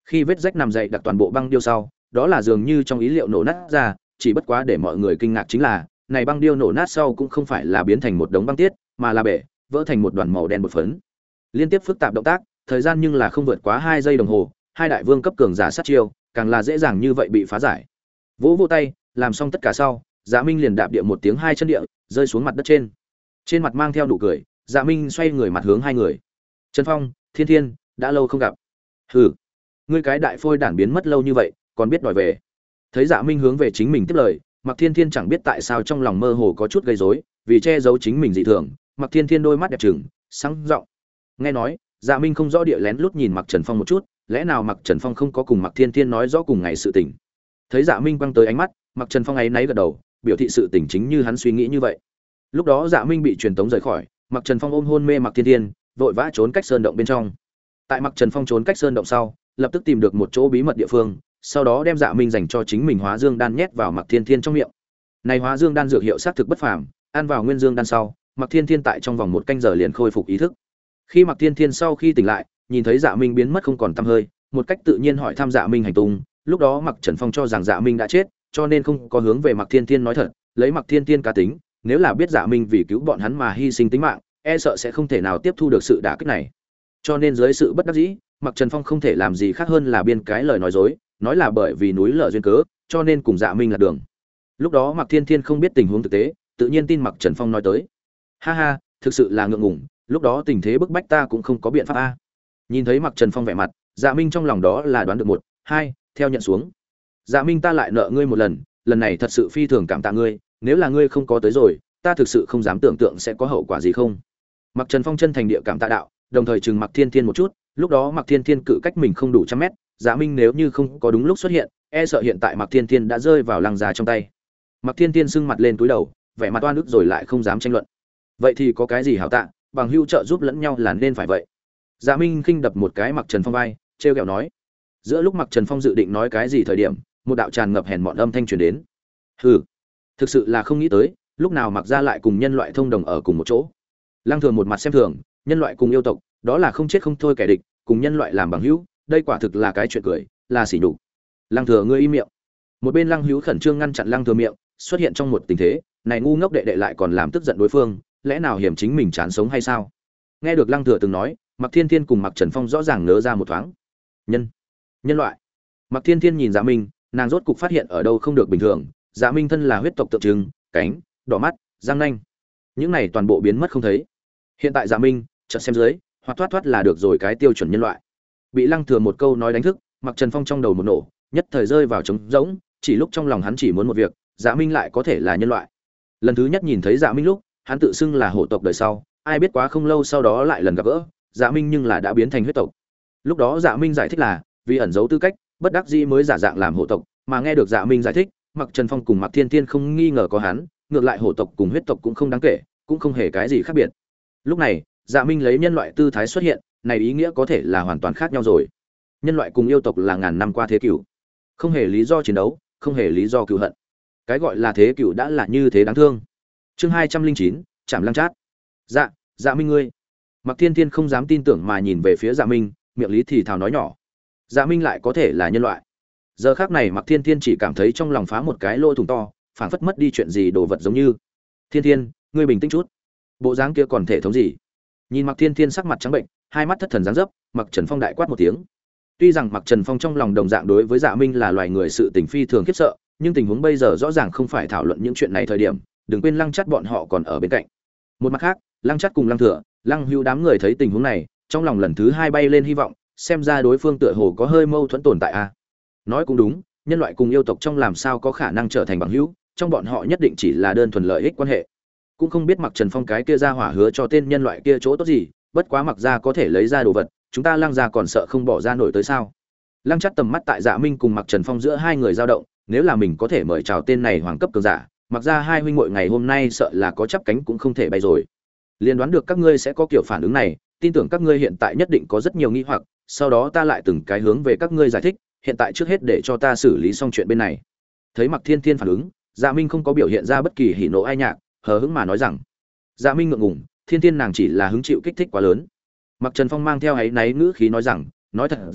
Khi vết rách nằm dậy đặt toàn bộ băng điêu sau, đó là dường như trong ý liệu nổ nát ra, chỉ bất quá để mọi người kinh ngạc chính là, này băng điêu nổ nát sau cũng không phải là biến thành một đống băng tiết, mà là bể, vỡ thành một đoàn màu đen bột phấn. Liên tiếp phức tạp động tác, thời gian nhưng là không vượt quá 2 giây đồng hồ, hai đại vương cấp cường giả sát chiêu, càng là dễ dàng như vậy bị phá giải. Vỗ vỗ tay, làm xong tất cả sau, Dạ Minh liền đạp địa một tiếng hai chân địa, rơi xuống mặt đất trên. Trên mặt mang theo nụ cười, Dạ Minh xoay người mặt hướng hai người. Trần Phong, Thiên Thiên, đã lâu không gặp. Hừ, ngươi cái đại phôi đản biến mất lâu như vậy, còn biết đòi về. Thấy Dạ Minh hướng về chính mình tiếp lời, Mạc Thiên Thiên chẳng biết tại sao trong lòng mơ hồ có chút gây rối, vì che giấu chính mình dị thường, Mạc Thiên Thiên đôi mắt đẹp trừng, sáng giọng. Nghe nói, Dạ Minh không rõ địa lén lút nhìn Mạc Trần Phong một chút, lẽ nào Mạc Trần Phong không có cùng Mạc Thiên Thiên nói rõ cùng ngày sự tình. Thấy Dạ Minh quăng tới ánh mắt, Mạc Trần Phong ấy náy gật đầu, biểu thị sự tình chính như hắn suy nghĩ như vậy. Lúc đó Dạ Minh bị truyền tống rời khỏi, Mạc Trần Phong ôm hôn mê Mạc Thiên Thiên, vội vã trốn cách sơn động bên trong. Tại Mạc Trần Phong trốn cách sơn động sau, lập tức tìm được một chỗ bí mật địa phương, sau đó đem Dạ Minh dành cho chính mình Hóa Dương đan nhét vào Mạc Thiên Thiên trong miệng. Này Hóa Dương đan dược hiệu xác thực bất phàm, ăn vào Nguyên Dương đan sau, Mạc Thiên Thiên tại trong vòng 1 canh giờ liền khôi phục ý thức. Khi Mạc Thiên Thiên sau khi tỉnh lại, nhìn thấy Dạ Minh biến mất không còn tăm hơi, một cách tự nhiên hỏi thăm Dạ Minh hành tung, lúc đó Mạc Trần Phong cho rằng Dạ Minh đã chết, cho nên không có hướng về Mạc Thiên Thiên nói thật, lấy Mạc Thiên Thiên cá tính, nếu là biết Dạ Minh vì cứu bọn hắn mà hy sinh tính mạng, e sợ sẽ không thể nào tiếp thu được sự đả kích này. Cho nên dưới sự bất đắc dĩ, Mạc Trần Phong không thể làm gì khác hơn là biên cái lời nói dối, nói là bởi vì núi lở duyên cớ, cho nên cùng Dạ Minh là đường. Lúc đó Mạc Thiên Thiên không biết tình huống thực tế, tự nhiên tin Mạc Trần Phong nói tới. Ha ha, thực sự là ngượng ngùng, lúc đó tình thế bức bách ta cũng không có biện pháp a. Nhìn thấy Mạc Trần Phong vẻ mặt, Dạ Minh trong lòng đó là đoán được 1, 2, theo nhận xuống. Dạ Minh, ta lại nợ ngươi một lần, lần này thật sự phi thường cảm tạ ngươi, nếu là ngươi không có tới rồi, ta thực sự không dám tưởng tượng sẽ có hậu quả gì không. Mạc Trần Phong chân thành địa cảm tạ đạo, đồng thời trừng Mạc Thiên Thiên một chút, lúc đó Mạc Thiên Thiên cự cách mình không đủ trăm mét, Dạ Minh nếu như không có đúng lúc xuất hiện, e sợ hiện tại Mạc Thiên Thiên đã rơi vào lăng già trong tay. Mạc Thiên Thiên sưng mặt lên túi đầu, vẻ mặt oan ức rồi lại không dám tranh luận. Vậy thì có cái gì hảo tạ, bằng hữu trợ giúp lẫn nhau là nên phải vậy. Dạ Minh khinh đập một cái Mạc Trần Phong vai, trêu ghẹo nói. Giữa lúc Mạc Trần Phong dự định nói cái gì thời điểm, một đạo tràn ngập hèn mọn âm thanh truyền đến. Hừ, thực sự là không nghĩ tới, lúc nào Mạc gia lại cùng nhân loại thông đồng ở cùng một chỗ. Lăng Thường một mặt xem thường, nhân loại cùng yêu tộc, đó là không chết không thôi kẻ địch, cùng nhân loại làm bằng hữu, đây quả thực là cái chuyện cười, là sỉ nhục. Lăng Thừa, ngươi im miệng. Một bên Lăng Hữu khẩn trương ngăn chặn Lăng Thừa miệng, xuất hiện trong một tình thế, này ngu ngốc đệ đệ lại còn làm tức giận đối phương, lẽ nào hiểm chính mình chán sống hay sao? Nghe được Lăng Thừa từng nói, Mạc Thiên Thiên cùng Mạc Trần Phong rõ ràng nớ ra một thoáng. Nhân loại. Mạc Thiên Thiên nhìn Dạ Minh, nàng rốt cục phát hiện ở đâu không được bình thường, Dạ Minh thân là huyết tộc tượng trưng, cánh, đỏ mắt, răng nanh, những này toàn bộ biến mất không thấy. Hiện tại Dạ Minh, chợt xem dưới, hoặc thoát thoát là được rồi cái tiêu chuẩn nhân loại. Bị Lăng Thừa một câu nói đánh thức, Mạc Trần Phong trong đầu một nổ, nhất thời rơi vào trống rỗng, chỉ lúc trong lòng hắn chỉ muốn một việc, Dạ Minh lại có thể là nhân loại. Lần thứ nhất nhìn thấy Dạ Minh lúc, hắn tự xưng là hổ tộc đời sau, ai biết quá không lâu sau đó lại lần gặp gỡ, Dạ Minh nhưng là đã biến thành huyết tộc. Lúc đó Dạ Minh giải thích là vì ẩn giấu tư cách, bất đắc dĩ mới giả dạng làm hổ tộc, mà nghe được Dạ Minh giải thích, Mạc Trần Phong cùng Mạc Thiên Thiên không nghi ngờ có hắn, ngược lại hổ tộc cùng huyết tộc cũng không đáng kể, cũng không hề cái gì khác biệt. Lúc này, Dạ Minh lấy nhân loại tư thái xuất hiện, này ý nghĩa có thể là hoàn toàn khác nhau rồi. Nhân loại cùng yêu tộc là ngàn năm qua thế cửu, không hề lý do chiến đấu, không hề lý do cừu hận. Cái gọi là thế cửu đã là như thế đáng thương. Chương 209, Trảm Lăng Trát. Dạ Minh ngươi. Mạc Thiên Thiên không dám tin tưởng mà nhìn về phía Dạ Minh, miệng lý thì thào nói nhỏ. Dạ Minh lại có thể là nhân loại. Giờ khắc này Mạc Thiên Thiên chỉ cảm thấy trong lòng phá một cái lỗ thủng to, phảng phất mất đi chuyện gì đồ vật giống như. Thiên Thiên, ngươi bình tĩnh chút. Bộ dáng kia còn thể thống gì? Nhìn Mạc Thiên Thiên sắc mặt trắng bệnh, hai mắt thất thần dáng dấp, Mạc Trần Phong đại quát một tiếng. Tuy rằng Mạc Trần Phong trong lòng đồng dạng đối với Dạ Minh là loài người sự tình phi thường khiếp sợ, nhưng tình huống bây giờ rõ ràng không phải thảo luận những chuyện này thời điểm, đừng quên Lăng Chắt bọn họ còn ở bên cạnh. Một mặt khác, Lăng Chắt cùng Lăng Thừa, Lăng Hữu đám người thấy tình huống này, trong lòng lần thứ hai bay lên hy vọng, xem ra đối phương tựa hồ có hơi mâu thuẫn tồn tại a. Nói cũng đúng, nhân loại cùng yêu tộc trong làm sao có khả năng trở thành bằng hữu, trong bọn họ nhất định chỉ là đơn thuần lợi ích quan hệ. Cũng không biết Mạc Trần Phong cái kia ra hỏa hứa cho tên nhân loại kia chỗ tốt gì, bất quá Mạc gia có thể lấy ra đồ vật, chúng ta Lăng gia còn sợ không bỏ ra nổi tới sao? Lăng Chắt tầm mắt tại Dạ Minh cùng Mạc Trần Phong giữa hai người dao động, nếu là mình có thể mời chào tên này hoàng cấp cường giả, Mạc gia hai huynh muội ngày hôm nay sợ là có chắp cánh cũng không thể bay rồi. Liên đoán được các ngươi sẽ có kiểu phản ứng này, tin tưởng các ngươi hiện tại nhất định có rất nhiều nghi hoặc, sau đó ta lại từng cái hướng về các ngươi giải thích, hiện tại trước hết để cho ta xử lý xong chuyện bên này. Thấy Mạc Thiên Thiên phản ứng, Dạ Minh không có biểu hiện ra bất kỳ hỉ nộ ai nhạc, hờ hững mà nói rằng. Dạ Minh ngượng ngùng, Thiên Thiên nàng chỉ là hứng chịu kích thích quá lớn. Mạc Trần Phong mang theo áy náy ngữ khí nói rằng, nói thật ra,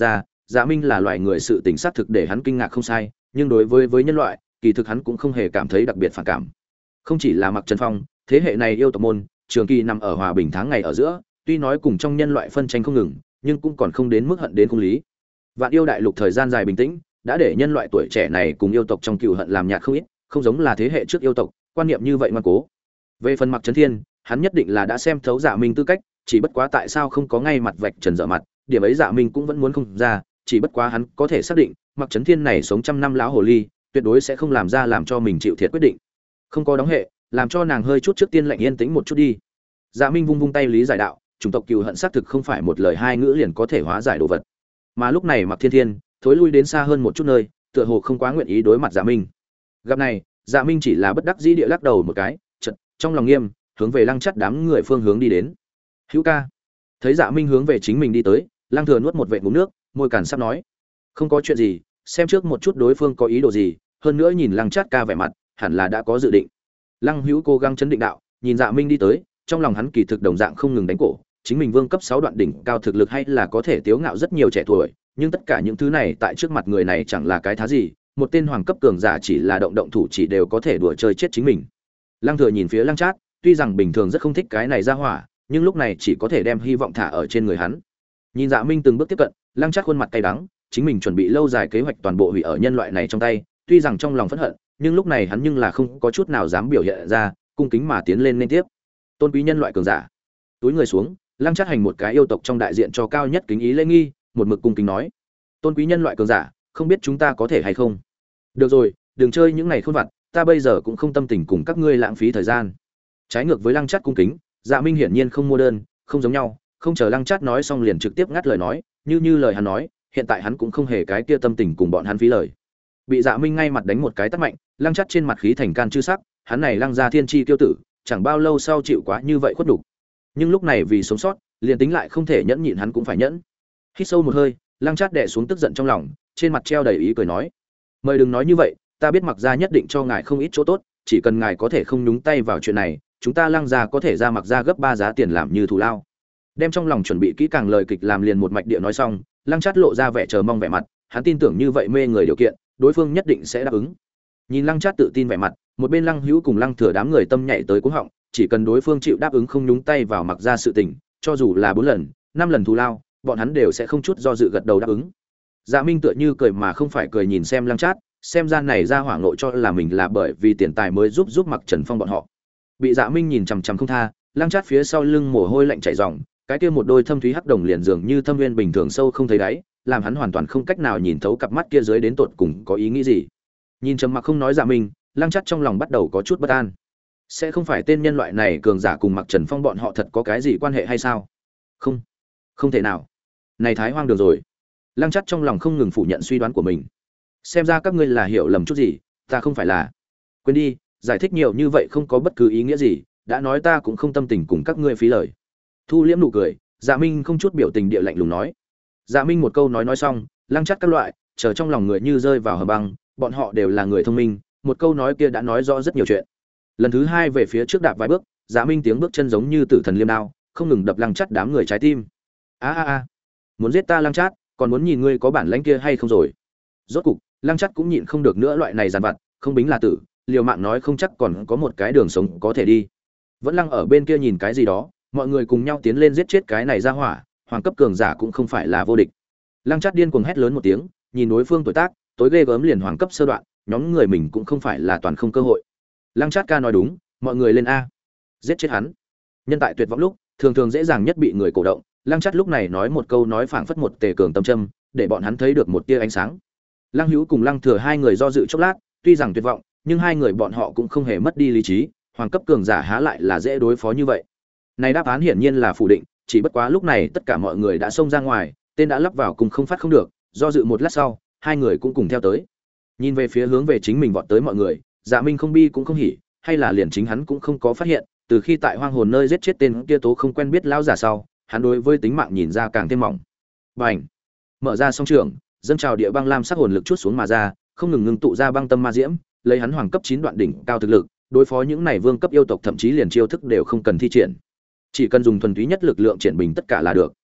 Dạ Minh là loài người sự tình xác thực để hắn kinh ngạc không sai, nhưng đối với nhân loại, kỳ thực hắn cũng không hề cảm thấy đặc biệt phản cảm. Không chỉ là Mặc Trần Phong, thế hệ này yêu tộc môn, trường kỳ nằm ở hòa bình tháng ngày ở giữa, tuy nói cùng trong nhân loại phân tranh không ngừng, nhưng cũng còn không đến mức hận đến không lý. Vạn yêu đại lục thời gian dài bình tĩnh, đã để nhân loại tuổi trẻ này cùng yêu tộc trong cừu hận làm nhạt không ít, không giống là thế hệ trước yêu tộc, quan niệm như vậy ngoan cố. Về phần Mặc Trấn Thiên, hắn nhất định là đã xem thấu Dạ Minh tư cách, chỉ bất quá tại sao không có ngay mặt vạch trần dở mặt, điểm ấy Dạ Minh cũng vẫn muốn không ra, chỉ bất quá hắn có thể xác định, Mặc Trấn Thiên này sống trăm năm lão hồ ly, tuyệt đối sẽ không làm ra làm cho mình chịu thiệt quyết định. Không có đóng hệ, làm cho nàng hơi chút trước tiên lệnh yên tĩnh một chút đi. Dạ Minh vung vung tay lý giải đạo, chủng tộc cừu hận xác thực không phải một lời hai ngữ liền có thể hóa giải đồ vật. Mà lúc này Mặc Thiên Thiên thối lui đến xa hơn một chút nơi, tựa hồ không quá nguyện ý đối mặt Dạ Minh. Gặp này, Dạ Minh chỉ là bất đắc dĩ địa lắc đầu một cái, chợt trong lòng nghiêm, hướng về Lăng Chắt đám người phương hướng đi đến. Hữu ca. Thấy Dạ Minh hướng về chính mình đi tới, Lăng Thừa nuốt một vệt ngụm nước, môi cằn sắp nói, không có chuyện gì, xem trước một chút đối phương có ý đồ gì, hơn nữa nhìn Lăng Chát ca vẻ mặt, hẳn là đã có dự định. Lăng Hữu cố gắng chấn định đạo, nhìn Dạ Minh đi tới, trong lòng hắn kỳ thực đồng dạng không ngừng đánh cổ, chính mình vương cấp 6 đoạn đỉnh cao thực lực hay là có thể tiếu ngạo rất nhiều trẻ tuổi, nhưng tất cả những thứ này tại trước mặt người này chẳng là cái thá gì, một tên hoàng cấp cường giả chỉ là động động thủ chỉ đều có thể đùa chơi chết chính mình. Lăng Thừa nhìn phía Lăng Trác, tuy rằng bình thường rất không thích cái này ra hỏa, nhưng lúc này chỉ có thể đem hy vọng thả ở trên người hắn. Nhìn Dạ Minh từng bước tiếp cận, Lăng Trác khuôn mặt cay đắng, chính mình chuẩn bị lâu dài kế hoạch toàn bộ hủy ở nhân loại này trong tay, tuy rằng trong lòng phẫn hận, nhưng lúc này hắn nhưng là không có chút nào dám biểu hiện ra, cung kính mà tiến lên liên tiếp. Tôn quý nhân loại cường giả. Túi người xuống, Lăng Trác hành một cái yêu tộc trong đại diện cho cao nhất kính ý lễ nghi, một mực cung kính nói: "Tôn quý nhân loại cường giả, không biết chúng ta có thể hay không?" "Được rồi, đừng chơi những này khôn vặt, ta bây giờ cũng không tâm tình cùng các ngươi lãng phí thời gian." Trái ngược với Lăng Trác cung kính, Dạ Minh hiển nhiên không mua đơn, không giống nhau, không chờ Lăng Trác nói xong liền trực tiếp ngắt lời nói, như lời hắn nói, hiện tại hắn cũng không hề cái kia tâm tình cùng bọn hắn phí lời. Bị Dạ Minh ngay mặt đánh một cái tát mạnh, Lăng Trác trên mặt khí thành can chư sắc, hắn này Lăng gia thiên chi tiêu tử, chẳng bao lâu sau chịu quá như vậy khuất đủ. Nhưng lúc này vì sống sót, liền tính lại không thể nhẫn nhịn hắn cũng phải nhẫn. Hít sâu một hơi, Lăng Trác đè xuống tức giận trong lòng, trên mặt treo đầy ý cười nói: "Mời đừng nói như vậy, ta biết Mặc gia nhất định cho ngài không ít chỗ tốt, chỉ cần ngài có thể không nhúng tay vào chuyện này, chúng ta Lăng gia có thể ra Mặc gia gấp 3 giá tiền làm như thù lao." Đem trong lòng chuẩn bị kỹ càng lời kịch làm liền một mạch địa nói xong, Lăng Trác lộ ra vẻ chờ mong vẻ mặt, hắn tin tưởng như vậy mê người điều kiện, đối phương nhất định sẽ đáp ứng. Nhìn Lăng Trác tự tin vẻ mặt, một bên Lăng Hữu cùng Lăng Thừa đám người tâm nhảy tới cuống họng, chỉ cần đối phương chịu đáp ứng không nhúng tay vào Mặc gia sự tình, cho dù là 4 lần, 5 lần thù lao, bọn hắn đều sẽ không chút do dự gật đầu đáp ứng. Dạ Minh tựa như cười mà không phải cười nhìn xem Lăng Trác, xem ra này ra hoảng nội cho là mình là bởi vì tiền tài mới giúp Mặc Trần Phong bọn họ. Bị Dạ Minh nhìn chằm chằm không tha, Lăng Trác phía sau lưng mồ hôi lạnh chảy ròng, cái kia một đôi thâm thúy hắc đồng liền dường như thâm nguyên bình thường sâu không thấy đáy, làm hắn hoàn toàn không cách nào nhìn thấu cặp mắt kia dưới đến tột cùng có ý nghĩ gì. Nhìn trầm mặc không nói Dạ Minh, Lăng Trác trong lòng bắt đầu có chút bất an. Sẽ không phải tên nhân loại này cường giả cùng Mặc Trần Phong bọn họ thật có cái gì quan hệ hay sao? Không, không thể nào. Này thái hoang đường rồi. Lăng Trác trong lòng không ngừng phủ nhận suy đoán của mình. Xem ra các ngươi là hiểu lầm chút gì, ta không phải là. Quên đi, giải thích nhiều như vậy không có bất cứ ý nghĩa gì, đã nói ta cũng không tâm tình cùng các ngươi phí lời. Thu liễm nụ cười, Dạ Minh không chút biểu tình địa lạnh lùng nói. Dạ Minh một câu nói xong, Lăng Trác các loại, chờ trong lòng người như rơi vào hầm băng, bọn họ đều là người thông minh, một câu nói kia đã nói rõ rất nhiều chuyện. Lần thứ hai về phía trước đạp vài bước, Dạ Minh tiếng bước chân giống như tử thần liêm đao, không ngừng đập Lăng Trác đám người trái tim. A, muốn giết ta Lăng Trác, còn muốn nhìn ngươi có bản lĩnh kia hay không rồi. Rốt cục, Lăng Trác cũng nhịn không được nữa loại này giàn vặt, không bính là tử, liều mạng nói không chắc còn có một cái đường sống có thể đi. Vẫn Lăng ở bên kia nhìn cái gì đó, mọi người cùng nhau tiến lên giết chết cái này ra hỏa, hoàng cấp cường giả cũng không phải là vô địch. Lăng Trác điên cuồng hét lớn một tiếng, nhìn đối phương tuổi tác, tối ghê gớm liền hoàng cấp sơ đoạn, nhóm người mình cũng không phải là toàn không cơ hội. Lăng Trác ca nói đúng, mọi người lên a, giết chết hắn. Nhân tại tuyệt vọng lúc, thường thường dễ dàng nhất bị người cổ động. Lăng Trác lúc này nói một câu nói phảng phất một tề cường tâm châm, để bọn hắn thấy được một tia ánh sáng. Lăng Hữu cùng Lăng Thừa hai người do dự chốc lát, tuy rằng tuyệt vọng, nhưng hai người bọn họ cũng không hề mất đi lý trí, hoàng cấp cường giả há lại là dễ đối phó như vậy. Này đáp án hiển nhiên là phủ định, chỉ bất quá lúc này tất cả mọi người đã xông ra ngoài, tên đã lắp vào cùng không phát không được, do dự một lát sau, hai người cũng cùng theo tới. Nhìn về phía hướng về chính mình vọt tới mọi người, Dạ Minh không bi cũng không hỉ, hay là liền chính hắn cũng không có phát hiện, từ khi tại hoang hồn nơi giết chết tên kia tố không quen biết lão giả sau, hắn đối với tính mạng nhìn ra càng thêm mỏng. Bành! Mở ra song trường, dâng trào địa băng lam sắc hồn lực chút xuống mà ra, không ngừng ngưng tụ ra băng tâm ma diễm, lấy hắn hoàng cấp 9 đoạn đỉnh cao thực lực, đối phó những này vương cấp yêu tộc thậm chí liền chiêu thức đều không cần thi triển, chỉ cần dùng thuần túy nhất lực lượng triển bình tất cả là được.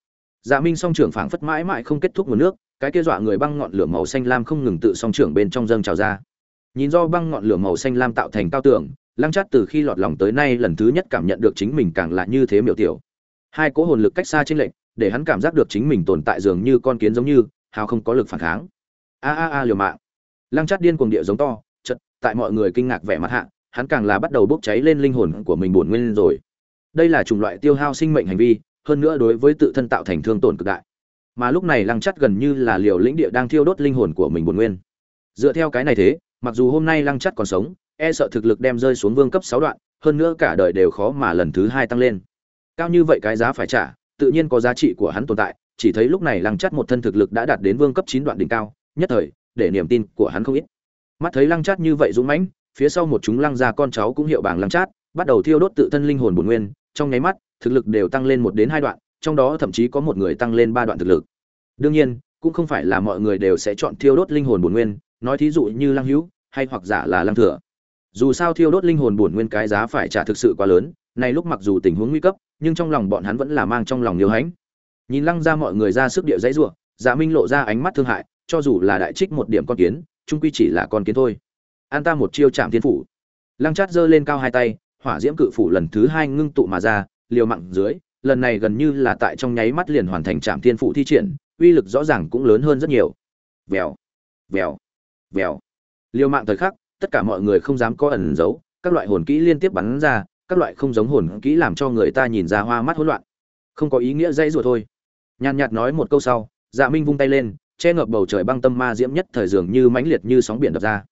Dạ Minh song trưởng phảng phất mãi mãi không kết thúc nguồn nước, cái kia dọa người băng ngọn lửa màu xanh lam không ngừng tự song trưởng bên trong dâng trào ra. Nhìn do băng ngọn lửa màu xanh lam tạo thành cao tường, Lăng Trát từ khi lọt lòng tới nay lần thứ nhất cảm nhận được chính mình càng là như thế miểu tiểu. Hai cỗ hồn lực cách xa chênh lệch, để hắn cảm giác được chính mình tồn tại dường như con kiến giống như, hào không có lực phản kháng. Liều mạng. Lăng Trát điên cuồng địa giống to, chợt, tại mọi người kinh ngạc vẻ mặt hạ, hắn càng là bắt đầu bốc cháy lên linh hồn của mình bổn nguyên rồi. Đây là chủng loại tiêu hao sinh mệnh hành vi, hơn nữa đối với tự thân tạo thành thương tổn cực đại. Mà lúc này Lăng Trát gần như là liều lĩnh địa đang thiêu đốt linh hồn của mình bổn nguyên. Dựa theo cái này thế, mặc dù hôm nay Lăng Trát còn sống, e sợ thực lực đem rơi xuống vương cấp 6 đoạn, hơn nữa cả đời đều khó mà lần thứ 2 tăng lên. Cao như vậy cái giá phải trả, tự nhiên có giá trị của hắn tồn tại, chỉ thấy lúc này Lăng Trát một thân thực lực đã đạt đến vương cấp 9 đoạn đỉnh cao, nhất thời, để niềm tin của hắn không ít. Mắt thấy Lăng Trát như vậy dũng mãnh, phía sau một chúng Lăng gia con cháu cũng hiệu bảng Lăng Trát, bắt đầu thiêu đốt tự thân linh hồn bổn nguyên, trong nháy mắt, thực lực đều tăng lên 1 đến 2 đoạn, trong đó thậm chí có một người tăng lên 3 đoạn thực lực. Đương nhiên, cũng không phải là mọi người đều sẽ chọn thiêu đốt linh hồn bổn nguyên, nói thí dụ như Lăng Hữu, hay hoặc giả là Lăng Thừa. Dù sao thiêu đốt linh hồn bổn nguyên cái giá phải trả thực sự quá lớn, này lúc mặc dù tình huống nguy cấp, nhưng trong lòng bọn hắn vẫn là mang trong lòng nhiều hãnh. Nhìn Lăng gia mọi người ra sức địa dãy rủa, Dạ Minh lộ ra ánh mắt thương hại, cho dù là đại trích một điểm con kiến, chung quy chỉ là con kiến thôi. An ta một chiêu Trảm Thiên Phủ. Lăng Trát giơ lên cao hai tay, hỏa diễm cự phủ lần thứ 2 ngưng tụ mà ra, liều mạng dưới, lần này gần như là tại trong nháy mắt liền hoàn thành Trảm Thiên Phủ thi triển, uy lực rõ ràng cũng lớn hơn rất nhiều. Vèo, vèo, vèo. Liều mạng thời khắc, tất cả mọi người không dám có ẩn giấu, các loại hồn kỹ liên tiếp bắn ra, các loại không giống hồn kỹ làm cho người ta nhìn ra hoa mắt hỗn loạn. Không có ý nghĩa dãy rủa thôi. Nhàn nhạt nói một câu sau, Dạ Minh vung tay lên, che ngập bầu trời băng tâm ma diễm nhất thời dường như mãnh liệt như sóng biển đập ra.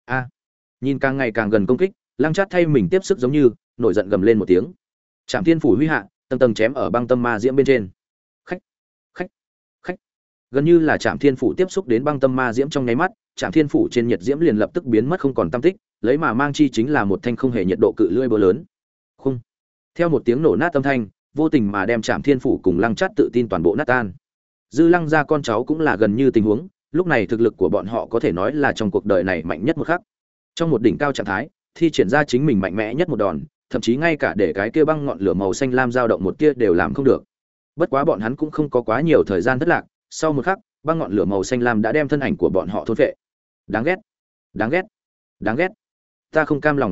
Nhìn càng ngày càng gần công kích, Lăng Trát thay mình tiếp sức giống như nổi giận gầm lên một tiếng. Trảm Thiên Phủ huy hạ, tầng tầng chém ở băng tâm ma diễm bên trên. Khách, khách, khách. Gần như là Trảm Thiên Phủ tiếp xúc đến băng tâm ma diễm trong nháy mắt, Trảm Thiên Phủ trên nhiệt diễm liền lập tức biến mất không còn tăm tích, lấy mà mang chi chính là một thanh không hề nhiệt độ cự lưỡi búa lớn. Khung. Theo một tiếng nổ nát âm thanh, vô tình mà đem Trảm Thiên Phủ cùng Lăng Trát tự tin toàn bộ nát tan. Dư Lăng gia con cháu cũng là gần như tình huống, lúc này thực lực của bọn họ có thể nói là trong cuộc đời này mạnh nhất một khắc. Trong một đỉnh cao trạng thái, thi triển ra chính mình mạnh mẽ nhất một đòn, thậm chí ngay cả để cái kia băng ngọn lửa màu xanh lam dao động một tia đều làm không được. Bất quá bọn hắn cũng không có quá nhiều thời gian thất lạc, sau một khắc, băng ngọn lửa màu xanh lam đã đem thân ảnh của bọn họ thôn phệ. Đáng ghét, đáng ghét, đáng ghét. Ta không cam lòng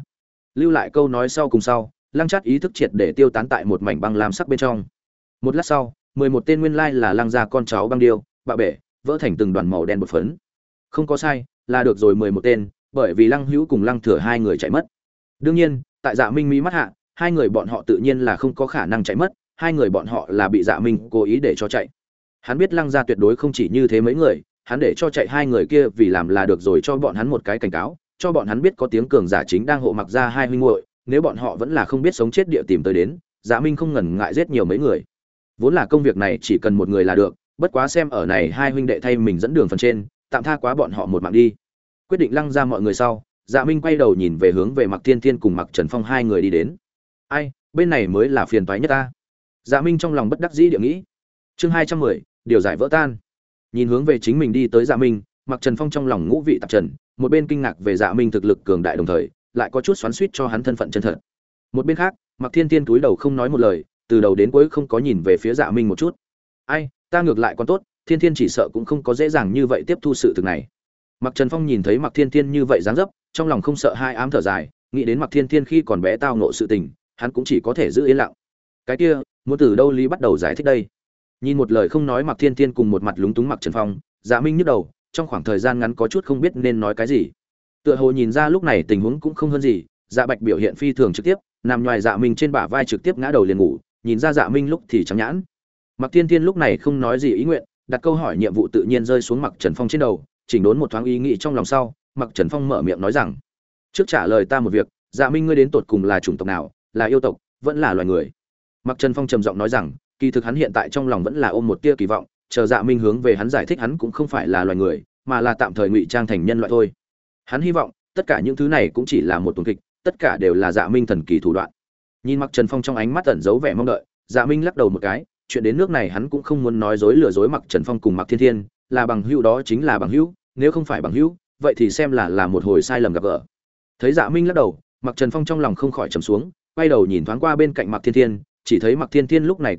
Lưu lại câu nói sau cùng sau, Lăng Trát ý thức triệt để tiêu tán tại một mảnh băng lam sắc bên trong. Một lát sau, 11 tên nguyên lai là Lăng gia con cháu băng điêu, bạ bể, vỡ thành từng đoàn màu đen bột phấn. Không có sai, là được rồi 11 tên, bởi vì Lăng Hữu cùng Lăng Thừa hai người chạy mất. Đương nhiên, tại Dạ Minh mí mắt hạ, hai người bọn họ tự nhiên là không có khả năng chạy mất, hai người bọn họ là bị Dạ Minh cố ý để cho chạy. Hắn biết Lăng gia tuyệt đối không chỉ như thế mấy người, hắn để cho chạy hai người kia vì làm là được rồi cho bọn hắn một cái cảnh cáo, cho bọn hắn biết có tiếng cường giả chính đang hộ mặc ra hai huynh muội, nếu bọn họ vẫn là không biết sống chết địa tìm tới đến, Dạ Minh không ngần ngại giết nhiều mấy người. Vốn là công việc này chỉ cần một người là được, bất quá xem ở này hai huynh đệ thay mình dẫn đường phần trên, tạm tha quá bọn họ một mạng đi. Quyết định Lăng ra mọi người sau, Dạ Minh quay đầu nhìn về hướng về Mặc Thiên Thiên cùng Mặc Trần Phong hai người đi đến. Ai, bên này mới là phiền toái nhất ta. Dạ Minh trong lòng bất đắc dĩ địa nghĩ. Chương 210, điều giải vỡ tan. Nhìn hướng về chính mình đi tới Dạ Minh, Mặc Trần Phong trong lòng ngũ vị tạp trần, một bên kinh ngạc về Dạ Minh thực lực cường đại đồng thời, lại có chút xoắn xuýt cho hắn thân phận chân thật. Một bên khác, Mặc Thiên Thiên túi đầu không nói một lời, từ đầu đến cuối không có nhìn về phía Dạ Minh một chút. Ai, ta ngược lại còn tốt, Thiên Thiên chỉ sợ cũng không có dễ dàng như vậy tiếp thu sự thực này. Mặc Trần Phong nhìn thấy Mặc Thiên Thiên như vậy dáng dấp, trong lòng không sợ hai ám thở dài, nghĩ đến Mặc Thiên Thiên khi còn bé tao ngộ sự tình, hắn cũng chỉ có thể giữ yên lặng. Cái kia, muốn từ đâu lý bắt đầu giải thích đây? Nhìn một lời không nói Mặc Thiên Thiên cùng một mặt lúng túng Mặc Trần Phong, Dạ Minh nhức đầu, trong khoảng thời gian ngắn có chút không biết nên nói cái gì. Tựa hồ nhìn ra lúc này tình huống cũng không hơn gì, Dạ Bạch biểu hiện phi thường trực tiếp, nằm ngoài Dạ Minh trên bả vai trực tiếp ngã đầu liền ngủ, nhìn ra Dạ Minh lúc thì trắng nhãn. Mặc Thiên Thiên lúc này không nói gì ý nguyện, đặt câu hỏi nhiệm vụ tự nhiên rơi xuống Mặc Trần Phong trên đầu, chỉnh đốn một thoáng ý nghĩ trong lòng sau, Mặc Trần Phong mở miệng nói rằng: "Trước trả lời ta một việc, Dạ Minh ngươi đến tột cùng là chủng tộc nào, là yêu tộc, vẫn là loài người?" Mặc Trần Phong trầm giọng nói rằng, kỳ thực hắn hiện tại trong lòng vẫn là ôm một tia kỳ vọng, chờ Dạ Minh hướng về hắn giải thích hắn cũng không phải là loài người, mà là tạm thời ngụy trang thành nhân loại thôi. Hắn hy vọng, tất cả những thứ này cũng chỉ là một tuần kịch, tất cả đều là Dạ Minh thần kỳ thủ đoạn. Nhìn Mặc Trần Phong trong ánh mắt ẩn giấu vẻ mong đợi, Dạ Minh lắc đầu một cái, chuyện đến nước này hắn cũng không muốn nói dối lừa dối Mặc Trần Phong cùng Mặc Thiên Thiên, là bằng hữu đó chính là bằng hữu, nếu không phải bằng hữu, vậy thì xem là một hồi sai lầm gặp gỡ. Thấy Dạ Minh lắc đầu, Mặc Trần Phong trong lòng không khỏi trầm xuống, quay đầu nhìn thoáng qua bên cạnh Mặc Thiên Thiên, chỉ thấy Mặc Thiên Thiên lúc này cúi đầu,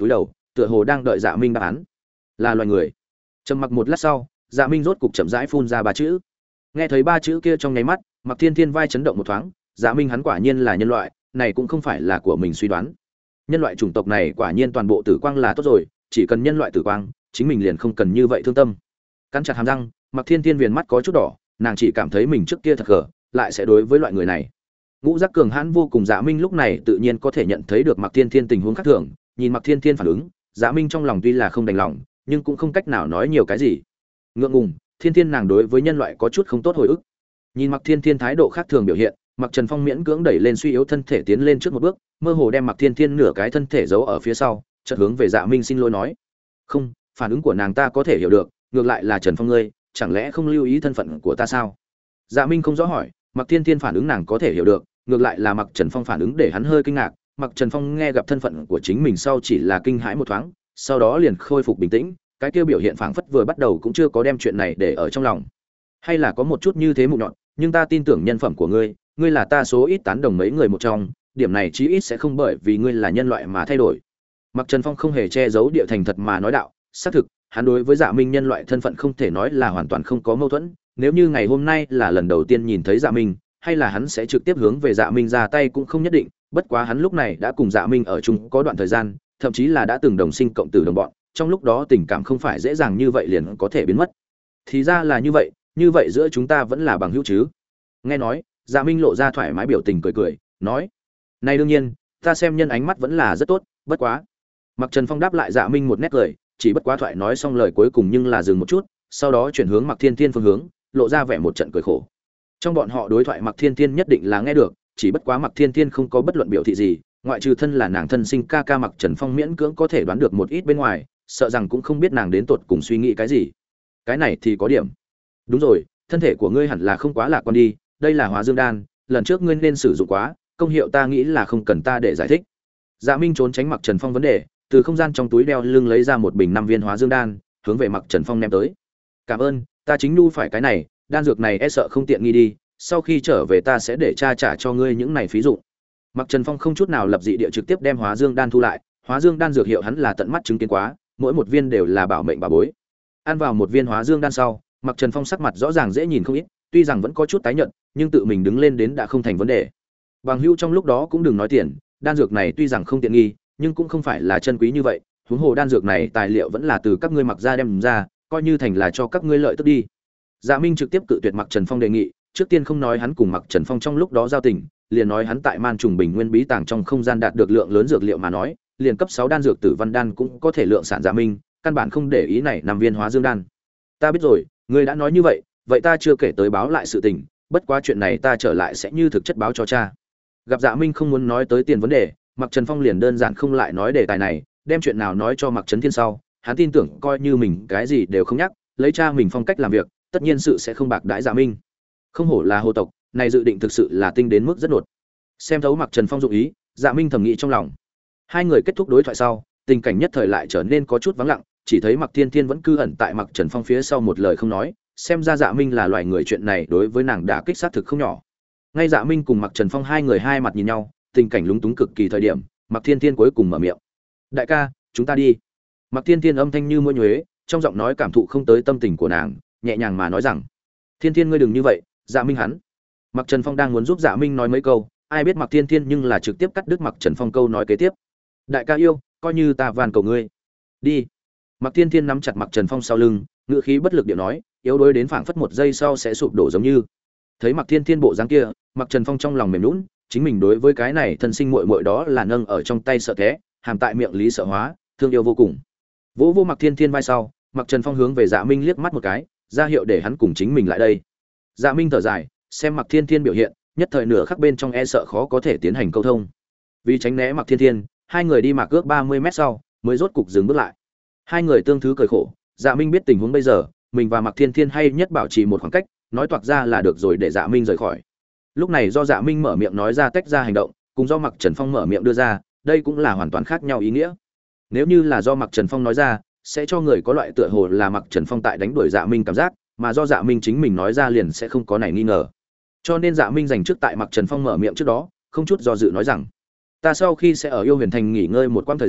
tựa hồ đang đợi Dạ Minh đáp án. Là loài người. Trầm mặc một lát sau, Dạ Minh rốt cục chậm rãi phun ra ba chữ. Nghe thấy ba chữ kia trong nháy mắt, Mặc Thiên Thiên vai chấn động một thoáng, Dạ Minh hắn quả nhiên là nhân loại, này cũng không phải là của mình suy đoán. Nhân loại chủng tộc này quả nhiên toàn bộ tử quang là tốt rồi, chỉ cần nhân loại tử quang, chính mình liền không cần như vậy thương tâm. Cắn chặt hàm răng, Mặc Thiên Thiên viền mắt có chút đỏ, nàng chỉ cảm thấy mình trước kia thật gở, lại sẽ đối với loại người này. Ngũ giác cường hãn vô cùng Dạ Minh lúc này tự nhiên có thể nhận thấy được Mặc Thiên Thiên tình huống khác thường, nhìn Mặc Thiên Thiên phản ứng, Dạ Minh trong lòng tuy là không đành lòng, nhưng cũng không cách nào nói nhiều cái gì. Ngượng ngùng, Thiên Thiên nàng đối với nhân loại có chút không tốt hồi ức. Nhìn Mặc Thiên Thiên thái độ khác thường biểu hiện, Mặc Trần Phong miễn cưỡng đẩy lên suy yếu thân thể tiến lên trước một bước, mơ hồ đem Mặc Thiên Thiên nửa cái thân thể giấu ở phía sau, chợt hướng về Dạ Minh xin lỗi nói: "Không, phản ứng của nàng ta có thể hiểu được, ngược lại là Trần Phong ngươi, chẳng lẽ không lưu ý thân phận của ta sao?" Dạ Minh không rõ hỏi, Mặc Thiên Thiên phản ứng nàng có thể hiểu được, ngược lại là Mặc Trần Phong phản ứng để hắn hơi kinh ngạc. Mặc Trần Phong nghe gặp thân phận của chính mình sau chỉ là kinh hãi một thoáng, sau đó liền khôi phục bình tĩnh, cái kia biểu hiện phảng phất vừa bắt đầu cũng chưa có đem chuyện này để ở trong lòng. Hay là có một chút như thế mụn nhọn, nhưng ta tin tưởng nhân phẩm của ngươi, ngươi là ta số ít tán đồng mấy người một trong, điểm này chí ít sẽ không bởi vì ngươi là nhân loại mà thay đổi. Mặc Trần Phong không hề che giấu địa thành thật mà nói đạo, xác thực, hắn đối với Dạ Minh nhân loại thân phận không thể nói là hoàn toàn không có mâu thuẫn, nếu như ngày hôm nay là lần đầu tiên nhìn thấy Dạ Minh, hay là hắn sẽ trực tiếp hướng về Dạ Minh ra tay cũng không nhất định, bất quá hắn lúc này đã cùng Dạ Minh ở chung có đoạn thời gian, thậm chí là đã từng đồng sinh cộng tử đồng bọn, trong lúc đó tình cảm không phải dễ dàng như vậy liền có thể biến mất. Thì ra là như vậy giữa chúng ta vẫn là bằng hữu chứ? Nghe nói, Dạ Minh lộ ra thoải mái biểu tình cười cười, nói: "Này đương nhiên, ta xem nhân ánh mắt vẫn là rất tốt, bất quá." Mặc Trần Phong đáp lại Dạ Minh một nét cười, chỉ bất quá thoại nói xong lời cuối cùng nhưng là dừng một chút, sau đó chuyển hướng Mặc Thiên Thiên phương hướng, lộ ra vẻ một trận cười khổ. Trong bọn họ đối thoại Mặc Thiên Thiên nhất định là nghe được, chỉ bất quá Mặc Thiên Thiên không có bất luận biểu thị gì, ngoại trừ thân là nàng thân sinh ca ca Mặc Trần Phong miễn cưỡng có thể đoán được một ít bên ngoài, sợ rằng cũng không biết nàng đến tột cùng suy nghĩ cái gì. Cái này thì có điểm. Đúng rồi, thân thể của ngươi hẳn là không quá lạc quan đi, đây là Hóa Dương đan, lần trước ngươi nên sử dụng quá, công hiệu ta nghĩ là không cần ta để giải thích. Dạ Minh trốn tránh Mặc Trần Phong vấn đề, từ không gian trong túi đeo lưng lấy ra một bình 5 viên Hóa Dương đan, hướng về Mặc Trần Phong ném tới. "Cảm ơn, ta chính nhu phải cái này, đan dược này e sợ không tiện nghi đi, sau khi trở về ta sẽ để cha trả cho ngươi những này phí dụng." Mặc Trần Phong không chút nào lập dị địa trực tiếp đem Hóa Dương đan thu lại, Hóa Dương đan dược hiệu hắn là tận mắt chứng kiến quá, mỗi một viên đều là bảo mệnh bảo bối. Ăn vào một viên Hóa Dương đan sau, Mặc Trần Phong sắc mặt rõ ràng dễ nhìn không ít, tuy rằng vẫn có chút tái nhợt, nhưng tự mình đứng lên đến đã không thành vấn đề. Bằng hữu trong lúc đó cũng đừng nói tiền, đan dược này tuy rằng không tiện nghi, nhưng cũng không phải là chân quý như vậy, huống hồ đan dược này tài liệu vẫn là từ các ngươi Mặc gia đem ra, coi như thành là cho các ngươi lợi tức đi. Dạ Minh trực tiếp cự tuyệt Mặc Trần Phong đề nghị, trước tiên không nói hắn cùng Mặc Trần Phong trong lúc đó giao tình, liền nói hắn tại Man Trùng Bình Nguyên bí tàng trong không gian đạt được lượng lớn dược liệu mà nói, liền cấp 6 đan dược Tử Văn đan cũng có thể lượng sản. Dạ Minh căn bản không để ý này 5 viên Hóa Dương đan. "Ta biết rồi, ngươi đã nói như vậy, vậy ta chưa kể tới báo lại sự tình, bất quá chuyện này ta trở lại sẽ như thực chất báo cho cha." Gặp Dạ Minh không muốn nói tới tiền vấn đề, Mặc Trần Phong liền đơn giản không lại nói đề tài này, đem chuyện nào nói cho Mặc Trấn Thiên sau, hắn tin tưởng coi như mình cái gì đều không nhắc, lấy cha mình phong cách làm việc, tất nhiên sự sẽ không bạc đãi Dạ Minh. Không hổ là hồ tộc, này dự định thực sự là tinh đến mức rất nột. Xem thấu Mặc Trần Phong dụng ý, Dạ Minh thầm nghĩ trong lòng. Hai người kết thúc đối thoại sau, tình cảnh nhất thời lại trở nên có chút vắng lặng, chỉ thấy Mặc Thiên Thiên vẫn cư ẩn tại Mặc Trần Phong phía sau một lời không nói, xem ra Dạ Minh là loài người, chuyện này đối với nàng đã kích sát thực không nhỏ. Ngay Dạ Minh cùng Mặc Trần Phong hai người hai mặt nhìn nhau, tình cảnh lúng túng cực kỳ thời điểm, Mặc Thiên Thiên cuối cùng mở miệng: "Đại ca, chúng ta đi." Mặc Thiên Thiên âm thanh như muỗi nhuế, trong giọng nói cảm thụ không tới tâm tình của nàng, nhẹ nhàng mà nói rằng: "Thiên Thiên ngươi đừng như vậy, Dạ Minh hắn." Mặc Trần Phong đang muốn giúp Dạ Minh nói mấy câu, ai biết Mặc Thiên Thiên nhưng là trực tiếp cắt đứt Mặc Trần Phong câu nói kế tiếp: "Đại ca yêu, coi như ta van cầu ngươi. Đi." Mặc Thiên Thiên nắm chặt Mặc Trần Phong sau lưng, ngữ khí bất lực điệu nói, yếu đuối đến phảng phất một giây sau sẽ sụp đổ giống như. Thấy Mặc Thiên Thiên bộ dáng kia, Mặc Trần Phong trong lòng mềm nhũn, chính mình đối với cái này thân sinh muội muội đó là nâng ở trong tay sợ té, hàm tại miệng lý sợ hóa, thương yêu vô cùng. Vỗ vô Mặc Thiên Thiên vai sau, Mặc Trần Phong hướng về Dạ Minh liếc mắt một cái, ra hiệu để hắn cùng chính mình lại đây. Dạ Minh thở dài, xem Mặc Thiên Thiên biểu hiện, nhất thời nửa khắc bên trong e sợ khó có thể tiến hành câu thông. Vì tránh né Mặc Thiên Thiên, hai người đi mạc ước 30 mét sau, mới rốt cục dừng bước lại. Hai người tương thứ cười khổ, Dạ Minh biết tình huống bây giờ, mình và Mặc Thiên Thiên hay nhất bảo trì một khoảng cách, nói toạc ra là được rồi để Dạ Minh rời khỏi. Lúc này do Dạ Minh mở miệng nói ra tách ra hành động, cùng do Mặc Trần Phong mở miệng đưa ra, đây cũng là hoàn toàn khác nhau ý nghĩa. Nếu như là do Mặc Trần Phong nói ra, sẽ cho người có loại tựa hồ là Mặc Trần Phong tại đánh đuổi Dạ Minh cảm giác, mà do Dạ Minh chính mình nói ra liền sẽ không có này nghi ngờ. Cho nên Dạ Minh dành trước tại Mặc Trần Phong mở miệng trước đó, không chút do dự nói rằng: "Ta sau khi sẽ ở Yêu Huyền Thành nghỉ ngơi một quãng thời gian,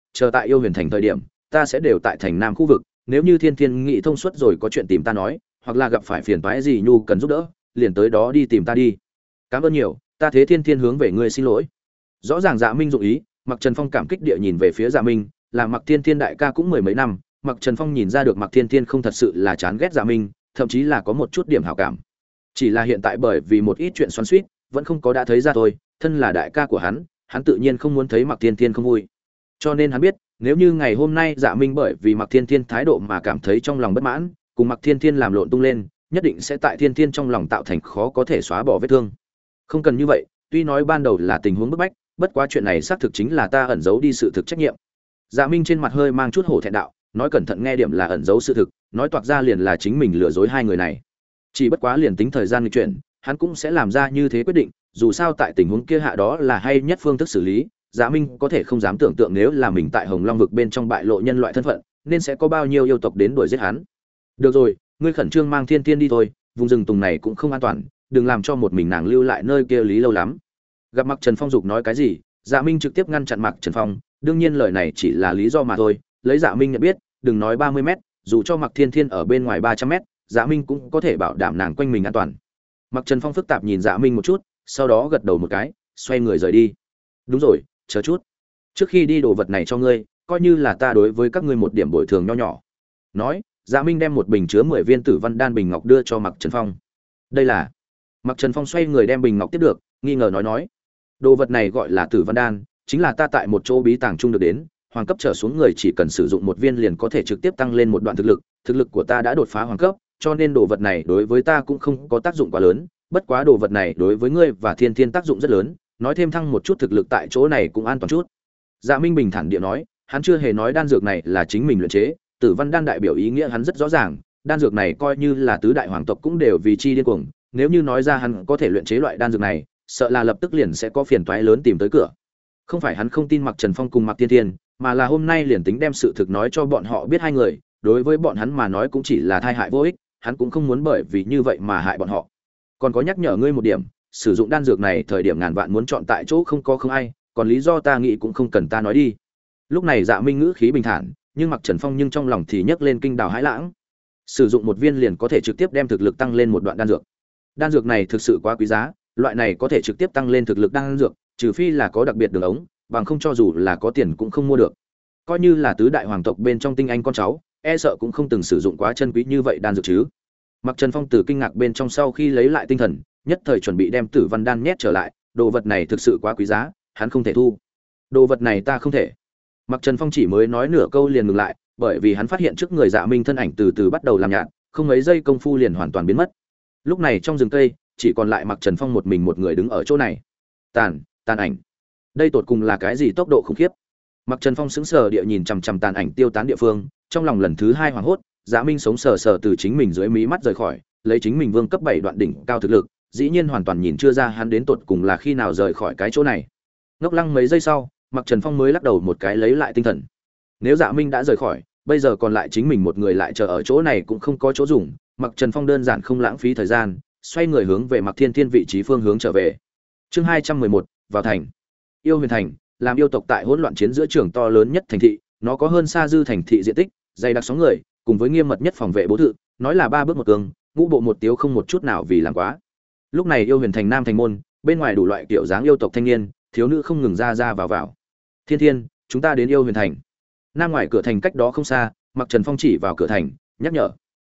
chờ tại Yêu Huyền Thành thời điểm, ta sẽ đều tại thành Nam khu vực, nếu như Thiên Thiên nghĩ thông suốt rồi có chuyện tìm ta nói, hoặc là gặp phải phiền toái gì nhu cần giúp đỡ, liền tới đó đi tìm ta đi. Cảm ơn nhiều, ta thế Thiên Thiên hướng về ngươi xin lỗi. Rõ ràng Dạ Minh dụng ý, Mặc Trần Phong cảm kích địa nhìn về phía Dạ Minh, là Mặc Thiên Thiên đại ca cũng mười mấy năm, Mặc Trần Phong nhìn ra được Mặc Thiên Thiên không thật sự là chán ghét Dạ Minh, thậm chí là có một chút điểm hảo cảm. Chỉ là hiện tại bởi vì một ít chuyện xoắn xuýt, vẫn không có đã thấy ra thôi, thân là đại ca của hắn tự nhiên không muốn thấy Mặc Thiên Thiên không vui. Cho nên hắn biết, nếu như ngày hôm nay Dạ Minh bởi vì Mặc Thiên Thiên thái độ mà cảm thấy trong lòng bất mãn, cùng Mặc Thiên Thiên làm lộn tung lên, nhất định sẽ tại Thiên Thiên trong lòng tạo thành khó có thể xóa bỏ vết thương. Không cần như vậy, tuy nói ban đầu là tình huống bức bách, bất quá chuyện này xác thực chính là ta ẩn giấu đi sự thực trách nhiệm. Dạ Minh trên mặt hơi mang chút hổ thẹn đạo, nói cẩn thận nghe điểm là ẩn giấu sự thực, nói toạc ra liền là chính mình lừa dối hai người này. Chỉ bất quá liền tính thời gian nghịch chuyển, hắn cũng sẽ làm ra như thế quyết định, dù sao tại tình huống kia hạ đó là hay nhất phương thức xử lý. Dạ Minh có thể không dám tưởng tượng nếu là mình tại Hồng Long vực bên trong bại lộ nhân loại thân phận, nên sẽ có bao nhiêu yêu tộc đến đuổi giết hắn. Được rồi, ngươi khẩn trương mang Thiên Thiên đi thôi, vùng rừng tùng này cũng không an toàn, đừng làm cho một mình nàng lưu lại nơi kia lý lâu lắm. Gặp Mặc Trần Phong dục nói cái gì, Dạ Minh trực tiếp ngăn chặn Mặc Trần Phong, đương nhiên lời này chỉ là lý do mà thôi, lấy Dạ Minh nhận biết, đừng nói 30 mét, dù cho Mặc Thiên Thiên ở bên ngoài 300 mét, Dạ Minh cũng có thể bảo đảm nàng quanh mình an toàn. Mặc Trần Phong phức tạp nhìn Dạ Minh một chút, sau đó gật đầu một cái, xoay người rời đi. Đúng rồi, chờ chút. Trước khi đi đồ vật này cho ngươi, coi như là ta đối với các ngươi một điểm bồi thường nho nhỏ. Nói, Dạ Minh đem một bình chứa 10 viên Tử Văn đan bình ngọc đưa cho Mặc Trần Phong. Đây là. Mặc Trần Phong xoay người đem bình ngọc tiếp được, nghi ngờ nói, đồ vật này gọi là Tử Văn đan, chính là ta tại một chỗ bí tàng chung được đến, hoàng cấp trở xuống người chỉ cần sử dụng một viên liền có thể trực tiếp tăng lên một đoạn thực lực của ta đã đột phá hoàng cấp, cho nên đồ vật này đối với ta cũng không có tác dụng quá lớn, bất quá đồ vật này đối với ngươi và Thiên Thiên tác dụng rất lớn, nói thêm thăng một chút thực lực tại chỗ này cũng an toàn chút. Dạ Minh bình thản địa nói, hắn chưa hề nói đan dược này là chính mình luyện chế, Tử Văn đan đại biểu ý nghĩa hắn rất rõ ràng, đan dược này coi như là tứ đại hoàng tộc cũng đều vì chi điên cuồng, nếu như nói ra hắn có thể luyện chế loại đan dược này, sợ là lập tức liền sẽ có phiền toái lớn tìm tới cửa. Không phải hắn không tin Mặc Trần Phong cùng Mặc Thiên Thiên, mà là hôm nay liền tính đem sự thực nói cho bọn họ biết hai người, đối với bọn hắn mà nói cũng chỉ là tai hại vô ích, hắn cũng không muốn bởi vì như vậy mà hại bọn họ. Còn có nhắc nhở ngươi một điểm, sử dụng đan dược này thời điểm ngàn vạn muốn chọn tại chỗ không ai, còn lý do ta nghĩ cũng không cần ta nói đi. Lúc này Dạ Minh ngữ khí bình thản, nhưng Mặc Trần Phong nhưng trong lòng thì nhấc lên kinh đào hãi lãng. Sử dụng một viên liền có thể trực tiếp đem thực lực tăng lên một đoạn đan dược. Đan dược này thực sự quá quý giá, loại này có thể trực tiếp tăng lên thực lực đan dược, trừ phi là có đặc biệt đường ống, bằng không cho dù là có tiền cũng không mua được. Coi như là tứ đại hoàng tộc bên trong tinh anh con cháu, e sợ cũng không từng sử dụng quá chân quý như vậy đan dược chứ. Mặc Trần Phong từ kinh ngạc bên trong sau khi lấy lại tinh thần, nhất thời chuẩn bị đem Tử Văn đan nhét trở lại, đồ vật này thực sự quá quý giá, hắn không thể thu. Đồ vật này ta không thể. Mặc Trần Phong chỉ mới nói nửa câu liền ngừng lại, bởi vì hắn phát hiện trước người Dạ Minh thân ảnh từ từ bắt đầu làm nhạt, không mấy giây công phu liền hoàn toàn biến mất. Lúc này trong rừng cây, chỉ còn lại Mặc Trần Phong một mình một người đứng ở chỗ này. Tàn ảnh. Đây tột cùng là cái gì tốc độ khủng khiếp? Mặc Trần Phong sững sờ địa nhìn chằm chằm tàn ảnh tiêu tán địa phương, trong lòng lần thứ hai hoảng hốt, Dạ Minh sống sờ sờ từ chính mình dưới mí mắt rời khỏi, lấy chính mình vương cấp 7 đoạn đỉnh cao thực lực, dĩ nhiên hoàn toàn nhìn chưa ra hắn đến tột cùng là khi nào rời khỏi cái chỗ này. Ngốc lăng mấy giây sau, Mặc Trần Phong mới lắc đầu một cái lấy lại tinh thần. Nếu Dạ Minh đã rời khỏi, bây giờ còn lại chính mình một người lại chờ ở chỗ này cũng không có chỗ dùng, Mặc Trần Phong đơn giản không lãng phí thời gian, xoay người hướng về Mặc Thiên Thiên vị trí phương hướng trở về. Chương 211, vào thành. Yêu Huyền Thành, làm yêu tộc tại hỗn loạn chiến giữa trường to lớn nhất thành thị, nó có hơn xa dư thành thị diện tích, dày đặc sóng người, cùng với nghiêm mật nhất phòng vệ bố thự, nói là ba bước một cường, ngũ bộ một tiếu không một chút nào vì làm quá. Lúc này Yêu Huyền Thành nam thành môn, bên ngoài đủ loại kiểu dáng yêu tộc thanh niên, thiếu nữ không ngừng ra vào. Thiên Thiên, chúng ta đến Yêu Huyền Thành. Nam ngoài cửa thành cách đó không xa, Mặc Trần Phong chỉ vào cửa thành, nhắc nhở.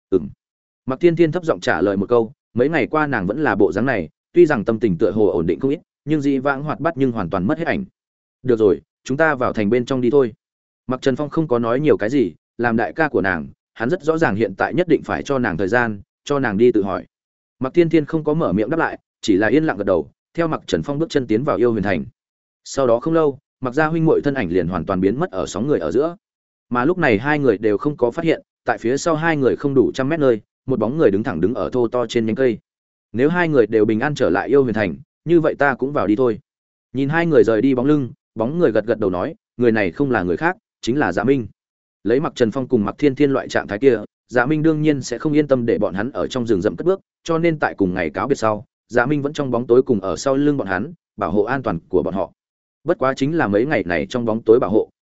Mặc Thiên Thiên thấp giọng trả lời một câu, mấy ngày qua nàng vẫn là bộ dáng này, tuy rằng tâm tình tựa hồ ổn định không ít, nhưng dĩ vãng hoạt bát nhưng hoàn toàn mất hết ảnh. Được rồi, chúng ta vào thành bên trong đi thôi. Mặc Trần Phong không có nói nhiều cái gì, làm đại ca của nàng, hắn rất rõ ràng hiện tại nhất định phải cho nàng thời gian, cho nàng đi tự hỏi. Mặc Thiên Thiên không có mở miệng đáp lại, chỉ là yên lặng gật đầu, theo Mặc Trần Phong bước chân tiến vào Yêu Huyền Thành. Sau đó không lâu, Mặc gia huynh muội thân ảnh liền hoàn toàn biến mất ở sóng người ở giữa. Mà lúc này hai người đều không có phát hiện, tại phía sau hai người không đủ trăm mét nơi, một bóng người đứng ở thô to trên nhánh cây. Nếu hai người đều bình an trở lại Yêu Huyền Thành, như vậy ta cũng vào đi thôi. Nhìn hai người rời đi bóng lưng, bóng người gật đầu nói, người này không là người khác, chính là Dạ Minh. Lấy Mặc Trần Phong cùng Mặc Thiên Thiên loại trạng thái kia, Dạ Minh đương nhiên sẽ không yên tâm để bọn hắn ở trong rừng rậm cất bước, cho nên tại cùng ngày cáo biệt sau, Dạ Minh vẫn trong bóng tối cùng ở sau lưng bọn hắn, bảo hộ an toàn của bọn họ. Bất quá chính là mấy ngày này trong bóng tối bảo hộ,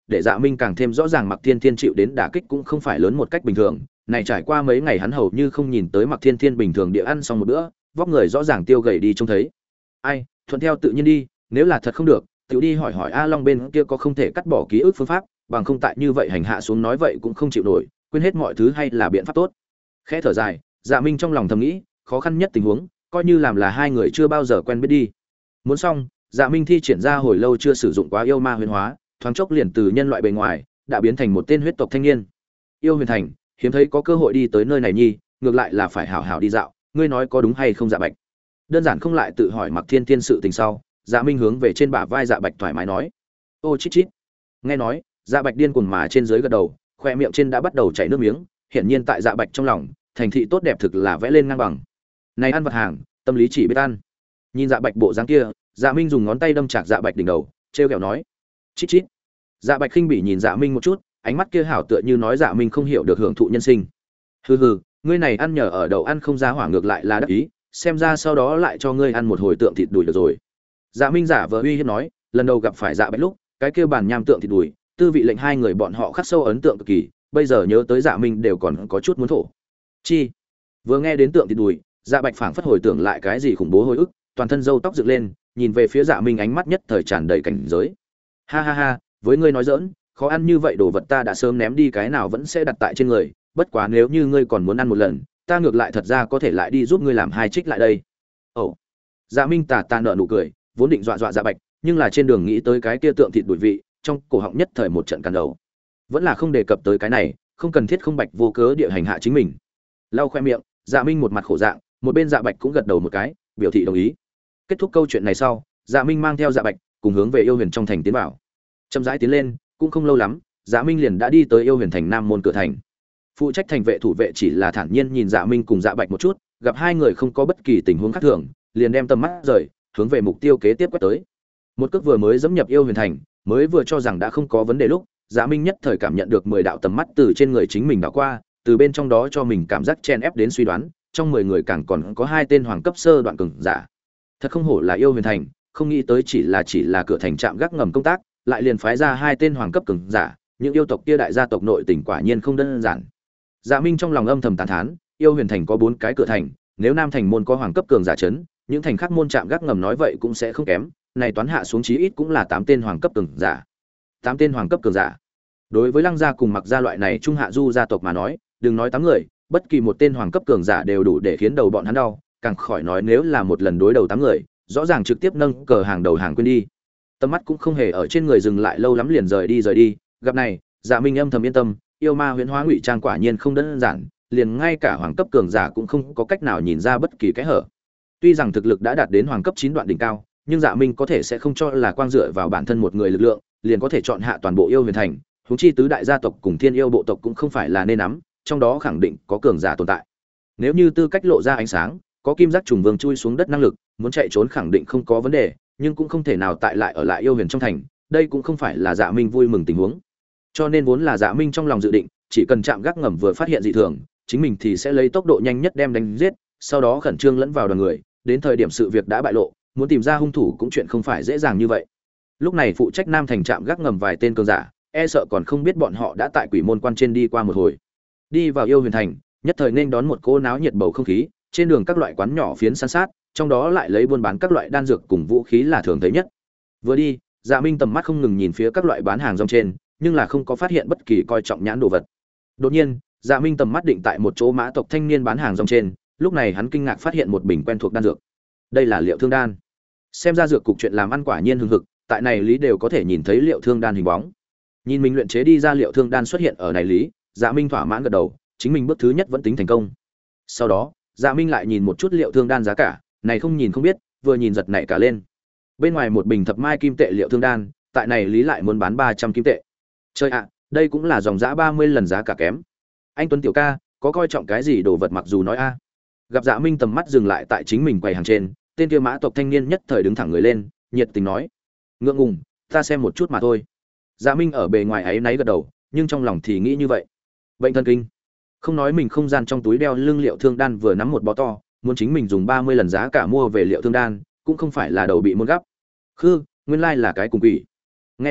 để Dạ Minh càng thêm rõ ràng Mạc Thiên Thiên chịu đến đả kích cũng không phải lớn một cách bình thường. Này trải qua mấy ngày hắn hầu như không nhìn tới Mạc Thiên Thiên bình thường địa ăn xong một bữa, vóc người rõ ràng tiêu gầy đi trông thấy. Ai, thuận theo tự nhiên đi, nếu là thật không được, tiểu đi hỏi hỏi A Long bên kia có không thể cắt bỏ ký ức phương pháp, bằng không tại như vậy hành hạ xuống nói vậy cũng không chịu nổi, quên hết mọi thứ hay là biện pháp tốt. Khẽ thở dài, Dạ Minh trong lòng thầm nghĩ, khó khăn nhất tình huống, coi như làm là hai người chưa bao giờ quen biết đi. Muốn xong, Dạ Minh thi triển ra hồi lâu chưa sử dụng quá yêu ma huyền hóa, thoáng chốc liền từ nhân loại bề ngoài đã biến thành một tên huyết tộc thanh niên. Yêu Huyền Thành, hiếm thấy có cơ hội đi tới nơi này nhi, ngược lại là phải hảo hảo đi dạo, ngươi nói có đúng hay không Dạ Bạch? Đơn giản không lại tự hỏi Mạc Thiên Thiên sự tình sau, Dạ Minh hướng về trên bả vai Dạ Bạch thoải mái nói: "Ô chít chít." Nghe nói, Dạ Bạch điên cuồng mà trên dưới gật đầu, khoe miệng trên đã bắt đầu chảy nước miếng, hiển nhiên tại Dạ Bạch trong lòng, thành thị tốt đẹp thực là vẽ lên ngang bằng. Này ăn vật hàng, tâm lý chỉ biết ăn. Nhìn Dạ Bạch bộ dáng kia, Dạ Minh dùng ngón tay đâm chạc Dạ Bạch đỉnh đầu, trêu ghẹo nói: "Chít chít." Dạ Bạch khinh bỉ nhìn Dạ Minh một chút, ánh mắt kia hảo tựa như nói Dạ Minh không hiểu được hưởng thụ nhân sinh. Hừ hừ, ngươi này ăn nhờ ở đậu ăn không ra hỏa ngược lại là đắc ý, xem ra sau đó lại cho ngươi ăn một hồi tượng thịt đùi được rồi. Dạ Minh giả vờ uy hiếp nói, lần đầu gặp phải Dạ Bạch lúc, cái kia bàn nham tượng thịt đùi, tư vị lệnh hai người bọn họ khắc sâu ấn tượng cực kỳ, bây giờ nhớ tới Dạ Minh đều còn có chút muốn thổ. Chi? Vừa nghe đến tượng thịt đùi, Dạ Bạch phảng phất hồi tưởng lại cái gì khủng bố hồi ức, toàn thân râu tóc dựng lên, nhìn về phía Dạ Minh ánh mắt nhất thời tràn đầy cảnh giới. Ha ha ha, với ngươi nói giỡn, khó ăn như vậy đồ vật ta đã sớm ném đi, cái nào vẫn sẽ đặt tại trên người, bất quá nếu như ngươi còn muốn ăn một lần, ta ngược lại thật ra có thể lại đi giúp ngươi làm hai trích lại đây. Ồ. Dạ Minh tà tà nở nụ cười, vốn định dọa dọa Dạ Bạch, nhưng là trên đường nghĩ tới cái kia tượng thịt đùi vị, trong cổ họng nhất thời một trận cằn đầu. Vẫn là không đề cập tới cái này, không cần thiết không Bạch vô cớ địa hành hạ chính mình. Lau khoe miệng, Dạ Minh một mặt khổ dạng, một bên Dạ Bạch cũng gật đầu một cái, biểu thị đồng ý. Kết thúc câu chuyện này sau, Dạ Minh mang theo Dạ Bạch cùng hướng về Yêu Huyền trong thành tiến vào. Chậm rãi tiến lên, cũng không lâu lắm, Dạ Minh liền đã đi tới Yêu Huyền thành nam môn cửa thành. Phụ trách thành vệ thủ vệ chỉ là thản nhiên nhìn Dạ Minh cùng Dạ Bạch một chút, gặp hai người không có bất kỳ tình huống khác thường, liền đem tầm mắt rời, hướng về mục tiêu kế tiếp quét tới. Một cước vừa mới dẫm nhập Yêu Huyền thành, mới vừa cho rằng đã không có vấn đề lúc, Dạ Minh nhất thời cảm nhận được 10 đạo tầm mắt từ trên người chính mình đảo qua, từ bên trong đó cho mình cảm giác chen ép đến suy đoán, trong 10 người càng còn có hai tên hoàng cấp sơ đoạn cường giả. Thật không hổ là Yêu Huyền thành, không nghĩ tới chỉ là cửa thành trạm gác ngầm công tác, lại liền phái ra hai tên hoàng cấp cường giả, những yêu tộc kia đại gia tộc nội tình quả nhiên không đơn giản. Dạ Minh trong lòng âm thầm tán thán, Yêu Huyền thành có 4 cái cửa thành, nếu Nam thành môn có hoàng cấp cường giả chấn, những thành khác môn trạm gác ngầm nói vậy cũng sẽ không kém, này toán hạ xuống chí ít cũng là 8 tên hoàng cấp cường giả. 8 tên hoàng cấp cường giả. Đối với Lăng gia cùng Mặc gia loại này trung hạ du gia tộc mà nói, đừng nói 8 người, bất kỳ một tên hoàng cấp cường giả đều đủ để khiến đầu bọn hắn đau, càng khỏi nói nếu là một lần đối đầu 8 người, rõ ràng trực tiếp nâng cờ hàng đầu hàng quên đi. Tầm mắt cũng không hề ở trên người dừng lại lâu lắm liền rời đi. Gặp này, Dạ Minh âm thầm yên tâm, yêu ma huyễn hóa ngụy trang quả nhiên không đơn giản, liền ngay cả hoàng cấp cường giả cũng không có cách nào nhìn ra bất kỳ cái hở. Tuy rằng thực lực đã đạt đến hoàng cấp 9 đoạn đỉnh cao, nhưng Dạ Minh có thể sẽ không cho là quang dựa vào bản thân một người lực lượng, liền có thể chọn hạ toàn bộ Yêu Huyền thành, huống chi tứ đại gia tộc cùng Thiên Yêu bộ tộc cũng không phải là nên nắm, trong đó khẳng định có cường giả tồn tại. Nếu như tư cách lộ ra ánh sáng, có kim giác trùng vương chui xuống đất năng lực, muốn chạy trốn khẳng định không có vấn đề, nhưng cũng không thể nào tại lại ở lại Yêu Huyền trong thành, đây cũng không phải là Dạ Minh vui mừng tình huống. Cho nên vốn là Dạ Minh trong lòng dự định, chỉ cần trạm gác ngầm vừa phát hiện dị thường, chính mình thì sẽ lấy tốc độ nhanh nhất đem đánh giết, sau đó khẩn trương lẫn vào đoàn người, đến thời điểm sự việc đã bại lộ, muốn tìm ra hung thủ cũng chuyện không phải dễ dàng như vậy. Lúc này phụ trách Nam thành trạm gác ngầm vài tên cường giả, e sợ còn không biết bọn họ đã tại Quỷ môn quan trên đi qua một hồi. Đi vào Yêu Huyền thành, nhất thời nên đón một cô náo nhiệt bầu không khí, trên đường các loại quán nhỏ phiến san sát, trong đó lại lấy buôn bán các loại đan dược cùng vũ khí là thường thấy nhất. Vừa đi, Dạ Minh tầm mắt không ngừng nhìn phía các loại bán hàng rong trên, nhưng là không có phát hiện bất kỳ coi trọng nhãn đồ vật. Đột nhiên, Dạ Minh tầm mắt định tại một chỗ mã tộc thanh niên bán hàng rong trên, lúc này hắn kinh ngạc phát hiện một bình quen thuộc đan dược. Đây là Liệu Thương đan. Xem ra dược cục chuyện làm ăn quả nhiên hưng hực, tại này lý đều có thể nhìn thấy Liệu Thương đan hình bóng. Nhìn mình luyện chế đi ra Liệu Thương đan xuất hiện ở này lý, Dạ Minh thỏa mãn gật đầu, chính mình bước thứ nhất vẫn tính thành công. Sau đó, Dạ Minh lại nhìn một chút Liệu Thương đan giá cả, này không nhìn không biết, vừa nhìn giật nảy cả lên. Bên ngoài một bình thập mai kim tệ Liệu Thương đan, tại này lý lại muốn bán 300 kim tệ. Chơi ạ, đây cũng là dòng giá 30 lần giá cả kém. Anh Tuấn tiểu ca, có coi trọng cái gì đồ vật mặc dù nói a. Gặp Dạ Minh tầm mắt dừng lại tại chính mình quầy hàng trên, tên kia mã tộc thanh niên nhất thời đứng thẳng người lên, nhiệt tình nói: "Ngượng ngùng, ta xem một chút mà thôi." Dạ Minh ở bề ngoài ấy náy gật đầu, nhưng trong lòng thì nghĩ như vậy. Bệnh thần kinh. Không nói mình không gian trong túi đeo lưng Liệu Thương đan vừa nắm một bó to, muốn chính mình dùng 30 lần giá cả mua về Liệu Thương đan, cũng không phải là đầu bị muốn gấp. Khư, nguyên lai là cái cùng quỷ. Nghe nói,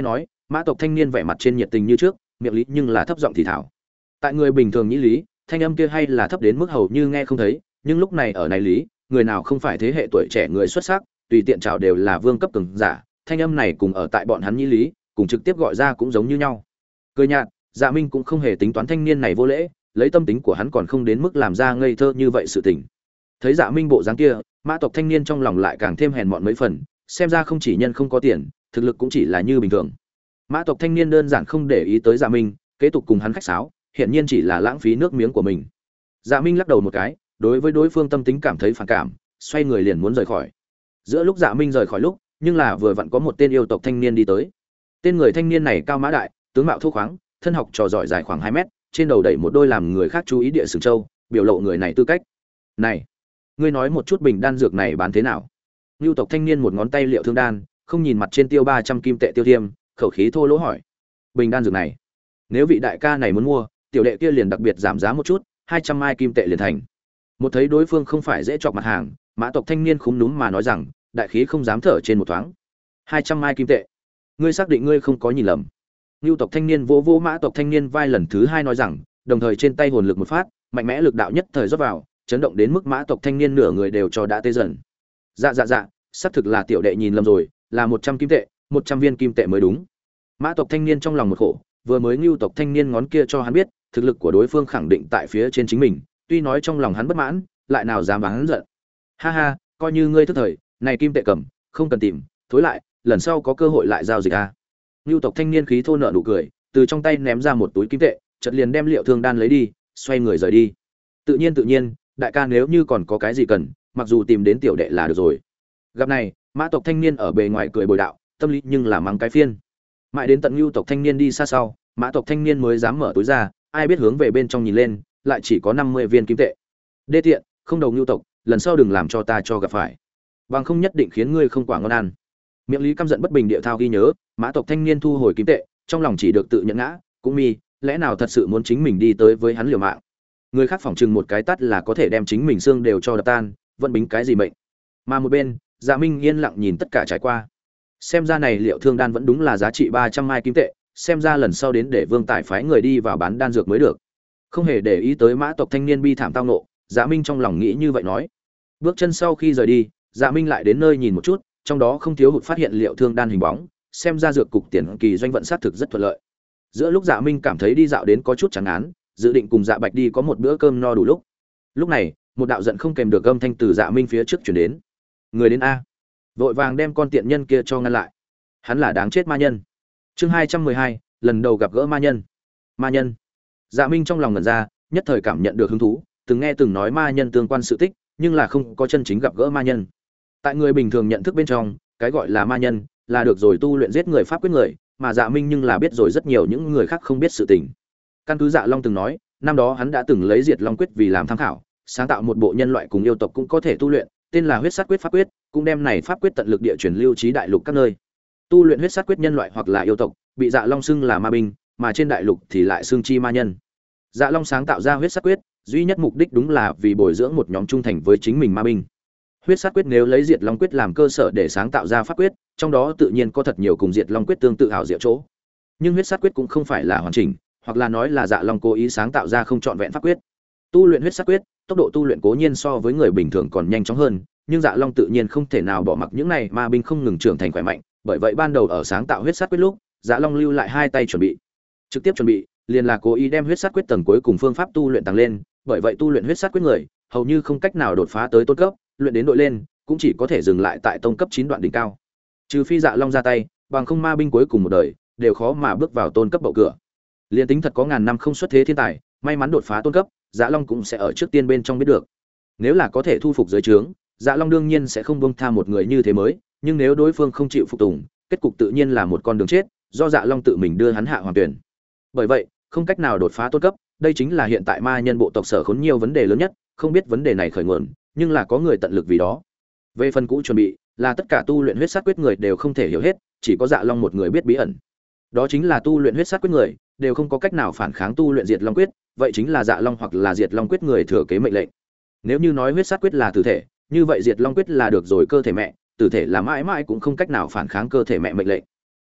mã tộc thanh niên vẻ mặt trên nhiệt tình như trước, miệng lý nhưng là thấp giọng thì thảo. Tại người bình thường nghĩ lý, thanh âm kia hay là thấp đến mức hầu như nghe không thấy, nhưng lúc này ở này lý, người nào không phải thế hệ tuổi trẻ người xuất sắc, tùy tiện chào đều là vương cấp cường giả, thanh âm này cùng ở tại bọn hắn nghĩ lý, cùng trực tiếp gọi ra cũng giống như nhau. Cười nhạt, Dạ Minh cũng không hề tính toán thanh niên này vô lễ, lấy tâm tính của hắn còn không đến mức làm ra ngây thơ như vậy sự tình. Thấy Dạ Minh bộ dáng kia, mã tộc thanh niên trong lòng lại càng thêm hèn mọn mấy phần, xem ra không chỉ nhân không có tiền, thực lực cũng chỉ là như bình thường. Mã tộc thanh niên đơn giản không để ý tới Dạ Minh, kế tục cùng hắn khách sáo, hiện nhiên chỉ là lãng phí nước miếng của mình. Dạ Minh lắc đầu một cái, đối với đối phương tâm tính cảm thấy phản cảm, xoay người liền muốn rời khỏi. Giữa lúc Dạ Minh rời khỏi lúc, nhưng là vừa vặn có một tên yêu tộc thanh niên đi tới. Tên người thanh niên này cao mã đại, tướng mạo thô khoáng, thân học trò giỏi dài khoảng 2 mét, trên đầu đẩy một đôi làm người khác chú ý địa sừng châu, biểu lộ người này tư cách. "Này, ngươi nói một chút bình đan dược này bán thế nào?" Nưu tộc thanh niên một ngón tay liệu thương đan, không nhìn mặt trên tiêu 300 kim tệ tiêu thiêm, khẩu khí thô lỗ hỏi: "Bình đan dược này, nếu vị đại ca này muốn mua, tiểu đệ kia liền đặc biệt giảm giá một chút, 200 mai kim tệ liền thành." Một thấy đối phương không phải dễ chọc mặt hàng, mã tộc thanh niên khúm núm mà nói rằng, đại khí không dám thở trên một thoáng. 200 mai kim tệ, ngươi xác định ngươi không có nhìn lầm? Nưu tộc thanh niên vỗ vỗ mã tộc thanh niên vai lần thứ 2 nói rằng, đồng thời trên tay hồn lực một phát, mạnh mẽ lực đạo nhất thời rót vào, chấn động đến mức mã tộc thanh niên nửa người đều cho đã tê dần. Dạ, xác thực là tiểu đệ nhìn lầm rồi, là 100 kim tệ, 100 viên kim tệ mới đúng. Mã tộc thanh niên trong lòng một khổ, vừa mới Nưu tộc thanh niên ngón kia cho hắn biết, thực lực của đối phương khẳng định tại phía trên chính mình, tuy nói trong lòng hắn bất mãn, lại nào dám hắn giận. Ha ha, coi như ngươi thức thời, này kim tệ cầm, không cần tìm, thối lại, lần sau có cơ hội lại giao dịch a. Nưu tộc thanh niên khí thô nợ nụ cười, từ trong tay ném ra một túi kim tệ, chợt liền đem liệu thương đan lấy đi, xoay người rời đi. Tự nhiên, đại ca nếu như còn có cái gì cần, mặc dù tìm đến tiểu đệ là được rồi. Gặp này, mã tộc thanh niên ở bề ngoài cười bồi đạo, tâm lý nhưng là mắng cái phiên. Mãi đến tận Nưu tộc thanh niên đi xa sau, mã tộc thanh niên mới dám mở túi ra, ai biết hướng về bên trong nhìn lên, lại chỉ có 50 viên kim tệ. Đê tiện, không đầu Nưu tộc, lần sau đừng làm cho ta cho gặp phải, bằng không nhất định khiến ngươi không quả ngon ăn. Miệng lý căm giận bất bình địa thao ghi nhớ, mã tộc thanh niên thu hồi kim tệ, trong lòng chỉ được tự nhận ngã, cũng mi, lẽ nào thật sự muốn chính mình đi tới với hắn liều mạng? Người khác phỏng chừng một cái tát là có thể đem chính mình xương đều cho đập tan, vẫn bính cái gì mệnh. Mà một bên, Dạ Minh yên lặng nhìn tất cả trải qua. Xem ra này liệu thương đan vẫn đúng là giá trị 300 mai kim tệ, xem ra lần sau đến để Vương Tài phái người đi vào bán đan dược mới được. Không hề để ý tới mã tộc thanh niên bi thảm tao nộ, Dạ Minh trong lòng nghĩ như vậy nói. Bước chân sau khi rời đi, Dạ Minh lại đến nơi nhìn một chút, trong đó không thiếu hụt phát hiện liệu thương đan hình bóng, xem ra dược cục tiền kỳ doanh vận sát thực rất thuận lợi. Giữa lúc Dạ Minh cảm thấy đi dạo đến có chút chán ngán, dự định cùng Dạ Bạch đi có một bữa cơm no đủ lúc. Lúc này, một đạo giận không kèm được âm thanh từ Dạ Minh phía trước truyền đến. Người đến a. Vội vàng đem con tiện nhân kia cho ngăn lại. Hắn là đáng chết ma nhân. Chương 212, lần đầu gặp gỡ ma nhân. Ma nhân. Dạ Minh trong lòng ngẩn ra, nhất thời cảm nhận được hứng thú, từng nghe từng nói ma nhân tương quan sự tích, nhưng là không có chân chính gặp gỡ ma nhân. Tại người bình thường nhận thức bên trong, cái gọi là ma nhân là được rồi tu luyện giết người pháp quyết người, mà Dạ Minh nhưng là biết rồi rất nhiều những người khác không biết sự tình. Căn cứ Dạ Long từng nói, năm đó hắn đã từng lấy Diệt Long quyết vì làm tham khảo, sáng tạo một bộ nhân loại cùng yêu tộc cũng có thể tu luyện, tên là Huyết Sát Quyết pháp quyết, cũng đem này pháp quyết tận lực địa truyền lưu trí đại lục các nơi. Tu luyện Huyết Sát Quyết nhân loại hoặc là yêu tộc, bị Dạ Long xưng là ma binh, mà trên đại lục thì lại xưng chi ma nhân. Dạ Long sáng tạo ra Huyết Sát Quyết, duy nhất mục đích đúng là vì bồi dưỡng một nhóm trung thành với chính mình ma binh. Huyết Sát Quyết nếu lấy Diệt Long Quyết làm cơ sở để sáng tạo ra pháp quyết, trong đó tự nhiên có thật nhiều cùng Diệt Long Quyết tương tự hảo diệu chỗ. Nhưng Huyết Sát Quyết cũng không phải là hoàn chỉnh, hoặc là nói là Dạ Long cố ý sáng tạo ra không trọn vẹn pháp quyết. Tu luyện Huyết Sát Quyết, tốc độ tu luyện cố nhiên so với người bình thường còn nhanh chóng hơn, nhưng Dạ Long tự nhiên không thể nào bỏ mặc những này ma binh không ngừng trưởng thành khỏe mạnh, bởi vậy ban đầu ở sáng tạo Huyết Sát Quyết lúc, Dạ Long lưu lại hai tay chuẩn bị. Trực tiếp chuẩn bị, liền là cố ý đem Huyết Sát Quyết tầng cuối cùng phương pháp tu luyện tăng lên, bởi vậy tu luyện Huyết Sát Quyết người, hầu như không cách nào đột phá tới tôn cấp, luyện đến đội lên, cũng chỉ có thể dừng lại tại tông cấp 9 đoạn đỉnh cao. Trừ phi Dạ Long ra tay, bằng không ma binh cuối cùng một đời đều khó mà bước vào tôn cấp bậu cửa. Liên tính thật có ngàn năm không xuất thế thiên tài, may mắn đột phá tôn cấp, Dạ Long cũng sẽ ở trước tiên bên trong biết được. Nếu là có thể thu phục dưới trướng, Dạ Long đương nhiên sẽ không buông tha một người như thế mới, nhưng nếu đối phương không chịu phục tùng, kết cục tự nhiên là một con đường chết, do Dạ Long tự mình đưa hắn hạ hoàng tuyển. Bởi vậy, không cách nào đột phá tôn cấp, đây chính là hiện tại ma nhân bộ tộc sở khốn nhiều vấn đề lớn nhất, không biết vấn đề này khởi nguồn, nhưng là có người tận lực vì đó. Về phần cũ chuẩn bị, là tất cả tu luyện Huyết Sát Quyết người đều không thể hiểu hết, chỉ có Dạ Long một người biết bí ẩn. Đó chính là tu luyện Huyết Sát Quyết người đều không có cách nào phản kháng tu luyện Diệt Long Quyết, vậy chính là Dạ Long hoặc là Diệt Long Quyết người thừa kế mệnh lệnh. Nếu như nói Huyết Sát Quyết là tử thể, như vậy Diệt Long Quyết là được rồi cơ thể mẹ, tử thể là mãi mãi cũng không cách nào phản kháng cơ thể mẹ mệnh lệnh.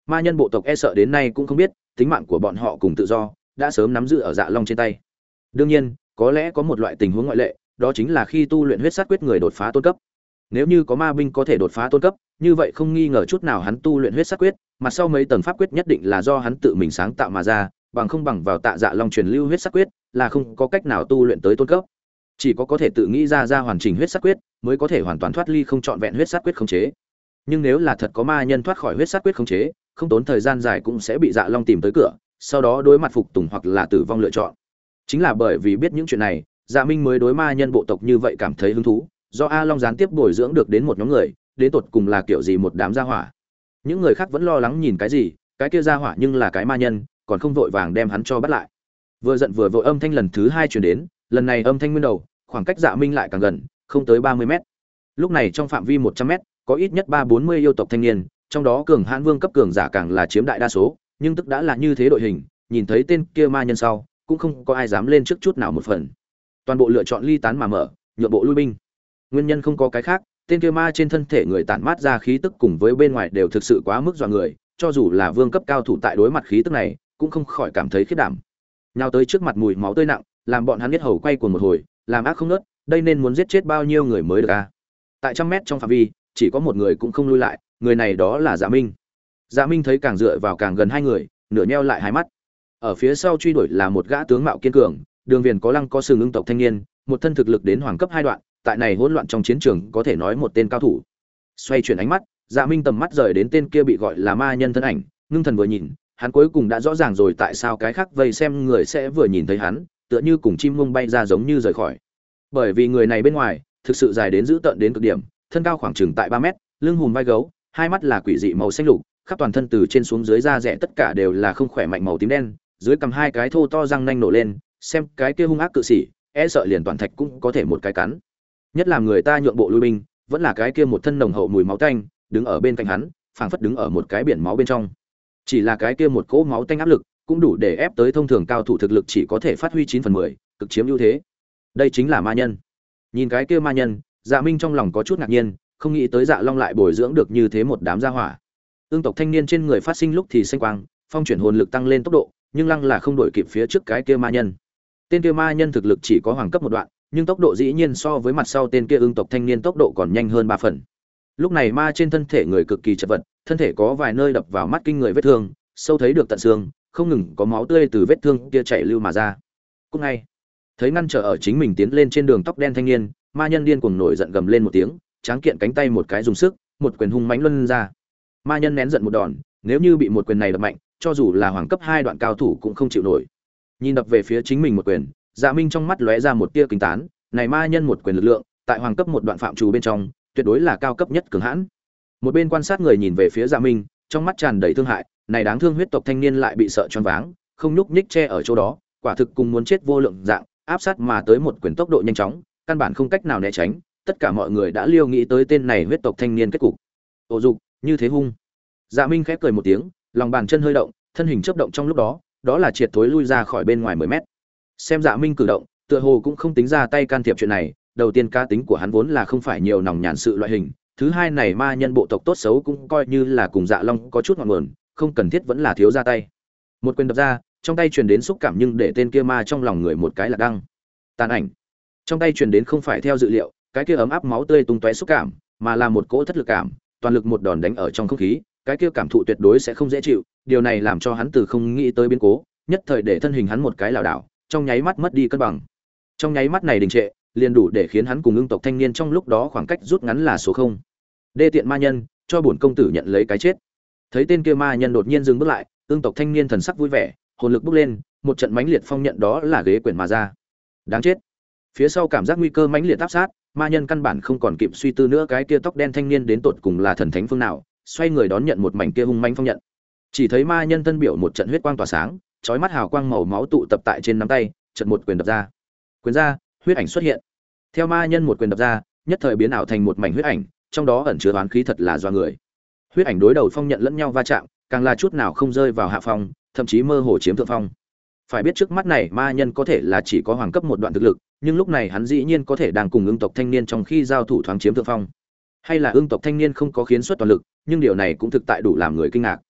ma nhân bộ tộc e sợ đến nay cũng không biết tính mạng của bọn họ cùng tự do đã sớm nắm giữ ở Dạ Long trên tay. Đương nhiên, có lẽ có một loại tình huống ngoại lệ, đó chính là khi tu luyện huyết sát quyết người đột phá tôn cấp. Nếu như có ma binh có thể đột phá tôn cấp, như vậy không nghi ngờ chút nào hắn tu luyện huyết sát quyết, mặt sau mấy tầng pháp quyết nhất định là do hắn tự mình sáng tạo mà ra, bằng không bằng vào Tạ Dạ Long truyền lưu huyết sát quyết, là không có cách nào tu luyện tới tôn cấp. Chỉ có thể tự nghĩ ra hoàn chỉnh huyết sát quyết, mới có thể hoàn toàn thoát ly không trọn vẹn huyết sát quyết khống chế. Nhưng nếu là thật có ma nhân thoát khỏi huyết sát quyết khống chế, không tốn thời gian dài cũng sẽ bị Dạ Long tìm tới cửa, sau đó đối mặt phục tùng hoặc là tử vong lựa chọn. Chính là bởi vì biết những chuyện này, Dạ Minh mới đối ma nhân bộ tộc như vậy cảm thấy hứng thú, do A Long gián tiếp bồi dưỡng được đến một nhóm người, đến tột cùng là kiểu gì một đám gia hỏa. Những người khác vẫn lo lắng nhìn cái gì, cái kia gia hỏa nhưng là cái ma nhân, còn không vội vàng đem hắn cho bắt lại. Vừa giận vừa vội âm thanh lần thứ hai truyền đến, lần này âm thanh nguyên đầu, khoảng cách Dạ Minh lại càng gần, không tới 30 mét. Lúc này trong phạm vi 100 mét, có ít nhất 340 yêu tộc thanh niên, trong đó cường hãn vương cấp cường giả càng là chiếm đại đa số, nhưng tức đã là như thế đội hình, nhìn thấy tên kia ma nhân sau, cũng không có ai dám lên trước chút nào một phần. Toàn bộ lựa chọn ly tán mà mở, nhượng bộ lui binh. Nguyên nhân không có cái khác, tên kia ma trên thân thể người tản mát ra khí tức cùng với bên ngoài đều thực sự quá mức dọa người, cho dù là vương cấp cao thủ tại đối mặt khí tức này, cũng không khỏi cảm thấy khiếp đảm. Nhào tới trước mặt mùi máu tươi nặng, làm bọn hắn biết hầu quay cuồng một hồi, làm ác không ngớt, đây nên muốn giết chết bao nhiêu người mới được a. Tại trăm mét trong phạm vi, chỉ có một người cũng không lui lại, người này đó là Dạ Minh. Dạ Minh thấy càng dựa vào càng gần hai người, nửa nheo lại hai mắt. Ở phía sau truy đuổi là một gã tướng mạo kiên cường, đường viền có lăng có sừng ưng tộc thanh niên, một thân thực lực đến hoàng cấp 2 đoạn, tại này hỗn loạn trong chiến trường có thể nói một tên cao thủ. Xoay chuyển ánh mắt, Dạ Minh tầm mắt rời đến tên kia bị gọi là ma nhân thân ảnh, ngưng thần vừa nhìn, hắn cuối cùng đã rõ ràng rồi tại sao cái khác vây xem người sẽ vừa nhìn thấy hắn, tựa như cùng chim muông bay ra giống như rời khỏi. Bởi vì người này bên ngoài, thực sự dài đến dữ tợn đến cực điểm, thân cao khoảng chừng tại 3 mét, lưng hùm vai gấu, hai mắt là quỷ dị màu xanh lục, khắp toàn thân từ trên xuống dưới da rẻ tất cả đều là không khỏe mạnh màu tím đen, dưới cằm hai cái thô to răng nanh nổ lên, xem cái kia hung ác cự sĩ, e sợ liền toàn thạch cũng có thể một cái cắn. Nhất là người ta nhượng bộ lui binh, vẫn là cái kia một thân nồng hậu mùi máu tanh, đứng ở bên cạnh hắn, phảng phất đứng ở một cái biển máu bên trong. Chỉ là cái kia một cỗ máu tanh áp lực, cũng đủ để ép tới thông thường cao thủ thực lực chỉ có thể phát huy 9/10, cực chiếm ưu thế. Đây chính là ma nhân. Nhìn cái kia ma nhân, Dạ Minh trong lòng có chút ngạc nhiên, không nghĩ tới Dạ Long lại bồi dưỡng được như thế một đám gia hỏa. Ương tộc thanh niên trên người phát sinh lúc thì xanh quang, phong chuyển hồn lực tăng lên tốc độ, nhưng lăng là không đổi kịp phía trước cái kia ma nhân. Tên kia ma nhân thực lực chỉ có hoàng cấp một đoạn, nhưng tốc độ dĩ nhiên so với mặt sau tên kia ương tộc thanh niên tốc độ còn nhanh hơn 3 phần. Lúc này ma trên thân thể người cực kỳ chật vật, thân thể có vài nơi đập vào mắt kinh người vết thương, sâu thấy được tận xương, không ngừng có máu tươi từ vết thương kia chảy lưu mà ra. Cũng ngay, thấy ngăn trở ở chính mình tiến lên trên đường tóc đen thanh niên, ma nhân điên cuồng nổi giận gầm lên một tiếng, tráng kiện cánh tay một cái dùng sức, một quyền hung mãnh luân ra. Ma nhân nén giận một đòn, nếu như bị một quyền này đập mạnh, cho dù là hoàng cấp 2 đoạn cao thủ cũng không chịu nổi. Nhìn đập về phía chính mình một quyền, Dạ Minh trong mắt lóe ra một tia kinh tán, này ma nhân một quyền lực lượng, tại hoàng cấp một đoạn phạm trù bên trong, tuyệt đối là cao cấp nhất cường hãn. Một bên quan sát người nhìn về phía Dạ Minh, trong mắt tràn đầy thương hại, này đáng thương huyết tộc thanh niên lại bị sợ choáng váng, không nhúc nhích che ở chỗ đó, quả thực cùng muốn chết vô lượng dạng, áp sát mà tới một quyền tốc độ nhanh chóng, căn bản không cách nào né tránh, tất cả mọi người đã liêu nghĩ tới tên này huyết tộc thanh niên kết cục. Ồ dục, như thế hung. Dạ Minh khép cười một tiếng, lòng bàn chân hơi động, thân hình chớp động trong lúc đó, đó là triệt thối lui ra khỏi bên ngoài 10 mét. Xem Dạ Minh cử động, tựa hồ cũng không tính ra tay can thiệp chuyện này, đầu tiên cá tính của hắn vốn là không phải nhiều nòng nhàn sự loại hình, thứ hai này ma nhân bộ tộc tốt xấu cũng coi như là cùng Dạ Long có chút ngọn nguồn, không cần thiết vẫn là thiếu ra tay. Một quyền đập ra, trong tay truyền đến xúc cảm nhưng để tên kia ma trong lòng người một cái là đăng. Tàn ảnh. Trong tay truyền đến không phải theo dự liệu, cái kia ấm áp máu tươi tung tóe xúc cảm, mà là một cỗ thất lực cảm, toàn lực một đòn đánh ở trong không khí, cái kia cảm thụ tuyệt đối sẽ không dễ chịu, điều này làm cho hắn từ không nghĩ tới biến cố, nhất thời để thân hình hắn một cái lảo đảo, trong nháy mắt mất đi cân bằng. Trong nháy mắt này đình trệ, liền đủ để khiến hắn cùng ưng tộc thanh niên trong lúc đó khoảng cách rút ngắn là số 0. Đê tiện ma nhân, cho bổn công tử nhận lấy cái chết. Thấy tên kia ma nhân đột nhiên dừng bước lại, ưng tộc thanh niên thần sắc vui vẻ, hồn lực bốc lên, một trận mãnh liệt phong nhận đó là ghế quyển mà ra. Đáng chết. Phía sau cảm giác nguy cơ mãnh liệt áp sát, ma nhân căn bản không còn kịp suy tư nữa cái kia tóc đen thanh niên đến tột cùng là thần thánh phương nào, xoay người đón nhận một mảnh kia hung mãnh phong nhận. Chỉ thấy ma nhân thân biểu một trận huyết quang tỏa sáng, chói mắt hào quang màu máu tụ tập tại trên nắm tay, chợt một quyền đập ra. Quyền ra, huyết ảnh xuất hiện. Theo ma nhân một quyền đập ra, nhất thời biến ảo thành một mảnh huyết ảnh, trong đó ẩn chứa oán khí thật là do người. Huyết ảnh đối đầu phong nhận lẫn nhau va chạm, càng là chút nào không rơi vào hạ phong, thậm chí mơ hồ chiếm thượng phong. Phải biết trước mắt này ma nhân có thể là chỉ có hoàng cấp một đoạn thực lực, nhưng lúc này hắn dĩ nhiên có thể đang cùng ưng tộc thanh niên trong khi giao thủ thoáng chiếm thượng phong. Hay là ưng tộc thanh niên không có khiến xuất toàn lực, nhưng điều này cũng thực tại đủ làm người kinh ngạc.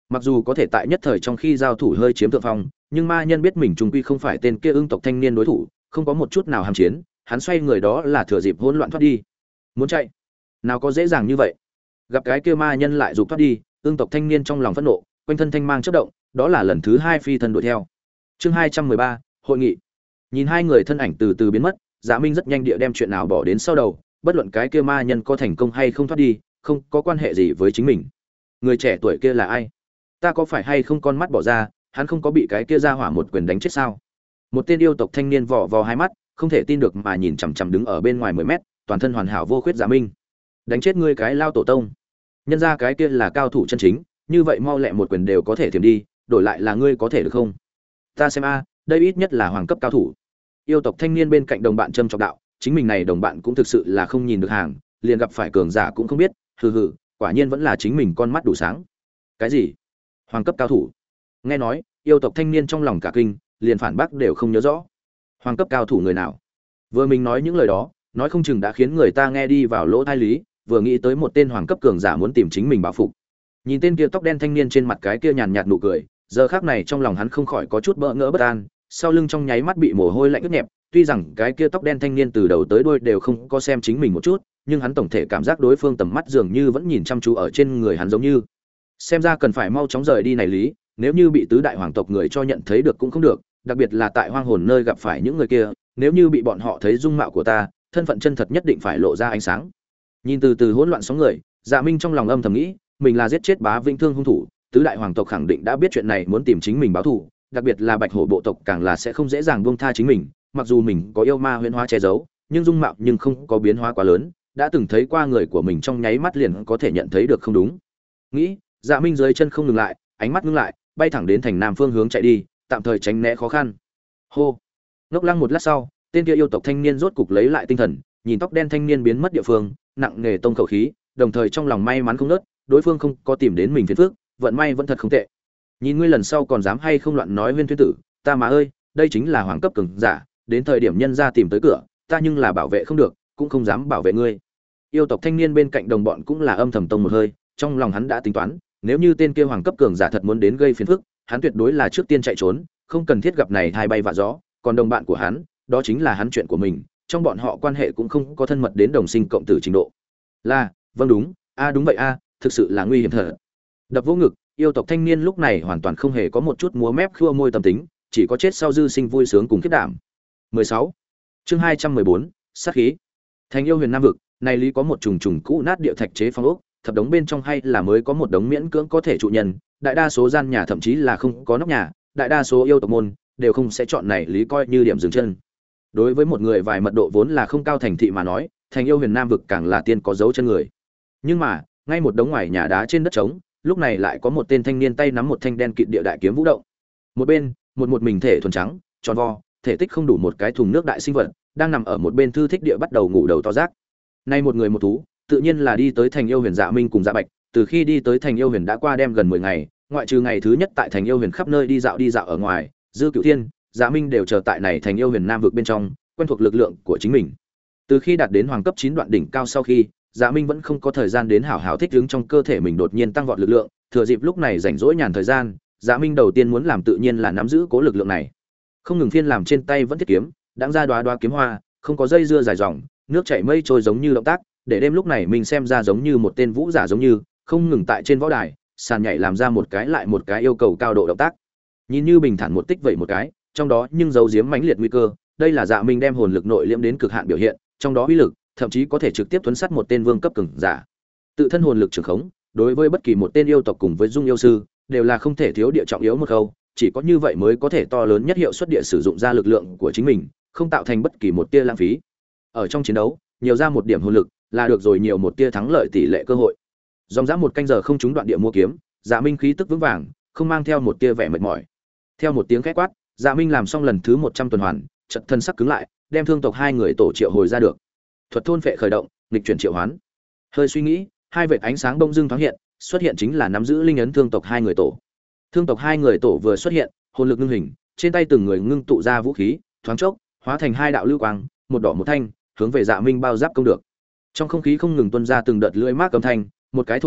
Mặc dù có thể tại nhất thời trong khi giao thủ hơi chiếm thượng phong, nhưng ma nhân biết mình trung quy không phải tên kia ưng tộc thanh niên đối thủ, không có một chút nào hàm chiến, hắn xoay người đó là thừa dịp hỗn loạn thoát đi. Muốn chạy, nào có dễ dàng như vậy. Gặp cái kia ma nhân lại giục thoát đi, ưng tộc thanh niên trong lòng phẫn nộ, quanh thân thanh mang chớp động, đó là lần thứ hai phi thân đuổi theo. Chương 213, hội nghị. Nhìn hai người thân ảnh từ từ biến mất, Dạ Minh rất nhanh địa đem chuyện nào bỏ đến sau đầu, bất luận cái kia ma nhân có thành công hay không thoát đi, không có quan hệ gì với chính mình. Người trẻ tuổi kia là ai? Ta có phải hay không con mắt bỏ ra, hắn không có bị cái kia ra hỏa một quyền đánh chết sao? Một tên yêu tộc thanh niên vò vò hai mắt, không thể tin được mà nhìn chằm chằm đứng ở bên ngoài 10 mét, toàn thân hoàn hảo vô khuyết Dạ Minh. Đánh chết ngươi cái lao tổ tông. Nhân ra cái kia là cao thủ chân chính, như vậy mau lẹ một quyền đều có thể thiểm đi, đổi lại là ngươi có thể được không? Ta xem a, đây ít nhất là hoàng cấp cao thủ. Yêu tộc thanh niên bên cạnh đồng bạn châm chọc đạo, chính mình này đồng bạn cũng thực sự là không nhìn được hàng, liền gặp phải cường giả cũng không biết, hừ hừ, quả nhiên vẫn là chính mình con mắt đủ sáng. Cái gì? Hoàng cấp cao thủ? Nghe nói, yêu tộc thanh niên trong lòng cả kinh, liền phản bác đều không nhớ rõ. Hoàng cấp cao thủ người nào? Vừa mình nói những lời đó, nói không chừng đã khiến người ta nghe đi vào lỗ tai lý, vừa nghĩ tới một tên hoàng cấp cường giả muốn tìm chính mình báo phục. Nhìn tên kia tóc đen thanh niên trên mặt cái kia nhàn nhạt nụ cười, giờ khắc này trong lòng hắn không khỏi có chút bỡ ngỡ bất an, sau lưng trong nháy mắt bị mồ hôi lạnh ướt nhẹp, tuy rằng cái kia tóc đen thanh niên từ đầu tới đuôi đều không có xem chính mình một chút, nhưng hắn tổng thể cảm giác đối phương tầm mắt dường như vẫn nhìn chăm chú ở trên người hắn giống như. Xem ra cần phải mau chóng rời đi này lý, nếu như bị tứ đại hoàng tộc người cho nhận thấy được cũng không được, đặc biệt là tại hoang hồn nơi gặp phải những người kia, nếu như bị bọn họ thấy dung mạo của ta, thân phận chân thật nhất định phải lộ ra ánh sáng. Nhìn từ từ hỗn loạn sóng người, Dạ Minh trong lòng âm thầm nghĩ, mình là giết chết Bá Vinh Thương hung thủ, tứ đại hoàng tộc khẳng định đã biết chuyện này muốn tìm chính mình báo thù, đặc biệt là Bạch Hổ bộ tộc càng là sẽ không dễ dàng buông tha chính mình, mặc dù mình có yêu ma huyễn hóa che giấu, nhưng dung mạo nhưng không có biến hóa quá lớn, đã từng thấy qua người của mình trong nháy mắt liền có thể nhận thấy được không đúng. Nghĩ, Dạ Minh dưới chân không ngừng lại, ánh mắt ngưng lại, bay thẳng đến thành nam phương hướng chạy đi, tạm thời tránh né khó khăn. Hô. Ngốc lăng một lát sau, tên kia yêu tộc thanh niên rốt cục lấy lại tinh thần, nhìn tóc đen thanh niên biến mất địa phương, nặng nề tông khẩu khí, đồng thời trong lòng may mắn không nớt, đối phương không có tìm đến mình phiền phức, vận may vẫn thật không tệ. Nhìn ngươi lần sau còn dám hay không loạn nói Huyên Thuyên tử, ta mà ơi, đây chính là hoàng cấp cường giả, đến thời điểm nhân gia tìm tới cửa, ta nhưng là bảo vệ không được, cũng không dám bảo vệ ngươi. Yêu tộc thanh niên bên cạnh đồng bọn cũng là âm thầm tông một hơi, trong lòng hắn đã tính toán, nếu như tên kia hoàng cấp cường giả thật muốn đến gây phiền phức, hắn tuyệt đối là trước tiên chạy trốn, không cần thiết gặp này hai bay vạ gió, còn đồng bạn của hắn, đó chính là hắn chuyện của mình, trong bọn họ quan hệ cũng không có thân mật đến đồng sinh cộng tử trình độ. Là, vâng đúng, đúng vậy thực sự là nguy hiểm thật. Đập vỗ ngực, yêu tộc thanh niên lúc này hoàn toàn không hề có một chút múa mép khua môi tâm tính, chỉ có chết sau dư sinh vui sướng cùng khiết đảm. 16. Chương 214, sát khí. Thành yêu huyền nam vực, này lý có một trùng trùng cũ nát địa thạch chế phong ốc, thập đống bên trong hay là mới có một đống miễn cưỡng có thể trụ nhân, đại đa số gian nhà thậm chí là không có nóc nhà, đại đa số yêu tộc môn đều không sẽ chọn này lý coi như điểm dừng chân. Đối với một người vài mật độ vốn là không cao thành thị mà nói, thành yêu huyền nam vực càng là tiên có dấu chân người. Nhưng mà, ngay một đống ngoài nhà đá trên đất trống, lúc này lại có một tên thanh niên tay nắm một thanh đen kịt địa đại kiếm vũ động. Một bên, một mình thể thuần trắng, tròn vo, thể tích không đủ một cái thùng nước đại sinh vật, đang nằm ở một bên thư thích địa bắt đầu ngủ đầu to rác. Nay một người một thú, tự nhiên là đi tới thành yêu huyền Dạ Minh cùng Dạ Bạch, từ khi đi tới thành yêu huyền đã qua đem gần 10 ngày, ngoại trừ ngày thứ nhất tại thành yêu huyền khắp nơi đi dạo ở ngoài, Dư Cửu Thiên, Dạ Minh đều chờ tại này thành yêu huyền nam vực bên trong, quen thuộc lực lượng của chính mình. Từ khi đạt đến hoàng cấp 9 đoạn đỉnh cao sau khi, Dạ Minh vẫn không có thời gian đến hảo hảo thích ứng trong cơ thể mình đột nhiên tăng vọt lực lượng, thừa dịp lúc này rảnh rỗi nhàn thời gian, Dạ Minh đầu tiên muốn làm tự nhiên là nắm giữ cố lực lượng này. Không ngừng phiên làm trên tay vẫn thiết kiếm, đang ra đóa kiếm hoa, không có dây dưa dài dòng, nước chảy mây trôi giống như động tác, để đêm lúc này mình xem ra giống như một tên vũ giả giống như, không ngừng tại trên võ đài, sàn nhảy làm ra một cái lại một cái yêu cầu cao độ động tác. Nhìn như bình thản một tích vậy một cái, trong đó nhưng giấu giếm mãnh liệt nguy cơ, đây là Dạ Minh đem hồn lực nội liễm đến cực hạn biểu hiện, trong đó uy lực thậm chí có thể trực tiếp tuấn sát một tên vương cấp cường giả. Tự thân hồn lực trường khống, đối với bất kỳ một tên yêu tộc cùng với dung yêu sư, đều là không thể thiếu địa trọng yếu một khâu, chỉ có như vậy mới có thể to lớn nhất hiệu suất địa sử dụng ra lực lượng của chính mình, không tạo thành bất kỳ một tia lãng phí. Ở trong chiến đấu, nhiều ra một điểm hồn lực, là được rồi nhiều một tia thắng lợi tỷ lệ cơ hội. Dòng dã một canh giờ không trúng đoạn địa mua kiếm, Dạ Minh khí tức vững vàng, không mang theo một tia vẻ mệt mỏi. Theo một tiếng khét quát, Dạ Minh làm xong lần thứ 100 tuần hoàn, chợt thân sắc cứng lại, đem thương tộc hai người tổ triệu hồi ra được. Thuật thôn phệ khởi động, nghịch chuyển triệu hoán. Hơi suy nghĩ, hai vệt ánh sáng bông dưng thoáng hiện, xuất hiện chính là nắm giữ linh ấn thương tộc hai người tổ. Thương tộc hai người tổ vừa xuất hiện, hồn lực ngưng hình, trên tay từng người ngưng tụ ra vũ khí, thoáng chốc, hóa thành hai đạo lưu quang, một đỏ một thanh, hướng về Dạ Minh bao giáp công được. Trong không khí không ngừng tuôn ra từng đợt lưỡi mác âm thanh, một cái thổ tức,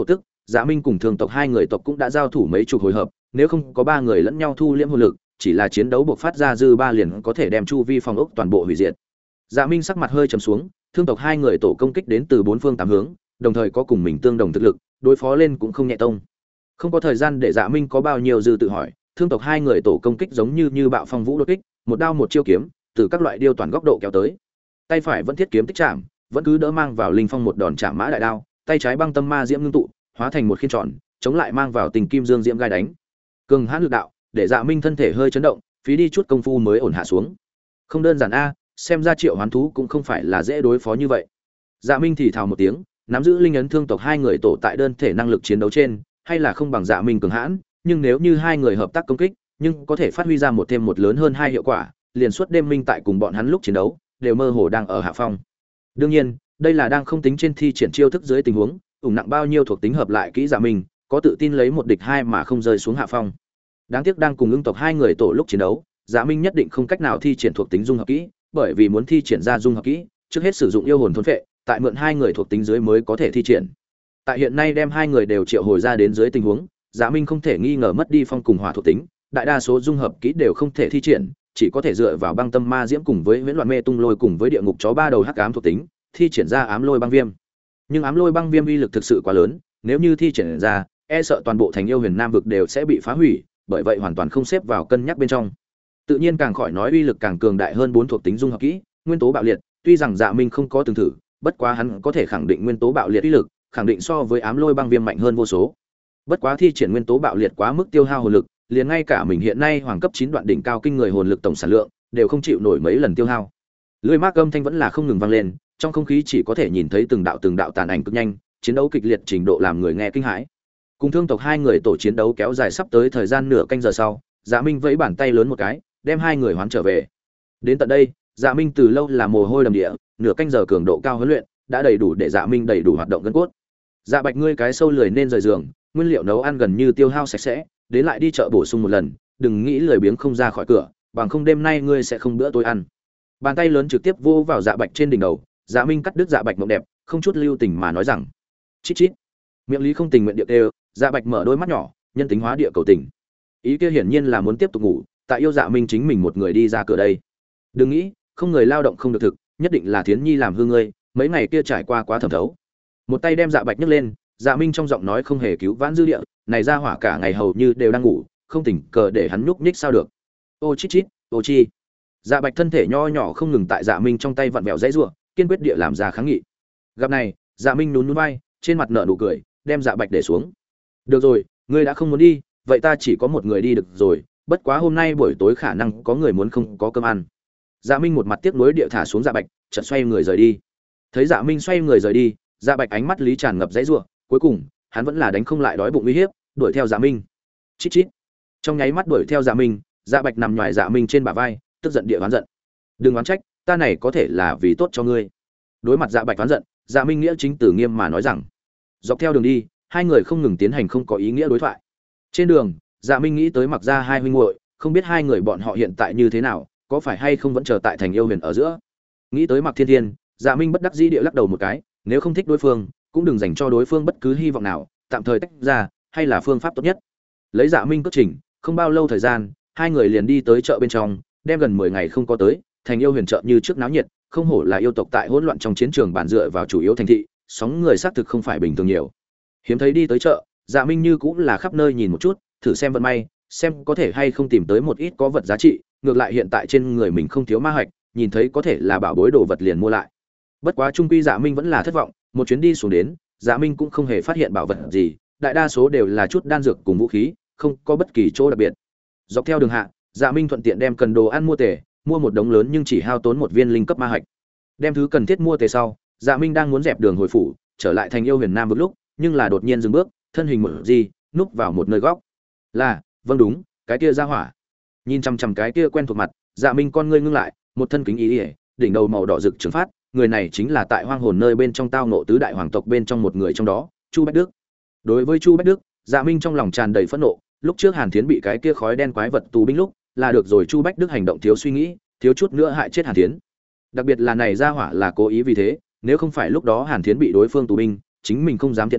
Dạ Minh cùng Thương tộc hai người tộc cũng đã giao thủ mấy chục hồi hợp, nếu không có ba người lẫn nhau thu liễm hồn lực, chỉ là chiến đấu buộc phát ra dư ba liền có thể đem chu vi phòng ốc toàn bộ hủy diệt. Dạ Minh sắc mặt hơi trầm xuống, Thương tộc hai người tổ công kích đến từ bốn phương tám hướng, đồng thời có cùng mình tương đồng thực lực, đối phó lên cũng không nhẹ tông. Không có thời gian để Dạ Minh có bao nhiêu dư tự hỏi, Thương tộc hai người tổ công kích giống như bạo phong vũ đột kích, một đao một chiêu kiếm, từ các loại điêu toàn góc độ kéo tới. Tay phải vẫn thiết kiếm tích chạm, vẫn cứ đỡ mang vào linh phong một đòn chạm mã đại đao, tay trái băng tâm ma diễm ngưng tụ, hóa thành một khiên tròn, chống lại mang vào tình kim dương diễm gai đánh. Cường hãn lực đạo, để Dạ Minh thân thể hơi chấn động, phí đi chút công phu mới ổn hạ xuống. Không đơn giản a, xem ra Triệu Hoán thú cũng không phải là dễ đối phó như vậy. Dạ Minh thì thào một tiếng, nắm giữ linh ấn Thương tộc hai người tổ tại đơn thể năng lực chiến đấu trên, hay là không bằng Dạ Minh cường hãn, nhưng nếu như hai người hợp tác công kích, nhưng có thể phát huy ra một thêm một lớn hơn hai hiệu quả, liền suốt đêm minh tại cùng bọn hắn lúc chiến đấu, đều mơ hồ đang ở hạ phong. Đương nhiên, đây là đang không tính trên thi triển chiêu thức dưới tình huống, ủng nặng bao nhiêu thuộc tính hợp lại kỹ Dạ Minh, có tự tin lấy một địch hai mà không rơi xuống hạ phong. Đáng tiếc đang cùng Ưng tộc hai người tổ lúc chiến đấu, Dạ Minh nhất định không cách nào thi triển thuộc tính dung hợp kỹ, bởi vì muốn thi triển ra dung hợp kỹ, trước hết sử dụng yêu hồn thôn phệ, tại mượn hai người thuộc tính dưới mới có thể thi triển. Tại hiện nay đem hai người đều triệu hồi ra đến dưới tình huống, Dạ Minh không thể nghi ngờ mất đi phong cùng hỏa thuộc tính, đại đa số dung hợp kỹ đều không thể thi triển, chỉ có thể dựa vào băng tâm ma diễm cùng với huyễn loạn mê tung lôi cùng với địa ngục chó ba đầu hắc ám thuộc tính, thi triển ra ám lôi băng viêm. Nhưng ám lôi băng viêm uy lực thực sự quá lớn, nếu như thi triển ra, e sợ toàn bộ thành yêu huyền nam vực đều sẽ bị phá hủy, bởi vậy hoàn toàn không xếp vào cân nhắc bên trong. Tự nhiên càng khỏi nói uy lực càng cường đại hơn bốn thuộc tính dung hợp kỹ, nguyên tố bạo liệt, tuy rằng Dạ Minh không có từng thử, bất quá hắn có thể khẳng định nguyên tố bạo liệt uy lực, khẳng định so với ám lôi băng viêm mạnh hơn vô số. Bất quá thi triển nguyên tố bạo liệt quá mức tiêu hao hồn lực, liền ngay cả mình hiện nay hoàng cấp 9 đoạn đỉnh cao kinh người hồn lực tổng sản lượng, đều không chịu nổi mấy lần tiêu hao. Lưỡi mác âm thanh vẫn là không ngừng vang lên, trong không khí chỉ có thể nhìn thấy từng đạo tàn ảnh cực nhanh, chiến đấu kịch liệt trình độ làm người nghe kinh hãi. Cùng Thương tộc hai người tổ chiến đấu kéo dài sắp tới thời gian nửa canh giờ sau, Dạ Minh vẫy bàn tay lớn một cái, đem hai người hoán trở về. Đến tận đây, Dạ Minh từ lâu là mồ hôi đầm địa, nửa canh giờ cường độ cao huấn luyện, đã đầy đủ để Dạ Minh đầy đủ hoạt động gân cốt. Dạ Bạch ngươi cái sâu lười nên rời giường, nguyên liệu nấu ăn gần như tiêu hao sạch sẽ, đến lại đi chợ bổ sung một lần, đừng nghĩ lười biếng không ra khỏi cửa, bằng không đêm nay ngươi sẽ không bữa tối ăn. Bàn tay lớn trực tiếp vô vào Dạ Bạch trên đỉnh đầu, Dạ Minh cắt đứt Dạ Bạch mộng đẹp, không chút lưu tình mà nói rằng: "Chít chít." Miệng lý không tình nguyện địa kêu, Dạ Bạch mở đôi mắt nhỏ, nhân tính hóa địa cầu tình. Ý kia hiển nhiên là muốn tiếp tục ngủ, tại yêu Dạ Minh chính mình một người đi ra cửa đây. Đừng nghĩ, không người lao động không được thực, nhất định là Thiến Nhi làm hư ngươi, mấy ngày kia trải qua quá thẩm thấu. Một tay đem Dạ Bạch nhấc lên, Dạ Minh trong giọng nói không hề cứu vãn dư địa, này ra hỏa cả ngày hầu như đều đang ngủ, không tỉnh cờ để hắn nhúc nhích sao được. Ô chít chít, ô chi. Dạ Bạch thân thể nho nhỏ không ngừng tại Dạ Minh trong tay vặn vẹo dãy rủa, kiên quyết địa làm ra kháng nghị. Gặp này, Dạ Minh nhún nhún vai, trên mặt nở nụ cười, đem Dạ Bạch để xuống. Được rồi, ngươi đã không muốn đi, vậy ta chỉ có một người đi được rồi, bất quá hôm nay buổi tối khả năng có người muốn không có cơm ăn. Dạ Minh một mặt tiếc nuối địa thả xuống Dạ Bạch, chợt xoay người rời đi. Thấy Dạ Minh xoay người rời đi, Dạ Bạch ánh mắt lý tràn ngập dãy rủa, cuối cùng, hắn vẫn là đánh không lại đói bụng uy hiếp, đuổi theo Dạ Minh. Chít chít. Trong nháy mắt đuổi theo Dạ Minh, Dạ Bạch nằm nhòi Dạ Minh trên bả vai, tức giận địa oán giận. Đừng oán trách, ta này có thể là vì tốt cho ngươi. Đối mặt Dạ Bạch oán giận, Dạ Minh nghĩa chính tử nghiêm mà nói rằng. Dọc theo đường đi, hai người không ngừng tiến hành không có ý nghĩa đối thoại. Trên đường, Dạ Minh nghĩ tới Mặc Gia hai huynh muội, không biết hai người bọn họ hiện tại như thế nào, có phải hay không vẫn chờ tại thành yêu huyền ở giữa. Nghĩ tới Mặc Thiên Thiên, Dạ Minh bất đắc dĩ địa lắc đầu một cái, nếu không thích đối phương, cũng đừng dành cho đối phương bất cứ hy vọng nào, tạm thời tách ra, hay là phương pháp tốt nhất. Lấy Dạ Minh cất trình, không bao lâu thời gian, hai người liền đi tới chợ bên trong, đem gần 10 ngày không có tới, thành yêu huyền chợ như trước náo nhiệt, không hổ là yêu tộc tại hỗn loạn trong chiến trường bản dựa vào chủ yếu thành thị, sóng người xác thực không phải bình thường nhiều. Hiếm thấy đi tới chợ, Dạ Minh như cũng là khắp nơi nhìn một chút, thử xem vận may, xem có thể hay không tìm tới một ít có vật giá trị, ngược lại hiện tại trên người mình không thiếu ma hạch, nhìn thấy có thể là bảo bối đồ vật liền mua lại. Bất quá trung quy Dạ Minh vẫn là thất vọng, một chuyến đi xuống đến, Dạ Minh cũng không hề phát hiện bảo vật gì, đại đa số đều là chút đan dược cùng vũ khí, không có bất kỳ chỗ đặc biệt. Dọc theo đường hạ, Dạ Minh thuận tiện đem cần đồ ăn mua tề, mua một đống lớn nhưng chỉ hao tốn một viên linh cấp ma hạch. Đem thứ cần thiết mua tề sau, Dạ Minh đang muốn dẹp đường hồi phủ, trở lại thành yêu huyền nam vực lúc, nhưng là đột nhiên dừng bước, thân hình một gì, núp vào một nơi góc. Là, vâng đúng, cái kia ra hỏa. Nhìn chằm chằm cái kia quen thuộc mặt, Dạ Minh con ngươi ngưng lại, một thân kính ý, đỉnh đầu màu đỏ rực trường phát, người này chính là tại hoang hồn nơi bên trong tao ngộ tứ đại hoàng tộc bên trong một người trong đó, Chu Bách Đức. Đối với Chu Bách Đức, Dạ Minh trong lòng tràn đầy phẫn nộ, lúc trước Hàn Thiến bị cái kia khói đen quái vật tù binh lúc, là được rồi Chu Bách Đức hành động thiếu suy nghĩ, thiếu chút nữa hại chết Hàn Thiến. Đặc biệt là này ra hỏa là cố ý vì thế, nếu không phải lúc đó Hàn Thiến bị đối phương tù binh, chính mình không dám thiện động,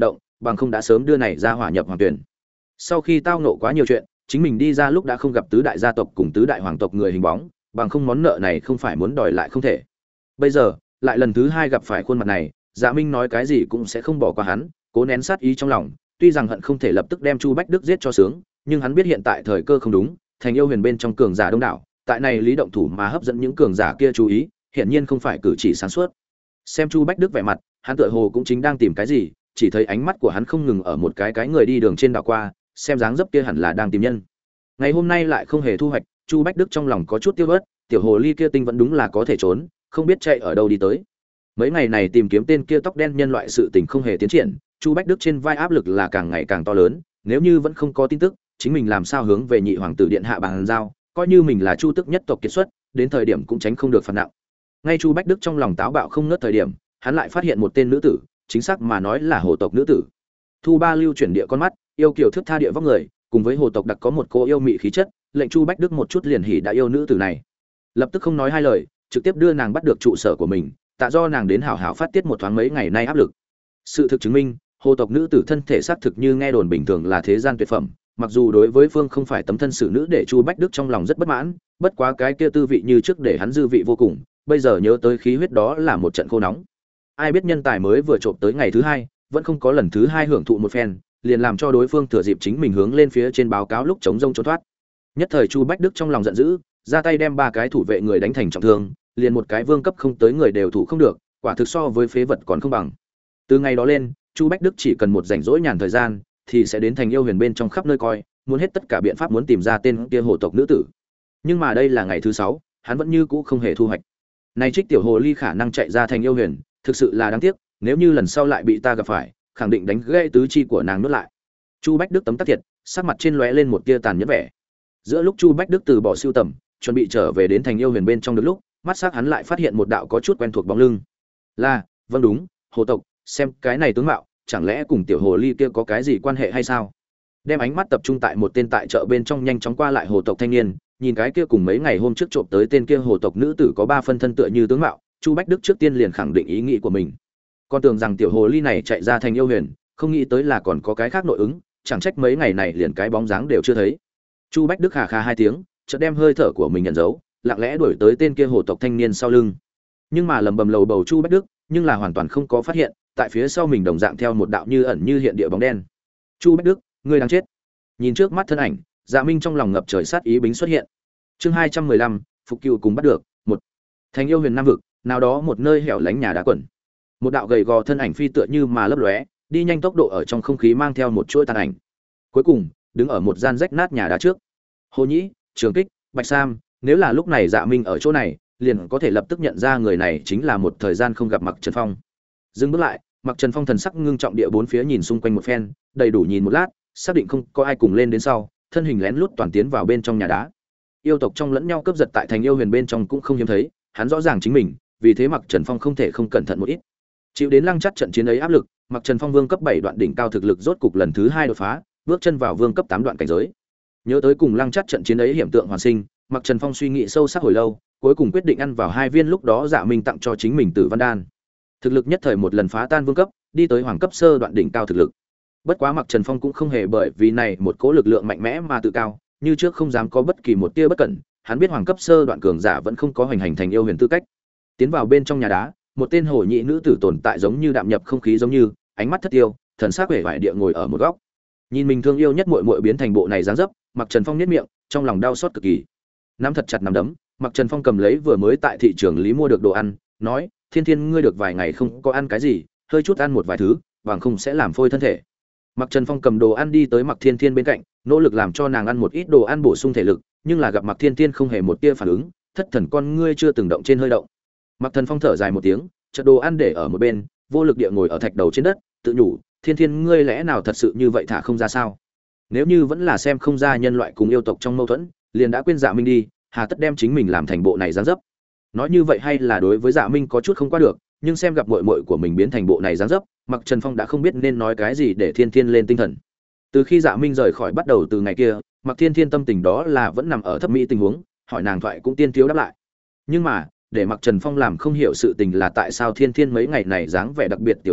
bằng không đã sớm đưa này ra hỏa nhập hoàng tuyển. Sau khi tao nộ quá nhiều chuyện, chính mình đi ra lúc đã không gặp tứ đại gia tộc cùng tứ đại hoàng tộc người hình bóng, bằng không món nợ này không phải muốn đòi lại không thể. Bây giờ lại lần thứ hai gặp phải khuôn mặt này, Dạ Minh nói cái gì cũng sẽ không bỏ qua hắn, cố nén sát ý trong lòng, tuy rằng hận không thể lập tức đem Chu Bách Đức giết cho sướng, nhưng hắn biết hiện tại thời cơ không đúng, Thành Yêu Huyền bên trong cường giả đông đảo, tại này lý động thủ mà hấp dẫn những cường giả kia chú ý, hiển nhiên không phải cử chỉ sáng suốt. Xem Chu Bách Đức vẻ mặt, hắn tựa hồ cũng chính đang tìm cái gì, chỉ thấy ánh mắt của hắn không ngừng ở một cái người đi đường trên đảo qua, xem dáng dấp kia hẳn là đang tìm nhân. Ngày hôm nay lại không hề thu hoạch, Chu Bách Đức trong lòng có chút tiêu vớt, tiểu hồ ly kia tinh vẫn đúng là có thể trốn, không biết chạy ở đâu đi tới. Mấy ngày này tìm kiếm tên kia tóc đen nhân loại sự tình không hề tiến triển, Chu Bách Đức trên vai áp lực là càng ngày càng to lớn, nếu như vẫn không có tin tức, chính mình làm sao hướng về nhị hoàng tử điện hạ bàn giao, coi như mình là Chu Tức nhất tộc kiệt xuất, đến thời điểm cũng tránh không được phạt nặng. Ngay Chu Bách Đức trong lòng táo bạo không ngớt thời điểm, hắn lại phát hiện một tên nữ tử, chính xác mà nói là hồ tộc nữ tử. Thu Ba lưu chuyển địa con mắt, yêu kiều thước tha địa vóc người, cùng với hồ tộc đặc có một cô yêu mị khí chất, lệnh Chu Bách Đức một chút liền hỉ đã yêu nữ tử này. Lập tức không nói hai lời, trực tiếp đưa nàng bắt được trụ sở của mình, tạ do nàng đến hảo hảo phát tiết một thoáng mấy ngày nay áp lực. Sự thực chứng minh, hồ tộc nữ tử thân thể xác thực như nghe đồn bình thường là thế gian tuyệt phẩm, mặc dù đối với phương không phải tấm thân xử nữ để Chu Bách Đức trong lòng rất bất mãn, bất quá cái kia tư vị như trước để hắn dư vị vô cùng, bây giờ nhớ tới khí huyết đó là một trận khô nóng. Ai biết nhân tài mới vừa trộm tới ngày thứ hai, vẫn không có lần thứ hai hưởng thụ một phen, liền làm cho đối phương thừa dịp chính mình hướng lên phía trên báo cáo lúc chống rông trốn thoát. Nhất thời Chu Bách Đức trong lòng giận dữ, ra tay đem ba cái thủ vệ người đánh thành trọng thương, liền một cái vương cấp không tới người đều thủ không được, quả thực so với phế vật còn không bằng. Từ ngày đó lên, Chu Bách Đức chỉ cần một rảnh rỗi nhàn thời gian, thì sẽ đến Thành Yêu Huyền bên trong khắp nơi coi, muốn hết tất cả biện pháp muốn tìm ra tên kia hồ tộc nữ tử. Nhưng mà đây là ngày thứ 6, hắn vẫn như cũ không hề thu hoạch. Này trích tiểu hồ ly khả năng chạy ra Thành Yêu Huyền, thực sự là đáng tiếc, nếu như lần sau lại bị ta gặp phải, khẳng định đánh gãy tứ chi của nàng nuốt lại. Chu Bách Đức tấm tắc thiệt, sắc mặt trên lóe lên một tia tàn nhẫn vẻ. Giữa lúc Chu Bách Đức từ bỏ siêu tầm, chuẩn bị trở về đến Thành Yêu Huyền bên trong được lúc, mắt sắc hắn lại phát hiện một đạo có chút quen thuộc bóng lưng. Là, vâng đúng, hồ tộc, xem cái này tướng mạo, chẳng lẽ cùng tiểu hồ ly kia có cái gì quan hệ hay sao? Đem ánh mắt tập trung tại một tên tại chợ bên trong nhanh chóng qua lại hồ tộc thanh niên, nhìn cái kia cùng mấy ngày hôm trước trộm tới tên kia hồ tộc nữ tử có 3 phân thân tựa như tướng mạo, Chu Bách Đức trước tiên liền khẳng định ý nghĩ của mình. Con tưởng rằng tiểu hồ ly này chạy ra Thành Yêu Huyền, không nghĩ tới là còn có cái khác nội ứng, chẳng trách mấy ngày này liền cái bóng dáng đều chưa thấy. Chu Bách Đức khà khà 2 tiếng, chợt đem hơi thở của mình nhận dấu, lặng lẽ đuổi tới tên kia hồ tộc thanh niên sau lưng. Nhưng mà lầm bầm lầu bầu Chu Bách Đức, nhưng là hoàn toàn không có phát hiện, tại phía sau mình đồng dạng theo một đạo như ẩn như hiện địa bóng đen. Chu Bách Đức, ngươi đang chết. Nhìn trước mắt thân ảnh, Dạ Minh trong lòng ngập trời sát ý bính xuất hiện. Chương 215, phục cừu cùng bắt được. Một Thành Yêu Huyền Nam vực, nào đó một nơi hẻo lánh nhà đá quẩn. Một đạo gầy gò thân ảnh phi tựa như mà lấp lóe, đi nhanh tốc độ ở trong không khí mang theo một chuỗi tàn ảnh. Cuối cùng, đứng ở một gian rách nát nhà đá trước. Hồ Nhĩ, Trường Kích, Bạch Sam, nếu là lúc này Dạ Minh ở chỗ này, liền có thể lập tức nhận ra người này chính là một thời gian không gặp Mặc Trần Phong. Dừng bước lại, Mặc Trần Phong thần sắc ngưng trọng địa bốn phía nhìn xung quanh một phen, đầy đủ nhìn một lát, xác định không có ai cùng lên đến sau, thân hình lén lút toàn tiến vào bên trong nhà đá. Yêu tộc trong lẫn nhau cướp giật tại Thành Yêu Huyền bên trong cũng không hiếm thấy, hắn rõ ràng chính mình, vì thế Mặc Trần Phong không thể không cẩn thận một ít. Chịu đến lăng chắc trận chiến ấy áp lực, Mặc Trần Phong vương cấp 7 đoạn đỉnh cao thực lực rốt cục lần thứ 2 đột phá, bước chân vào vương cấp 8 đoạn cảnh giới. Nhớ tới cùng lăng chắc trận chiến ấy hiểm tượng hoàn sinh, Mặc Trần Phong suy nghĩ sâu sắc hồi lâu, cuối cùng quyết định ăn vào 2 viên lúc đó Dạ Minh tặng cho chính mình Tử Văn đan. Thực lực nhất thời một lần phá tan vương cấp, đi tới hoàng cấp sơ đoạn đỉnh cao thực lực. Bất quá Mặc Trần Phong cũng không hề bởi vì này một cỗ lực lượng mạnh mẽ mà tự cao, như trước không dám có bất kỳ một tia bất cẩn, hắn biết hoàng cấp sơ đoạn cường giả vẫn không có hoành hành Thành Yêu Huyền tư cách. Tiến vào bên trong nhà đá, một tên hồ nhị nữ tử tồn tại giống như đạm nhập không khí giống như, ánh mắt thất tiêu, thần sắc vẻ vải địa ngồi ở một góc. Nhìn mình thương yêu nhất muội muội biến thành bộ này dáng dấp, Mặc Trần Phong nhếch miệng, trong lòng đau xót cực kỳ. Nắm thật chặt nắm đấm, Mặc Trần Phong cầm lấy vừa mới tại thị trường lý mua được đồ ăn, nói: "Thiên Thiên, ngươi được vài ngày không có ăn cái gì, hơi chút ăn một vài thứ, bằng không sẽ làm phôi thân thể." Mặc Trần Phong cầm đồ ăn đi tới Mặc Thiên Thiên bên cạnh, nỗ lực làm cho nàng ăn một ít đồ ăn bổ sung thể lực, nhưng là gặp Mặc Thiên Thiên không hề một tia phản ứng, thất thần con ngươi chưa từng động trên hơi động. Mặc Thần Phong thở dài một tiếng, chợt đồ ăn để ở một bên, vô lực địa ngồi ở thạch đầu trên đất, tự nhủ: "Thiên Thiên, ngươi lẽ nào thật sự như vậy thả không ra sao? Nếu như vẫn là xem không ra nhân loại cùng yêu tộc trong mâu thuẫn, liền đã quên Dạ Minh đi, hà tất đem chính mình làm thành bộ này dáng dấp." Nói như vậy hay là đối với Dạ Minh có chút không qua được, nhưng xem gặp muội muội của mình biến thành bộ này dáng dấp, Mặc Trần Phong đã không biết nên nói cái gì để Thiên Thiên lên tinh thần. Từ khi Dạ Minh rời khỏi bắt đầu từ ngày kia, Mặc Thiên Thiên tâm tình đó là vẫn nằm ở thấp mỹ tình huống, hỏi nàng thoại cũng tiên thiếu đáp lại. Nhưng mà, để Mặc Trần Phong làm không hiểu sự tình là tại sao Thiên Thiên mấy ngày này dáng vẻ đặc biệt tiểu thụy,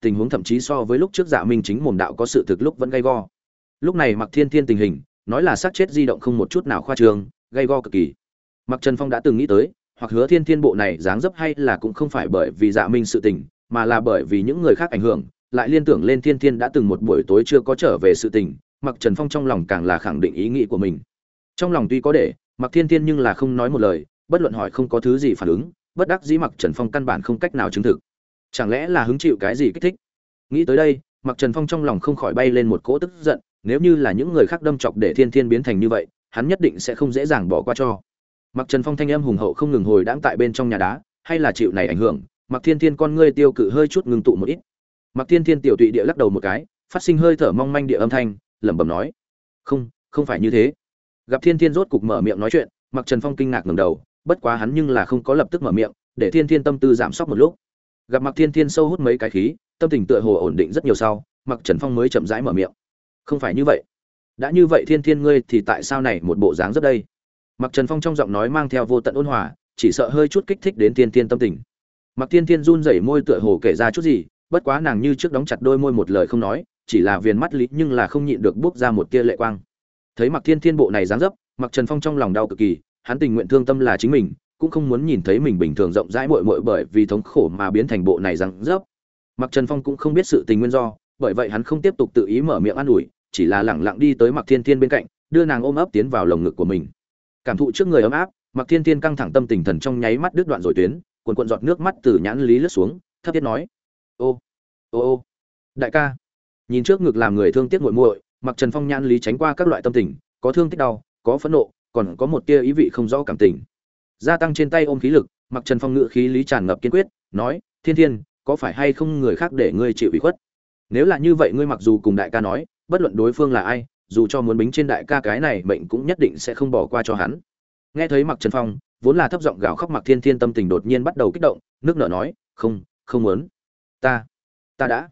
tình huống thậm chí so với lúc trước Dạ Minh chính mồm đạo có sự thực lúc vẫn gay go. Lúc này Mặc Thiên Thiên tình hình, nói là xác chết di động không một chút nào khoa trương, gay go cực kỳ. Mặc Trần Phong đã từng nghĩ tới, hoặc Hứa Thiên Thiên bộ này dáng dấp hay là cũng không phải bởi vì Dạ Minh sự tình, mà là bởi vì những người khác ảnh hưởng, lại liên tưởng lên Thiên Thiên đã từng một buổi tối chưa có trở về sự tình, Mặc Trần Phong trong lòng càng là khẳng định ý nghĩ của mình. Trong lòng tuy có để, Mặc Thiên Thiên nhưng là không nói một lời, bất luận hỏi không có thứ gì phản ứng, bất đắc dĩ Mặc Trần Phong căn bản không cách nào chứng thực. Chẳng lẽ là hứng chịu cái gì kích thích? Nghĩ tới đây, Mặc Trần Phong trong lòng không khỏi bay lên một cỗ tức giận, nếu như là những người khác đâm chọc để Thiên Thiên biến thành như vậy, hắn nhất định sẽ không dễ dàng bỏ qua cho. Mặc Trần Phong thanh âm hùng hậu không ngừng hồi đãng tại bên trong nhà đá, hay là chịu này ảnh hưởng, Mặc Thiên Thiên con ngươi tiêu cự hơi chút ngừng tụ một ít. Mặc Thiên Thiên tiểu tụy địa lắc đầu một cái, phát sinh hơi thở mong manh địa âm thanh, lẩm bẩm nói: "Không, không phải như thế." Gặp Thiên Thiên rốt cục mở miệng nói chuyện, Mặc Trần Phong kinh ngạc ngẩng đầu, bất quá hắn nhưng là không có lập tức mở miệng, để Thiên Thiên tâm tư giảm sóc một lúc. Gặp Mặc Thiên Thiên sâu hút mấy cái khí, tâm tình tựa hồ ổn định rất nhiều sau, Mặc Trần Phong mới chậm rãi mở miệng: "Không phải như vậy. Đã như vậy Thiên Thiên ngươi thì tại sao này một bộ dáng rất đây?" Mặc Trần Phong trong giọng nói mang theo vô tận ôn hòa, chỉ sợ hơi chút kích thích đến Thiên Thiên tâm tình. Mặc Thiên Thiên run rẩy môi tựa hồ kể ra chút gì, bất quá nàng như trước đóng chặt đôi môi một lời không nói, chỉ là viền mắt lý nhưng là không nhịn được bước ra một tia lệ quang. Thấy Mặc Thiên Thiên bộ này dáng dấp, Mặc Trần Phong trong lòng đau cực kỳ, hắn tình nguyện thương tâm là chính mình, cũng không muốn nhìn thấy mình bình thường rộng rãi muội muội bởi vì thống khổ mà biến thành bộ này dáng dấp. Mặc Trần Phong cũng không biết sự tình nguyên do, bởi vậy hắn không tiếp tục tự ý mở miệng an ủi, chỉ là lẳng lặng đi tới Mặc Thiên Thiên bên cạnh, đưa nàng ôm ấp tiến vào lồng ngực của mình. Cảm thụ trước người ấm áp, Mặc Thiên Thiên căng thẳng tâm tình thần trong nháy mắt đứt đoạn rồi tuyến, cuồn cuộn giọt nước mắt từ nhãn lý lướt xuống, thấp thiết nói: "Ô, ô ô, đại ca." Nhìn trước ngực làm người thương tiếc muội muội, Mặc Trần Phong nhãn lý tránh qua các loại tâm tình, có thương tích đau, có phẫn nộ, còn có một tia ý vị không rõ cảm tình. Gia tăng trên tay ôm khí lực, Mặc Trần Phong ngự khí lý tràn ngập kiên quyết, nói: "Thiên Thiên, có phải hay không người khác để ngươi chịu ủy khuất? Nếu là như vậy ngươi mặc dù cùng đại ca nói, bất luận đối phương là ai, dù cho muốn bính trên đại ca cái này mệnh cũng nhất định sẽ không bỏ qua cho hắn." Nghe thấy Mặc Trần Phong vốn là thấp giọng gào khóc, Mặc Thiên Thiên tâm tình đột nhiên bắt đầu kích động, nước nở nói: "Không, không muốn. Ta đã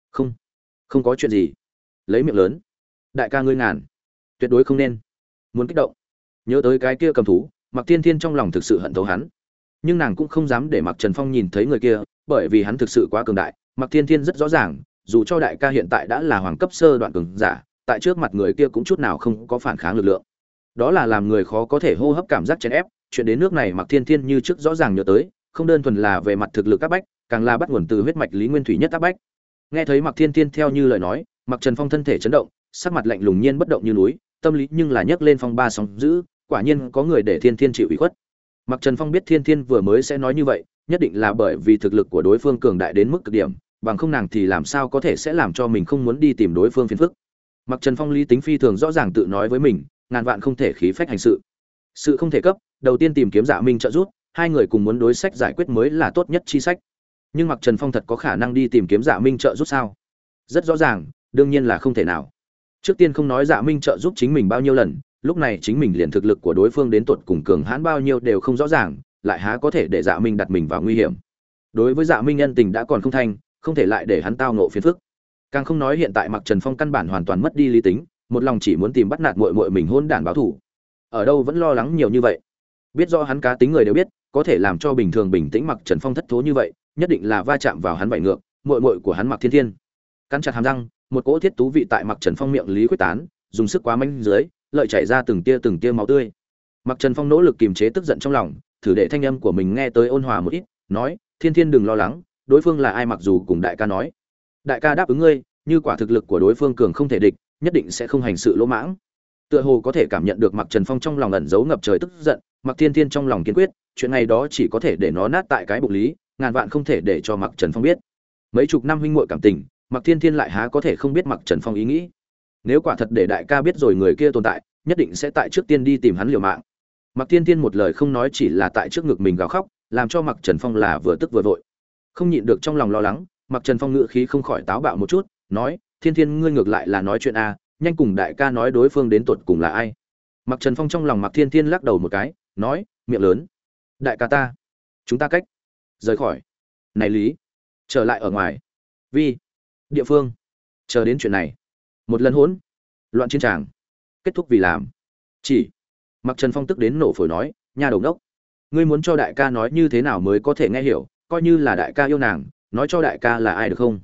không có chuyện gì." Lấy miệng lớn: "Đại ca ngươi ngàn tuyệt đối không nên muốn kích động." Nhớ tới cái kia cầm thú, Mặc Thiên Thiên trong lòng thực sự hận thấu hắn, nhưng nàng cũng không dám để Mặc Trần Phong nhìn thấy người kia, bởi vì hắn thực sự quá cường đại. Mặc Thiên Thiên rất rõ ràng, dù cho đại ca hiện tại đã là hoàng cấp sơ đoạn cường giả, tại trước mặt người kia cũng chút nào không có phản kháng lực lượng. Đó là làm người khó có thể hô hấp cảm giác chèn ép. Chuyện đến nước này Mặc Thiên Thiên như trước rõ ràng nhớ tới, không đơn thuần là về mặt thực lực áp bách, càng là bắt nguồn từ huyết mạch Lý Nguyên Thủy nhất áp bách. Nghe thấy Mặc Thiên Thiên theo như lời nói, Mặc Trần Phong thân thể chấn động, sắc mặt lạnh lùng nhiên bất động như núi, tâm lý nhưng là nhấc lên phong ba sóng dữ, quả nhiên có người để Thiên Thiên chịu ủy khuất. Mặc Trần Phong biết Thiên Thiên vừa mới sẽ nói như vậy, nhất định là bởi vì thực lực của đối phương cường đại đến mức cực điểm, bằng không nàng thì làm sao có thể sẽ làm cho mình không muốn đi tìm đối phương phiền phức. Mặc Trần Phong lý tính phi thường rõ ràng tự nói với mình, ngàn vạn không thể khí phách hành sự. Sự không thể cấp, đầu tiên tìm kiếm Dạ Minh trợ giúp, hai người cùng muốn đối sách giải quyết mới là tốt nhất chi sách. Nhưng Mặc Trần Phong thật có khả năng đi tìm kiếm Dạ Minh trợ giúp sao? Rất rõ ràng, đương nhiên là không thể nào. Trước tiên không nói Dạ Minh trợ giúp chính mình bao nhiêu lần, lúc này chính mình liền thực lực của đối phương đến tột cùng cường hãn bao nhiêu đều không rõ ràng, lại há có thể để Dạ Minh đặt mình vào nguy hiểm. Đối với Dạ Minh nhân tình đã còn không thành, không thể lại để hắn tao ngộ phiền phức. Càng không nói hiện tại Mặc Trần Phong căn bản hoàn toàn mất đi lý tính, một lòng chỉ muốn tìm bắt nạt muội muội mình hôn đản báo thù. Ở đâu vẫn lo lắng nhiều như vậy. Biết rõ hắn cá tính người đều biết, có thể làm cho bình thường bình tĩnh Mặc Trần Phong thất thố như vậy, nhất định là va chạm vào hắn vậy ngược, muội muội của hắn Mặc Thiên Thiên. Cắn chặt hàm răng, một cỗ thiết tú vị tại Mặc Trần Phong miệng lý quyết tán, dùng sức quá mạnh dưới, lợi chảy ra từng tia máu tươi. Mặc Trần Phong nỗ lực kiềm chế tức giận trong lòng, thử để thanh âm của mình nghe tới ôn hòa một ít, nói: "Thiên Thiên đừng lo lắng, đối phương là ai mặc dù cùng đại ca nói, đại ca đáp ứng ngươi, như quả thực lực của đối phương cường không thể địch, nhất định sẽ không hành sự lỗ mãng." Tựa hồ có thể cảm nhận được Mặc Trần Phong trong lòng ẩn giấu ngập trời tức giận, Mặc Thiên Thiên trong lòng kiên quyết, chuyện này đó chỉ có thể để nó nát tại cái bụng lý, ngàn vạn không thể để cho Mặc Trần Phong biết. Mấy chục năm huynh muội cảm tình, Mặc Thiên Thiên lại há có thể không biết Mặc Trần Phong ý nghĩ. Nếu quả thật để đại ca biết rồi người kia tồn tại, nhất định sẽ tại trước tiên đi tìm hắn liều mạng. Mặc Thiên Thiên một lời không nói, chỉ là tại trước ngực mình gào khóc, làm cho Mặc Trần Phong là vừa tức vừa vội. Không nhịn được trong lòng lo lắng, Mặc Trần Phong ngữ khí không khỏi táo bạo một chút, nói: "Thiên Thiên ngươi ngược lại là nói chuyện a, nhanh cùng đại ca nói đối phương đến tột cùng là ai." Mặc Trần Phong trong lòng Mặc Thiên Thiên lắc đầu một cái, nói: "Miệng lớn. Đại ca ta, chúng ta cách rời khỏi này lý, trở lại ở ngoài vi địa phương, chờ đến chuyện này một lần hỗn loạn chiến tràng kết thúc vì làm chỉ." Mặc Trần Phong tức đến nổ phổi nói: "Nha đầu đốc, ngươi muốn cho đại ca nói như thế nào mới có thể nghe hiểu, coi như là đại ca yêu nàng, nói cho đại ca là ai được không?"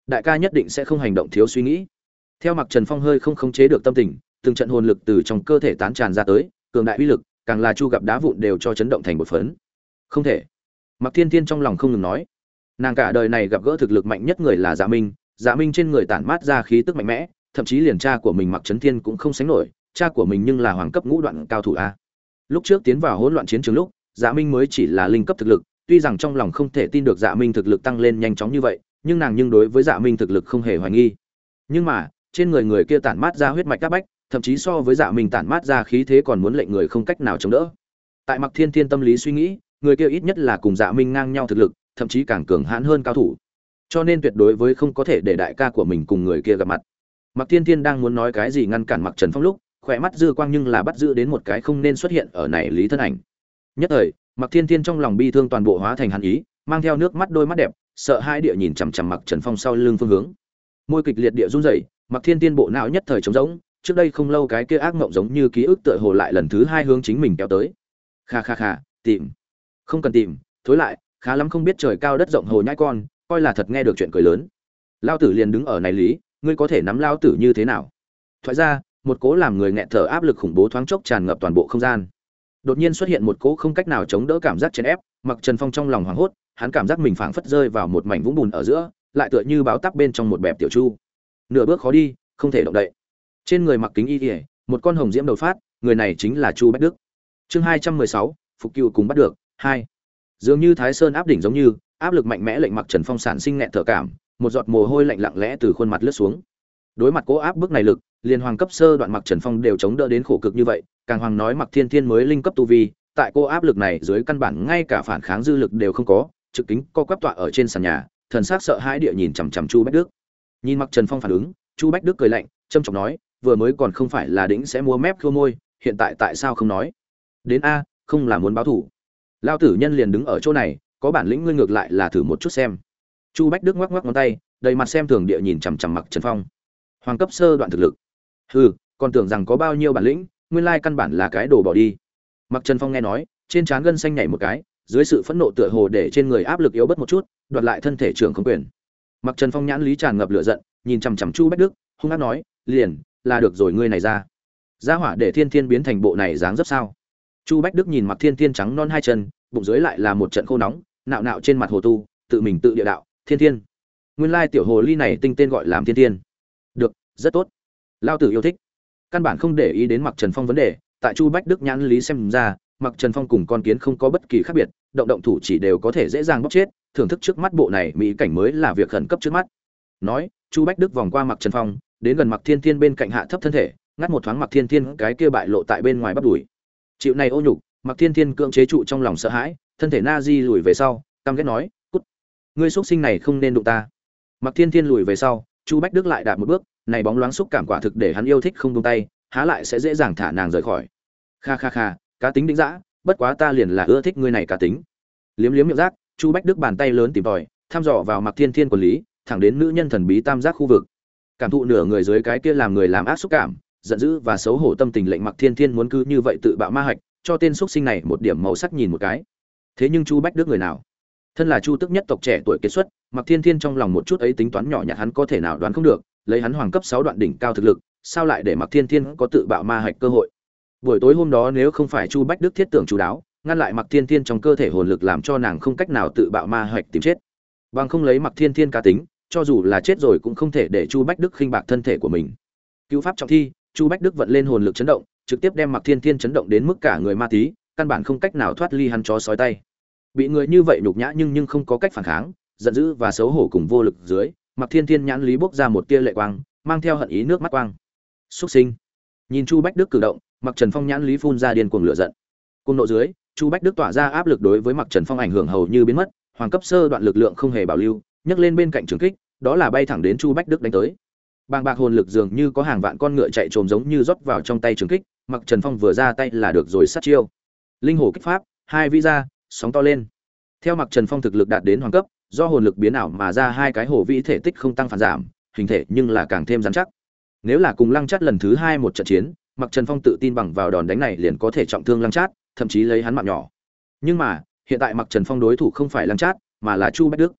đại ca nhất định sẽ không hành động thiếu suy nghĩ. Theo Mặc Trần Phong hơi không khống chế được tâm tình, từng trận hồn lực từ trong cơ thể tán tràn ra tới, cường đại uy lực, càng là Chu gặp đá vụn đều cho chấn động thành một phấn. Không thể. Mặc Thiên Thiên trong lòng không ngừng nói, nàng cả đời này gặp gỡ thực lực mạnh nhất người là Dạ Minh, Dạ Minh trên người tản mát ra khí tức mạnh mẽ, thậm chí liền cha của mình Mặc Trấn Thiên cũng không sánh nổi, cha của mình nhưng là hoàng cấp ngũ đoạn cao thủ a. Lúc trước tiến vào hỗn loạn chiến trường lúc, Dạ Minh mới chỉ là linh cấp thực lực, tuy rằng trong lòng không thể tin được Dạ Minh thực lực tăng lên nhanh chóng như vậy, nhưng nàng đối với Dạ Minh thực lực không hề hoài nghi. Nhưng mà, trên người người kia tản mát ra huyết mạch áp bách, thậm chí so với Dạ Minh tản mát ra khí thế còn muốn lệnh người không cách nào chống đỡ. Tại Mặc Thiên Thiên tâm lý suy nghĩ, người kia ít nhất là cùng Dạ Minh ngang nhau thực lực, thậm chí càng cường hãn hơn cao thủ. Cho nên tuyệt đối với không có thể để đại ca của mình cùng người kia gặp mặt. Mặc Thiên Thiên đang muốn nói cái gì ngăn cản Mặc Trần Phong lúc, khỏe mắt dư quang nhưng là bắt giữ đến một cái không nên xuất hiện ở này lý thân ảnh. Nhất thời, Mặc Thiên Thiên trong lòng bi thương toàn bộ hóa thành hàn ý, mang theo nước mắt đôi mắt đẹp, sợ hai địa nhìn chằm chằm Mặc Trần Phong sau lưng phương hướng. Môi kịch liệt địa run rẩy, Mặc Thiên Thiên bộ não nhất thời trống rỗng, trước đây không lâu cái kia ác mộng giống như ký ức tựa hồ lại lần thứ hai hướng chính mình kéo tới. Kha kha kha, tìm. Không cần tìm, thối lại, khá lắm không biết trời cao đất rộng hồ nhãi con, coi là thật nghe được chuyện cười lớn. Lao tử liền đứng ở này lý, ngươi có thể nắm lao tử như thế nào? Thoại ra, một cỗ làm người nghẹt thở áp lực khủng bố thoáng chốc tràn ngập toàn bộ không gian. Đột nhiên xuất hiện một cỗ không cách nào chống đỡ cảm giác chèn ép, Mặc Trần Phong trong lòng hoảng hốt, hắn cảm giác mình phảng phất rơi vào một mảnh vũng bùn ở giữa, lại tựa như báo tắc bên trong một bẹp tiểu chu. Nửa bước khó đi, không thể động đậy. Trên người mặc kính y liễu, một con hồng diễm đầu phát, người này chính là Chu Bách Đức. Chương 216, phục cừu cùng bắt được 2. Dường như Thái Sơn áp đỉnh giống như, áp lực mạnh mẽ lệnh Mặc Trần Phong sản sinh nghẹt thở cảm, một giọt mồ hôi lạnh lặng lẽ từ khuôn mặt lướt xuống. Đối mặt cố áp bức này lực, liền hoàng cấp sơ đoạn Mặc Trần Phong đều chống đỡ đến khổ cực như vậy, càng hoàng nói Mặc Thiên Thiên mới linh cấp tu vi, tại cô áp lực này dưới căn bản ngay cả phản kháng dư lực đều không có, trực kính co quắp tọa ở trên sàn nhà, thần sắc sợ hãi địa nhìn chằm chằm Chu Bách Đức. Nhìn Mặc Trần Phong phản ứng, Chu Bách Đức cười lạnh, trâm trọng nói, vừa mới còn không phải là đĩnh sẽ mua mép khô môi, hiện tại tại sao không nói? Đến a, không là muốn báo thủ. Lao tử nhân liền đứng ở chỗ này, có bản lĩnh ngươi ngược lại là thử một chút xem. Chu Bách Đức ngoắc ngoắc ngón tay, đầy mặt xem thường địa nhìn chằm chằm Mặc Trần Phong. Hoàng cấp sơ đoạn thực lực. Hừ, còn tưởng rằng có bao nhiêu bản lĩnh, nguyên lai căn bản là cái đồ bỏ đi. Mặc Trần Phong nghe nói, trên trán gân xanh nhảy một cái, dưới sự phẫn nộ tựa hồ để trên người áp lực yếu bớt một chút, đoạt lại thân thể trưởng không quyền. Mặc Trần Phong nhãn lý tràn ngập lửa giận, nhìn chằm chằm Chu Bách Đức, hung ác nói, liền, là được rồi ngươi này ra. Gia hỏa để Thiên Thiên biến thành bộ này dáng dấp sao? Chu Bách Đức nhìn Mặc Thiên Thiên trắng non hai chân, bụng dưới lại là một trận khô nóng, nạo nạo trên mặt hồ tu, tự mình tự địa đạo, Thiên Thiên. Nguyên lai tiểu hồ ly này tinh tên gọi làm Thiên Thiên. Được, rất tốt. Lao tử yêu thích. Căn bản không để ý đến Mặc Trần Phong vấn đề, tại Chu Bách Đức nhãn lý xem ra, Mặc Trần Phong cùng con kiến không có bất kỳ khác biệt, động thủ chỉ đều có thể dễ dàng bóc chết, thưởng thức trước mắt bộ này mỹ cảnh mới là việc khẩn cấp trước mắt. Nói, Chu Bách Đức vòng qua Mặc Trần Phong, đến gần Mặc Thiên Thiên bên cạnh hạ thấp thân thể, ngắt một thoáng Mặc Thiên Thiên cái kia bại lộ tại bên ngoài bắp đùi. Chịu này ô nhục, Mặc Thiên Thiên cưỡng chế trụ trong lòng sợ hãi, thân thể na di lùi về sau, căm ghét nói, cút, ngươi xuất sinh này không nên đụng ta. Mặc Thiên Thiên lùi về sau, Chu Bách Đức lại đạp một bước, này bóng loáng xúc cảm quả thực để hắn yêu thích không buông tay, há lại sẽ dễ dàng thả nàng rời khỏi. Kha kha kha, cá tính đĩnh dã, bất quá ta liền là ưa thích ngươi này cá tính. Liếm liếm miệng rác, Chu Bách Đức bàn tay lớn tìm tòi, thăm dò vào Mặc Thiên Thiên của lý, thẳng đến nữ nhân thần bí tam giác khu vực. Cảm thụ nửa người dưới cái kia làm người làm ác xúc cảm, giận dữ và xấu hổ tâm tình lệnh Mặc Thiên Thiên muốn cứ như vậy tự bạo ma hạch, cho tên xuất sinh này một điểm màu sắc nhìn một cái. Thế nhưng Chu Bách Đức người nào? Thân là Chu Tức nhất tộc trẻ tuổi kiệt xuất, Mặc Thiên Thiên trong lòng một chút ấy tính toán nhỏ nhặt hắn có thể nào đoán không được, lấy hắn hoàng cấp 6 đoạn đỉnh cao thực lực, sao lại để Mặc Thiên Thiên có tự bạo ma hạch cơ hội. Buổi tối hôm đó nếu không phải Chu Bách Đức thiết tưởng chú đáo, ngăn lại Mặc Thiên Thiên trong cơ thể hồn lực làm cho nàng không cách nào tự bạo ma hạch tìm chết. Bằng không lấy Mặc Thiên Thiên cá tính, cho dù là chết rồi cũng không thể để Chu Bách Đức khinh bạc thân thể của mình. Cứu pháp trọng thi, Chu Bách Đức vận lên hồn lực chấn động, trực tiếp đem Mặc Thiên Thiên chấn động đến mức cả người ma tí, căn bản không cách nào thoát ly hắn chó sói tay. Bị người như vậy nhục nhã nhưng không có cách phản kháng, giận dữ và xấu hổ cùng vô lực dưới, Mặc Thiên Thiên nhãn lý bốc ra một tia lệ quang, mang theo hận ý nước mắt quang. Súc sinh. Nhìn Chu Bách Đức cử động, Mặc Trần Phong nhãn lý phun ra điên cuồng lửa giận. Cùng nộ dưới, Chu Bách Đức tỏa ra áp lực đối với Mặc Trần Phong ảnh hưởng hầu như biến mất, hoàng cấp sơ đoạn lực lượng không hề bảo lưu, nhấc lên bên cạnh trường kích, đó là bay thẳng đến Chu Bách Đức đánh tới. Bàng bạc hồn lực dường như có hàng vạn con ngựa chạy trồm giống như rót vào trong tay trường kích, Mặc Trần Phong vừa ra tay là được rồi sát chiêu. Linh hổ kích pháp, hai vĩ ra, sóng to lên. Theo Mặc Trần Phong thực lực đạt đến hoàng cấp, do hồn lực biến ảo mà ra hai cái hổ vĩ thể tích không tăng phản giảm, hình thể nhưng là càng thêm rắn chắc. Nếu là cùng Lăng Trát lần thứ 2 một trận chiến, Mặc Trần Phong tự tin bằng vào đòn đánh này liền có thể trọng thương Lăng Trát, thậm chí lấy hắn mạng nhỏ. Nhưng mà, hiện tại Mặc Trần Phong đối thủ không phải Lăng Trát, mà là Chu Bách Đức.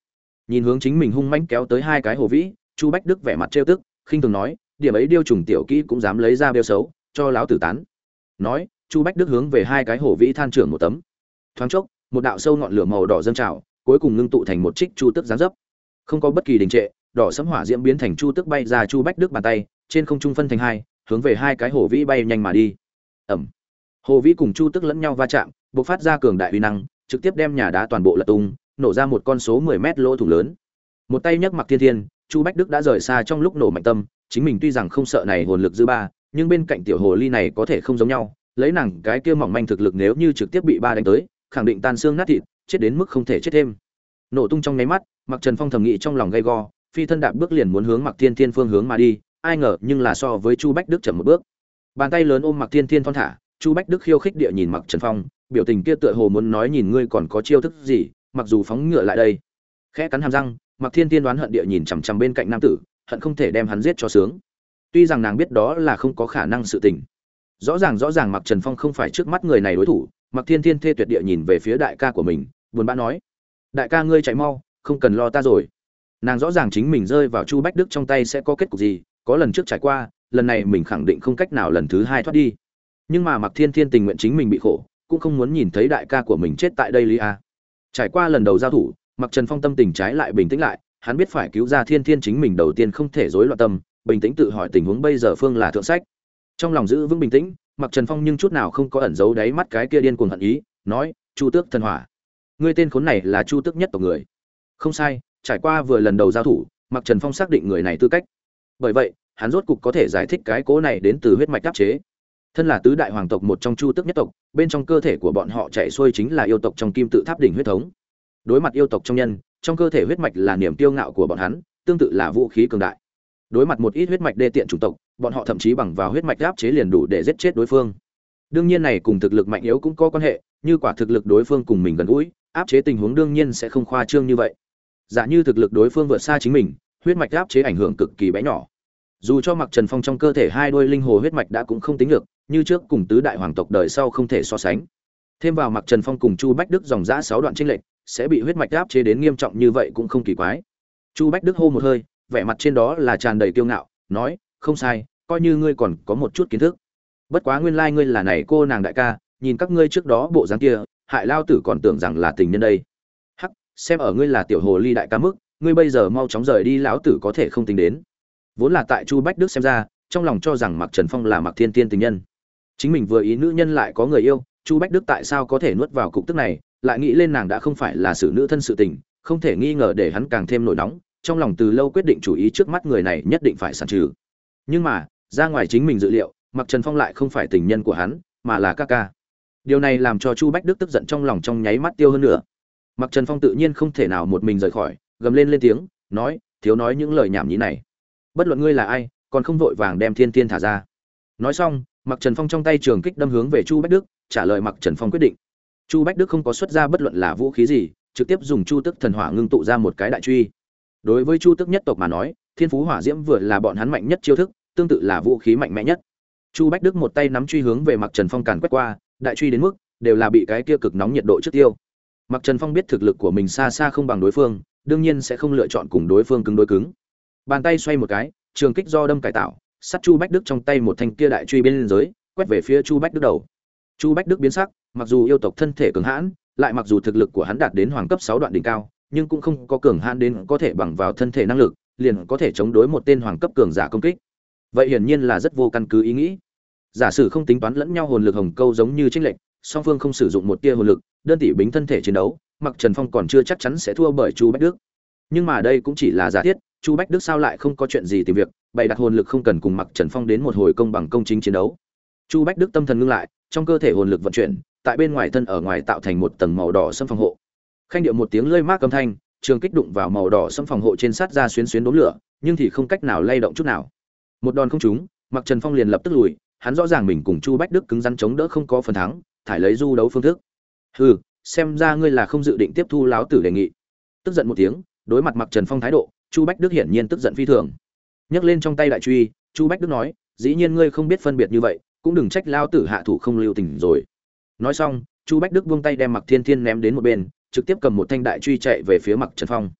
Nhìn hướng chính mình hung mãnh kéo tới hai cái hồ vĩ, Chu Bách Đức vẻ mặt trêu tức, khinh thường nói, điểm ấy điêu trùng tiểu kỹ cũng dám lấy ra bêu xấu, cho lão tử tán. Nói, Chu Bách Đức hướng về hai cái hồ vĩ than trưởng một tấm. Thoáng chốc, một đạo sâu ngọn lửa màu đỏ dâng trào, cuối cùng ngưng tụ thành một trích chu tức giáng dấp. Không có bất kỳ đình trệ, đỏ sẫm hỏa diễm biến thành chu tức bay ra Chu Bách Đức bàn tay, trên không trung phân thành hai, hướng về hai cái hồ vĩ bay nhanh mà đi. Ầm. Hồ vĩ cùng chu tức lẫn nhau va chạm, bộc phát ra cường đại uy năng, trực tiếp đem nhà đá toàn bộ lật tung, nổ ra một con số 10 mét lỗ thủng lớn. Một tay nhấc Mặc Thiên Thiên, Chu Bách Đức đã rời xa trong lúc nổ mạnh tâm, chính mình tuy rằng không sợ này hồn lực dư ba, nhưng bên cạnh tiểu hồ ly này có thể không giống nhau, lấy nàng cái kia mỏng manh thực lực nếu như trực tiếp bị ba đánh tới, khẳng định tan xương nát thịt, chết đến mức không thể chết thêm. Nổ tung trong nháy mắt, Mặc Trần Phong thầm nghĩ trong lòng gay go, phi thân đạp bước liền muốn hướng Mặc Thiên Thiên phương hướng mà đi, ai ngờ nhưng là so với Chu Bách Đức chậm một bước. Bàn tay lớn ôm Mặc Thiên Thiên thon thả, Chu Bách Đức khiêu khích địa nhìn Mặc Trần Phong, biểu tình kia tựa hồ muốn nói nhìn ngươi còn có chiêu thức gì, mặc dù phóng ngựa lại đây. Khẽ cắn hàm răng, Mặc Thiên Thiên đoán hận địa nhìn chằm chằm bên cạnh nam tử, hận không thể đem hắn giết cho sướng. Tuy rằng nàng biết đó là không có khả năng sự tình. Rõ ràng Mặc Trần Phong không phải trước mắt người này đối thủ, Mặc Thiên Thiên thê tuyệt địa nhìn về phía đại ca của mình, buồn bã nói: "Đại ca ngươi chạy mau, không cần lo ta rồi." Nàng rõ ràng chính mình rơi vào Chu Bách Đức trong tay sẽ có kết cục gì, có lần trước trải qua, lần này mình khẳng định không cách nào lần thứ hai thoát đi. Nhưng mà Mặc Thiên Thiên tình nguyện chính mình bị khổ, cũng không muốn nhìn thấy đại ca của mình chết tại đây Lý a. Trải qua lần đầu giao thủ, Mặc Trần Phong tâm tình trái lại bình tĩnh lại, hắn biết phải cứu ra Thiên Thiên chính mình đầu tiên không thể rối loạn tâm, bình tĩnh tự hỏi tình huống bây giờ phương là thượng sách. Trong lòng giữ vững bình tĩnh, Mặc Trần Phong nhưng chút nào không có ẩn giấu đáy mắt cái kia điên cuồng hận ý, nói: "Chu Tước thần hỏa, ngươi tên khốn này là Chu Tước nhất tộc người." Không sai, trải qua vừa lần đầu giao thủ, Mặc Trần Phong xác định người này tư cách. Bởi vậy, hắn rốt cục có thể giải thích cái cố này đến từ huyết mạch áp chế. Thân là tứ đại hoàng tộc một trong Chu Tước nhất tộc, bên trong cơ thể của bọn họ chảy xuôi chính là yêu tộc trong Kim Tự Tháp đỉnh huyết thống. Đối mặt yêu tộc trong nhân, trong cơ thể huyết mạch là niềm kiêu ngạo của bọn hắn, tương tự là vũ khí cường đại. Đối mặt một ít huyết mạch đê tiện chủng tộc, bọn họ thậm chí bằng vào huyết mạch áp chế liền đủ để giết chết đối phương. Đương nhiên này cùng thực lực mạnh yếu cũng có quan hệ, như quả thực lực đối phương cùng mình gần gũi, áp chế tình huống đương nhiên sẽ không khoa trương như vậy. Giả như thực lực đối phương vượt xa chính mình, huyết mạch áp chế ảnh hưởng cực kỳ bé nhỏ. Dù cho Mặc Trần Phong trong cơ thể hai đôi linh hồ huyết mạch đã cũng không tính được, như trước cùng tứ đại hoàng tộc đời sau không thể so sánh. Thêm vào Mặc Trần Phong cùng Chu Bách Đức dòng dã 6 đoạn chênh lệch, sẽ bị huyết mạch áp chế đến nghiêm trọng như vậy cũng không kỳ quái. Chu Bách Đức hô một hơi, vẻ mặt trên đó là tràn đầy kiêu ngạo, nói: "Không sai, coi như ngươi còn có một chút kiến thức. Bất quá nguyên lai ngươi là này cô nàng đại ca, nhìn các ngươi trước đó bộ dáng kia, hại lao tử còn tưởng rằng là tình nhân đây. Hắc, xem ở ngươi là tiểu hồ ly đại ca mức, ngươi bây giờ mau chóng rời đi lão tử có thể không tính đến." Vốn là tại Chu Bách Đức xem ra, trong lòng cho rằng Mặc Trần Phong là Mặc Thiên Tiên tình nhân. Chính mình vừa ý nữ nhân lại có người yêu, Chu Bách Đức tại sao có thể nuốt vào cục tức này, lại nghĩ lên nàng đã không phải là sự nữ thân sự tình, không thể nghi ngờ để hắn càng thêm nổi nóng, trong lòng từ lâu quyết định chủ ý trước mắt người này nhất định phải sản trừ. Nhưng mà, ra ngoài chính mình dự liệu, Mặc Trần Phong lại không phải tình nhân của hắn, mà là ca ca. Điều này làm cho Chu Bách Đức tức giận trong lòng trong nháy mắt tiêu hơn nữa. Mặc Trần Phong tự nhiên không thể nào một mình rời khỏi, gầm lên tiếng, nói: "Thiếu nói những lời nhảm nhí này. Bất luận ngươi là ai, còn không vội vàng đem Thiên Thiên thả ra." Nói xong, Mặc Trần Phong trong tay trường kích đâm hướng về Chu Bách Đức, trả lời Mặc Trần Phong quyết định. Chu Bách Đức không có xuất ra bất luận là vũ khí gì, trực tiếp dùng Chu Tức thần hỏa ngưng tụ ra một cái đại truy. Đối với Chu Tức nhất tộc mà nói, Thiên Phú Hỏa Diễm vừa là bọn hắn mạnh nhất chiêu thức, tương tự là vũ khí mạnh mẽ nhất. Chu Bách Đức một tay nắm truy hướng về Mặc Trần Phong càn quét qua, đại truy đến mức đều là bị cái kia cực nóng nhiệt độ trước tiêu. Mặc Trần Phong biết thực lực của mình xa xa không bằng đối phương, đương nhiên sẽ không lựa chọn cùng đối phương cứng đối cứng. Bàn tay xoay một cái, trường kích do đâm cải tạo, sắt Chu Bách Đức trong tay một thanh kia đại truy bên dưới, quét về phía Chu Bách Đức đầu. Chu Bách Đức biến sắc, mặc dù yêu tộc thân thể cường hãn, lại mặc dù thực lực của hắn đạt đến hoàng cấp 6 đoạn đỉnh cao, nhưng cũng không có cường hãn đến có thể bằng vào thân thể năng lực, liền có thể chống đối một tên hoàng cấp cường giả công kích. Vậy hiển nhiên là rất vô căn cứ ý nghĩ. Giả sử không tính toán lẫn nhau hồn lực hồng câu giống như chênh lệch, song phương không sử dụng một tia hồn lực, đơn tỷ bính thân thể chiến đấu, Mặc Trần Phong còn chưa chắc chắn sẽ thua bởi Chu Bách Đức. Nhưng mà đây cũng chỉ là giả thiết, Chu Bách Đức sao lại không có chuyện gì tìm việc, bày đặt hồn lực không cần cùng Mặc Trần Phong đến một hồi công bằng công chính chiến đấu. Chu Bách Đức tâm thần ngưng lại, trong cơ thể hồn lực vận chuyển, tại bên ngoài thân ở ngoài tạo thành một tầng màu đỏ sẫm phòng hộ. Khanh điệu một tiếng lơi mát âm thanh, trường kích đụng vào màu đỏ sẫm phòng hộ trên sát ra xuyến xuyến đốm lửa, nhưng thì không cách nào lay động chút nào. Một đòn không trúng, Mặc Trần Phong liền lập tức lùi, hắn rõ ràng mình cùng Chu Bách Đức cứng rắn chống đỡ không có phần thắng, thải lấy du đấu phương thức. Hừ, xem ra ngươi là không dự định tiếp thu láo tử đề nghị. Tức giận một tiếng, đối mặt Mặc Trần Phong thái độ, Chu Bách Đức hiển nhiên tức giận phi thường. Nhấc lên trong tay đại truy, Chu Bách Đức nói: "Dĩ nhiên ngươi không biết phân biệt như vậy, cũng đừng trách lao tử hạ thủ không lưu tình rồi." Nói xong, Chu Bách Đức buông tay đem Mặc Thiên Thiên ném đến một bên, trực tiếp cầm một thanh đại truy chạy về phía Mặc Trần Phong.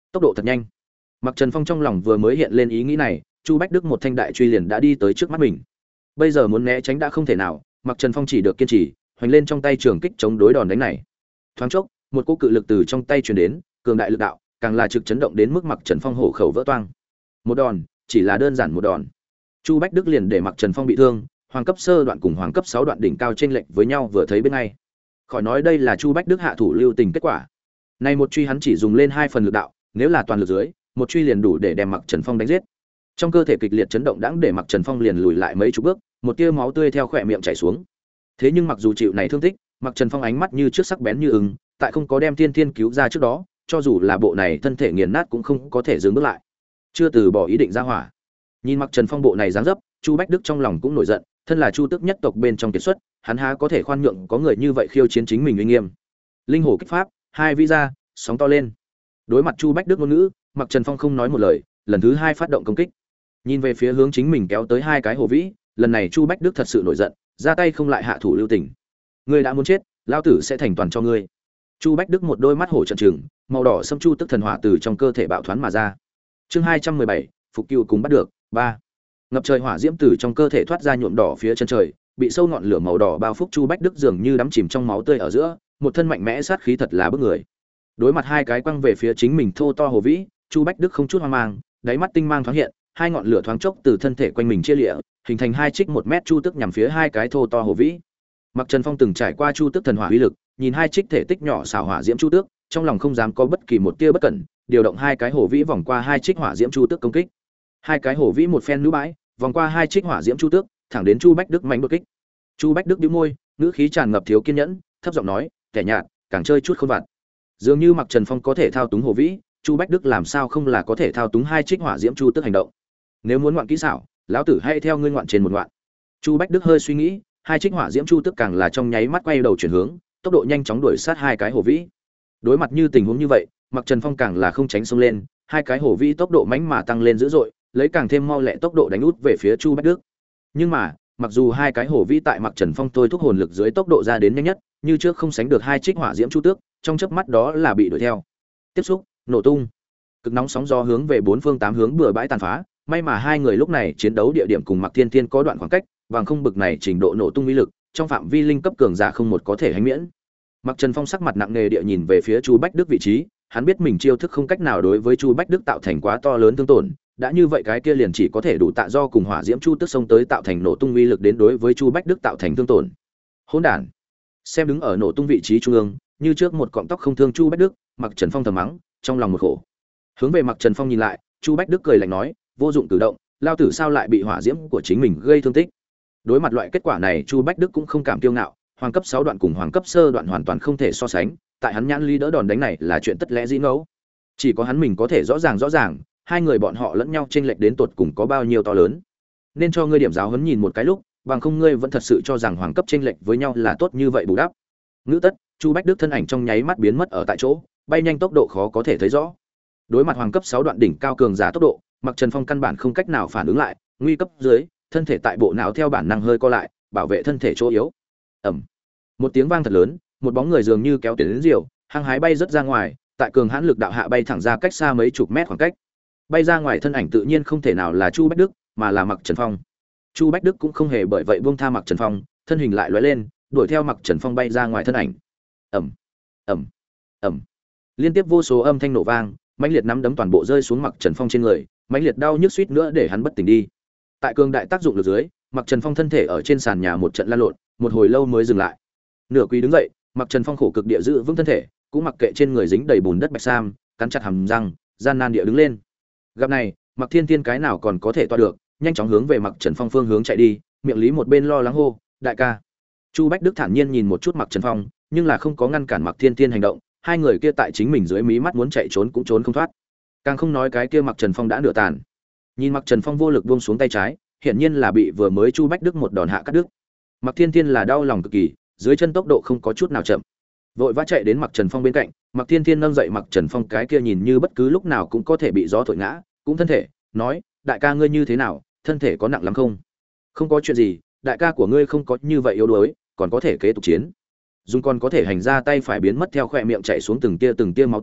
tốc độ thật nhanh. Mặc Trần Phong trong lòng vừa mới hiện lên ý nghĩ này, Chu Bách Đức một thanh đại truy liền đã đi tới trước mắt mình. Bây giờ muốn né tránh đã không thể nào, Mặc Trần Phong chỉ được kiên trì, hoành lên trong tay trường kích chống đối đòn đánh này. Thoáng chốc, một cỗ cự lực từ trong tay truyền đến, cường đại lực đạo, càng là trực chấn động đến mức Mặc Trần Phong hổ khẩu vỡ toang. Một đòn, chỉ là đơn giản một đòn. Chu Bách Đức liền để Mặc Trần Phong bị thương, hoàng cấp sơ đoạn cùng hoàng cấp 6 đoạn đỉnh cao chênh lệch với nhau vừa thấy bên ngay. Khỏi nói đây là Chu Bách Đức hạ thủ lưu tình kết quả. Này một truy hắn chỉ dùng lên 2 phần lực đạo, nếu là toàn lực dưới, một truy liền đủ để đem Mặc Trần Phong đánh giết. Trong cơ thể kịch liệt chấn động đãng để Mặc Trần Phong liền lùi lại mấy chục bước, một tia máu tươi theo khóe miệng chảy xuống. Thế nhưng mặc dù chịu này thương tích, Mặc Trần Phong ánh mắt như trước sắc bén như ưng, tại không có đem Tiên Tiên cứu ra trước đó, cho dù là bộ này thân thể nghiền nát cũng không có thể dừng bước lại. Chưa từ bỏ ý định ra hỏa. Nhìn Mặc Trần Phong bộ này dáng dấp, Chu Bách Đức trong lòng cũng nổi giận, thân là Chu Tước nhất tộc bên trong kiệt xuất, hắn há có thể khoan nhượng có người như vậy khiêu chiến chính mình uy nghiêm. Linh hổ kích pháp, hai vĩ ra, sóng to lên. Đối mặt Chu Bách Đức ngôn ngữ, Mặc Trần Phong không nói một lời, lần thứ 2 phát động công kích. Nhìn về phía hướng chính mình kéo tới 2 cái hổ vĩ, lần này Chu Bách Đức thật sự nổi giận, ra tay không lại hạ thủ lưu tình. Ngươi đã muốn chết, lão tử sẽ thành toàn cho ngươi. Chu Bách Đức một đôi mắt hổ trợn trừng, màu đỏ sẫm chu tức thần hỏa từ trong cơ thể bạo thoán mà ra. Chương 217, phục cừu cùng bắt được, 3. Ngập trời hỏa diễm từ trong cơ thể thoát ra nhuộm đỏ phía chân trời, bị sâu ngọn lửa màu đỏ bao phủ. Chu Bách Đức dường như đắm chìm trong máu tươi ở giữa, một thân mạnh mẽ sát khí thật là bức người. Đối mặt 2 cái quăng về phía chính mình thô to hồ vĩ, Chu Bách Đức không chút hoang mang, đáy mắt tinh mang thoáng hiện, 2 ngọn lửa thoáng chốc từ thân thể quanh mình chia lịa, hình thành 2 trích 1 mét chu tức nhằm phía 2 cái thô to hồ vĩ. Mặc Trần Phong từng trải qua chu tức thần hỏa uy lực, nhìn 2 trích thể tích nhỏ xảo hỏa diễm chu tước, trong lòng không dám có bất kỳ một tia bất cẩn, điều động 2 cái hồ vĩ vòng qua 2 trích hỏa diễm chu tước công kích. 2 cái hồ vĩ một phen nữ bãi, vòng qua 2 trích hỏa diễm chu tước, thẳng đến Chu Bách Đức mạnh đột kích. Chu Bách Đức bĩu môi, ngữ khí tràn ngập thiếu kiên nhẫn, thấp giọng nói, "Kẻ nhạt, càng chơi chút khôn vặt." Dường như Mặc Trần Phong có thể thao túng hồ vĩ, Chu Bách Đức làm sao không là có thể thao túng 2 trích hỏa diễm chu tước hành động. Nếu muốn ngoạn kỹ xảo, lão tử hãy theo ngươi ngoạn trên một ngoạn. Chu Bách Đức hơi suy nghĩ, 2 trích hỏa diễm chu tước càng là trong nháy mắt quay đầu chuyển hướng, tốc độ nhanh chóng đuổi sát 2 cái hồ vĩ. Đối mặt như tình huống như vậy, Mặc Trần Phong càng là không tránh xông lên, 2 cái hồ vĩ tốc độ mãnh mà tăng lên dữ dội, lấy càng thêm mau lẹ tốc độ đánh út về phía Chu Bách Đức. Nhưng mà, mặc dù 2 cái hồ vĩ tại Mặc Trần Phong thôi thúc hồn lực dưới tốc độ ra đến nhanh nhất, như trước không sánh được 2 trích hỏa diễm chu tước, trong chớp mắt đó là bị đuổi theo. Tiếp xúc, nổ tung. Cực nóng sóng gió hướng về 4 phương 8 hướng bừa bãi tàn phá, may mà 2 người lúc này chiến đấu địa điểm cùng Mặc Thiên Thiên có đoạn khoảng cách, bằng không bực này trình độ nổ tung uy lực, trong phạm vi linh cấp cường giả không một có thể hành miễn. Mặc Trần Phong sắc mặt nặng nề địa nhìn về phía Chu Bách Đức vị trí, hắn biết mình chiêu thức không cách nào đối với Chu Bách Đức tạo thành quá to lớn thương tổn, đã như vậy cái kia liền chỉ có thể đủ tạ do cùng hỏa diễm chu tức xông tới tạo thành nổ tung uy lực đến đối với Chu Bách Đức tạo thành thương tổn. Hỗn đản. Xem đứng ở nổ tung vị trí trung ương, như trước một cọng tóc không thương Chu Bách Đức, Mặc Trần Phong thầm mắng, trong lòng một khổ. Hướng về Mặc Trần Phong nhìn lại, Chu Bách Đức cười lạnh nói, vô dụng cử động, lao tử sao lại bị hỏa diễm của chính mình gây thương tích. Đối mặt loại kết quả này, Chu Bách Đức cũng không cảm kiêu ngạo, hoàng cấp 6 đoạn cùng hoàng cấp sơ đoạn hoàn toàn không thể so sánh, tại hắn nhãn ly đỡ đòn đánh này là chuyện tất lẽ dĩ ngẫu. Chỉ có hắn mình có thể rõ ràng, 2 người bọn họ lẫn nhau chênh lệch đến tột cùng có bao nhiêu to lớn. Nên cho ngươi điểm giáo huấn nhìn một cái lúc, bằng không ngươi vẫn thật sự cho rằng hoàng cấp chênh lệch với nhau là tốt như vậy bù đắp. Ngữ tất, Chu Bách Đức thân ảnh trong nháy mắt biến mất ở tại chỗ, bay nhanh tốc độ khó có thể thấy rõ. Đối mặt hoàng cấp 6 đoạn đỉnh cao cường giả tốc độ, Mặc Trần Phong căn bản không cách nào phản ứng lại, nguy cấp dưới, thân thể tại bộ não theo bản năng hơi co lại, bảo vệ thân thể chỗ yếu. Ầm. Một tiếng vang thật lớn, một bóng người dường như kéo tuyến đến diều, hăng hái bay rất ra ngoài, tại cường hãn lực đạo hạ bay thẳng ra cách xa mấy chục mét khoảng cách. Bay ra ngoài thân ảnh tự nhiên không thể nào là Chu Bách Đức, mà là Mặc Trần Phong. Chu Bách Đức cũng không hề bởi vậy buông tha Mặc Trần Phong, thân hình lại lóe lên, đuổi theo Mặc Trần Phong bay ra ngoài thân ảnh. Ầm, ầm, ầm. Liên tiếp vô số âm thanh nổ vang, mãnh liệt nắm đấm toàn bộ rơi xuống Mặc Trần Phong trên người, mãnh liệt đau nhức suýt nữa để hắn bất tỉnh đi. Tại cường đại tác dụng lực dưới, Mặc Trần Phong thân thể ở trên sàn nhà một trận lăn lộn, một hồi lâu mới dừng lại. Nửa quỳ đứng dậy, Mặc Trần Phong khổ cực địa giữ vững thân thể, cũng mặc kệ trên người dính đầy bùn đất bạch sam, cắn chặt hàm răng, gian nan địa đứng lên. Gặp này, Mặc Thiên Thiên cái nào còn có thể toa được, nhanh chóng hướng về Mặc Trần Phong phương hướng chạy đi, miệng lý một bên lo lắng hô, "Đại ca." Chu Bách Đức thản nhiên nhìn một chút Mặc Trần Phong, nhưng là không có ngăn cản Mặc Thiên Thiên hành động, 2 người kia tại chính mình dưới mí mắt muốn chạy trốn cũng trốn không thoát. Càng không nói cái kia Mặc Trần Phong đã nửa tàn. Nhìn Mặc Trần Phong vô lực buông xuống tay trái, hiển nhiên là bị vừa mới Chu Bách Đức một đòn hạ cắt đứt. Mặc Thiên Thiên là đau lòng cực kỳ, dưới chân tốc độ không có chút nào chậm. Vội vã chạy đến Mặc Trần Phong bên cạnh, Mặc Thiên Thiên nâng dậy Mặc Trần Phong cái kia nhìn như bất cứ lúc nào cũng có thể bị gió thổi ngã, cũng thân thể, nói, "Đại ca ngươi như thế nào, thân thể có nặng lắm không?" "Không có chuyện gì, đại ca của ngươi không có như vậy yếu đuối, còn có thể kế tục chiến." Dung còn có thể hành ra tay phải biến mất theo khóe miệng chảy xuống từng tia máu tươi,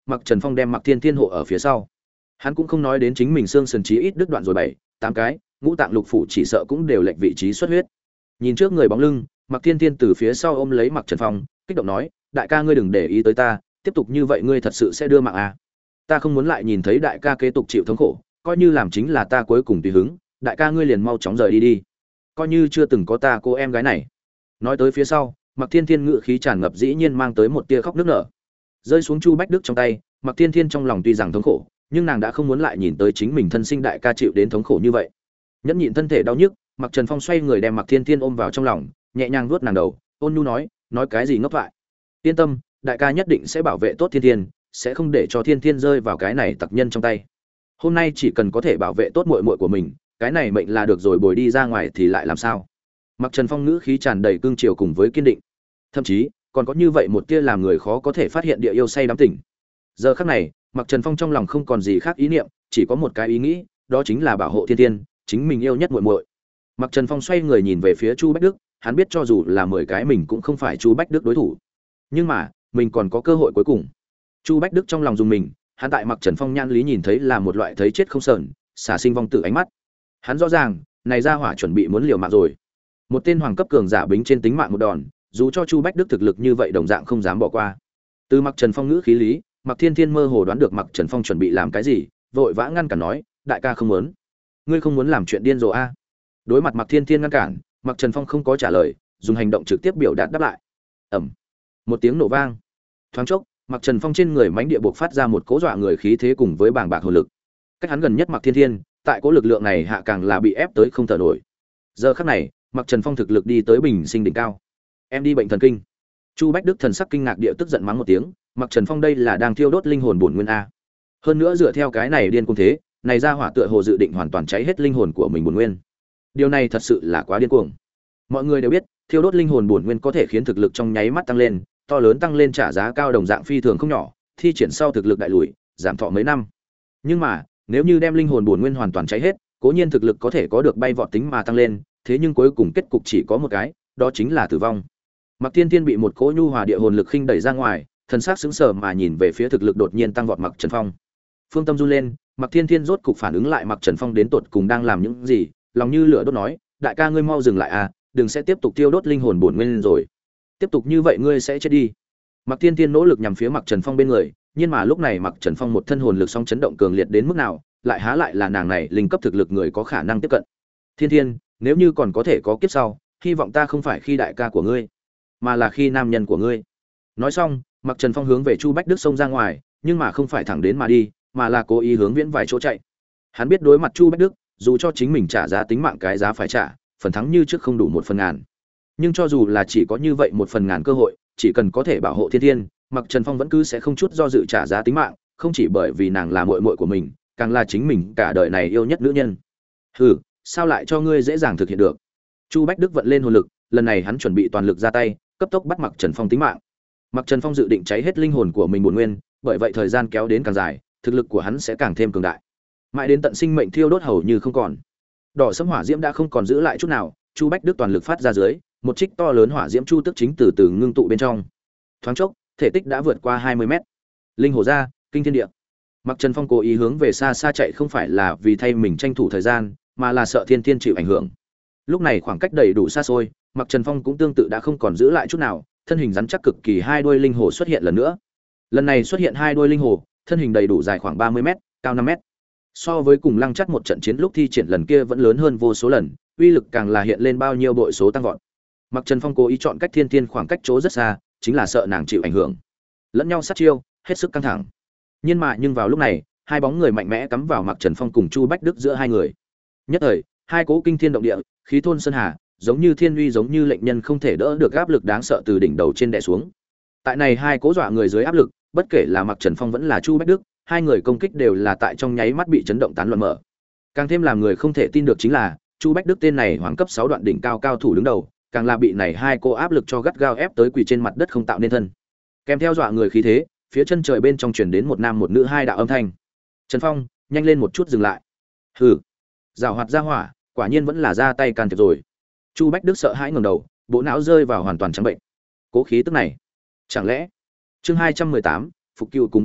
Mặc Trần Phong đem Mặc Thiên Thiên hộ ở phía sau. Hắn cũng không nói đến chính mình xương sườn chí ít đứt đoạn rồi 7, 8 cái, ngũ tạng lục phủ chỉ sợ cũng đều lệch vị trí xuất huyết. Nhìn trước người bóng lưng, Mặc Thiên Thiên từ phía sau ôm lấy Mặc Trần Phong, kích động nói, đại ca ngươi đừng để ý tới ta, tiếp tục như vậy ngươi thật sự sẽ đưa mạng à? Ta không muốn lại nhìn thấy đại ca kế tục chịu thống khổ, coi như làm chính là ta cuối cùng tùy hứng, đại ca ngươi liền mau chóng rời đi đi, coi như chưa từng có ta cô em gái này. Nói tới phía sau, Mặc Thiên Thiên ngự khí tràn ngập dĩ nhiên mang tới một tia khóc nức nở. Rơi xuống Chu Bách Đức trong tay, Mặc Thiên Thiên trong lòng tuy rằng thống khổ, nhưng nàng đã không muốn lại nhìn tới chính mình thân sinh đại ca chịu đến thống khổ như vậy. Nhẫn nhịn thân thể đau nhức, Mặc Trần Phong xoay người đem Mặc Thiên Thiên ôm vào trong lòng, nhẹ nhàng vuốt nàng đầu, ôn nhu nói cái gì ngốc thoại. Yên tâm, đại ca nhất định sẽ bảo vệ tốt Thiên Thiên, sẽ không để cho Thiên Thiên rơi vào cái này tặc nhân trong tay. Hôm nay chỉ cần có thể bảo vệ tốt muội muội của mình, cái này mệnh là được rồi, bồi đi ra ngoài thì lại làm sao? Mặc Trần Phong ngữ khí tràn đầy cương triều cùng với kiên định, thậm chí còn có như vậy một tia làm người khó có thể phát hiện địa yêu say đắm tỉnh. Giờ khắc này, Mặc Trần Phong trong lòng không còn gì khác ý niệm, chỉ có một cái ý nghĩ, đó chính là bảo hộ Thiên Thiên, chính mình yêu nhất muội muội. Mặc Trần Phong xoay người nhìn về phía Chu Bách Đức, hắn biết cho dù là 10 cái mình cũng không phải Chu Bách Đức đối thủ, nhưng mà mình còn có cơ hội cuối cùng. Chu Bách Đức trong lòng dùng mình, hắn tại Mặc Trần Phong nhan lý nhìn thấy là một loại thấy chết không sờn, xả sinh vong tử ánh mắt. Hắn rõ ràng, này ra hỏa chuẩn bị muốn liều mạng rồi. Một tên hoàng cấp cường giả bính trên tính mạng một đòn, dù cho Chu Bách Đức thực lực như vậy đồng dạng không dám bỏ qua. Từ Mặc Trần Phong ngữ khí lý, Mặc Thiên Thiên mơ hồ đoán được Mặc Trần Phong chuẩn bị làm cái gì, vội vã ngăn cản nói, đại ca không muốn, ngươi không muốn làm chuyện điên rồ a? Đối mặt Mặc Thiên Thiên ngăn cản, Mặc Trần Phong không có trả lời, dùng hành động trực tiếp biểu đạt đáp lại. Ầm, một tiếng nổ vang. Thoáng chốc, Mặc Trần Phong trên người mãnh địa bộc phát ra một cỗ dọa người khí thế cùng với bàng bạc hồn lực. Cách hắn gần nhất Mặc Thiên Thiên, tại cỗ lực lượng này hạ càng là bị ép tới không thở nổi. Giờ khắc này, Mặc Trần Phong thực lực đi tới bình sinh đỉnh cao. Em đi bệnh thần kinh. Chu Bách Đức thần sắc kinh ngạc địa tức giận mắng một tiếng, Mặc Trần Phong đây là đang thiêu đốt linh hồn bổn nguyên a. Hơn nữa dựa theo cái này điên cuồng thế, này ra hỏa tựa hồ dự định hoàn toàn cháy hết linh hồn của mình bổn nguyên. Điều này thật sự là quá điên cuồng. Mọi người đều biết, thiêu đốt linh hồn bổn nguyên có thể khiến thực lực trong nháy mắt tăng lên, to lớn tăng lên trả giá cao đồng dạng phi thường không nhỏ, thi triển sau thực lực đại lùi, giảm thọ mấy năm. Nhưng mà, nếu như đem linh hồn bổn nguyên hoàn toàn cháy hết, cố nhiên thực lực có thể có được bay vọt tính mà tăng lên, thế nhưng cuối cùng kết cục chỉ có một cái, đó chính là tử vong. Mặc Thiên Thiên bị một cỗ nhu hòa địa hồn lực khinh đẩy ra ngoài, thần sắc sững sờ mà nhìn về phía thực lực đột nhiên tăng vọt Mặc Trần Phong. Phương tâm run lên, Mặc Thiên Thiên rốt cục phản ứng lại Mặc Trần Phong đến tột cùng đang làm những gì, lòng như lửa đốt nói, đại ca ngươi mau dừng lại à, đừng sẽ tiếp tục tiêu đốt linh hồn bổn nguyên rồi. Tiếp tục như vậy ngươi sẽ chết đi. Mặc Thiên Thiên nỗ lực nhằm phía Mặc Trần Phong bên người, nhưng mà lúc này Mặc Trần Phong một thân hồn lực song chấn động cường liệt đến mức nào, lại há lại là nàng này linh cấp thực lực người có khả năng tiếp cận. Thiên Thiên, nếu như còn có thể có kiếp sau, hy vọng ta không phải khi đại ca của ngươi, mà là khi nam nhân của ngươi. Nói xong, Mặc Trần Phong hướng về Chu Bách Đức xông ra ngoài, nhưng mà không phải thẳng đến mà đi, mà là cố ý hướng viễn vài chỗ chạy. Hắn biết đối mặt Chu Bách Đức, dù cho chính mình trả giá tính mạng cái giá phải trả, phần thắng như trước không đủ 1/1000. Nhưng cho dù là chỉ có như vậy 1/1000 cơ hội, chỉ cần có thể bảo hộ Thiên Thiên, Mặc Trần Phong vẫn cứ sẽ không chút do dự trả giá tính mạng, không chỉ bởi vì nàng là muội muội của mình, càng là chính mình cả đời này yêu nhất nữ nhân. Hừ, sao lại cho ngươi dễ dàng thực hiện được? Chu Bách Đức vận lên hồn lực, lần này hắn chuẩn bị toàn lực ra tay, cấp tốc bắt Mặc Trần Phong tính mạng. Mặc Trần Phong dự định cháy hết linh hồn của mình bổn nguyên, bởi vậy thời gian kéo đến càng dài, thực lực của hắn sẽ càng thêm cường đại. Mãi đến tận sinh mệnh thiêu đốt hầu như không còn. Đỏ sẫm hỏa diễm đã không còn giữ lại chút nào, Chu Bách Đức toàn lực phát ra dưới, một trích to lớn hỏa diễm chu tức chính từ từ ngưng tụ bên trong. Thoáng chốc, thể tích đã vượt qua 20 mét. Linh hồ ra, kinh thiên địa. Mặc Trần Phong cố ý hướng về xa xa chạy không phải là vì thay mình tranh thủ thời gian, mà là sợ Thiên Thiên chịu ảnh hưởng. Lúc này khoảng cách đầy đủ xa xôi, Mặc Trần Phong cũng tương tự đã không còn giữ lại chút nào, thân hình rắn chắc cực kỳ hai đuôi linh hồ xuất hiện lần nữa. Lần này xuất hiện hai đuôi linh hồ, thân hình đầy đủ dài khoảng 30 mét, cao 5 mét. So với cùng Lăng Chắc một trận chiến lúc thi triển lần kia vẫn lớn hơn vô số lần, uy lực càng là hiện lên bao nhiêu bội số tăng vọt. Mặc Trần Phong cố ý chọn cách Thiên Thiên khoảng cách chỗ rất xa, chính là sợ nàng chịu ảnh hưởng. Lẫn nhau sát chiêu, hết sức căng thẳng. Nhưng vào lúc này, hai bóng người mạnh mẽ cắm vào Mặc Trần Phong cùng Chu Bách Đức giữa hai người. Nhất thời, hai cỗ kinh thiên động địa, khí thôn sơn hà, giống như thiên uy giống như lệnh nhân không thể đỡ được áp lực đáng sợ từ đỉnh đầu trên đè xuống. Tại này hai cỗ dọa người dưới áp lực, bất kể là Mặc Trần Phong vẫn là Chu Bách Đức, hai người công kích đều là tại trong nháy mắt bị chấn động tán loạn mở. Càng thêm làm người không thể tin được chính là, Chu Bách Đức tên này hoàng cấp 6 đoạn đỉnh cao cao thủ đứng đầu, càng là bị này hai cô áp lực cho gắt gao ép tới quỳ trên mặt đất không tạo nên thân. Kèm theo dọa người khí thế, phía chân trời bên trong truyền đến một nam một nữ hai đạo âm thanh. Trần Phong, nhanh lên một chút dừng lại. Hừ, giảo hoạt ra hỏa, quả nhiên vẫn là ra tay can thiệp rồi. Chu Bách Đức sợ hãi ngẩng đầu, bộ não rơi vào hoàn toàn trắng bệnh. Cố khí tức này, chẳng lẽ? Chương 218, phục cừu cùng bắt được,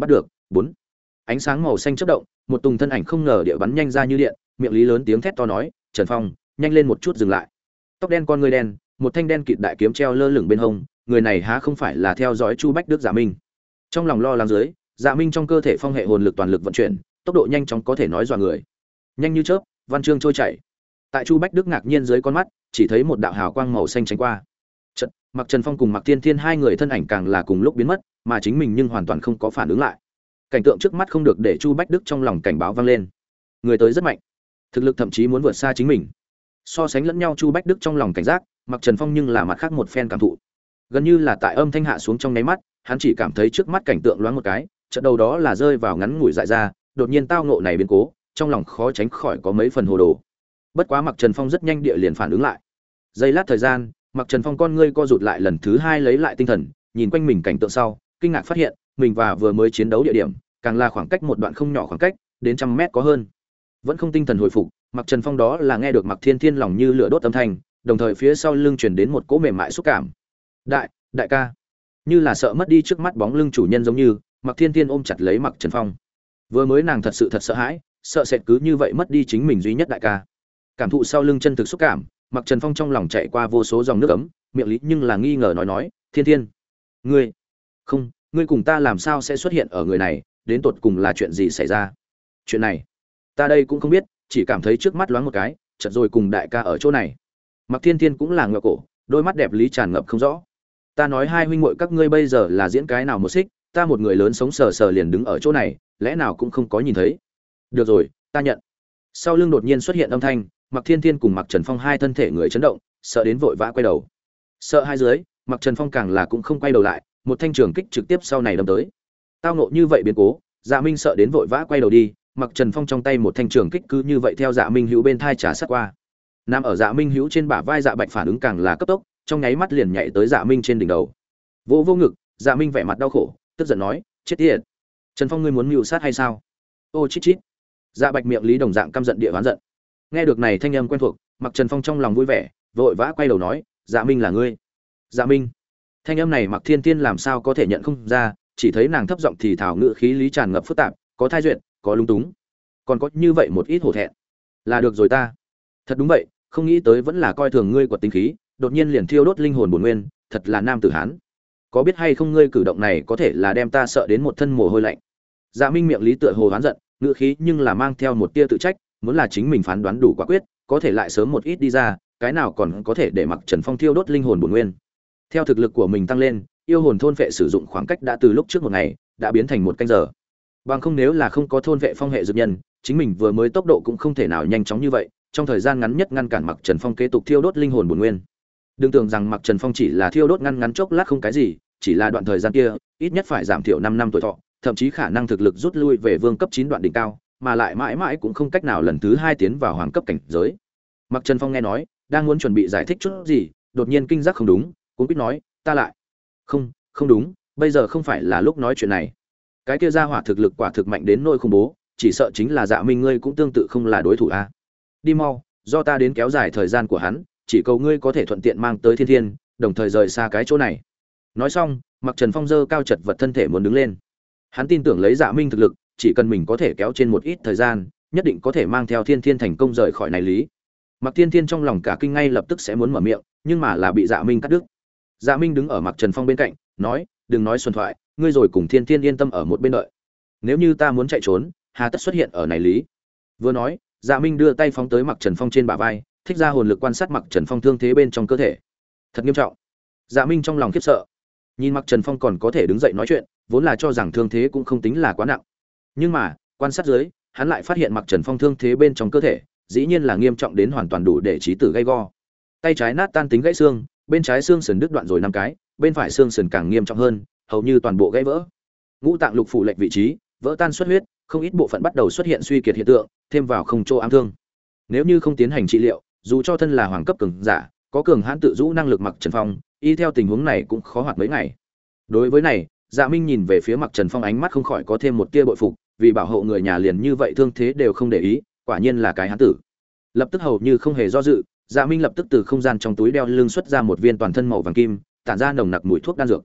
Bốn. Ánh sáng màu xanh chớp động, một tùng thân ảnh không ngờ địa bắn nhanh ra như điện, miệng lý lớn tiếng thét to nói, "Trần Phong, nhanh lên một chút dừng lại." Tóc đen con người đen, một thanh đen kịt đại kiếm treo lơ lửng bên hông, người này há không phải là theo dõi Chu Bách Đức Dạ Minh. Trong lòng lo lắng dưới, Dạ Minh trong cơ thể phong hệ hồn lực toàn lực vận chuyển, tốc độ nhanh chóng có thể nói dọa người. Nhanh như chớp, văn chương trôi chảy. Tại Chu Bách Đức ngạc nhiên dưới con mắt, chỉ thấy một đạo hào quang màu xanh tránh qua. Chợt, Mặc Trần Phong cùng Mặc Thiên Thiên hai người thân ảnh càng là cùng lúc biến mất, mà chính mình nhưng hoàn toàn không có phản ứng lại. Cảnh tượng trước mắt không được để Chu Bách Đức trong lòng cảnh báo vang lên. Người tới rất mạnh, thực lực thậm chí muốn vượt xa chính mình. So sánh lẫn nhau, Chu Bách Đức trong lòng cảnh giác, Mặc Trần Phong nhưng là mặt khác một phen cảm thụ. Gần như là tại âm thanh hạ xuống trong nháy mắt, hắn chỉ cảm thấy trước mắt cảnh tượng loáng một cái, chợt đầu đó là rơi vào ngắn ngủi dại ra, đột nhiên tao ngộ này biến cố, trong lòng khó tránh khỏi có mấy phần hồ đồ. Bất quá Mặc Trần Phong rất nhanh địa liền phản ứng lại. Giây lát thời gian, Mặc Trần Phong con ngươi co rụt lại lần thứ hai lấy lại tinh thần, nhìn quanh mình cảnh tượng sau, kinh ngạc phát hiện, mình và vừa mới chiến đấu địa điểm, càng là khoảng cách một đoạn không nhỏ khoảng cách, đến trăm mét có hơn. Vẫn không tinh thần hồi phục, Mặc Trần Phong đó là nghe được Mặc Thiên Thiên lòng như lửa đốt âm thanh, đồng thời phía sau lưng truyền đến một cỗ mềm mại xúc cảm. Đại ca. Như là sợ mất đi trước mắt bóng lưng chủ nhân giống như, Mặc Thiên Thiên ôm chặt lấy Mặc Trần Phong. Vừa mới nàng thật sự thật sợ hãi, sợ sệt cứ như vậy mất đi chính mình duy nhất đại ca. Cảm thụ sau lưng chân thực xúc cảm, Mặc Trần Phong trong lòng chạy qua vô số dòng nước ấm, miệng lý nhưng là nghi ngờ nói, Thiên Thiên, ngươi, không, ngươi cùng ta làm sao sẽ xuất hiện ở người này, đến tột cùng là chuyện gì xảy ra? Chuyện này, ta đây cũng không biết, chỉ cảm thấy trước mắt loáng một cái, chợt rồi cùng đại ca ở chỗ này. Mặc Thiên Thiên cũng là ngựa cổ, đôi mắt đẹp lý tràn ngập không rõ. Ta nói hai huynh muội các ngươi bây giờ là diễn cái nào một xích, ta một người lớn sống sờ sờ liền đứng ở chỗ này, lẽ nào cũng không có nhìn thấy? Được rồi, ta nhận. Sau lưng đột nhiên xuất hiện âm thanh, Mặc Thiên Thiên cùng Mặc Trần Phong hai thân thể người chấn động, sợ đến vội vã quay đầu. Sợ hai dưới, Mặc Trần Phong càng là cũng không quay đầu lại, một thanh trường kích trực tiếp sau này đâm tới. Tao ngộ như vậy biến cố, Dạ Minh sợ đến vội vã quay đầu đi, Mặc Trần Phong trong tay một thanh trường kích cứ như vậy theo Dạ Minh Hữu bên thai trả sát qua. Nằm ở Dạ Minh Hữu trên bả vai Dạ Bạch phản ứng càng là cấp tốc, trong nháy mắt liền nhảy tới Dạ Minh trên đỉnh đầu. Vô vô ngực, Dạ Minh vẻ mặt đau khổ, tức giận nói, chết tiệt. Trần Phong ngươi muốn mưu sát hay sao? Ô chít chít. Dạ Bạch miệng lý đồng dạng căm giận địa oán giận. Nghe được này thanh âm quen thuộc, Mặc Trần Phong trong lòng vui vẻ, vội vã quay đầu nói, Dạ Minh là ngươi. Dạ Minh. Thanh âm này Mặc Thiên Tiên làm sao có thể nhận không ra, chỉ thấy nàng thấp giọng thì thào ngữ khí lý tràn ngập phức tạp, có thai duyệt, có lung túng, còn có như vậy một ít hổ thẹn. Là được rồi ta. Thật đúng vậy, không nghĩ tới vẫn là coi thường ngươi quật tính khí, đột nhiên liền thiêu đốt linh hồn bổn nguyên, thật là nam tử hán. Có biết hay không ngươi cử động này có thể là đem ta sợ đến một thân mồ hôi lạnh. Dạ Minh miệng lý tựa hồ oán giận, ngữ khí nhưng là mang theo một tia tự trách, muốn là chính mình phán đoán đủ quả quyết, có thể lại sớm một ít đi ra, cái nào còn có thể để Mặc Trần Phong thiêu đốt linh hồn bổn nguyên. Theo thực lực của mình tăng lên, yêu hồn thôn vệ sử dụng khoảng cách đã từ lúc trước một ngày đã biến thành một canh giờ. Bằng không nếu là không có thôn vệ phong hệ dược nhân, chính mình vừa mới tốc độ cũng không thể nào nhanh chóng như vậy, trong thời gian ngắn nhất ngăn cản Mặc Trần Phong kế tục thiêu đốt linh hồn bổn nguyên. Đừng tưởng rằng Mặc Trần Phong chỉ là thiêu đốt ngắn chốc lát không cái gì, chỉ là đoạn thời gian kia, ít nhất phải giảm thiểu 5 năm tuổi thọ, thậm chí khả năng thực lực rút lui về vương cấp 9 đoạn đỉnh cao, mà lại mãi mãi cũng không cách nào lần thứ 2 tiến vào hoàng cấp cảnh giới. Mặc Trần Phong nghe nói, đang muốn chuẩn bị giải thích chút gì, đột nhiên kinh giác không đúng, cũng biết nói, ta lại. Không đúng, bây giờ không phải là lúc nói chuyện này. Cái kia gia hỏa thực lực quả thực mạnh đến nỗi khủng bố, chỉ sợ chính là Dạ Minh ngươi cũng tương tự không là đối thủ a. Đi mau, do ta đến kéo dài thời gian của hắn, chỉ cầu ngươi có thể thuận tiện mang tới Thiên Thiên, đồng thời rời xa cái chỗ này. Nói xong, Mặc Trần Phong giơ cao chật vật thân thể muốn đứng lên. Hắn tin tưởng lấy Dạ Minh thực lực, chỉ cần mình có thể kéo trên một ít thời gian, nhất định có thể mang theo Thiên Thiên thành công rời khỏi này lý. Mặc Thiên Thiên trong lòng cả kinh ngay lập tức sẽ muốn mở miệng, nhưng mà là bị Dạ Minh cắt đứt. Dạ Minh đứng ở Mặc Trần Phong bên cạnh, nói, đừng nói xuân thoại, ngươi rồi cùng Thiên Thiên yên tâm ở một bên đợi. Nếu như ta muốn chạy trốn, hà tất xuất hiện ở này lý. Vừa nói, Dạ Minh đưa tay phóng tới Mặc Trần Phong trên bả vai, thích ra hồn lực quan sát Mặc Trần Phong thương thế bên trong cơ thể. Thật nghiêm trọng. Dạ Minh trong lòng khiếp sợ. Nhìn Mặc Trần Phong còn có thể đứng dậy nói chuyện, vốn là cho rằng thương thế cũng không tính là quá nặng. Nhưng mà, quan sát dưới, hắn lại phát hiện Mặc Trần Phong thương thế bên trong cơ thể, dĩ nhiên là nghiêm trọng đến hoàn toàn đủ để chí tử gay go. Tay trái nát tan tính gãy xương, bên trái xương sườn đứt đoạn rồi 5 cái, bên phải xương sườn càng nghiêm trọng hơn, hầu như toàn bộ gãy vỡ. Ngũ tạng lục phủ lệch vị trí, vỡ tan xuất huyết, không ít bộ phận bắt đầu xuất hiện suy kiệt hiện tượng, thêm vào không chỗ ám thương. Nếu như không tiến hành trị liệu, dù cho thân là hoàng cấp cường giả, có cường hãn tự rũ năng lực Mặc Trần Phong, y theo tình huống này cũng khó hoạt mấy ngày. Đối với này, Dạ Minh nhìn về phía Mặc Trần Phong ánh mắt không khỏi có thêm một tia bội phục, vì bảo hộ người nhà liền như vậy thương thế đều không để ý, quả nhiên là cái hán tử. Lập tức hầu như không hề do dự, Dạ Minh lập tức từ không gian trong túi đeo lưng xuất ra một viên toàn thân màu vàng kim, tản ra nồng nặc mùi thuốc đan dược.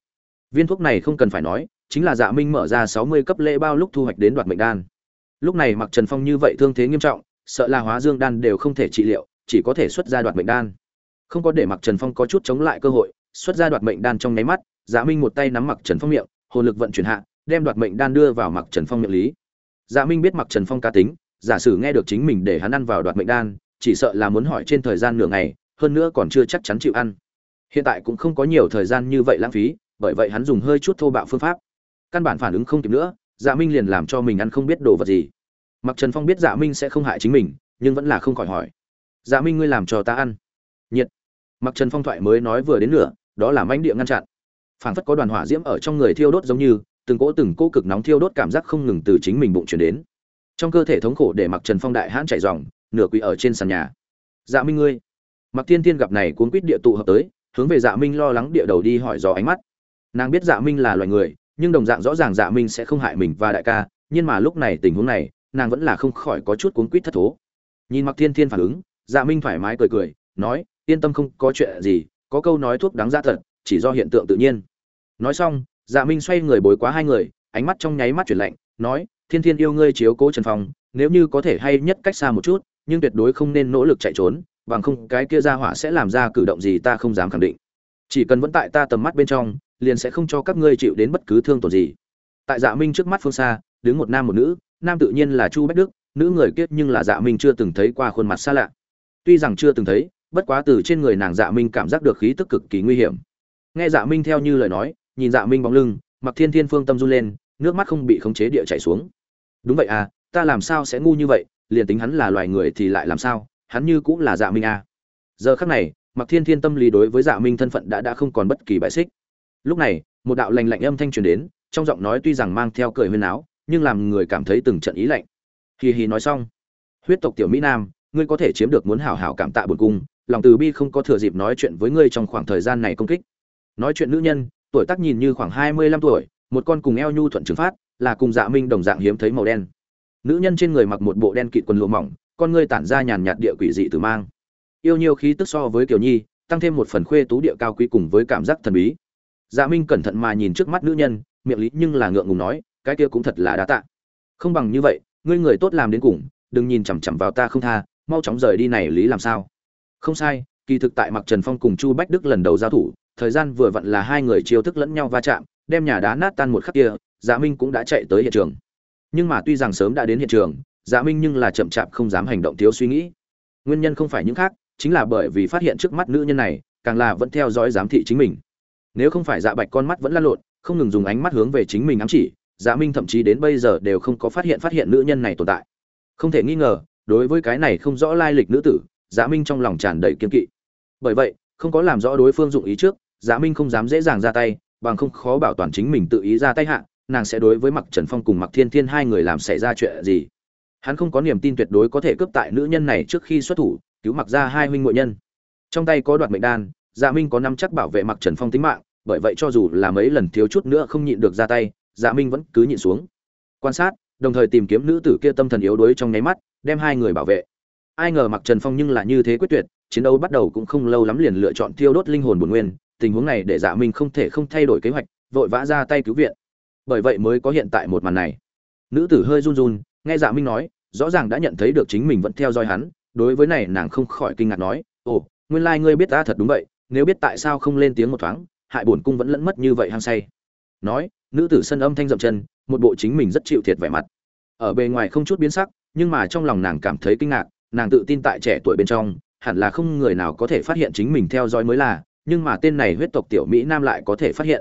Viên thuốc này không cần phải nói, chính là Dạ Minh mở ra 60 cấp lễ bao lúc thu hoạch đến đoạt mệnh đan. Lúc này Mặc Trần Phong như vậy thương thế nghiêm trọng, sợ là hóa dương đan đều không thể trị liệu, chỉ có thể xuất ra đoạt mệnh đan. Không có để Mặc Trần Phong có chút chống lại cơ hội, xuất ra đoạt mệnh đan trong nháy mắt, Dạ Minh một tay nắm Mặc Trần Phong miệng, hồn lực vận chuyển hạ, đem đoạt mệnh đan đưa vào Mặc Trần Phong miệng lý. Dạ Minh biết Mặc Trần Phong cá tính, giả sử nghe được chính mình để hắn ăn vào đoạt mệnh đan, chỉ sợ là muốn hỏi trên thời gian nửa ngày, hơn nữa còn chưa chắc chắn chịu ăn. Hiện tại cũng không có nhiều thời gian như vậy lãng phí, bởi vậy hắn dùng hơi chút thô bạo phương pháp. Căn bản phản ứng không kịp nữa, Dạ Minh liền làm cho mình ăn không biết đồ vật gì. Mặc Trần Phong biết Dạ Minh sẽ không hại chính mình, nhưng vẫn là không khỏi hỏi: "Dạ Minh, ngươi làm cho ta ăn?" "Nhiệt." Mặc Trần Phong thoại mới nói vừa đến nửa, đó là mãnh địa ngăn chặn. Phảng phất có đoàn hỏa diễm ở trong người thiêu đốt, giống như từng cỗ cực nóng thiêu đốt cảm giác không ngừng từ chính mình bụng truyền đến. Trong cơ thể thống khổ để Mặc Trần Phong đại hãn chảy ròng, nửa quỳ ở trên sàn nhà. "Dạ Minh ngươi." Mặc Thiên Thiên gặp này cuống quýt địa tụ hợp tới, hướng về Dạ Minh lo lắng địa đầu đi hỏi dò ánh mắt. Nàng biết Dạ Minh là loài người, nhưng đồng dạng rõ ràng Dạ Minh sẽ không hại mình và đại ca, nhưng mà lúc này tình huống này, nàng vẫn là không khỏi có chút cuống quýt thất thố. Nhìn Mặc Thiên Thiên phản ứng, Dạ Minh thoải mái cười cười, nói: "Yên tâm, không có chuyện gì, có câu nói thuốc đáng giá thật, chỉ do hiện tượng tự nhiên." Nói xong, Dạ Minh xoay người bối quá hai người, ánh mắt trong nháy mắt chuyển lạnh, nói: "Thiên Thiên yêu ngươi chiếu cố Trần Phong, nếu như có thể hay nhất cách xa một chút, nhưng tuyệt đối không nên nỗ lực chạy trốn, bằng không cái kia gia hỏa sẽ làm ra cử động gì ta không dám khẳng định. Chỉ cần vẫn tại ta tầm mắt bên trong, liền sẽ không cho các ngươi chịu đến bất cứ thương tổn gì." Tại Dạ Minh trước mắt phương xa, đứng một nam một nữ, nam tự nhiên là Chu Bách Đức, nữ người kiết nhưng là Dạ Minh chưa từng thấy qua khuôn mặt xa lạ. Tuy rằng chưa từng thấy, bất quá từ trên người nàng Dạ Minh cảm giác được khí tức cực kỳ nguy hiểm. Nghe Dạ Minh theo như lời nói, nhìn Dạ Minh bóng lưng, Mặc Thiên Thiên phương tâm run lên, nước mắt không bị khống chế địa chảy xuống. Đúng vậy à, ta làm sao sẽ ngu như vậy, liền tính hắn là loài người thì lại làm sao, hắn như cũng là Dạ Minh à. Giờ khắc này, Mặc Thiên Thiên tâm lý đối với Dạ Minh thân phận đã không còn bất kỳ bài xích. Lúc này, một đạo lạnh lạnh âm thanh truyền đến, trong giọng nói tuy rằng mang theo cười huyên áo, nhưng làm người cảm thấy từng trận ý lạnh. Hì hì nói xong, huyết tộc tiểu mỹ nam, ngươi có thể chiếm được muốn hảo hảo cảm tạ bổn cung, lòng từ bi không có thừa dịp nói chuyện với ngươi trong khoảng thời gian này công kích. Nói chuyện nữ nhân, tuổi tác nhìn như khoảng 25 tuổi, một con cùng eo nhu thuận trường phát, là cùng Dạ Minh đồng dạng hiếm thấy màu đen. Nữ nhân trên người mặc một bộ đen kịt quần lụa mỏng, con ngươi tản ra nhàn nhạt địa quỷ dị tử mang. Yêu nhiều khí tức so với Kiều Nhi, tăng thêm một phần khuê tú địa cao quý cùng với cảm giác thần bí. Dạ Minh cẩn thận mà nhìn trước mắt nữ nhân, miệng lý nhưng là ngượng ngùng nói, cái kia cũng thật là đa tạ. Không bằng như vậy, ngươi người tốt làm đến cùng, đừng nhìn chằm chằm vào ta không tha, mau chóng rời đi này lý làm sao? Không sai, kỳ thực tại Mặc Trần Phong cùng Chu Bách Đức lần đầu giao thủ, thời gian vừa vặn là hai người chiêu thức lẫn nhau va chạm, đem nhà đá nát tan một khắc kia, Dạ Minh cũng đã chạy tới hiện trường. Nhưng mà tuy rằng sớm đã đến hiện trường, Dạ Minh nhưng là chậm chạp không dám hành động thiếu suy nghĩ. Nguyên nhân không phải những khác, chính là bởi vì phát hiện trước mắt nữ nhân này, càng là vẫn theo dõi giám thị chính mình. Nếu không phải Dạ Bạch con mắt vẫn lăn lộn, không ngừng dùng ánh mắt hướng về chính mình ám chỉ, Dạ Minh thậm chí đến bây giờ đều không có phát hiện nữ nhân này tồn tại. Không thể nghi ngờ, đối với cái này không rõ lai lịch nữ tử, Dạ Minh trong lòng tràn đầy kiêng kỵ. Bởi vậy, không có làm rõ đối phương dụng ý trước, Dạ Minh không dám dễ dàng ra tay, bằng không khó bảo toàn chính mình tự ý ra tay hạ, nàng sẽ đối với Mặc Trần Phong cùng Mặc Thiên Thiên hai người làm xảy ra chuyện gì. Hắn không có niềm tin tuyệt đối có thể cướp tại nữ nhân này trước khi xuất thủ, cứu Mặc ra hai huynh muội nhân. Trong tay có đoạt mệnh đan, Dạ Minh có nắm chắc bảo vệ Mặc Trần Phong tính mạng, bởi vậy cho dù là mấy lần thiếu chút nữa không nhịn được ra tay, Dạ Minh vẫn cứ nhịn xuống. Quan sát, đồng thời tìm kiếm nữ tử kia tâm thần yếu đuối trong nháy mắt, đem hai người bảo vệ. Ai ngờ Mặc Trần Phong nhưng là như thế quyết tuyệt, chiến đấu bắt đầu cũng không lâu lắm liền lựa chọn thiêu đốt linh hồn bổn nguyên, tình huống này để Dạ Minh không thể không thay đổi kế hoạch, vội vã ra tay cứu viện. Bởi vậy mới có hiện tại một màn này. Nữ tử hơi run run, nghe Dạ Minh nói, rõ ràng đã nhận thấy được chính mình vẫn theo dõi hắn, đối với này nàng không khỏi kinh ngạc nói, "Ồ, nguyên lai ngươi biết ta thật đúng vậy, nếu biết tại sao không lên tiếng một thoáng, hại bổn cung vẫn lẫn mất như vậy hăng say." Nói, nữ tử sân âm thanh dậm chân, một bộ chính mình rất chịu thiệt vẻ mặt. Ở bề ngoài không chút biến sắc, nhưng mà trong lòng nàng cảm thấy kinh ngạc, nàng tự tin tại trẻ tuổi bên trong, hẳn là không người nào có thể phát hiện chính mình theo dõi mới là, nhưng mà tên này huyết tộc tiểu mỹ nam lại có thể phát hiện.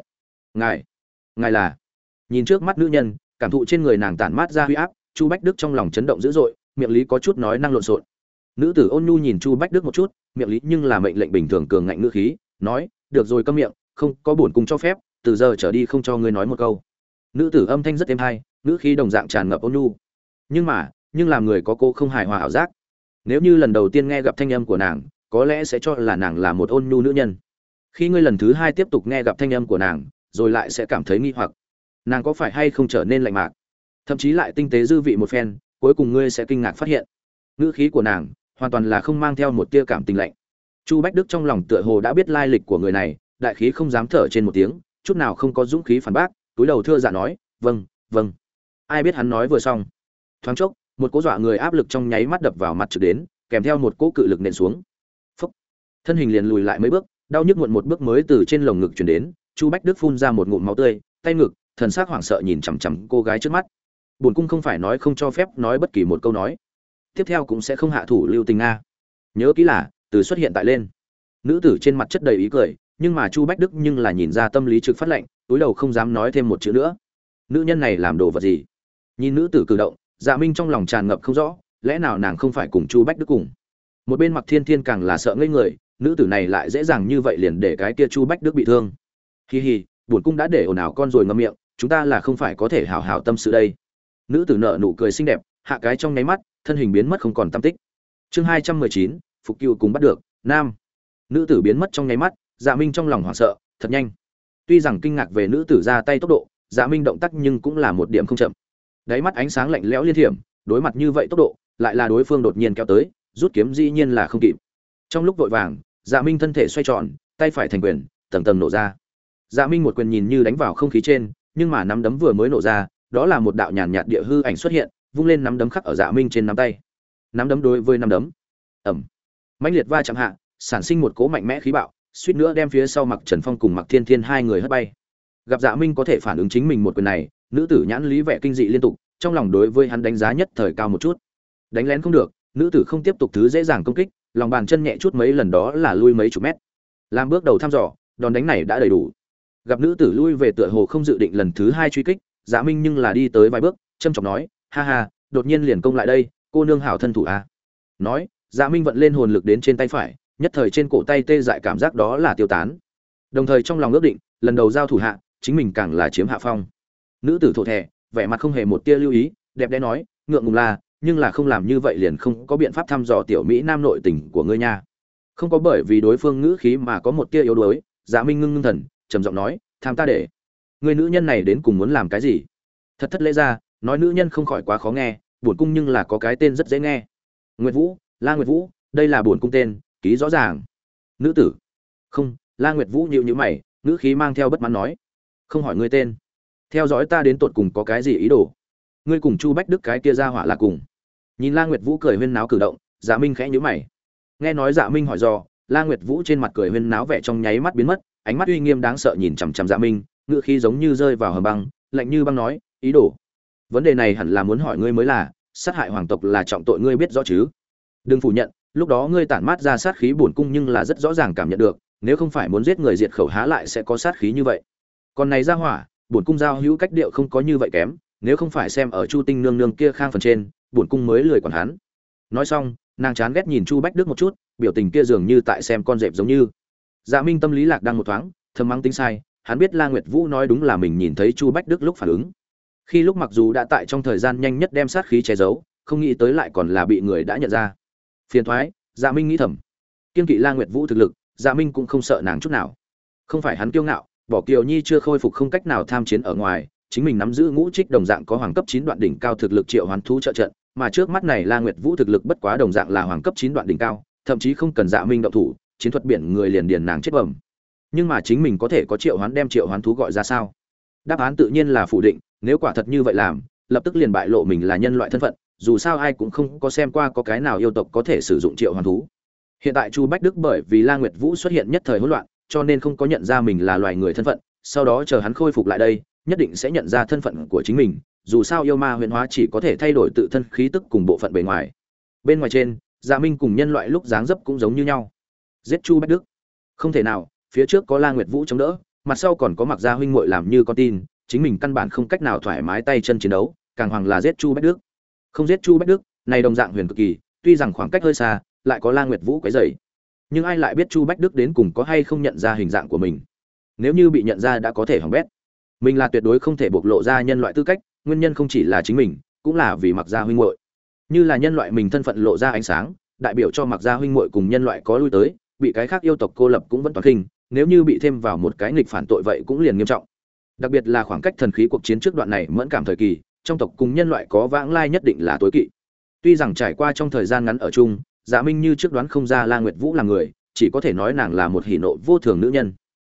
Ngài là? Nhìn trước mắt nữ nhân, cảm thụ trên người nàng tản mát ra huy áp, Chu Bách Đức trong lòng chấn động dữ dội, miệng lý có chút nói năng lộn xộn. Nữ tử ôn nhu nhìn Chu Bách Đức một chút, miệng lý nhưng là mệnh lệnh bình thường cường ngạnh ngữ khí, nói, "Được rồi, câm miệng, không có bổn cung cho phép, từ giờ trở đi không cho ngươi nói một câu." Nữ tử âm thanh rất êm hay, ngữ khí đồng dạng tràn ngập ôn nhu. Nhưng làm người có cô không hài hòa ảo giác. Nếu như lần đầu tiên nghe gặp thanh âm của nàng, có lẽ sẽ cho là nàng là một ôn nhu nữ nhân. Khi ngươi lần thứ hai tiếp tục nghe gặp thanh âm của nàng, rồi lại sẽ cảm thấy nghi hoặc, nàng có phải hay không trở nên lạnh mạc, thậm chí lại tinh tế dư vị một phen, cuối cùng ngươi sẽ kinh ngạc phát hiện, ngữ khí của nàng hoàn toàn là không mang theo một tia cảm tình lạnh. Chu Bách Đức trong lòng tựa hồ đã biết lai lịch của người này, đại khí không dám thở trên một tiếng, chút nào không có dũng khí phản bác, túi đầu thưa dạ nói, "Vâng, vâng." Ai biết hắn nói vừa xong, thoáng chốc, một cỗ dọa người áp lực trong nháy mắt đập vào mặt trực đến, kèm theo một cỗ cự lực nện xuống. Phốc. Thân hình liền lùi lại mấy bước, đau nhức muộn một bước mới từ trên lồng ngực truyền đến, Chu Bách Đức phun ra một ngụm máu tươi, tay ngực, thần sắc hoảng sợ nhìn chằm chằm cô gái trước mắt. Bổn cung không phải nói không cho phép nói bất kỳ một câu nói, tiếp theo cũng sẽ không hạ thủ lưu tình a. Nhớ kỹ là từ xuất hiện tại lên. Nữ tử trên mặt chất đầy ý cười, nhưng mà Chu Bách Đức nhưng là nhìn ra tâm lý trực phát lạnh, túi đầu không dám nói thêm một chữ nữa. Nữ nhân này làm đồ vật gì? Nhìn nữ tử cử động, Dạ Minh trong lòng tràn ngập không rõ, lẽ nào nàng không phải cùng Chu Bách Đức cùng? Một bên Mặc Thiên Thiên càng là sợ ngây người, nữ tử này lại dễ dàng như vậy liền để cái kia Chu Bách Đức bị thương. Hi hi, bổn cung đã để ồn ào con rồi ngậm miệng, chúng ta là không phải có thể hảo hảo tâm sự đây. Nữ tử nở nụ cười xinh đẹp, hạ cái trong nháy mắt, thân hình biến mất không còn tăm tích. Chương 219, Phục Cưu cùng bắt được, nam. Nữ tử biến mất trong nháy mắt, Dạ Minh trong lòng hoảng sợ, thật nhanh. Tuy rằng kinh ngạc về nữ tử ra tay tốc độ, Dạ Minh động tác nhưng cũng là một điểm không chậm. Đáy mắt ánh sáng lạnh lẽo liên thiểm, đối mặt như vậy tốc độ, lại là đối phương đột nhiên kéo tới, rút kiếm dĩ nhiên là không kịp. Trong lúc vội vàng, Dạ Minh thân thể xoay tròn, tay phải thành quyền, tầng tầng nổ ra. Dạ Minh một quyền nhìn như đánh vào không khí trên, nhưng mà nắm đấm vừa mới nổ ra, đó là một đạo nhàn nhạt địa hư ảnh xuất hiện, vung lên nắm đấm khắc ở Dạ Minh trên nắm tay. Nắm đấm đối với nắm đấm, ầm, mãnh liệt va chạm hạ, sản sinh một cỗ mạnh mẽ khí bạo, suýt nữa đem phía sau Mặc Trần Phong cùng Mặc Thiên Thiên hai người hất bay. Gặp Dạ Minh có thể phản ứng chính mình một quyền này, nữ tử nhãn lý vẻ kinh dị liên tục, trong lòng đối với hắn đánh giá nhất thời cao một chút. Đánh lén không được, nữ tử không tiếp tục thứ dễ dàng công kích, lòng bàn chân nhẹ chút mấy lần đó là lui mấy chục mét. Làm bước đầu thăm dò, đòn đánh này đã đầy đủ. Gặp nữ tử lui về tựa hồ không dự định lần thứ hai truy kích, Dạ Minh nhưng là đi tới vài bước, châm chọc nói, ha ha, đột nhiên liền công lại đây, cô nương hảo thân thủ à. Nói, Dạ Minh vận lên hồn lực đến trên tay phải, nhất thời trên cổ tay tê dại cảm giác đó là tiêu tán. Đồng thời trong lòng ước định, lần đầu giao thủ hạ, chính mình càng là chiếm hạ phong. Nữ tử thổ thẻ, vẻ mặt không hề một tia lưu ý, đẹp đẽ nói, ngượng ngùng là, nhưng là không làm như vậy liền không có biện pháp thăm dò tiểu mỹ nam nội tình của ngươi nha. Không có bởi vì đối phương ngữ khí mà có một tia yếu đuối, Dạ Minh ngưng ngưng thần, trầm giọng nói, tham ta để. Người nữ nhân này đến cùng muốn làm cái gì? Thật thất lễ ra, nói nữ nhân không khỏi quá khó nghe, bổn cung nhưng là có cái tên rất dễ nghe. Nguyệt Vũ, La Nguyệt Vũ, đây là bổn cung tên, ký rõ ràng. Nữ tử. Không, La Nguyệt Vũ nhíu nhíu mày, ngữ khí mang theo bất mãn nói, không hỏi ngươi tên, theo dõi ta đến tột cùng có cái gì ý đồ? Ngươi cùng Chu Bách Đức cái kia ra hỏa là cùng? Nhìn La Nguyệt Vũ cười huyên náo cử động, Dạ Minh khẽ nhíu mày. Nghe nói Dạ Minh hỏi dò, La Nguyệt Vũ trên mặt cười huyên náo vẻ trong nháy mắt biến mất, ánh mắt uy nghiêm đáng sợ nhìn chằm chằm Dạ Minh, ngữ khí giống như rơi vào hầm băng, lạnh như băng nói, ý đồ. Vấn đề này hẳn là muốn hỏi ngươi mới là, sát hại hoàng tộc là trọng tội ngươi biết rõ chứ? Đừng phủ nhận, lúc đó ngươi tản mát ra sát khí bổn cung nhưng là rất rõ ràng cảm nhận được, nếu không phải muốn giết người diệt khẩu há lại sẽ có sát khí như vậy. Còn này ra hỏa, bổn cung giao hữu cách điệu không có như vậy kém, nếu không phải xem ở Chu Tinh nương nương kia khang phần trên, bổn cung mới lười quản hắn. Nói xong, nàng chán ghét nhìn Chu Bách Đức một chút, biểu tình kia dường như tại xem con dẹp giống như. Dạ Minh tâm lý lạc đang một thoáng, thầm mắng tính sai, hắn biết La Nguyệt Vũ nói đúng là mình nhìn thấy Chu Bách Đức lúc phản ứng. Khi lúc mặc dù đã tại trong thời gian nhanh nhất đem sát khí che giấu, không nghĩ tới lại còn là bị người đã nhận ra. Phiền toái, Dạ Minh nghĩ thầm. Kiên kỵ La Nguyệt Vũ thực lực, Dạ Minh cũng không sợ nàng chút nào. Không phải hắn kiêu ngạo, bỏ Kiều Nhi chưa khôi phục không cách nào tham chiến ở ngoài, chính mình nắm giữ ngũ trích đồng dạng có hoàng cấp 9 đoạn đỉnh cao thực lực triệu hoán thú trợ trận, mà trước mắt này La Nguyệt Vũ thực lực bất quá đồng dạng là hoàng cấp 9 đoạn đỉnh cao, thậm chí không cần Dạ Minh động thủ, chiến thuật biển người liền điền nàng chết bẩm. Nhưng mà chính mình có thể có triệu hoán đem triệu hoán thú gọi ra sao? Đáp án tự nhiên là phủ định, nếu quả thật như vậy làm, lập tức liền bại lộ mình là nhân loại thân phận, dù sao ai cũng không có xem qua có cái nào yêu tộc có thể sử dụng triệu hoán thú. Hiện tại Chu Bách Đức bởi vì La Nguyệt Vũ xuất hiện nhất thời hỗn loạn, cho nên không có nhận ra mình là loài người thân phận, sau đó chờ hắn khôi phục lại đây, nhất định sẽ nhận ra thân phận của chính mình, dù sao yêu ma huyền hóa chỉ có thể thay đổi tự thân khí tức cùng bộ phận bề ngoài. Bên ngoài trên, Dạ Minh cùng nhân loại lúc dáng dấp cũng giống như nhau. Giết Chu Bách Đức? Không thể nào, phía trước có La Nguyệt Vũ chống đỡ, mặt sau còn có Mặc Gia huynh muội làm như con tin, chính mình căn bản không cách nào thoải mái tay chân chiến đấu, càng hoàng là giết Chu Bách Đức. Không giết Chu Bách Đức, này đồng dạng huyền cực kỳ, tuy rằng khoảng cách hơi xa, lại có La Nguyệt Vũ quấy rầy. Nhưng ai lại biết Chu Bách Đức đến cùng có hay không nhận ra hình dạng của mình? Nếu như bị nhận ra đã có thể hỏng bét. Mình là tuyệt đối không thể bộc lộ ra nhân loại tư cách, nguyên nhân không chỉ là chính mình, cũng là vì Mặc Gia huynh muội. Như là nhân loại mình thân phận lộ ra ánh sáng, đại biểu cho Mặc Gia huynh muội cùng nhân loại có lui tới, bị cái khác yêu tộc cô lập cũng vẫn toàn kinh, nếu như bị thêm vào một cái nghịch phản tội vậy cũng liền nghiêm trọng. Đặc biệt là khoảng cách thần khí cuộc chiến trước đoạn này mẫn cảm thời kỳ, trong tộc cùng nhân loại có vãng lai nhất định là tối kỵ. Tuy rằng trải qua trong thời gian ngắn ở chung, Dạ Minh như trước đoán không ra La Nguyệt Vũ là người, chỉ có thể nói nàng là một hỉ nộ vô thường nữ nhân.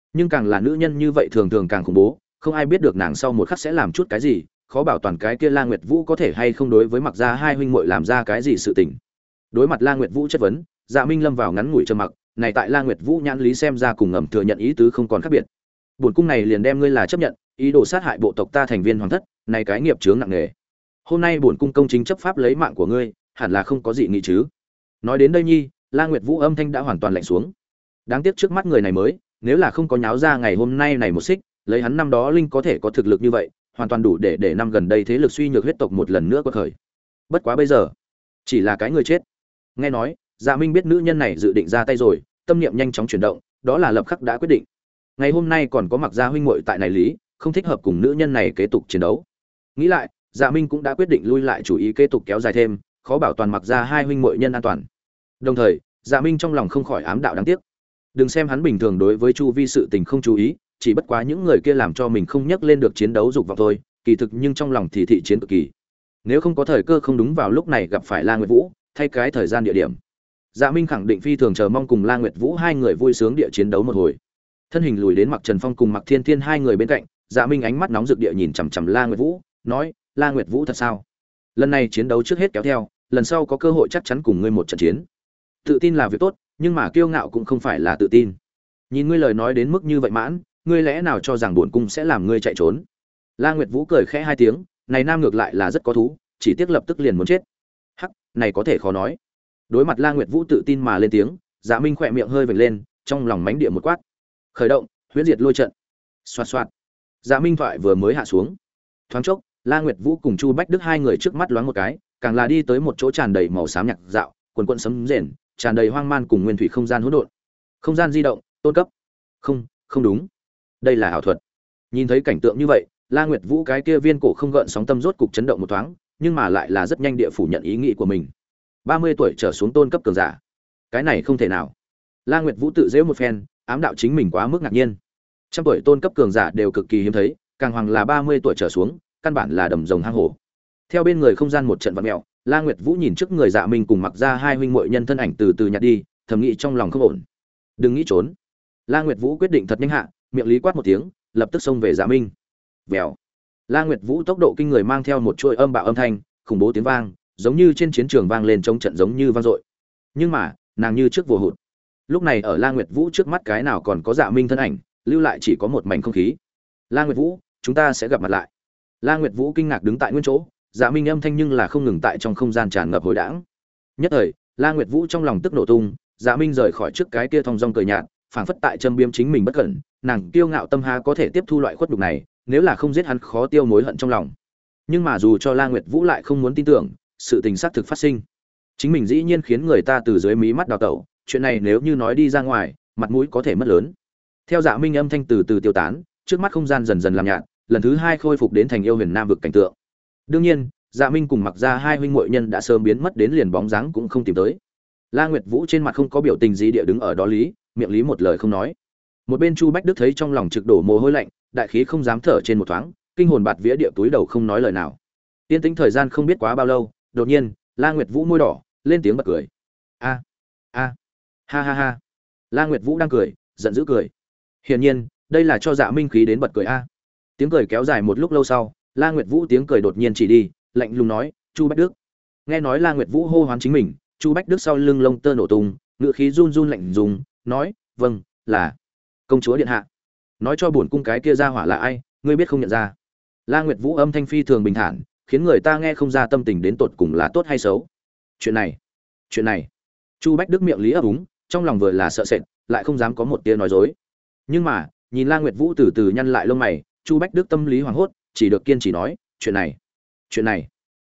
Nhưng càng là nữ nhân như vậy thường thường càng khủng bố, không ai biết được nàng sau một khắc sẽ làm chút cái gì, khó bảo toàn cái kia La Nguyệt Vũ có thể hay không đối với Mặc Gia hai huynh muội làm ra cái gì sự tình. Đối mặt La Nguyệt Vũ chất vấn, Dạ Minh lâm vào ngắn ngủi trầm mặc, này tại La Nguyệt Vũ nhãn lý xem ra cùng ngầm thừa nhận ý tứ không còn khác biệt. Bổn cung này liền đem ngươi là chấp nhận, ý đồ sát hại bộ tộc ta thành viên hoàng thất, này cái nghiệp chướng nặng nề. Hôm nay bổn cung công chính chấp pháp lấy mạng của ngươi, hẳn là không có gì nghị chứ. Nói đến đây nhi, La Nguyệt Vũ âm thanh đã hoàn toàn lạnh xuống. Đáng tiếc trước mắt người này mới, nếu là không có nháo ra ngày hôm nay này một xích, lấy hắn năm đó linh có thể có thực lực như vậy, hoàn toàn đủ để năm gần đây thế lực suy nhược huyết tộc một lần nữa quật khởi. Bất quá bây giờ, chỉ là cái người chết. Nghe nói, Dạ Minh biết nữ nhân này dự định ra tay rồi, tâm niệm nhanh chóng chuyển động, đó là lập khắc đã quyết định. Ngày hôm nay còn có Mặc Gia huynh muội tại này lý, không thích hợp cùng nữ nhân này kế tục chiến đấu. Nghĩ lại, Dạ Minh cũng đã quyết định lui lại chủ ý kế tục kéo dài thêm, khó bảo toàn Mặc Gia hai huynh muội nhân an toàn. Đồng thời, Dạ Minh trong lòng không khỏi ám đạo đáng tiếc. Đừng xem hắn bình thường đối với chu vi sự tình không chú ý, chỉ bất quá những người kia làm cho mình không nhắc lên được chiến đấu dục vọng thôi, kỳ thực nhưng trong lòng thì thị chiến cực kỳ. Nếu không có thời cơ không đúng vào lúc này gặp phải La Nguyệt Vũ, thay cái thời gian địa điểm, Dạ Minh khẳng định phi thường chờ mong cùng La Nguyệt Vũ hai người vui sướng địa chiến đấu một hồi. Thân hình lùi đến Mặc Trần Phong cùng Mặc Thiên Thiên hai người bên cạnh, Dạ Minh ánh mắt nóng rực địa nhìn chằm chằm La Nguyệt Vũ, nói: "La Nguyệt Vũ thật sao? Lần này chiến đấu trước hết kéo theo, lần sau có cơ hội chắc chắn cùng ngươi một trận chiến." Tự tin là việc tốt, nhưng mà kiêu ngạo cũng không phải là tự tin. Nhìn ngươi lời nói đến mức như vậy mãn, ngươi lẽ nào cho rằng bổn cung sẽ làm ngươi chạy trốn? La Nguyệt Vũ cười khẽ hai tiếng, này nam ngược lại là rất có thú, chỉ tiếc lập tức liền muốn chết. Hắc, này có thể khó nói. Đối mặt La Nguyệt Vũ tự tin mà lên tiếng, Dạ Minh khỏe miệng hơi vểnh lên, trong lòng mánh địa một quát. Khởi động, huyễn diệt lôi trận. Xoạt xoạt. Dạ Minh thoại vừa mới hạ xuống, thoáng chốc, La Nguyệt Vũ cùng Chu Bách Đức hai người trước mắt loáng một cái, càng là đi tới một chỗ tràn đầy màu xám nhạc dạo, quần quần sấm rền, tràn đầy hoang man cùng nguyên thủy không gian hỗn độn. Không gian di động, tôn cấp. Không, không đúng. Đây là ảo thuật. Nhìn thấy cảnh tượng như vậy, La Nguyệt Vũ cái kia viên cổ không gợn sóng tâm rốt cục chấn động một thoáng, nhưng mà lại là rất nhanh địa phủ nhận ý nghĩ của mình. 30 tuổi trở xuống tôn cấp cường giả. Cái này không thể nào. La Nguyệt Vũ tự giễu một phen, ám đạo chính mình quá mức ngạc nhiên. Trăm tuổi tôn cấp cường giả đều cực kỳ hiếm thấy, càng hoàng là 30 tuổi trở xuống, căn bản là đầm rồng hang hổ. Theo bên người không gian một trận vặn mèo, La Nguyệt Vũ nhìn trước người Dạ Minh cùng Mặc Gia hai huynh muội nhân thân ảnh từ từ nhạt đi, thầm nghĩ trong lòng không ổn. Đừng nghĩ trốn. La Nguyệt Vũ quyết định thật nhanh hạ, miệng lý quát một tiếng, lập tức xông về Dạ Minh. Vèo. La Nguyệt Vũ tốc độ kinh người mang theo một chuỗi âm bạo âm thanh, khủng bố tiếng vang, giống như trên chiến trường vang lên trong trận giống như vang dội. Nhưng mà, nàng như trước vô hụt. Lúc này ở La Nguyệt Vũ trước mắt cái nào còn có Dạ Minh thân ảnh, lưu lại chỉ có một mảnh không khí. La Nguyệt Vũ, chúng ta sẽ gặp mặt lại. La Nguyệt Vũ kinh ngạc đứng tại nguyên chỗ, Dạ Minh âm thanh nhưng là không ngừng tại trong không gian tràn ngập hồi đãng. Nhất thời, La Nguyệt Vũ trong lòng tức nổ tung, Dạ Minh rời khỏi trước cái kia thong dong cười nhạt, phảng phất tại châm biếm chính mình bất cẩn, nàng kiêu ngạo tâm ha có thể tiếp thu loại khuất nhục này, nếu là không giết hắn khó tiêu mối hận trong lòng. Nhưng mà dù cho La Nguyệt Vũ lại không muốn tin tưởng, sự tình xác thực phát sinh. Chính mình dĩ nhiên khiến người ta từ dưới mí mắt đào tẩu, chuyện này nếu như nói đi ra ngoài, mặt mũi có thể mất lớn. Theo Dạ Minh âm thanh từ từ tiêu tán, trước mắt không gian dần dần làm nhạt, lần thứ hai khôi phục đến thành yêu huyền nam vực cảnh tượng. Đương nhiên, Dạ Minh cùng Mặc Gia hai huynh muội nhân đã sớm biến mất đến liền bóng dáng cũng không tìm tới. La Nguyệt Vũ trên mặt không có biểu tình gì địa đứng ở đó lý, miệng lý một lời không nói. Một bên Chu Bách Đức thấy trong lòng trực đổ mồ hôi lạnh, đại khí không dám thở trên một thoáng, kinh hồn bạt vía địa túi đầu không nói lời nào. Tiên tĩnh thời gian không biết quá bao lâu, đột nhiên, La Nguyệt Vũ môi đỏ, lên tiếng bật cười. A a ha ha ha. La Nguyệt Vũ đang cười, giận dữ cười. Hiển nhiên, đây là cho Dạ Minh khí đến bật cười a. Tiếng cười kéo dài một lúc lâu sau, La Nguyệt Vũ tiếng cười đột nhiên chỉ đi, lạnh lùng nói, "Chu Bách Đức." Nghe nói La Nguyệt Vũ hô hoán chính mình, Chu Bách Đức sau lưng lông tơ nổ tung, ngữ khí run run lạnh dùng, nói, "Vâng, là công chúa điện hạ." Nói cho bổn cung cái kia ra hỏa là ai, ngươi biết không nhận ra? La Nguyệt Vũ âm thanh phi thường bình thản, khiến người ta nghe không ra tâm tình đến tột cùng là tốt hay xấu. Chuyện này. Chu Bách Đức miệng lý ấp úng, trong lòng vừa là sợ sệt, lại không dám có một tia nói dối. Nhưng mà, nhìn La Nguyệt Vũ từ từ nhăn lại lông mày, Chu Bách Đức tâm lý hoảng hốt, chỉ được kiên trì nói, chuyện này.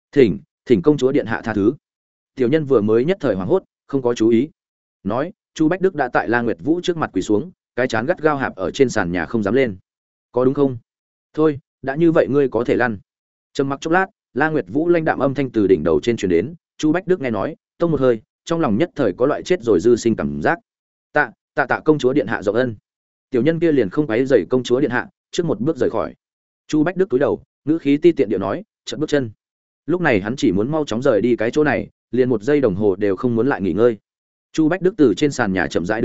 Thỉnh công chúa điện hạ tha thứ. Tiểu nhân vừa mới nhất thời hoảng hốt, không có chú ý. Nói, Chu Bách Đức đã tại La Nguyệt Vũ trước mặt quỳ xuống, cái chán gắt gao hạp ở trên sàn nhà không dám lên. Có đúng không? Thôi, đã như vậy ngươi có thể lăn. Trầm mặc chốc lát, La Nguyệt Vũ lanh đạm âm thanh từ đỉnh đầu trên truyền đến, Chu Bách Đức nghe nói, tông một hơi, trong lòng nhất thời có loại chết rồi dư sinh cảm giác. Tạ công chúa điện hạ rộng ân. Tiểu nhân kia liền không quấy rầy công chúa điện hạ, trước một bước rời khỏi. Chu Bách Đức cúi đầu, ngữ khí ti tiện điệu nói, chợt bước chân. Lúc này hắn chỉ muốn mau chóng rời đi cái chỗ này, liền một giây đồng hồ đều không muốn lại nghỉ ngơi. Chu Bách Đức từ trên sàn nhà chậm rãi đứng dậy,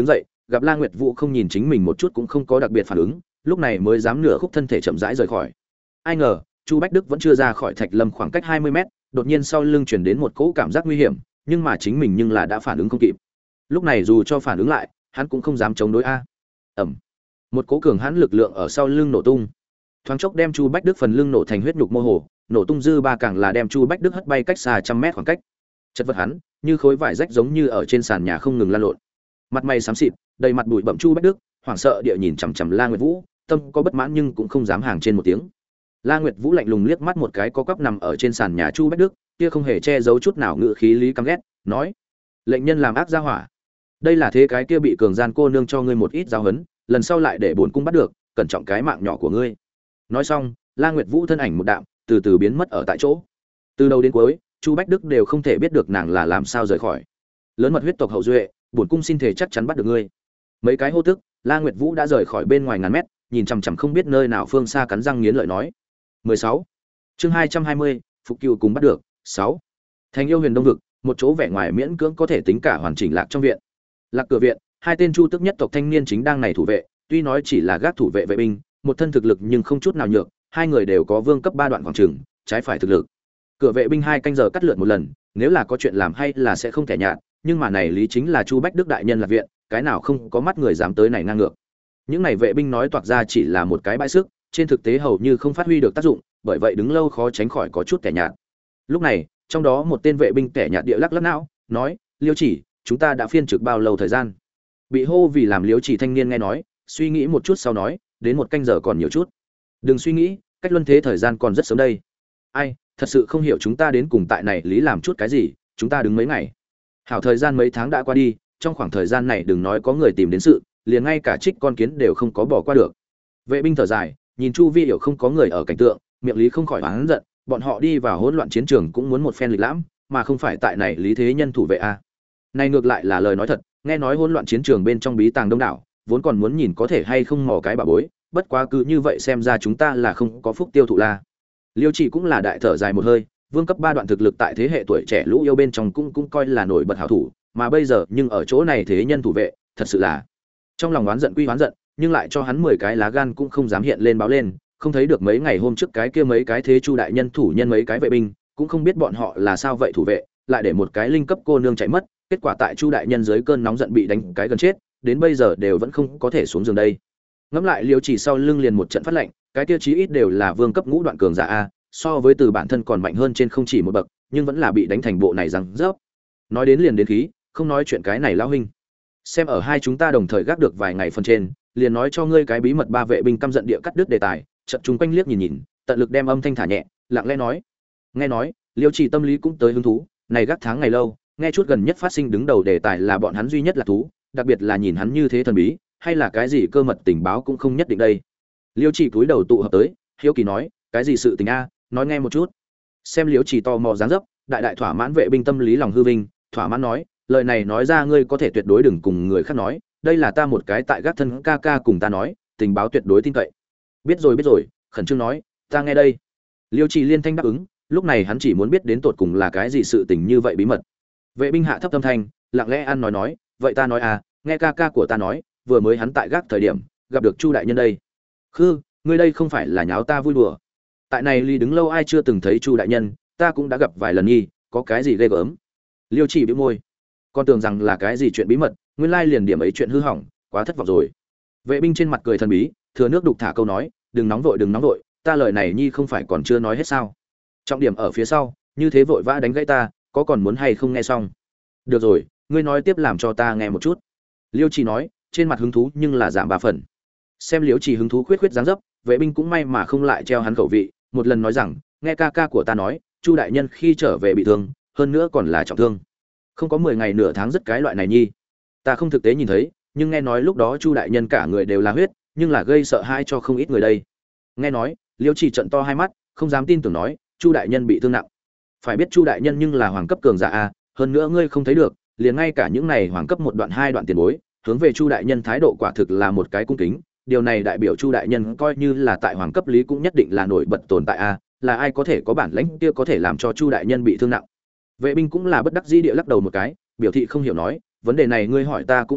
gặp La Nguyệt Vũ không nhìn chính mình một chút cũng không có đặc biệt phản ứng, lúc này mới dám nửa khúc thân thể chậm rãi rời khỏi. Ai ngờ, Chu Bách Đức vẫn chưa ra khỏi Thạch Lâm khoảng cách 20 mét, đột nhiên sau lưng truyền đến một cỗ cảm giác nguy hiểm, nhưng mà chính mình nhưng là đã phản ứng không kịp. Lúc này dù cho phản ứng lại, hắn cũng không dám chống đối a. Ầm. Một cỗ cường hãn lực lượng ở sau lưng nổ tung. Thoáng chốc đem Chu Bách Đức phần lưng nổ thành huyết nhục mơ hồ, nổ tung dư ba càng là đem Chu Bách Đức hất bay cách xa trăm mét khoảng cách. Chật vật hắn, như khối vải rách giống như ở trên sàn nhà không ngừng lăn lộn. Mặt mày xám xịt, đầy mặt bụi bặm Chu Bách Đức, hoảng sợ địa nhìn chằm chằm La Nguyệt Vũ, tâm có bất mãn nhưng cũng không dám hàng trên một tiếng. La Nguyệt Vũ lạnh lùng liếc mắt một cái có quắp nằm ở trên sàn nhà Chu Bách Đức, kia không hề che giấu chút nào ngữ khí lý căm ghét, nói: "Lệnh nhân làm ác gia hỏa, đây là thế cái kia bị cường gian cô nương cho ngươi một ít giáo huấn, lần sau lại để bổn cung bắt được, cẩn trọng cái mạng nhỏ của ngươi." Nói xong, La Nguyệt Vũ thân ảnh một đạm, từ từ biến mất ở tại chỗ. Từ đầu đến cuối, Chu Bách Đức đều không thể biết được nàng là làm sao rời khỏi. Lớn mật huyết tộc hậu duệ, bổn cung xin thể chắc chắn bắt được ngươi. Mấy cái hô tức, La Nguyệt Vũ đã rời khỏi bên ngoài ngàn mét, nhìn chằm chằm không biết nơi nào phương xa cắn răng nghiến lợi nói. 16. Chương 220, Phục Cừu cùng bắt được. 6. Thành yêu huyền đông vực, một chỗ vẻ ngoài miễn cưỡng có thể tính cả hoàn chỉnh lạc trong viện. Lạc cửa viện, hai tên Chu Tức nhất tộc thanh niên chính đang này thủ vệ, tuy nói chỉ là gác thủ vệ vệ binh, một thân thực lực nhưng không chút nào nhược, hai người đều có vương cấp 3 đoạn khoảng chừng, trái phải thực lực. Cửa vệ binh 2 canh giờ cắt lượt một lần, nếu là có chuyện làm hay là sẽ không thể nhạt, nhưng mà này lý chính là Chu Bách Đức đại nhân lạc viện, cái nào không có mắt người dám tới này ngang ngược. Những này vệ binh nói toạc ra chỉ là một cái bãi sức, trên thực tế hầu như không phát huy được tác dụng, bởi vậy đứng lâu khó tránh khỏi có chút kẻ nhạt. Lúc này, trong đó một tên vệ binh kẻ nhạt địa lắc lắc não, nói: "Liêu Chỉ, chúng ta đã phiên trực bao lâu thời gian?" Bị hô vì làm Liêu Chỉ thanh niên nghe nói, suy nghĩ một chút sau nói: "Đến 1 canh giờ còn nhiều chút." "Đừng suy nghĩ, cách luân thế thời gian còn rất sớm đây." "Ai, thật sự không hiểu chúng ta đến cùng tại này lý làm chút cái gì, chúng ta đứng mấy ngày." "Hảo, thời gian mấy tháng đã qua đi, trong khoảng thời gian này đừng nói có người tìm đến sự, liền ngay cả trích con kiến đều không có bỏ qua được." Vệ binh thở dài, nhìn chu vi hiểu không có người ở cảnh tượng, miệng lý không khỏi oán giận, bọn họ đi vào hỗn loạn chiến trường cũng muốn một phen lịch lãm, mà không phải tại này lý thế nhân thủ vệ a. Này ngược lại là lời nói thật, nghe nói hỗn loạn chiến trường bên trong bí tàng đông đảo, vốn còn muốn nhìn có thể hay không mò cái bà bối, bất quá cứ như vậy xem ra chúng ta là không có phúc tiêu thụ la. Liêu Chỉ cũng là đại thở dài một hơi, vương cấp 3 đoạn thực lực tại thế hệ tuổi trẻ lũ yêu bên trong cũng coi là nổi bật hảo thủ, mà bây giờ nhưng ở chỗ này thế nhân thủ vệ, thật sự là trong lòng oán giận quy oán giận, nhưng lại cho hắn 10 cái lá gan cũng không dám hiện lên báo lên, không thấy được mấy ngày hôm trước cái kia mấy cái thế chu đại nhân thủ nhân mấy cái vệ binh, cũng không biết bọn họ là sao vậy thủ vệ, lại để một cái linh cấp cô nương chạy mất, kết quả tại chu đại nhân dưới cơn nóng giận bị đánh cái gần chết, đến bây giờ đều vẫn không có thể xuống giường đây. Ngẫm lại Liêu Chỉ sau lưng liền một trận phát lệnh, cái tiêu chí ít đều là vương cấp ngũ đoạn cường giả a, so với từ bản thân còn mạnh hơn trên không chỉ một bậc, nhưng vẫn là bị đánh thành bộ này rằng rớp. Nói đến liền đến khí, không nói chuyện cái này lão huynh. Xem ở hai chúng ta đồng thời gác được vài ngày phần trên, liền nói cho ngươi cái bí mật ba vệ binh căm giận địa cắt đứt đề tài, chợt chúng quanh liếc nhìn nhìn, tận lực đem âm thanh thả nhẹ, lặng lẽ nói. Nghe nói, Liêu Chỉ tâm lý cũng tới hứng thú, này gác tháng ngày lâu, nghe chút gần nhất phát sinh đứng đầu đề tài là bọn hắn duy nhất là thú, đặc biệt là nhìn hắn như thế thần bí, hay là cái gì cơ mật tình báo cũng không nhất định đây. Liêu Chỉ cúi đầu tụ hợp tới, hiếu kỳ nói, cái gì sự tình a, nói nghe một chút. Xem Liêu Chỉ tò mò dáng dấp, đại đại thỏa mãn vệ binh tâm lý lòng hư vinh, thỏa mãn nói, lời này nói ra ngươi có thể tuyệt đối đừng cùng người khác nói, đây là ta một cái tại gác thân ca ca cùng ta nói, tình báo tuyệt đối tin cậy. Biết rồi, khẩn trương nói, ta nghe đây. Liêu Chỉ liên thanh đáp ứng, lúc này hắn chỉ muốn biết đến tột cùng là cái gì sự tình như vậy bí mật. Vệ binh hạ thấp âm thanh, lặng lẽ ăn nói, vậy ta nói à, nghe ca ca của ta nói, vừa mới hắn tại gác thời điểm gặp được Chu đại nhân đây. Khư, ngươi đây không phải là nháo ta vui đùa. Tại này ly đứng lâu ai chưa từng thấy Chu đại nhân, ta cũng đã gặp vài lần nghi, có cái gì ghê gớm. Liêu Chỉ bĩu môi, con tưởng rằng là cái gì chuyện bí mật, nguyên lai liền điểm ấy chuyện hư hỏng, quá thất vọng rồi. Vệ binh trên mặt cười thần bí, thừa nước đục thả câu nói, đừng nóng vội, ta lời này nhi không phải còn chưa nói hết sao? Trọng điểm ở phía sau, như thế vội vã đánh gãy ta, có còn muốn hay không nghe xong? Được rồi, ngươi nói tiếp làm cho ta nghe một chút. Liêu Chỉ nói, trên mặt hứng thú nhưng là giảm 3 phần. Xem Liêu Chỉ hứng thú khuyết dáng dấp, vệ binh cũng may mà không lại treo hắn khẩu vị, một lần nói rằng, nghe ca ca của ta nói, Chu đại nhân khi trở về bị thương, hơn nữa còn là trọng thương. Không có 10 ngày nửa tháng rất cái loại này nhi. Ta không thực tế nhìn thấy, nhưng nghe nói lúc đó Chu đại nhân cả người đều là huyết, nhưng là gây sợ hãi cho không ít người đây. Nghe nói, Liêu Chỉ trợn to hai mắt, không dám tin tưởng nói, Chu đại nhân bị thương nặng. Phải biết Chu đại nhân nhưng là hoàng cấp cường giả a, hơn nữa ngươi không thấy được, liền ngay cả những này hoàng cấp 1 đoạn 2 đoạn tiền bối, hướng về Chu đại nhân thái độ quả thực là một cái cung kính, điều này đại biểu Chu đại nhân coi như là tại hoàng cấp lý cũng nhất định là nổi bật tồn tại a, là ai có thể có bản lĩnh kia có thể làm cho Chu đại nhân bị thương nặng. Vệ binh cũng là bất đắc dĩ địa lắc đầu một cái, biểu thị không hiểu nói, vấn đề này ngươi hỏi ta cũng không biết,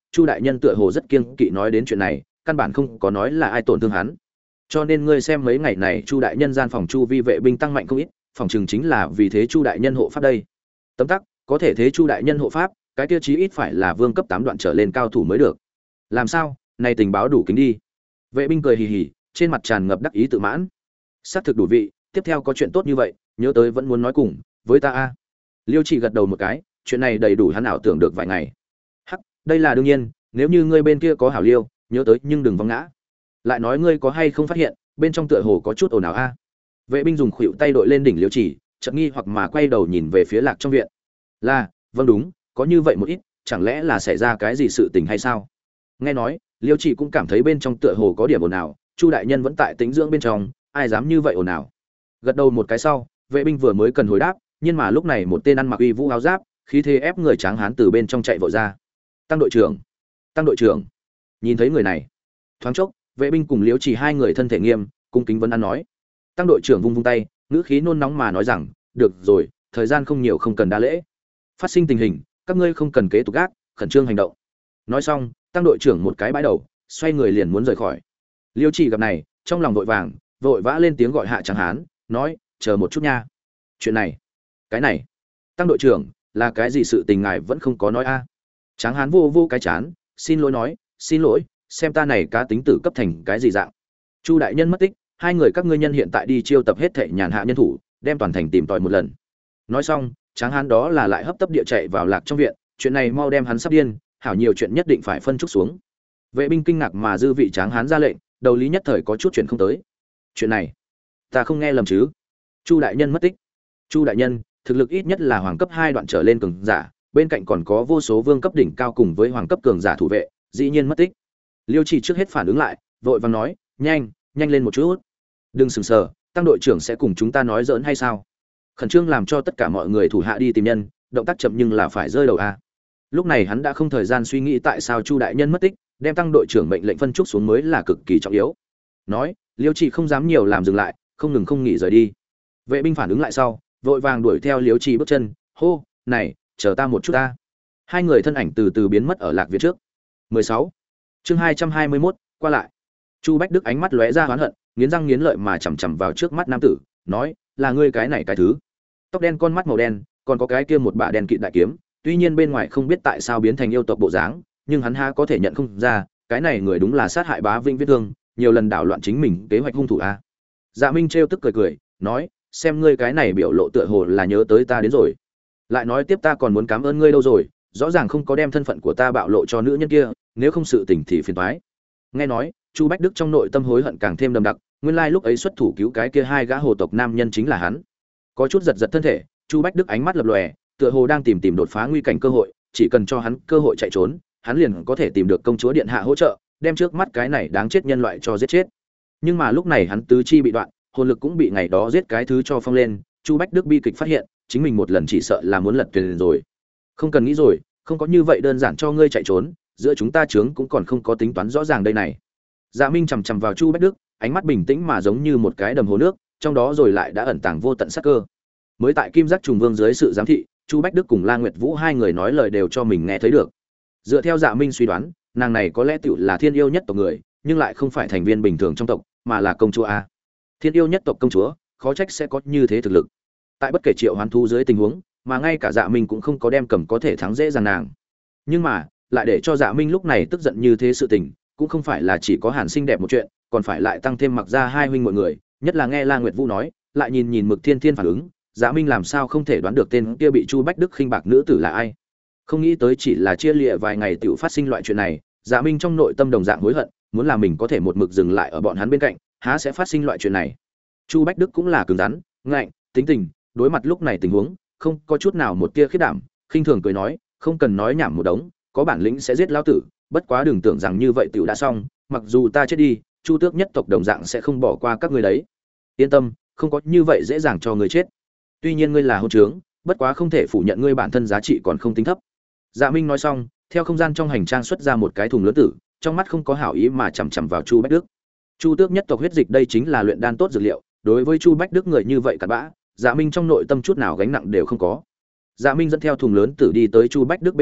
Chu đại nhân tựa hồ rất kiêng kỵ nói đến chuyện này, căn bản không có nói là ai tổn thương hắn. Cho nên ngươi xem mấy ngày này Chu đại nhân gian phòng chu vi vệ binh tăng mạnh không ít, phòng trường chính là vì thế Chu đại nhân hộ pháp đây. Tấm tắc, có thể thế Chu đại nhân hộ pháp, cái tiêu chí ít phải là vương cấp 8 đoạn trở lên cao thủ mới được. Làm sao? Này tình báo đủ kính đi. Vệ binh cười hì hì, trên mặt tràn ngập đắc ý tự mãn. Sát thực đủ vị, tiếp theo có chuyện tốt như vậy, nhớ tới vẫn muốn nói cùng với ta a. Liêu Chỉ gật đầu một cái, chuyện này đầy đủ hắn ảo tưởng được vài ngày. Hắc, đây là đương nhiên, nếu như ngươi bên kia có hảo liêu, nhớ tới nhưng đừng vắng ngã. Lại nói ngươi có hay không phát hiện, bên trong tựa hồ có chút ồn ào a. Vệ binh dùng khuỷu tay đội lên đỉnh Liêu Chỉ, chợt nghi hoặc mà quay đầu nhìn về phía Lạc trong viện. Là, vâng đúng, có như vậy một ít, chẳng lẽ là xảy ra cái gì sự tình hay sao? Nghe nói, Liêu Chỉ cũng cảm thấy bên trong tựa hồ có điểm ồn ào, Chu đại nhân vẫn tại tĩnh dưỡng bên trong, ai dám như vậy ồn ào. Gật đầu một cái sau, vệ binh vừa mới cần hồi đáp, nhưng mà lúc này một tên ăn mặc uy vũ áo giáp, khí thế ép người tráng hán từ bên trong chạy vội ra. Tăng đội trưởng, tăng đội trưởng. Nhìn thấy người này, thoáng chốc, vệ binh cùng Liễu Chỉ hai người thân thể nghiêm, cung kính vấn an nói. Tăng đội trưởng vung vung tay, ngữ khí nôn nóng mà nói rằng, được rồi, thời gian không nhiều không cần đa lễ. Phát sinh tình hình, các ngươi không cần kế tục gác, khẩn trương hành động. Nói xong, tăng đội trưởng một cái bãi đầu, xoay người liền muốn rời khỏi. Liễu Chỉ gặp này, trong lòng vội vàng, vội vã lên tiếng gọi hạ tráng hán, nói, chờ một chút nha. Chuyện này, cái này, tăng đội trưởng, là cái gì sự tình ngài vẫn không có nói a? Tráng hán vô vô cái chán, xin lỗi nói, xin lỗi, xem ta này cá tính tử cấp thành cái gì dạng. Chu đại nhân mất tích, hai người các ngươi nhân hiện tại đi chiêu tập hết thệ nhàn hạ nhân thủ, đem toàn thành tìm tòi một lần. Nói xong, tráng hán đó là lại hấp tấp địa chạy vào Lạc trong viện, chuyện này mau đem hắn sắp điên, hảo nhiều chuyện nhất định phải phân trúc xuống. Vệ binh kinh ngạc mà dư vị tráng hán ra lệnh, đầu lý nhất thời có chút chuyện không tới. Chuyện này, ta không nghe lầm chứ? Chu đại nhân mất tích. Chu đại nhân, thực lực ít nhất là hoàng cấp 2 đoạn trở lên cường giả, bên cạnh còn có vô số vương cấp đỉnh cao cùng với hoàng cấp cường giả thủ vệ, dĩ nhiên mất tích. Liêu Chỉ trước hết phản ứng lại, vội vàng nói, nhanh, nhanh lên một chút. Đừng sừng sờ, tăng đội trưởng sẽ cùng chúng ta nói giỡn hay sao? Khẩn trương làm cho tất cả mọi người thủ hạ đi tìm nhân, động tác chậm nhưng là phải rơi đầu a. Lúc này hắn đã không thời gian suy nghĩ tại sao Chu đại nhân mất tích, đem tăng đội trưởng mệnh lệnh phân trúc xuống mới là cực kỳ trọng yếu. Nói, Liêu Chỉ không dám nhiều làm dừng lại, không ngừng không nghỉ rời đi. Vệ binh phản ứng lại sau, vội vàng đuổi theo Liêu Chỉ bước chân, hô, này, chờ ta một chút ta. Hai người thân ảnh từ từ biến mất ở Lạc viện trước. 16. Chương 221, qua lại. Chu Bách Đức ánh mắt lóe ra oán hận, nghiến răng nghiến lợi mà chằm chằm vào trước mắt nam tử, nói, là ngươi cái này cái thứ. Tóc đen, con mắt màu đen, còn có cái kia một bả đen kịt đại kiếm, tuy nhiên bên ngoài không biết tại sao biến thành yêu tộc bộ dáng, nhưng hắn há có thể nhận không ra, cái này người đúng là sát hại Bá Vinh Viết Thương, nhiều lần đảo loạn chính mình kế hoạch hung thủ a. Dạ Minh trêu tức cười cười, nói, xem ngươi cái này biểu lộ tựa hồ là nhớ tới ta đến rồi. Lại nói tiếp ta còn muốn cảm ơn ngươi đâu rồi, rõ ràng không có đem thân phận của ta bạo lộ cho nữ nhân kia, nếu không sự tình thì phiền toái. Nghe nói, Chu Bách Đức trong nội tâm hối hận càng thêm đậm đặc, nguyên lai lúc ấy xuất thủ cứu cái kia hai gã hồ tộc nam nhân chính là hắn. Có chút giật giật thân thể, Chu Bách Đức ánh mắt lập lòe, tựa hồ đang tìm đột phá nguy cảnh cơ hội, chỉ cần cho hắn cơ hội chạy trốn, hắn liền có thể tìm được công chúa điện hạ hỗ trợ, đem trước mắt cái này đáng chết nhân loại cho giết chết. Nhưng mà lúc này hắn tứ chi bị đoạn, hồn lực cũng bị ngày đó giết cái thứ cho phong lên, Chu Bách Đức bi kịch phát hiện, chính mình một lần chỉ sợ là muốn lật thuyền rồi. Không cần nghĩ rồi, không có như vậy đơn giản cho ngươi chạy trốn, giữa chúng ta chướng cũng còn không có tính toán rõ ràng đây này. Dạ Minh chằm chằm vào Chu Bách Đức, ánh mắt bình tĩnh mà giống như một cái đầm hồ nước, trong đó rồi lại đã ẩn tàng vô tận sát cơ. Mới tại Kim Giác Trùng Vương dưới sự giám thị, Chu Bách Đức cùng La Nguyệt Vũ hai người nói lời đều cho mình nghe thấy được. Dựa theo Dạ Minh suy đoán, nàng này có lẽ tựu là thiên yêu nhất tộc người, nhưng lại không phải thành viên bình thường trong tộc, mà là công chúa a. Thiên yêu nhất tộc công chúa, khó trách sẽ có như thế thực lực. Tại bất kể triệu hoán thu dưới tình huống, mà ngay cả Dạ Minh cũng không có đem cầm có thể thắng dễ dàng nàng. Nhưng mà, lại để cho Dạ Minh lúc này tức giận như thế sự tình, cũng không phải là chỉ có Hàn Sinh đẹp một chuyện, còn phải lại tăng thêm mặc ra hai huynh mọi người, nhất là nghe La Nguyệt Vũ nói, lại nhìn nhìn Mực Thiên Thiên phản ứng, Dạ Minh làm sao không thể đoán được tên kia bị Chu Bách Đức khinh bạc nữ tử là ai. Không nghĩ tới chỉ là chia lịa vài ngày tiểu phát sinh loại chuyện này, Dạ Minh trong nội tâm đồng dạng hối hận, muốn là mình có thể một mực dừng lại ở bọn hắn bên cạnh, há sẽ phát sinh loại chuyện này. Chu Bách Đức cũng là cứng rắn, ngạnh, tính tình, đối mặt lúc này tình huống, không có chút nào một tia khiếp đảm, khinh thường cười nói, không cần nói nhảm một đống, có bản lĩnh sẽ giết lão tử, bất quá đừng tưởng rằng như vậy tiểu đã xong, mặc dù ta chết đi, Chu Tước nhất tộc đồng dạng sẽ không bỏ qua các ngươi đấy. Yên tâm, không có như vậy dễ dàng cho ngươi chết. Tuy nhiên ngươi là hôn trướng, bất quá không thể phủ nhận ngươi bản thân giá trị còn không tính thấp. Dạ Minh nói xong, theo không gian trong hành trang xuất ra một cái thùng lớn tử, trong mắt không có hảo ý mà chằm chằm vào Chu Bách Đức. Chu Tước nhất tộc huyết dịch đây chính là luyện đan tốt dược liệu, đối với Chu Bách Đức người như vậy cặn bã, Dạ Minh trong nội tâm chút nào gánh nặng đều không có. Dạ Minh dẫn theo thùng lớn tử đi tới Chu Bách Đức bên cạnh,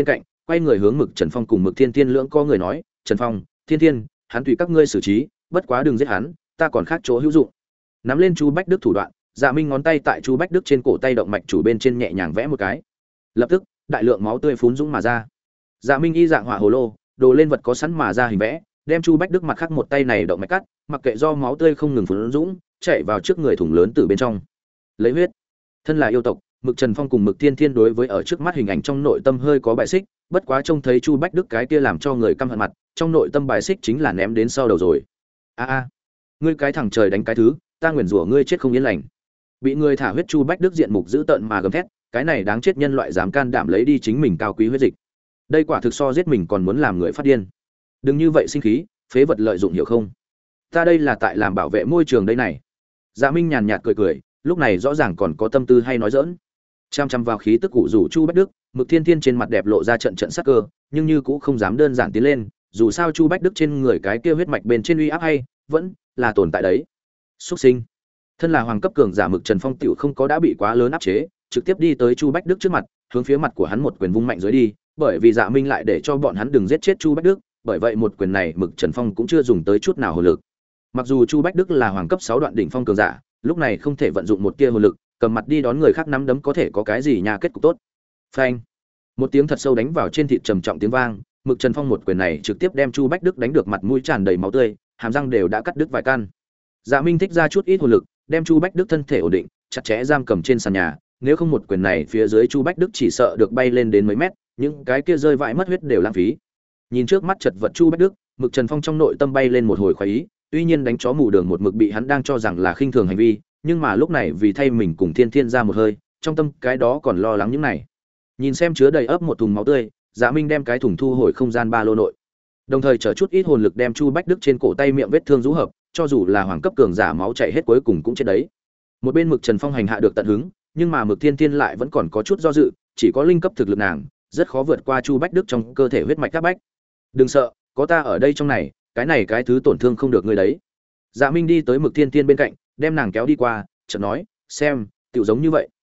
quay người hướng Mực Trần Phong cùng Mực Thiên Thiên lưỡng có người nói, "Trần Phong, Thiên Thiên, hắn tùy các ngươi xử trí, bất quá đừng giết hắn, ta còn khác chỗ hữu dụng." Nắm lên Chu Bách Đức thủ đoạn, Dạ Minh ngón tay tại Chu Bách Đức trên cổ tay động mạch chủ bên trên nhẹ nhàng vẽ một cái. Lập tức, đại lượng máu tươi phún dũng mà ra. Dạ Minh y dạng hỏa hồ lô, đồ lên vật có sẵn mà ra hình vẽ, đem Chu Bách Đức mặt khác một tay này động mạch cắt, mặc kệ do máu tươi không ngừng phún dũng, chạy vào trước người thủng lớn từ bên trong. Lấy huyết. Thân là yêu tộc, Mực Trần Phong cùng Mực Thiên Thiên đối với ở trước mắt hình ảnh trong nội tâm hơi có bại xích, bất quá trông thấy Chu Bách Đức cái kia làm cho người căm hận mặt, trong nội tâm bài xích chính là ném đến sau đầu rồi. A ngươi cái thằng trời đánh cái thứ, ta nguyền rủa ngươi chết không yên lành. Bị người thả huyết Chu Bách Đức diện mục dữ tợn mà gầm thét, cái này đáng chết nhân loại dám can đảm lấy đi chính mình cao quý huyết dịch. Đây quả thực so giết mình còn muốn làm người phát điên. Đừng như vậy sinh khí, phế vật lợi dụng hiểu không? Ta đây là tại làm bảo vệ môi trường đây này. Dạ Minh nhàn nhạt cười cười, lúc này rõ ràng còn có tâm tư hay nói giỡn. Chăm chăm vào khí tức cụ rủ Chu Bách Đức, Mực Thiên Thiên trên mặt đẹp lộ ra trận trận sắc cơ, nhưng như cũng không dám đơn giản tiến lên, dù sao Chu Bách Đức trên người cái kia huyết mạch bên trên uy áp hay vẫn là tồn tại đấy. Xuất sinh. Thân là hoàng cấp cường giả Mực Trần Phong tiểu không có đã bị quá lớn áp chế, trực tiếp đi tới Chu Bách Đức trước mặt, hướng phía mặt của hắn một quyền vung mạnh dưới đi, bởi vì Dạ Minh lại để cho bọn hắn đừng giết chết Chu Bách Đức, bởi vậy một quyền này Mực Trần Phong cũng chưa dùng tới chút nào hồn lực. Mặc dù Chu Bách Đức là hoàng cấp 6 đoạn đỉnh phong cường giả, lúc này không thể vận dụng một tia hồn lực, cầm mặt đi đón người khác nắm đấm có thể có cái gì nha kết cục tốt. Phanh! Một tiếng thật sâu đánh vào trên thịt trầm trọng tiếng vang, Mực Trần Phong một quyền này trực tiếp đem Chu Bách Đức đánh được mặt mũi tràn đầy máu tươi, hàm răng đều đã cắt đứt vài căn. Dạ Minh thích ra chút ít hồn lực, đem Chu Bách Đức thân thể ổn định, chặt chẽ giam cầm trên sàn nhà, nếu không một quyền này phía dưới Chu Bách Đức chỉ sợ được bay lên đến mấy mét, những cái kia rơi vãi mất huyết đều lãng phí. Nhìn trước mắt chật vật Chu Bách Đức, Mực Trần Phong trong nội tâm bay lên một hồi khoái ý, tuy nhiên đánh chó mù đường một mực bị hắn đang cho rằng là khinh thường hành vi, nhưng mà lúc này vì thay mình cùng Thiên Thiên ra một hơi, trong tâm cái đó còn lo lắng những này. Nhìn xem chứa đầy ấp một thùng máu tươi, Dạ Minh đem cái thùng thu hồi không gian ba lô nội, đồng thời chở chút ít hồn lực đem Chu Bách Đức trên cổ tay miệng vết thương rũ hợp, cho dù là hoàng cấp cường giả máu chảy hết cuối cùng cũng chết đấy. Một bên Mực Trần Phong hành hạ được tận hứng, nhưng mà Mực Thiên Thiên lại vẫn còn có chút do dự, chỉ có linh cấp thực lực nàng, rất khó vượt qua Chu Bách Đức trong cơ thể huyết mạch các bách. Đừng sợ, có ta ở đây trong này, cái thứ tổn thương không được ngươi đấy. Dạ Minh đi tới Mực Thiên Thiên bên cạnh, đem nàng kéo đi qua, chợt nói, xem, tiểu giống như vậy.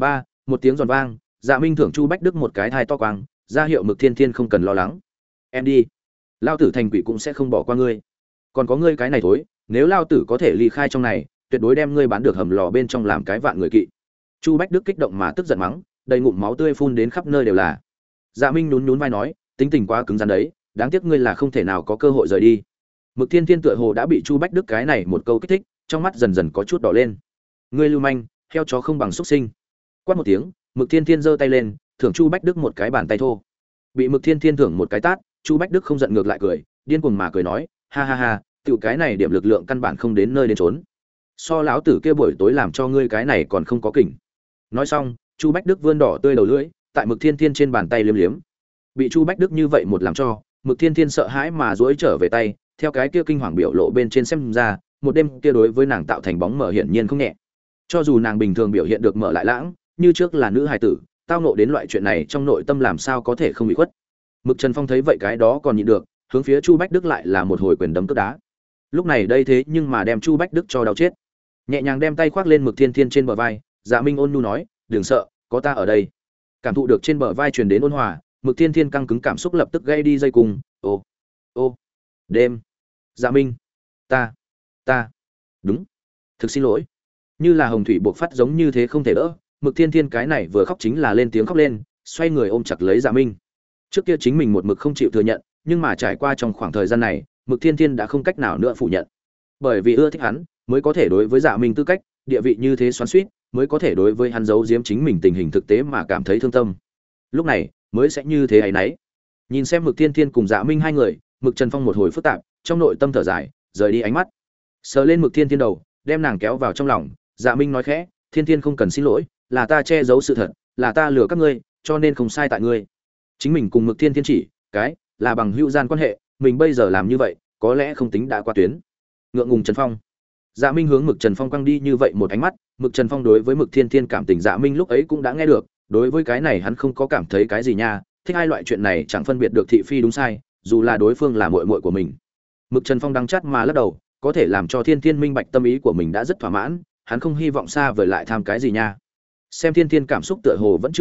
Một tiếng giòn vang, Dạ Minh thưởng Chu Bách Đức một cái thai to quang, ra hiệu Mực Thiên Thiên không cần lo lắng. Em đi, lao tử thành quỷ cũng sẽ không bỏ qua ngươi. Còn có ngươi cái này thối, nếu lao tử có thể ly khai trong này, tuyệt đối đem ngươi bán được hầm lò bên trong làm cái vạn người kỵ. Chu Bách Đức kích động mà tức giận mắng, đầy ngụm máu tươi phun đến khắp nơi đều là. Dạ Minh nhún nhún vai nói, tính tình quá cứng rắn đấy, đáng tiếc ngươi là không thể nào có cơ hội rời đi. Mực Thiên Thiên tựa hồ đã bị Chu Bách Đức cái này một câu kích thích, trong mắt dần dần có chút đỏ lên. Ngươi lưu manh, heo chó không bằng xuất sinh. Quát một tiếng, Mực Thiên Thiên giơ tay lên, thưởng Chu Bách Đức một cái bàn tay thô. Bị Mực Thiên Thiên thưởng một cái tát, Chu Bách Đức không giận ngược lại cười, điên cuồng mà cười nói, ha ha ha, tiểu cái này điểm lực lượng căn bản không đến nơi đến trốn. So lão tử kia buổi tối làm cho ngươi cái này còn không có kỉnh. Nói xong, Chu Bách Đức vươn đỏ tươi đầu lưỡi, tại Mực Thiên Thiên trên bàn tay liếm liếm. Bị Chu Bách Đức như vậy một làm cho, Mực Thiên Thiên sợ hãi mà duỗi trở về tay, theo cái kia kinh hoàng biểu lộ bên trên xem ra, một đêm kia đối với nàng tạo thành bóng mờ hiển nhiên không nhẹ. Cho dù nàng bình thường biểu hiện được mở lại lãng, như trước là nữ hài tử, tao ngộ đến loại chuyện này trong nội tâm làm sao có thể không bị khuất. Mực Trần Phong thấy vậy cái đó còn nhịn được, hướng phía Chu Bách Đức lại là một hồi quyền đấm cước đá. Lúc này đây thế nhưng mà đem Chu Bách Đức cho đau chết. Nhẹ nhàng đem tay khoác lên Mực Thiên Thiên trên bờ vai, Dạ Minh ôn nhu nói, đừng sợ, có ta ở đây. Cảm thụ được trên bờ vai truyền đến ôn hòa, Mực Thiên Thiên căng cứng cảm xúc lập tức gây đi dây cùng. Ô, đêm. Dạ Minh, ta, đúng, thực xin lỗi. Như là hồng thủy buộc phát giống như thế không thể đỡ, Mực Thiên Thiên cái này vừa khóc chính là lên tiếng khóc lên, xoay người ôm chặt lấy Dạ Minh. Trước kia chính mình một mực không chịu thừa nhận, nhưng mà trải qua trong khoảng thời gian này, Mực Thiên Thiên đã không cách nào nữa phủ nhận. Bởi vì ưa thích hắn, mới có thể đối với Dạ Minh tư cách, địa vị như thế xoắn xuýt, mới có thể đối với hắn giấu giếm chính mình tình hình thực tế mà cảm thấy thương tâm. Lúc này, mới sẽ như thế ấy nấy. Nhìn xem Mực Thiên Thiên cùng Dạ Minh hai người, Mực Trần Phong một hồi phức tạp, trong nội tâm thở dài, rời đi ánh mắt. Sờ lên Mực Thiên Thiên đầu, đem nàng kéo vào trong lòng, Dạ Minh nói khẽ, Thiên Thiên không cần xin lỗi, là ta che giấu sự thật, là ta lừa các ngươi, cho nên không sai tại ngươi. Chính mình cùng Mực Thiên Thiên chỉ, cái là bằng hữu gian quan hệ, mình bây giờ làm như vậy, có lẽ không tính đã qua tuyến. Ngượng ngùng Trần Phong. Dạ Minh hướng Mực Trần Phong quăng đi như vậy một ánh mắt, Mực Trần Phong đối với Mực Thiên Thiên cảm tình Dạ Minh lúc ấy cũng đã nghe được, đối với cái này hắn không có cảm thấy cái gì nha, thích hai loại chuyện này chẳng phân biệt được thị phi đúng sai, dù là đối phương là muội muội của mình. Mực Trần Phong đắng chát mà lắc đầu, có thể làm cho Thiên Thiên minh bạch tâm ý của mình đã rất thỏa mãn, hắn không hy vọng xa vời lại tham cái gì nha. Xem Thiên Thiên cảm xúc tựa hồ vẫn chưa ổn định,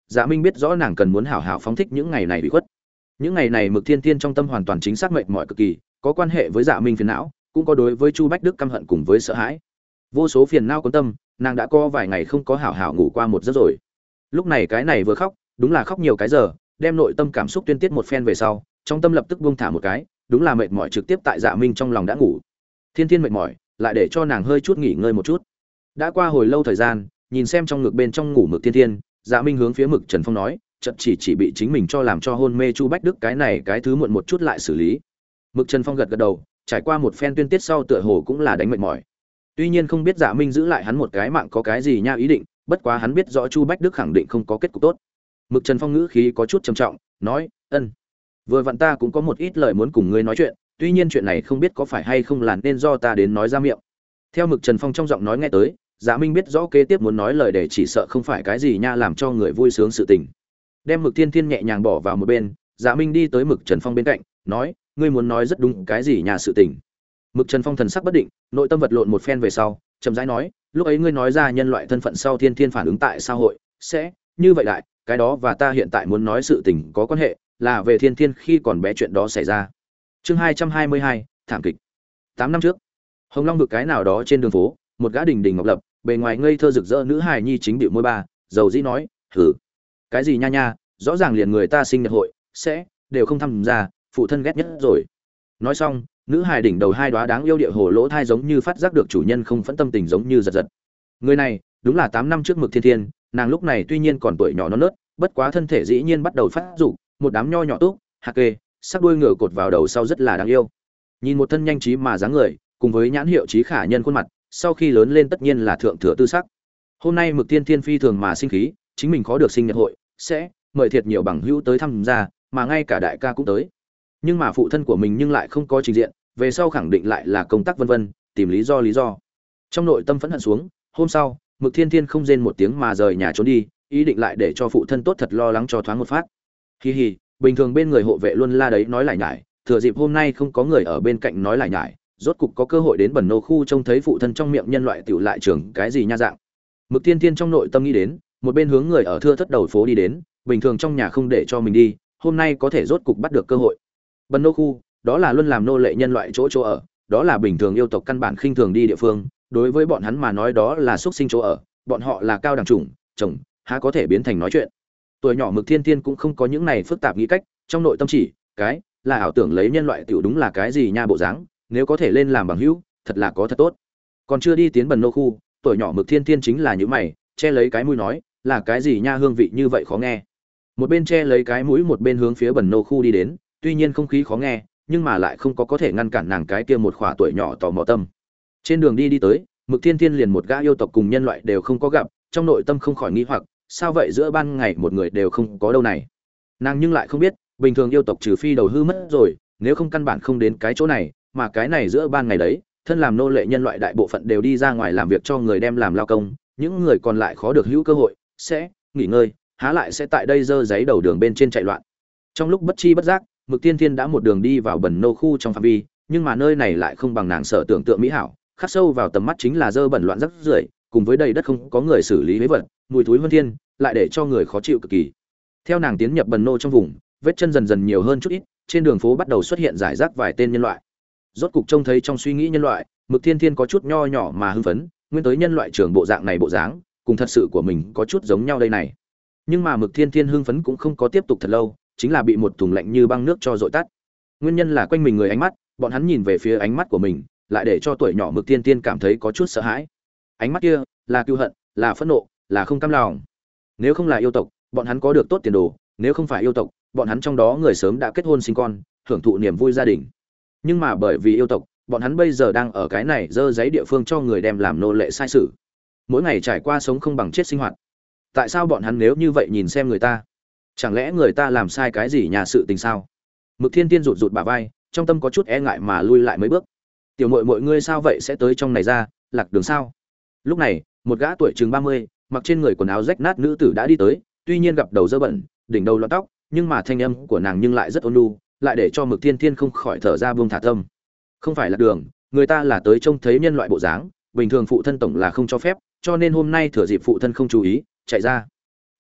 Dạ Minh biết rõ nàng cần muốn hảo hảo phóng thích những ngày này bị khuất. Những ngày này Mực Thiên Thiên trong tâm hoàn toàn chính xác mệt mỏi cực kỳ, có quan hệ với Dạ Minh phiền não, cũng có đối với Chu Bách Đức căm hận cùng với sợ hãi. Vô số phiền não cuốn tâm, nàng đã có vài ngày không có hảo hảo ngủ qua một giấc rồi. Lúc này cái này vừa khóc, đúng là khóc nhiều cái giờ, đem nội tâm cảm xúc tuyên tiết một phen về sau, trong tâm lập tức buông thả một cái, đúng là mệt mỏi trực tiếp tại Dạ Minh trong lòng đã ngủ. Thiên Thiên mệt mỏi, lại để cho nàng hơi chút nghỉ ngơi một chút. Đã qua hồi lâu thời gian, nhìn xem trong ngực bên trong ngủ Mực Thiên Thiên, Dạ Minh hướng phía Mực Trần Phong nói, chợt chỉ bị chính mình cho làm cho hôn mê Chu Bách Đức cái này cái thứ muộn một chút lại xử lý. Mực Trần Phong gật gật đầu, trải qua một phen tuyên tiết sau tựa hồ cũng là đánh mệt mỏi. Tuy nhiên không biết Dạ Minh giữ lại hắn một cái mạng có cái gì nha ý định, bất quá hắn biết rõ Chu Bách Đức khẳng định không có kết cục tốt. Mực Trần Phong ngữ khí có chút trầm trọng, nói, "Ân, vừa vặn ta cũng có một ít lời muốn cùng ngươi nói chuyện, tuy nhiên chuyện này không biết có phải hay không là nên do ta đến nói ra miệng." Theo Mực Trần Phong trong giọng nói nghe tới, Dạ Minh biết rõ kế tiếp muốn nói lời để chỉ sợ không phải cái gì nha làm cho người vui sướng sự tình. Đem Mực Thiên Thiên nhẹ nhàng bỏ vào một bên, Dạ Minh đi tới Mực Trần Phong bên cạnh, nói, "Ngươi muốn nói rất đúng, cái gì nhà sự tình?" Mực Trần Phong thần sắc bất định, nội tâm vật lộn một phen về sau, chậm rãi nói, "Lúc ấy ngươi nói ra nhân loại thân phận sau Thiên Thiên phản ứng tại xã hội sẽ như vậy đại, cái đó và ta hiện tại muốn nói sự tình có quan hệ, là về Thiên Thiên khi còn bé chuyện đó xảy ra." Chương 222, thảm kịch. 8 năm trước, Hồng Long vực cái nào đó trên đường phố, một gã đình đình ngọc lập, bề ngoài ngây thơ rực rỡ nữ hài nhi chính bĩu môi ba, dầu dĩ nói, "Hử, cái gì nha nha, rõ ràng liền người ta sinh nhật hội sẽ đều không tham gia, phụ thân ghét nhất rồi." Nói xong, nữ hài đỉnh đầu hai đóa đáng yêu địa hồ lỗ thai giống như phát giác được chủ nhân không phẫn tâm tình giống như giật giật. Người này, đúng là 8 năm trước Mực Thiên Thiên, nàng lúc này tuy nhiên còn tuổi nhỏ non nớt, bất quá thân thể dĩ nhiên bắt đầu phát dục, một đám nho nhỏ túc, hạt kê, sắc đuôi ngựa cột vào đầu sau rất là đáng yêu. Nhìn một thân nhanh trí mà dáng người, cùng với nhãn hiệu trí khả nhân khuôn mặt, sau khi lớn lên tất nhiên là thượng thừa tư sắc. Hôm nay Mực Thiên Thiên phi thường mà sinh khí, chính mình có được sinh nhật hội, sẽ mời thiệt nhiều bằng hữu tới tham gia, mà ngay cả đại ca cũng tới. Nhưng mà phụ thân của mình nhưng lại không có trình diện, về sau khẳng định lại là công tác vân vân, tìm lý do. Trong nội tâm phẫn hận xuống, hôm sau, Mực Thiên Thiên không rên một tiếng mà rời nhà trốn đi, ý định lại để cho phụ thân tốt thật lo lắng cho thoáng một phát. Hi hi, bình thường bên người hộ vệ luôn la đấy nói lại nhải, thừa dịp hôm nay không có người ở bên cạnh nói lại nhải, rốt cục có cơ hội đến Bần Nô khu trông thấy phụ thân trong miệng nhân loại tiểu lại trưởng cái gì nha dạng. Mực Thiên Thiên trong nội tâm nghĩ đến, một bên hướng người ở thưa thất đầu phố đi đến, bình thường trong nhà không để cho mình đi, hôm nay có thể rốt cục bắt được cơ hội. Bần Nô khu, đó là luôn làm nô lệ nhân loại chỗ ở, đó là bình thường yêu tộc căn bản khinh thường đi địa phương, đối với bọn hắn mà nói đó là xuất sinh chỗ ở, bọn họ là cao đẳng chủng, chồng, há có thể biến thành nói chuyện. Tuổi nhỏ Mực Thiên Thiên cũng không có những này phức tạp nghĩ cách, trong nội tâm chỉ, cái là ảo tưởng lấy nhân loại tiểu đúng là cái gì nha bộ dáng, nếu có thể lên làm bằng hữu, thật là có thật tốt. Còn chưa đi tiến Bần Nô khu, tuổi nhỏ Mực Thiên Thiên chính là những mày, che lấy cái mũi nói, là cái gì nha hương vị như vậy khó nghe. Một bên che lấy cái mũi một bên hướng phía Bần Nô khu đi đến, tuy nhiên không khí khó nghe, nhưng mà lại không có thể ngăn cản nàng cái kia một khỏa tuổi nhỏ tò mò tâm. Trên đường đi tới, Mực Thiên Thiên liền một gã yêu tộc cùng nhân loại đều không có gặp, trong nội tâm không khỏi nghi hoặc, sao vậy giữa ban ngày một người đều không có đâu này. Nàng nhưng lại không biết, bình thường yêu tộc trừ phi đầu hư mất rồi, nếu không căn bản không đến cái chỗ này, mà cái này giữa ban ngày đấy, thân làm nô lệ nhân loại đại bộ phận đều đi ra ngoài làm việc cho người đem làm lao công, những người còn lại khó được hữu cơ hội sẽ nghỉ ngơi, há lại sẽ tại đây dơ giấy đầu đường bên trên chạy loạn. Trong lúc bất chi bất giác, Mực Thiên Thiên đã một đường đi vào Bần Nô khu trong phạm vi, nhưng mà nơi này lại không bằng nàng sở tưởng tượng mỹ hảo, khắc sâu vào tầm mắt chính là dơ bẩn loạn rác rưởi, cùng với đầy đất không có người xử lý huế vật, mùi thối vân thiên, lại để cho người khó chịu cực kỳ. Theo nàng tiến nhập Bần Nô trong vùng, vết chân dần dần nhiều hơn chút ít, trên đường phố bắt đầu xuất hiện rải rác vài tên nhân loại. Rốt cục trông thấy trong suy nghĩ nhân loại, Mực Thiên Thiên có chút nho nhỏ mà hưng phấn, nguyên tới nhân loại trưởng bộ dạng này bộ dáng, cùng thật sự của mình có chút giống nhau đây này. Nhưng mà Mực Thiên Thiên hưng phấn cũng không có tiếp tục thật lâu, chính là bị một thùng lạnh như băng nước cho dội tắt. Nguyên nhân là quanh mình người ánh mắt, bọn hắn nhìn về phía ánh mắt của mình, lại để cho tuổi nhỏ Mực Thiên Thiên cảm thấy có chút sợ hãi. Ánh mắt kia là cừu hận, là phẫn nộ, là không cam lòng. Nếu không là yêu tộc, bọn hắn có được tốt tiền đồ, nếu không phải yêu tộc, bọn hắn trong đó người sớm đã kết hôn sinh con, hưởng thụ niềm vui gia đình. Nhưng mà bởi vì yêu tộc, bọn hắn bây giờ đang ở cái này dơ giấy địa phương cho người đem làm nô lệ sai sử. Mỗi ngày trải qua sống không bằng chết sinh hoạt. Tại sao bọn hắn nếu như vậy nhìn xem người ta? Chẳng lẽ người ta làm sai cái gì nhà sự tình sao? Mực Thiên Tiên rụt rụt bả vai, trong tâm có chút e ngại mà lui lại mấy bước. Tiểu muội muội ngươi sao vậy sẽ tới trong này ra, lạc đường sao? Lúc này, một gã tuổi chừng 30, mặc trên người quần áo rách nát nữ tử đã đi tới, tuy nhiên gặp đầu dơ bẩn, đỉnh đầu loạn tóc, nhưng mà thanh âm của nàng nhưng lại rất ôn nhu, lại để cho Mực Thiên Thiên không khỏi thở ra buông thả tâm. Không phải lạc đường, người ta là tới trông thấy nhân loại bộ dáng, bình thường phụ thân tổng là không cho phép, cho nên hôm nay thừa dịp phụ thân không chú ý, chạy ra.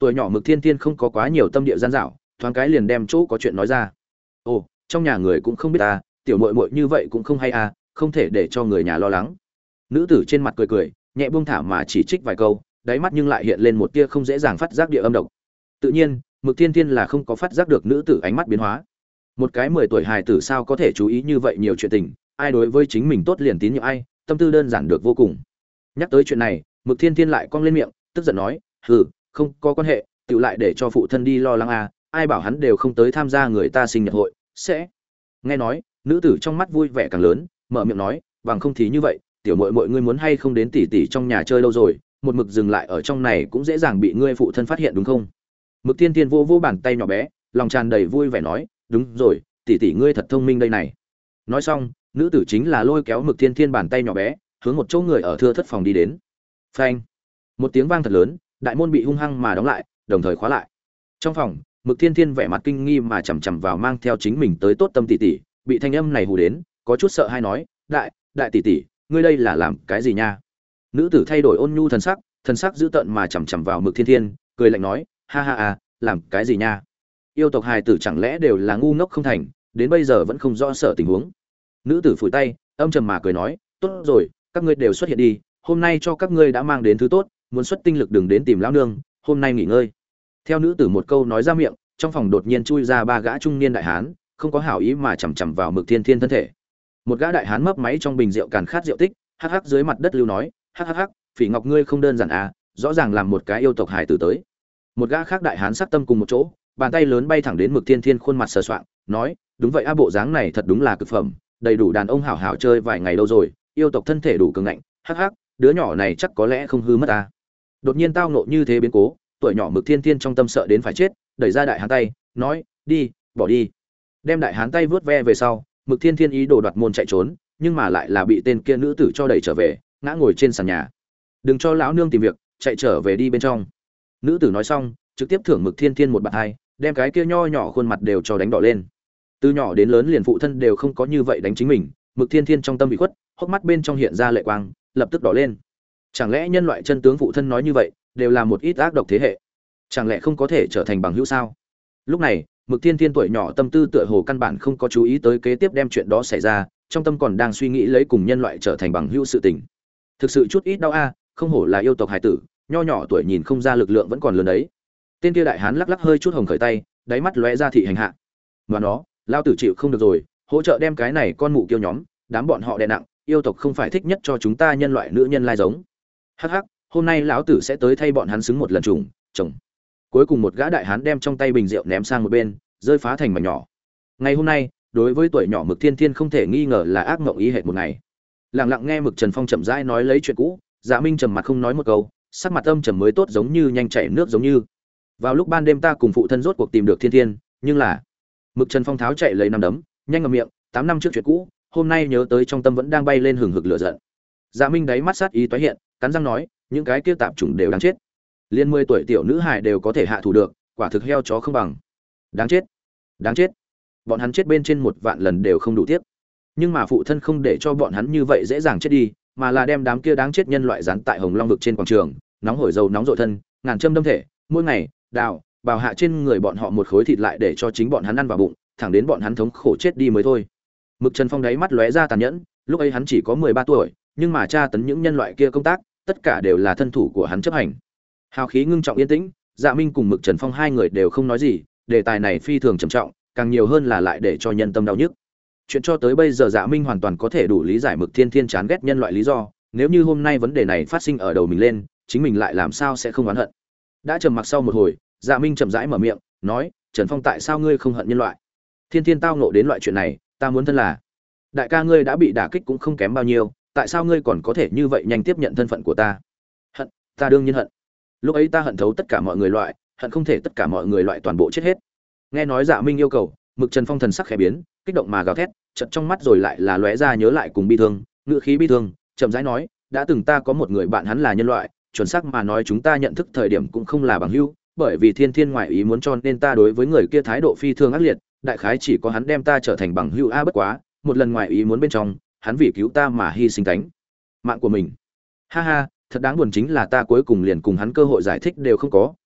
Tuổi nhỏ Mực Thiên Thiên không có quá nhiều tâm địa gian dảo, thoáng cái liền đem chỗ có chuyện nói ra. Ồ, trong nhà người cũng không biết ta, tiểu muội muội như vậy cũng không hay à, không thể để cho người nhà lo lắng. Nữ tử trên mặt cười cười, nhẹ buông thả mà chỉ trích vài câu, đáy mắt nhưng lại hiện lên một tia không dễ dàng phát giác địa âm độc. Tự nhiên, Mực Thiên Thiên là không có phát giác được nữ tử ánh mắt biến hóa. Một cái 10 tuổi hài tử sao có thể chú ý như vậy nhiều chuyện tình, ai đối với chính mình tốt liền tín nhiệm ai, tâm tư đơn giản được vô cùng. Nhắc tới chuyện này, Mực Thiên Thiên lại cong lên miệng, tức giận nói, "Hừ, không có quan hệ, tự lại để cho phụ thân đi lo lắng à, ai bảo hắn đều không tới tham gia người ta sinh nhật hội, sẽ." Nghe nói, nữ tử trong mắt vui vẻ càng lớn, mở miệng nói, "Bằng không thì như vậy, tiểu muội muội ngươi muốn hay không đến tỷ tỷ trong nhà chơi lâu rồi, một mực dừng lại ở trong này cũng dễ dàng bị ngươi phụ thân phát hiện đúng không?" Mực Thiên Thiên vô vô bàn tay nhỏ bé, lòng tràn đầy vui vẻ nói, "Đúng rồi, tỷ tỷ ngươi thật thông minh đây này." Nói xong, nữ tử chính là lôi kéo Mực Thiên Thiên bàn tay nhỏ bé, hướng một chỗ người ở thưa thất phòng đi đến. Phanh! Một tiếng vang thật lớn, đại môn bị hung hăng mà đóng lại, đồng thời khóa lại. Trong phòng, Mực Thiên Thiên vẻ mặt kinh nghi mà chằm chằm vào mang theo chính mình tới tốt tâm tỷ tỷ, bị thanh âm này hù đến, có chút sợ hai nói, đại tỷ tỷ, ngươi đây là làm cái gì nha?" Nữ tử thay đổi ôn nhu thần sắc dữ tợn mà chằm chằm vào Mực Thiên Thiên, cười lạnh nói, "Ha ha à, làm cái gì nha? Yêu tộc hài tử chẳng lẽ đều là ngu ngốc không thành, đến bây giờ vẫn không rõ sở tình huống." Nữ tử phủi tay, âm trầm mà cười nói, "Tốt rồi, các ngươi đều xuất hiện đi, hôm nay cho các ngươi đã mang đến thứ tốt, muốn xuất tinh lực đừng đến tìm lão nương, hôm nay nghỉ ngơi." Theo nữ tử một câu nói ra miệng, trong phòng đột nhiên chui ra ba gã trung niên đại hán, không có hảo ý mà chằm chằm vào Mực Thiên Thiên thân thể. Một gã đại hán mấp máy trong bình rượu càn khát rượu tích, hắc hắc dưới mặt đất lưu nói, hắc, Phỉ Ngọc ngươi không đơn giản à, rõ ràng làm một cái yêu tộc hài tử tới. Một gã khác đại hán sắc tâm cùng một chỗ, bàn tay lớn bay thẳng đến Mực Thiên Thiên khuôn mặt sờ soạng, nói, đúng vậy a, bộ dáng này thật đúng là cực phẩm, đầy đủ đàn ông hảo hảo chơi vài ngày đâu rồi, yêu tộc thân thể đủ cường ngạnh, hắc, đứa nhỏ này chắc có lẽ không hư mất ta. Đột nhiên tao nộ như thế biến cố, tuổi nhỏ Mực Thiên Thiên trong tâm sợ đến phải chết, đẩy ra đại hán tay, nói, đi, bỏ đi. Đem đại hán tay vướt ve về sau, Mực Thiên Thiên ý đồ đoạt môn chạy trốn, nhưng mà lại là bị tên kia nữ tử cho đẩy trở về, ngã ngồi trên sàn nhà. "Đừng cho lão nương tìm việc, chạy trở về đi bên trong." Nữ tử nói xong, trực tiếp thưởng Mực Thiên Thiên một bạt hai, đem cái kia nho nhỏ khuôn mặt đều cho đánh đỏ lên. Từ nhỏ đến lớn liền phụ thân đều không có như vậy đánh chính mình, Mực Thiên Thiên trong tâm bị khuất, hốc mắt bên trong hiện ra lệ quang, lập tức đỏ lên. Chẳng lẽ nhân loại chân tướng phụ thân nói như vậy, đều là một ít ác độc thế hệ? Chẳng lẽ không có thể trở thành bằng hữu sao? Lúc này, Mực Thiên Thiên tuổi nhỏ tâm tư tựa hồ căn bản không có chú ý tới kế tiếp đem chuyện đó xảy ra, trong tâm còn đang suy nghĩ lấy cùng nhân loại trở thành bằng hữu sự tình. Thực sự chút ít đau a, không hổ là yêu tộc hải tử, nho nhỏ tuổi nhìn không ra lực lượng vẫn còn lớn đấy. Tên kia đại hán lắc lắc hơi chút hồng khởi tay, đáy mắt lóe ra thị hành hạ. Mà nó, lao tử chịu không được rồi, hỗ trợ đem cái này con mụ kiêu nhóm, đám bọn họ đè nặng, yêu tộc không phải thích nhất cho chúng ta nhân loại nữ nhân lai giống. Hắc, hôm nay lão tử sẽ tới thay bọn hắn xứng một lần trùng, chồng. Cuối cùng một gã đại hán đem trong tay bình rượu ném sang một bên, rơi phá thành mảnh nhỏ. Ngày hôm nay, đối với tuổi nhỏ Mực Thiên Thiên không thể nghi ngờ là ác mộng ý hệt một ngày. Lặng lặng nghe Mực Trần Phong chậm rãi nói lấy chuyện cũ, Dạ Minh trầm mặt không nói một câu, sắc mặt âm trầm mới tốt giống như nhanh chảy nước giống như. Vào lúc ban đêm ta cùng phụ thân rốt cuộc tìm được Thiên Thiên, nhưng là Mực Trần Phong tháo chạy lấy năm đấm, nhanh ngậm miệng, 8 năm trước chuyện cũ, hôm nay nhớ tới trong tâm vẫn đang bay lên hừng hực lửa giận. Dạ Minh đáy mắt sát ý tái hiện, cắn răng nói, những cái kia tạp chủng đều đáng chết. Liên 10 tuổi tiểu nữ hài đều có thể hạ thủ được, quả thực heo chó không bằng. Đáng chết. Đáng chết. Bọn hắn chết bên trên 1 vạn lần đều không đủ tiếc. Nhưng mà phụ thân không để cho bọn hắn như vậy dễ dàng chết đi, mà là đem đám kia đáng chết nhân loại dán tại Hồng Long vực trên quảng trường, nóng hổi dầu nóng rội thân, ngàn châm đâm thể, mỗi ngày, đào, bào hạ trên người bọn họ một khối thịt lại để cho chính bọn hắn ăn vào bụng, thẳng đến bọn hắn thống khổ chết đi mới thôi. Mực Trần Phong đáy mắt lóe ra tàn nhẫn, lúc ấy hắn chỉ có 13 tuổi, nhưng mà tra tấn những nhân loại kia công tác, tất cả đều là thân thủ của hắn chấp hành. Hào khí ngưng trọng yên tĩnh, Dạ Minh cùng Mực Trần Phong hai người đều không nói gì, đề tài này phi thường trầm trọng, càng nhiều hơn là lại để cho nhân tâm đau nhức. Chuyện cho tới bây giờ Dạ Minh hoàn toàn có thể đủ lý giải Mực Thiên Thiên chán ghét nhân loại lý do, nếu như hôm nay vấn đề này phát sinh ở đầu mình lên, chính mình lại làm sao sẽ không oán hận. Đã trầm mặc sau một hồi, Dạ Minh chậm rãi mở miệng, nói, "Trần Phong, tại sao ngươi không hận nhân loại? Thiên Thiên tao ngộ đến loại chuyện này, ta muốn thân là. Đại ca ngươi đã bị đả kích cũng không kém bao nhiêu, tại sao ngươi còn có thể như vậy nhanh tiếp nhận thân phận của ta?" "Hận, ta đương nhiên hận. Lúc ấy ta hận thấu tất cả mọi người loại, hận không thể tất cả mọi người loại toàn bộ chết hết." Nghe nói Dạ Minh yêu cầu, Mực Trần Phong thần sắc khẽ biến, kích động mà gào thét, chợt trong mắt rồi lại là lóe ra nhớ lại cùng bi thương, ngữ khí bi thương, chậm rãi nói, "Đã từng ta có một người bạn hắn là nhân loại, chuẩn xác mà nói chúng ta nhận thức thời điểm cũng không là bằng hữu, bởi vì Thiên Thiên ngoại ý muốn cho nên ta đối với người kia thái độ phi thường ác liệt, đại khái chỉ có hắn đem ta trở thành bằng hữu a bất quá, một lần ngoại ý muốn bên trong, hắn vì cứu ta mà hy sinh tánh mạng của mình. Ha ha, thật đáng buồn chính là ta cuối cùng liền cùng hắn cơ hội giải thích đều không có,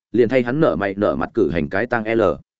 liền thay hắn nở mày nở mặt cử hành cái tang L.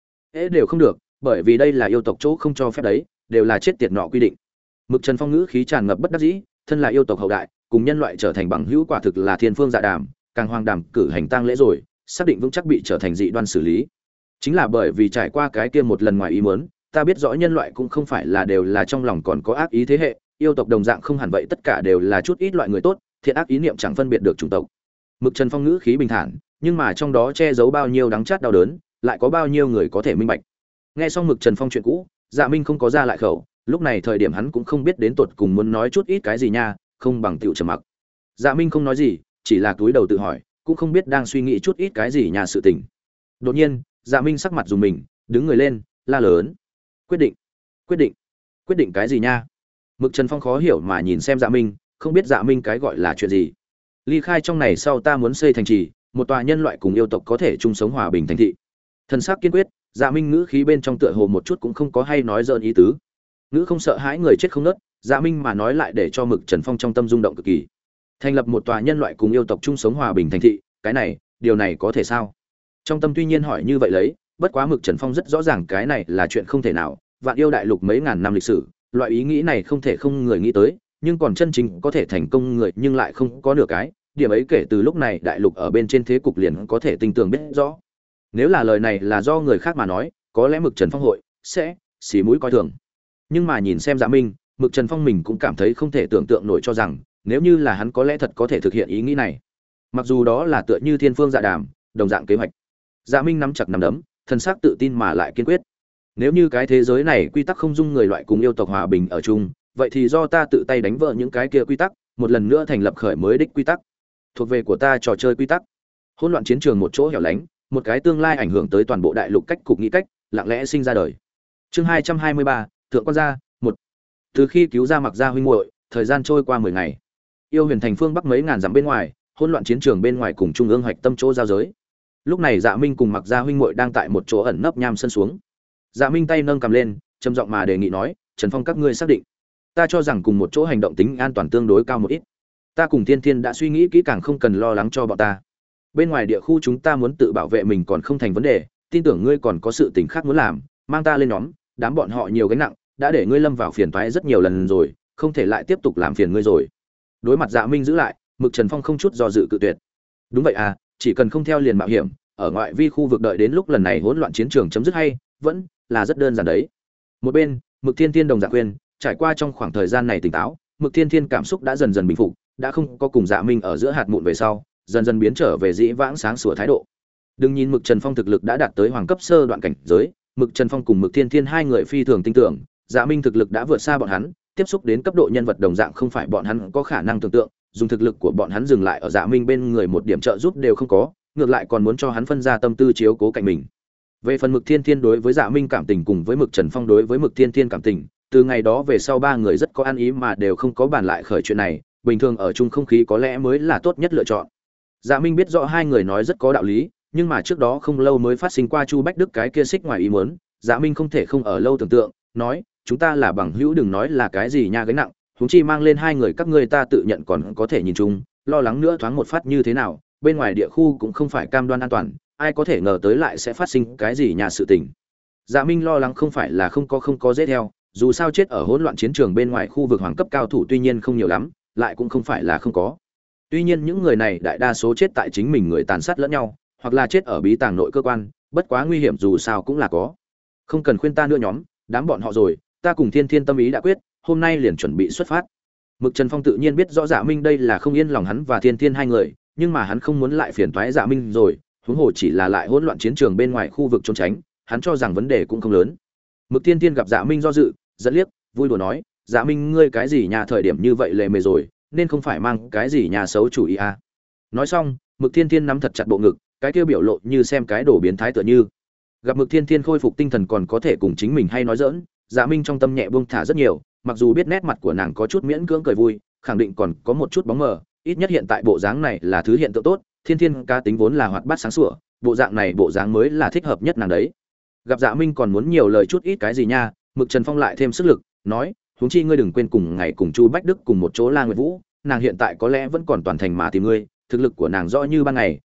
Đều không được, bởi vì đây là yêu tộc chỗ không cho phép đấy, đều là chết tiệt nọ quy định. Mực Trần Phong ngữ khí tràn ngập bất đắc dĩ, thân là yêu tộc hậu đại, cùng nhân loại trở thành bằng hữu quả thực là thiên phương dạ đàm, càng hoang đàm cử hành tang lễ rồi, xác định vững chắc bị trở thành dị đoan xử lý. Chính là bởi vì trải qua cái kia một lần ngoài ý muốn, ta biết rõ nhân loại cũng không phải là đều là trong lòng còn có ác ý thế hệ, yêu tộc đồng dạng không hẳn vậy, tất cả đều là chút ít loại người tốt, thiện ác ý niệm chẳng phân biệt được chủng tộc. Mực Trần Phong ngữ khí bình thản, nhưng mà trong đó che giấu bao nhiêu đắng chát đau đớn, lại có bao nhiêu người có thể minh bạch. Nghe xong Mực Trần Phong chuyện cũ, Dạ Minh không có ra lại khẩu, lúc này thời điểm hắn cũng không biết đến tột cùng muốn nói chút ít cái gì nha, không bằng tiểu trầm mặc. Dạ Minh không nói gì, chỉ là túi đầu tự hỏi, cũng không biết đang suy nghĩ chút ít cái gì nhà sự tình. Đột nhiên, Dạ Minh sắc mặt dùng mình, đứng người lên, la lớn: "Quyết định, quyết định, quyết định cái gì nha?" Mực Trần Phong khó hiểu mà nhìn xem Dạ Minh, không biết Dạ Minh cái gọi là chuyện gì. Ly khai trong này sau ta muốn xây thành trì, một tòa nhân loại cùng yêu tộc có thể chung sống hòa bình thành thị. Thần sắc kiên quyết, Dạ Minh ngữ khí bên trong tựa hồ một chút cũng không có hay nói dỡn ý tứ. Ngữ không sợ hãi người chết không nớt, Dạ Minh mà nói lại để cho Mực Trần Phong trong tâm rung động cực kỳ. Thành lập một tòa nhân loại cùng yêu tộc chung sống hòa bình thành thị, cái này, điều này có thể sao? Trong tâm tuy nhiên hỏi như vậy lấy, bất quá Mực Trần Phong rất rõ ràng cái này là chuyện không thể nào, vạn yêu đại lục mấy ngàn năm lịch sử, loại ý nghĩ này không thể không người nghĩ tới, nhưng còn chân chính có thể thành công người nhưng lại không có nửa cái, điểm ấy kể từ lúc này đại lục ở bên trên thế cục liền có thể tinh tường biết rõ. Nếu là lời này là do người khác mà nói, có lẽ Mực Trần Phong hội sẽ xì mũi coi thường. Nhưng mà nhìn xem Dạ Minh, Mực Trần Phong mình cũng cảm thấy không thể tưởng tượng nổi cho rằng, nếu như là hắn có lẽ thật có thể thực hiện ý nghĩ này. Mặc dù đó là tựa như thiên phương dạ đàm, đồng dạng kế hoạch. Dạ Minh nắm chặt nắm đấm, thân xác tự tin mà lại kiên quyết. Nếu như cái thế giới này quy tắc không dung người loại cùng yêu tộc hòa bình ở chung, vậy thì do ta tự tay đánh vỡ những cái kia quy tắc, một lần nữa thành lập khởi mới đích quy tắc. Thuộc về của ta trò chơi quy tắc. Hỗn loạn chiến trường một chỗ hẻo lánh, một cái tương lai ảnh hưởng tới toàn bộ đại lục cách cục nghĩ cách, lặng lẽ sinh ra đời. Chương 223, Thượng quan gia, 1. Từ khi cứu ra Mặc gia huynh muội, thời gian trôi qua 10 ngày. Yêu Huyền thành phương bắc mấy ngàn dặm bên ngoài, hỗn loạn chiến trường bên ngoài cùng trung ương hoạch tâm chỗ giao giới. Lúc này Dạ Minh cùng Mặc gia huynh muội đang tại một chỗ ẩn nấp nham sân xuống. Dạ Minh tay nâng cầm lên, trầm giọng mà đề nghị nói: "Trần Phong các ngươi xác định, ta cho rằng cùng một chỗ hành động tính an toàn tương đối cao một ít. Ta cùng Thiên Thiên đã suy nghĩ kỹ càng, không cần lo lắng cho bọn ta. Bên ngoài địa khu chúng ta muốn tự bảo vệ mình còn không thành vấn đề, tin tưởng ngươi còn có sự tình khác muốn làm, mang ta lên nhóm, đám bọn họ nhiều gánh nặng, đã để ngươi lâm vào phiền toái rất nhiều lần rồi, không thể lại tiếp tục làm phiền ngươi rồi." Đối mặt Dạ Minh giữ lại, Mực Trần Phong không chút do dự cự tuyệt. Đúng vậy à, chỉ cần không theo liền mạo hiểm, ở ngoại vi khu vực đợi đến lúc lần này hỗn loạn chiến trường chấm dứt hay, vẫn là rất đơn giản đấy. Một bên, Mực Thiên Thiên đồng dạng khuyên, trải qua trong khoảng thời gian này tỉnh táo, Mực Thiên Thiên cảm xúc đã dần dần bình phục, đã không có cùng Dạ Minh ở giữa hạt mụn về sau, dần dần biến trở về dĩ vãng sáng sủa thái độ. Đừng nhìn Mực Trần Phong thực lực đã đạt tới hoàng cấp sơ đoạn cảnh giới, Mực Trần Phong cùng Mực Thiên Thiên hai người phi thường tin tưởng, Dạ Minh thực lực đã vượt xa bọn hắn, tiếp xúc đến cấp độ nhân vật đồng dạng không phải bọn hắn có khả năng tưởng tượng, dùng thực lực của bọn hắn dừng lại ở Dạ Minh bên người một điểm trợ giúp đều không có, ngược lại còn muốn cho hắn phân ra tâm tư chiếu cố cạnh mình. Về phần Mực Thiên Thiên đối với Dạ Minh cảm tình cùng với Mực Trần Phong đối với Mực Thiên Thiên cảm tình, từ ngày đó về sau ba người rất có ăn ý mà đều không có bàn lại khởi chuyện này, bình thường ở chung không khí có lẽ mới là tốt nhất lựa chọn. Dạ Minh biết rõ hai người nói rất có đạo lý, nhưng mà trước đó không lâu mới phát sinh qua Chu Bách Đức cái kia xích ngoài ý muốn, Dạ Minh không thể không ở lâu tưởng tượng, nói, chúng ta là bằng hữu đừng nói là cái gì nha gánh nặng, huống chi mang lên hai người các ngươi ta tự nhận còn có thể nhìn chung, lo lắng nữa thoáng một phát như thế nào, bên ngoài địa khu cũng không phải cam đoan an toàn, ai có thể ngờ tới lại sẽ phát sinh cái gì nhà sự tình. Dạ Minh lo lắng không phải là không có dễ theo, dù sao chết ở hỗn loạn chiến trường bên ngoài khu vực hoàng cấp cao thủ tuy nhiên không nhiều lắm, lại cũng không phải là không có. Tuy nhiên những người này đại đa số chết tại chính mình người tàn sát lẫn nhau, hoặc là chết ở bí tàng nội cơ quan, bất quá nguy hiểm dù sao cũng là có. Không cần khuyên ta nữa nhóm, đám bọn họ rồi, ta cùng Thiên Thiên tâm ý đã quyết, hôm nay liền chuẩn bị xuất phát. Mực Trần Phong tự nhiên biết rõ Dạ Minh đây là không yên lòng hắn và Thiên Thiên hai người, nhưng mà hắn không muốn lại phiền toái Dạ Minh rồi, huống hồ chỉ là lại hỗn loạn chiến trường bên ngoài khu vực trốn tránh, hắn cho rằng vấn đề cũng không lớn. Mực Thiên Thiên gặp Dạ Minh do dự, dẫn liếc, vui đùa nói, Dạ Minh ngươi cái gì nhà thời điểm như vậy lề mề rồi, nên không phải mang cái gì nhà xấu chủ ý à. Nói xong, Mực Thiên Thiên nắm thật chặt bộ ngực, cái kia biểu lộ như xem cái đồ biến thái tựa như. Gặp Mực Thiên Thiên khôi phục tinh thần còn có thể cùng chính mình hay nói giỡn, Dạ Minh trong tâm nhẹ buông thả rất nhiều, mặc dù biết nét mặt của nàng có chút miễn cưỡng cười vui, khẳng định còn có một chút bóng mờ, ít nhất hiện tại bộ dáng này là thứ hiện tượng tốt, Thiên Thiên cá tính vốn là hoạt bát sáng sủa, bộ dạng này bộ dáng mới là thích hợp nhất nàng đấy. Gặp Dạ Minh còn muốn nhiều lời chút ít cái gì nha, Mực Trần Phong lại thêm sức lực, nói, huống chi ngươi đừng quên cùng ngày cùng Chu Bách Đức cùng một chỗ La Nguyệt Vũ, nàng hiện tại có lẽ vẫn còn toàn thành mà tìm ngươi, thực lực của nàng rõ như ban ngày,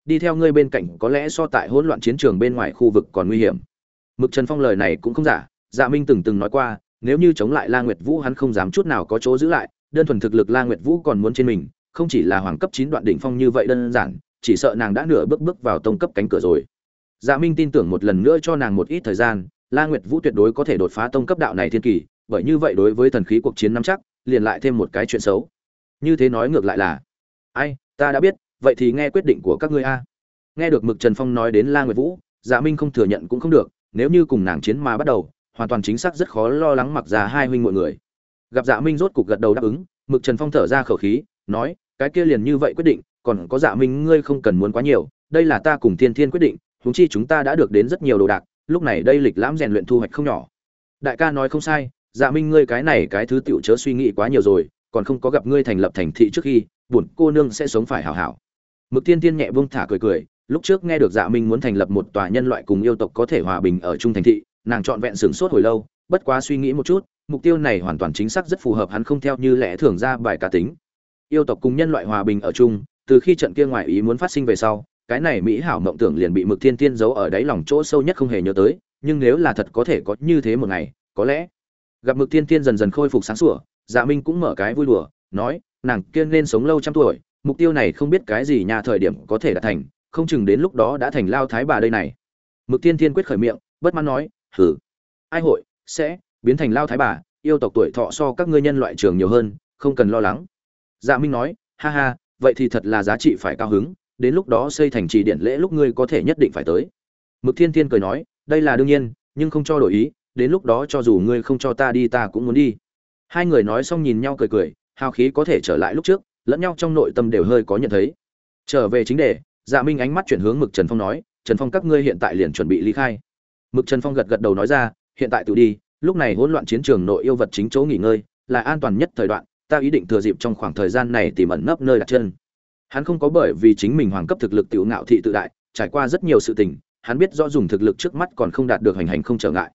đi theo ngươi bên cạnh có lẽ so tại hỗn loạn chiến trường bên ngoài khu vực còn nguy hiểm. Mực Trần Phong lời này cũng không giả, Dạ Minh từng nói qua, nếu như chống lại La Nguyệt Vũ hắn không dám chút nào có chỗ giữ lại, đơn thuần thực lực La Nguyệt Vũ còn muốn trên mình, không chỉ là hoàng cấp 9 đoạn đỉnh phong như vậy đơn giản, chỉ sợ nàng đã nửa bước vào tông cấp cánh cửa rồi. Dạ Minh tin tưởng một lần nữa cho nàng một ít thời gian, La Nguyệt Vũ tuyệt đối có thể đột phá tông cấp đạo này thiên kỳ, bởi như vậy đối với thần khí cuộc chiến nắm chắc, liền lại thêm một cái chuyện xấu. Như thế nói ngược lại là, ai, ta đã biết, vậy thì nghe quyết định của các ngươi a. Nghe được Mực Trần Phong nói đến La Nguyệt Vũ, Dạ Minh không thừa nhận cũng không được, nếu như cùng nàng chiến mà bắt đầu, hoàn toàn chính xác rất khó lo lắng Mặc Gia hai huynh muội người. Gặp Dạ Minh rốt cục gật đầu đáp ứng, Mực Trần Phong thở ra khẩu khí, nói, cái kia liền như vậy quyết định, còn có Dạ Minh ngươi không cần muốn quá nhiều, đây là ta cùng Thiên Thiên quyết định, huống chi chúng ta đã được đến rất nhiều đồ đạc, lúc này đây lịch lãm rèn luyện thu hoạch không nhỏ. Đại ca nói không sai, Dạ Minh ngươi cái này cái thứ tiểu chớ suy nghĩ quá nhiều rồi, còn không có gặp ngươi thành lập thành thị trước khi, bổn cô nương sẽ sống phải hảo hảo. Mực Thiên Thiên nhẹ buông thả cười cười, lúc trước nghe được Dạ Minh muốn thành lập một tòa nhân loại cùng yêu tộc có thể hòa bình ở chung thành thị, nàng trọn vẹn sửng sốt hồi lâu, bất quá suy nghĩ một chút, mục tiêu này hoàn toàn chính xác rất phù hợp hắn không theo như lẽ thường ra bài cá tính. Yêu tộc cùng nhân loại hòa bình ở chung, từ khi trận kia ngoài ý muốn phát sinh về sau, cái này mỹ hảo mộng tưởng liền bị Mực Thiên Thiên giấu ở đáy lòng chỗ sâu nhất không hề nhớ tới, nhưng nếu là thật có thể có như thế một ngày, có lẽ. Gặp Mực Thiên Thiên dần dần khôi phục sáng sủa, Dạ Minh cũng mở cái vui đùa, nói, nàng kia nên sống lâu trăm tuổi, mục tiêu này không biết cái gì nhà thời điểm có thể đạt thành, không chừng đến lúc đó đã thành lao thái bà đây này. Mực Thiên Thiên quyết khởi miệng, bất mãn nói, hử, ai hội sẽ biến thành lao thái bà, yêu tộc tuổi thọ so các ngươi nhân loại trường nhiều hơn, không cần lo lắng. Dạ Minh nói, ha ha, vậy thì thật là giá trị phải cao hứng, đến lúc đó xây thành trì điện lễ lúc ngươi có thể nhất định phải tới. Mực Thiên Thiên cười nói, đây là đương nhiên, nhưng không cho đổi ý, đến lúc đó cho dù ngươi không cho ta đi ta cũng muốn đi. Hai người nói xong nhìn nhau cười cười, hào khí có thể trở lại lúc trước, lẫn nhau trong nội tâm đều hơi có nhận thấy. Trở về chính đề, Dạ Minh ánh mắt chuyển hướng Mực Trần Phong nói, Trần Phong các ngươi hiện tại liền chuẩn bị ly khai. Mực Trần Phong gật gật đầu nói ra, hiện tại tự đi, lúc này hỗn loạn chiến trường nội yêu vật chính chỗ nghỉ ngơi, là an toàn nhất thời đoạn, ta ý định thừa dịp trong khoảng thời gian này tìm ẩn nấp nơi đặt chân. Hắn không có bởi vì chính mình hoàng cấp thực lực tiểu ngạo thị tự đại, trải qua rất nhiều sự tình, hắn biết rõ dùng thực lực trước mắt còn không đạt được hành hành không trở ngại.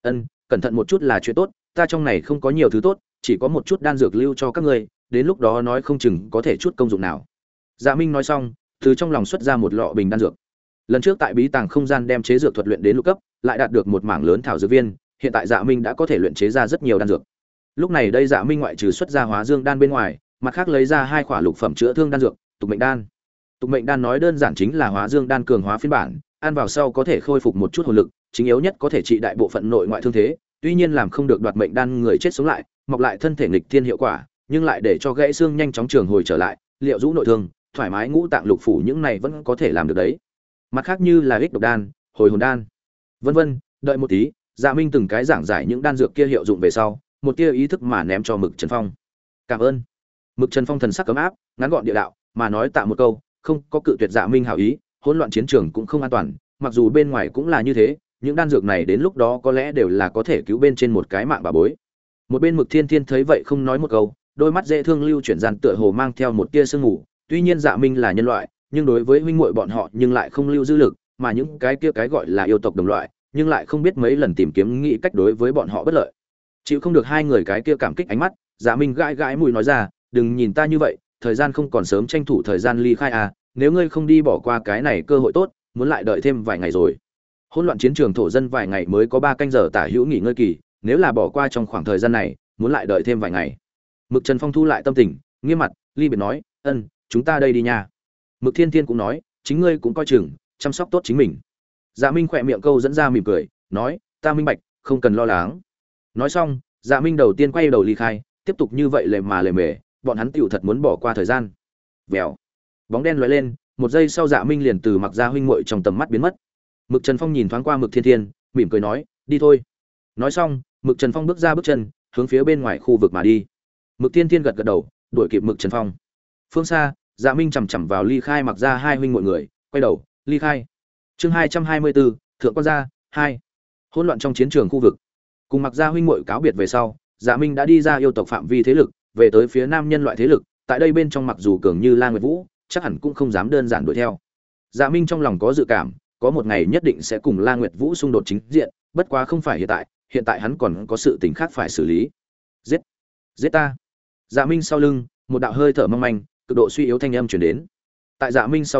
Cẩn thận một chút là chuyện tốt, ta trong này không có nhiều thứ tốt, chỉ có một chút đan dược lưu cho các ngươi, đến lúc đó nói không chừng có thể chút công dụng nào. Dạ Minh nói xong, từ trong lòng xuất ra một lọ bình đan dược. Lần trước tại bí tàng không gian đem chế dược thuật luyện đến lục cấp, lại đạt được một mảng lớn thảo dược viên, hiện tại Dạ Minh đã có thể luyện chế ra rất nhiều đan dược. Lúc này đây Dạ Minh ngoại trừ xuất ra hóa dương đan bên ngoài, mặt khác lấy ra hai quả lục phẩm chữa thương đan dược, tục mệnh đan. Tục mệnh đan nói đơn giản chính là hóa dương đan cường hóa phiên bản, ăn vào sau có thể khôi phục một chút hồn lực, chính yếu nhất có thể trị đại bộ phận nội ngoại thương thế, tuy nhiên làm không được đoạt mệnh đan người chết sống lại, mọc lại thân thể nghịch thiên hiệu quả, nhưng lại để cho gãy xương nhanh chóng trường hồi trở lại, liệu rũ nội thương, thoải mái ngũ tạng lục phủ những này vẫn có thể làm được đấy. Mặt khác như là ích độc đan, hồi hồn đan, vân vân, đợi một tí, Dạ Minh từng cái giảng giải những đan dược kia hiệu dụng về sau, một tia ý thức mà ném cho Mực Trần Phong. Cảm ơn. Mực Trần Phong thần sắc cấm áp, ngắn gọn địa đạo, mà nói tạ một câu, không có cự tuyệt Dạ Minh hảo ý, hỗn loạn chiến trường cũng không an toàn, mặc dù bên ngoài cũng là như thế, những đan dược này đến lúc đó có lẽ đều là có thể cứu bên trên một cái mạng bà bối. Một bên Mực Thiên Thiên thấy vậy không nói một câu, đôi mắt dễ thương lưu chuyển gian tựa hồ mang theo một tia sương mù, tuy nhiên Dạ Minh là nhân loại, nhưng đối với huynh muội bọn họ nhưng lại không lưu dư lực, mà những cái kia cái gọi là yêu tộc đồng loại, nhưng lại không biết mấy lần tìm kiếm nghĩ cách đối với bọn họ bất lợi. Chịu không được hai người cái kia cảm kích ánh mắt, Dạ Minh gãi gãi mũi nói ra, đừng nhìn ta như vậy, thời gian không còn sớm, tranh thủ thời gian ly khai à, nếu ngươi không đi bỏ qua cái này cơ hội tốt, muốn lại đợi thêm vài ngày rồi. Hỗn loạn chiến trường thổ dân vài ngày mới có 3 canh giờ tả hữu nghỉ ngơi kỳ, nếu là bỏ qua trong khoảng thời gian này, muốn lại đợi thêm vài ngày. Mực Trần Phong thu lại tâm tình, nghiêm mặt, ly biệt nói, chúng ta đây đi nha. Mực Thiên Thiên cũng nói, chính ngươi cũng coi chừng, chăm sóc tốt chính mình. Dạ Minh khỏe miệng câu dẫn ra mỉm cười, nói, ta minh bạch, không cần lo lắng. Nói xong, Dạ Minh đầu tiên quay đầu ly khai, tiếp tục như vậy lề mà lề mề, bọn hắn tiểu thật muốn bỏ qua thời gian. Vèo, bóng đen lóe lên, một giây sau Dạ Minh liền từ Mặc Gia huynh muội trong tầm mắt biến mất. Mực Trần Phong nhìn thoáng qua Mực Thiên Thiên, mỉm cười nói, đi thôi. Nói xong, Mực Trần Phong bước ra bước chân, hướng phía bên ngoài khu vực mà đi. Mực Thiên Thiên gật gật đầu, đuổi kịp Mực Trần Phong. Phương xa, Dạ Minh chằm chằm vào ly khai Mặc Gia hai huynh muội người, quay đầu, ly khai. Chương 224, Thượng Quan Gia 2. Hỗn loạn trong chiến trường khu vực. Cùng Mặc Gia huynh muội cáo biệt về sau, Dạ Minh đã đi ra yêu tộc phạm vi thế lực, về tới phía nam nhân loại thế lực, tại đây bên trong mặc dù cường như La Nguyệt Vũ, chắc hẳn cũng không dám đơn giản đuổi theo. Dạ Minh trong lòng có dự cảm, có một ngày nhất định sẽ cùng La Nguyệt Vũ xung đột chính diện, bất quá không phải hiện tại hắn còn có sự tình khác phải xử lý. Giết, giết ta! Dạ Minh sau lưng, một đạo hơi thở mong manh, cực độ suy yếu thanh âm truyền đến. Tại Dạ Minh sau lưng,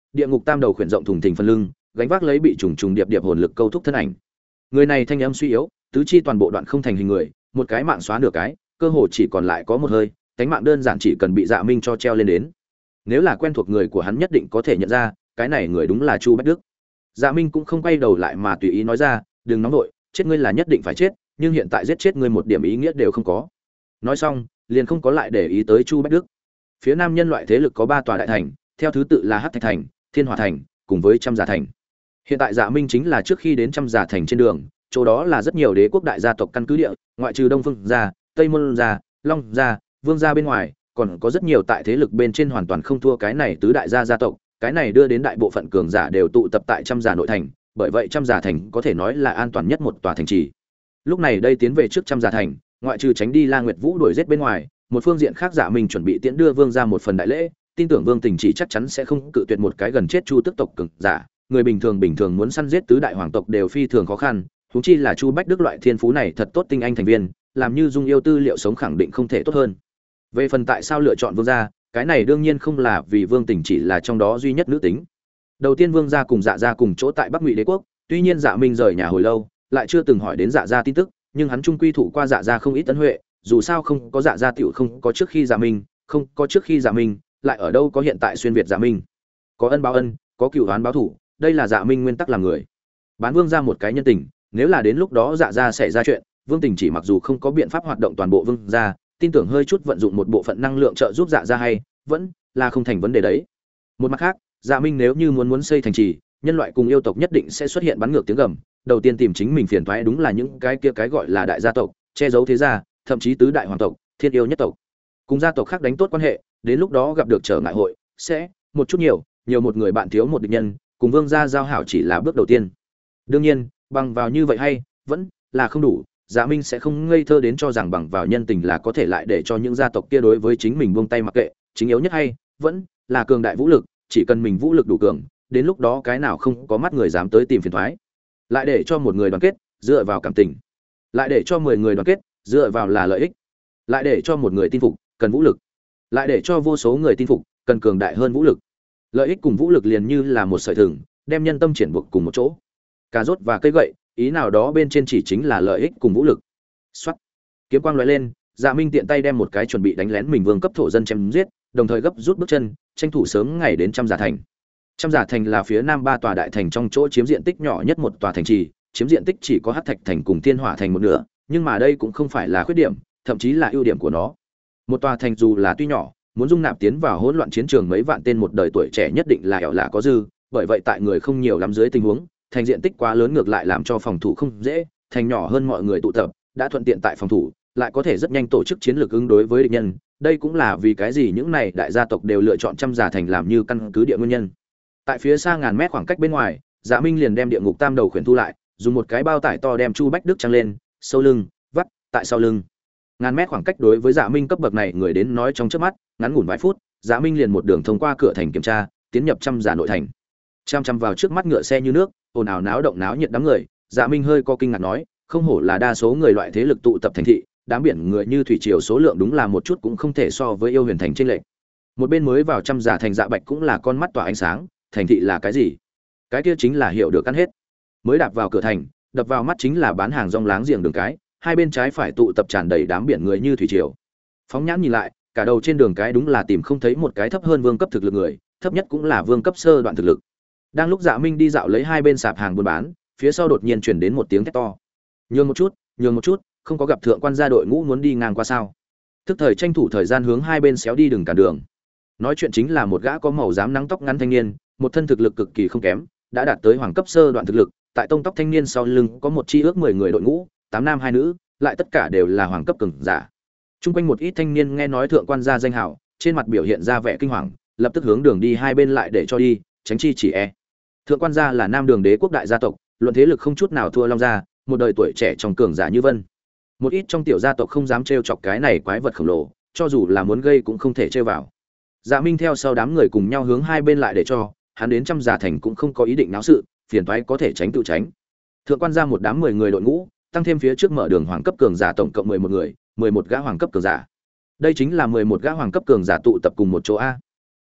địa ngục tam đầu khuyển rộng thùng thình phần lưng, gánh vác lấy bị trùng trùng điệp điệp hồn lực câu thúc thân ảnh. Người này thanh âm suy yếu, tứ chi toàn bộ đoạn không thành hình người, một cái mạng xóa nửa cái, cơ hồ chỉ còn lại có một hơi, cánh mạng đơn giản chỉ cần bị Dạ Minh cho treo lên đến. Nếu là quen thuộc người của hắn nhất định có thể nhận ra, cái này người đúng là Chu Bách Đức. Dạ Minh cũng không quay đầu lại mà tùy ý nói ra, đừng nóng nội, chết ngươi là nhất định phải chết, nhưng hiện tại giết chết ngươi một điểm ý nghĩa đều không có. Nói xong, liền không có lại để ý tới Chu Bách Đức. Phía nam nhân loại thế lực có 3 tòa đại thành, theo thứ tự là Hắc Thạch thành, Thiên Hỏa thành, cùng với Trăm Giả thành. Hiện tại Dạ Minh chính là trước khi đến Trăm Giả thành trên đường, chỗ đó là rất nhiều đế quốc đại gia tộc căn cứ địa, ngoại trừ Đông Phương gia, Tây Môn gia, Long gia, Vương gia bên ngoài, còn có rất nhiều tại thế lực bên trên hoàn toàn không thua cái này tứ đại gia tộc, cái này đưa đến đại bộ phận cường giả đều tụ tập tại Trăm Giả nội thành, bởi vậy Trăm Giả thành có thể nói là an toàn nhất một tòa thành trì. Lúc này đây tiến về trước Trăm Giả thành, ngoại trừ tránh đi La Nguyệt Vũ đuổi giết bên ngoài, một phương diện khác Dạ Minh chuẩn bị tiễn đưa Vương gia một phần đại lễ, tin tưởng Vương Tình chỉ chắc chắn sẽ không cự tuyệt một cái gần chết Chu tức tộc cường giả, người bình thường muốn săn giết tứ đại hoàng tộc đều phi thường khó khăn, huống chi là Chu Bách Đức loại thiên phú này thật tốt tinh anh thành viên, làm như dung yêu tư liệu sống khẳng định không thể tốt hơn. Về phần tại sao lựa chọn Vương gia, cái này đương nhiên không là vì Vương Tình chỉ là trong đó duy nhất nữ tính. Đầu tiên Vương gia cùng Dạ gia cùng chỗ tại Bắc Ngụy Đế quốc, tuy nhiên Dạ Minh rời nhà hồi lâu, lại chưa từng hỏi đến Dạ gia tin tức, nhưng hắn trung quy thủ qua Dạ gia không ít tấn huệ, dù sao không có Dạ gia tiểu không có trước khi Dạ Minh, không có trước khi Dạ Minh, lại ở đâu có hiện tại xuyên việt Dạ Minh. Có ân báo ân, có cửu oán báo thủ, đây là Dạ Minh nguyên tắc làm người. Bán Vương gia một cái nhân tình, nếu là đến lúc đó Dạ gia xảy ra chuyện, Vương Tình chỉ mặc dù không có biện pháp hoạt động toàn bộ Vương gia, tin tưởng hơi chút vận dụng một bộ phận năng lượng trợ giúp Dạ gia hay, vẫn là không thành vấn đề đấy. Một mặt khác, Dạ Minh nếu như muốn xây thành trì, nhân loại cùng yêu tộc nhất định sẽ xuất hiện bắn ngược tiếng gầm, đầu tiên tìm chính mình phiền toái đúng là những cái kia cái gọi là đại gia tộc, che giấu thế gia, thậm chí tứ đại hoàng tộc, thiên yêu nhất tộc. Cùng gia tộc khác đánh tốt quan hệ, đến lúc đó gặp được trở ngại hội, sẽ một chút nhiều một người bạn thiếu một địch nhân, cùng Vương gia giao hảo chỉ là bước đầu tiên. Đương nhiên, bằng vào như vậy hay, vẫn là không đủ, Dạ Minh sẽ không ngây thơ đến cho rằng bằng vào nhân tình là có thể lại để cho những gia tộc kia đối với chính mình buông tay mặc kệ, chính yếu nhất hay, vẫn là cường đại vũ lực, chỉ cần mình vũ lực đủ cường, đến lúc đó cái nào không có mắt người dám tới tìm phiền toái. Lại để cho một người đoàn kết, dựa vào cảm tình. Lại để cho 10 người đoàn kết, dựa vào là lợi ích. Lại để cho một người tin phục, cần vũ lực. Lại để cho vô số người tin phục, cần cường đại hơn vũ lực. Lợi ích cùng vũ lực liền như là một sợi thừng, đem nhân tâm triển buộc cùng một chỗ. Cà rốt và cây gậy, ý nào đó bên trên chỉ chính là lợi ích cùng vũ lực. Soát. Kiếm quang lóe lên, Dạ Minh tiện tay đem một cái chuẩn bị đánh lén mình vương cấp thổ dân chém giết, đồng thời gấp rút bước chân, tranh thủ sớm ngày đến Trăm Giả thành. Trăm Giả thành là phía nam 3 tòa đại thành trong chỗ chiếm diện tích nhỏ nhất một tòa thành trì, chiếm diện tích chỉ có Hắc Thạch thành cùng Thiên Hỏa thành một nửa, nhưng mà đây cũng không phải là khuyết điểm, thậm chí là ưu điểm của nó. Một tòa thành dù là tuy nhỏ, muốn dung nạp tiến vào hỗn loạn chiến trường mấy vạn tên một đời tuổi trẻ nhất định là ẻo lả có dư, bởi vậy tại người không nhiều lắm dưới tình huống, thành diện tích quá lớn ngược lại làm cho phòng thủ không dễ, thành nhỏ hơn mọi người tụ tập, đã thuận tiện tại phòng thủ, lại có thể rất nhanh tổ chức chiến lược ứng đối với địch nhân, đây cũng là vì cái gì những này đại gia tộc đều lựa chọn Trăm Giả thành làm như căn cứ địa nguyên nhân. Tại phía xa ngàn mét khoảng cách bên ngoài, Dạ Minh liền đem địa ngục tam đầu khuyển thu lại, dùng một cái bao tải to đem Chu Bách Đức trăng lên, sau lưng, vắt, tại sau lưng. Ngàn mét khoảng cách đối với Dạ Minh cấp bậc này người đến nói trong chớp mắt, ngắn ngủn vài phút, Dạ Minh liền một đường thông qua cửa thành kiểm tra, tiến nhập Trăm Giả nội thành. Chăm vào trước mắt ngựa xe như nước, ồn ào náo động náo nhiệt đám người, Dạ Minh hơi có kinh ngạc nói, không hổ là đa số người loại thế lực tụ tập thành thị, đám biển người như thủy triều số lượng đúng là một chút cũng không thể so với yêu huyền thành trên lệch. Một bên mới vào Trăm Giả thành Dạ Bạch cũng là con mắt tỏa ánh sáng, thành thị là cái gì? Cái kia chính là hiểu được ăn hết. Mới đạp vào cửa thành, đập vào mắt chính là bán hàng rong láng giềng đường cái, hai bên trái phải tụ tập tràn đầy đám biển người như thủy triều. Phóng nhãn nhìn lại, cả đầu trên đường cái đúng là tìm không thấy một cái thấp hơn vương cấp thực lực người, thấp nhất cũng là vương cấp sơ đoạn thực lực. Đang lúc Dạ Minh đi dạo lấy hai bên sạp hàng buôn bán, phía sau đột nhiên truyền đến một tiếng thét to. Nhường một chút, không có gặp thượng quan gia đội ngũ muốn đi ngang qua sao? Tức thời tranh thủ thời gian hướng hai bên xéo đi đừng cản đường. Nói chuyện chính là một gã có màu rám nắng tóc ngắn thanh niên, một thân thực lực cực kỳ không kém, đã đạt tới hoàng cấp sơ đoạn thực lực, tại tông tóc thanh niên sau lưng có một chi ước 10 người đội ngũ, 8 nam 2 nữ, lại tất cả đều là hoàng cấp cường giả. Trung quanh một ít thanh niên nghe nói thượng quan gia danh hào, trên mặt biểu hiện ra vẻ kinh hoàng, lập tức hướng đường đi hai bên lại để cho đi, tránh chi chỉ e. Thượng quan gia là Nam Đường Đế quốc đại gia tộc, luận thế lực không chút nào thua Long gia, một đời tuổi trẻ trong cường giả như vân. Một ít trong tiểu gia tộc không dám trêu chọc cái này quái vật khổng lồ, cho dù là muốn gây cũng không thể trêu vào. Dạ Minh theo sau đám người cùng nhau hướng hai bên lại để cho, hắn đến Trăm Giả thành cũng không có ý định náo sự, phiền toái có thể tránh tự tránh. Thượng quan gia một đám 10 người đội ngũ, tăng thêm phía trước mở đường hoàng cấp cường giả tổng cộng 11 người, 11 gã hoàng cấp cường giả. Đây chính là 11 gã hoàng cấp cường giả tụ tập cùng một chỗ a.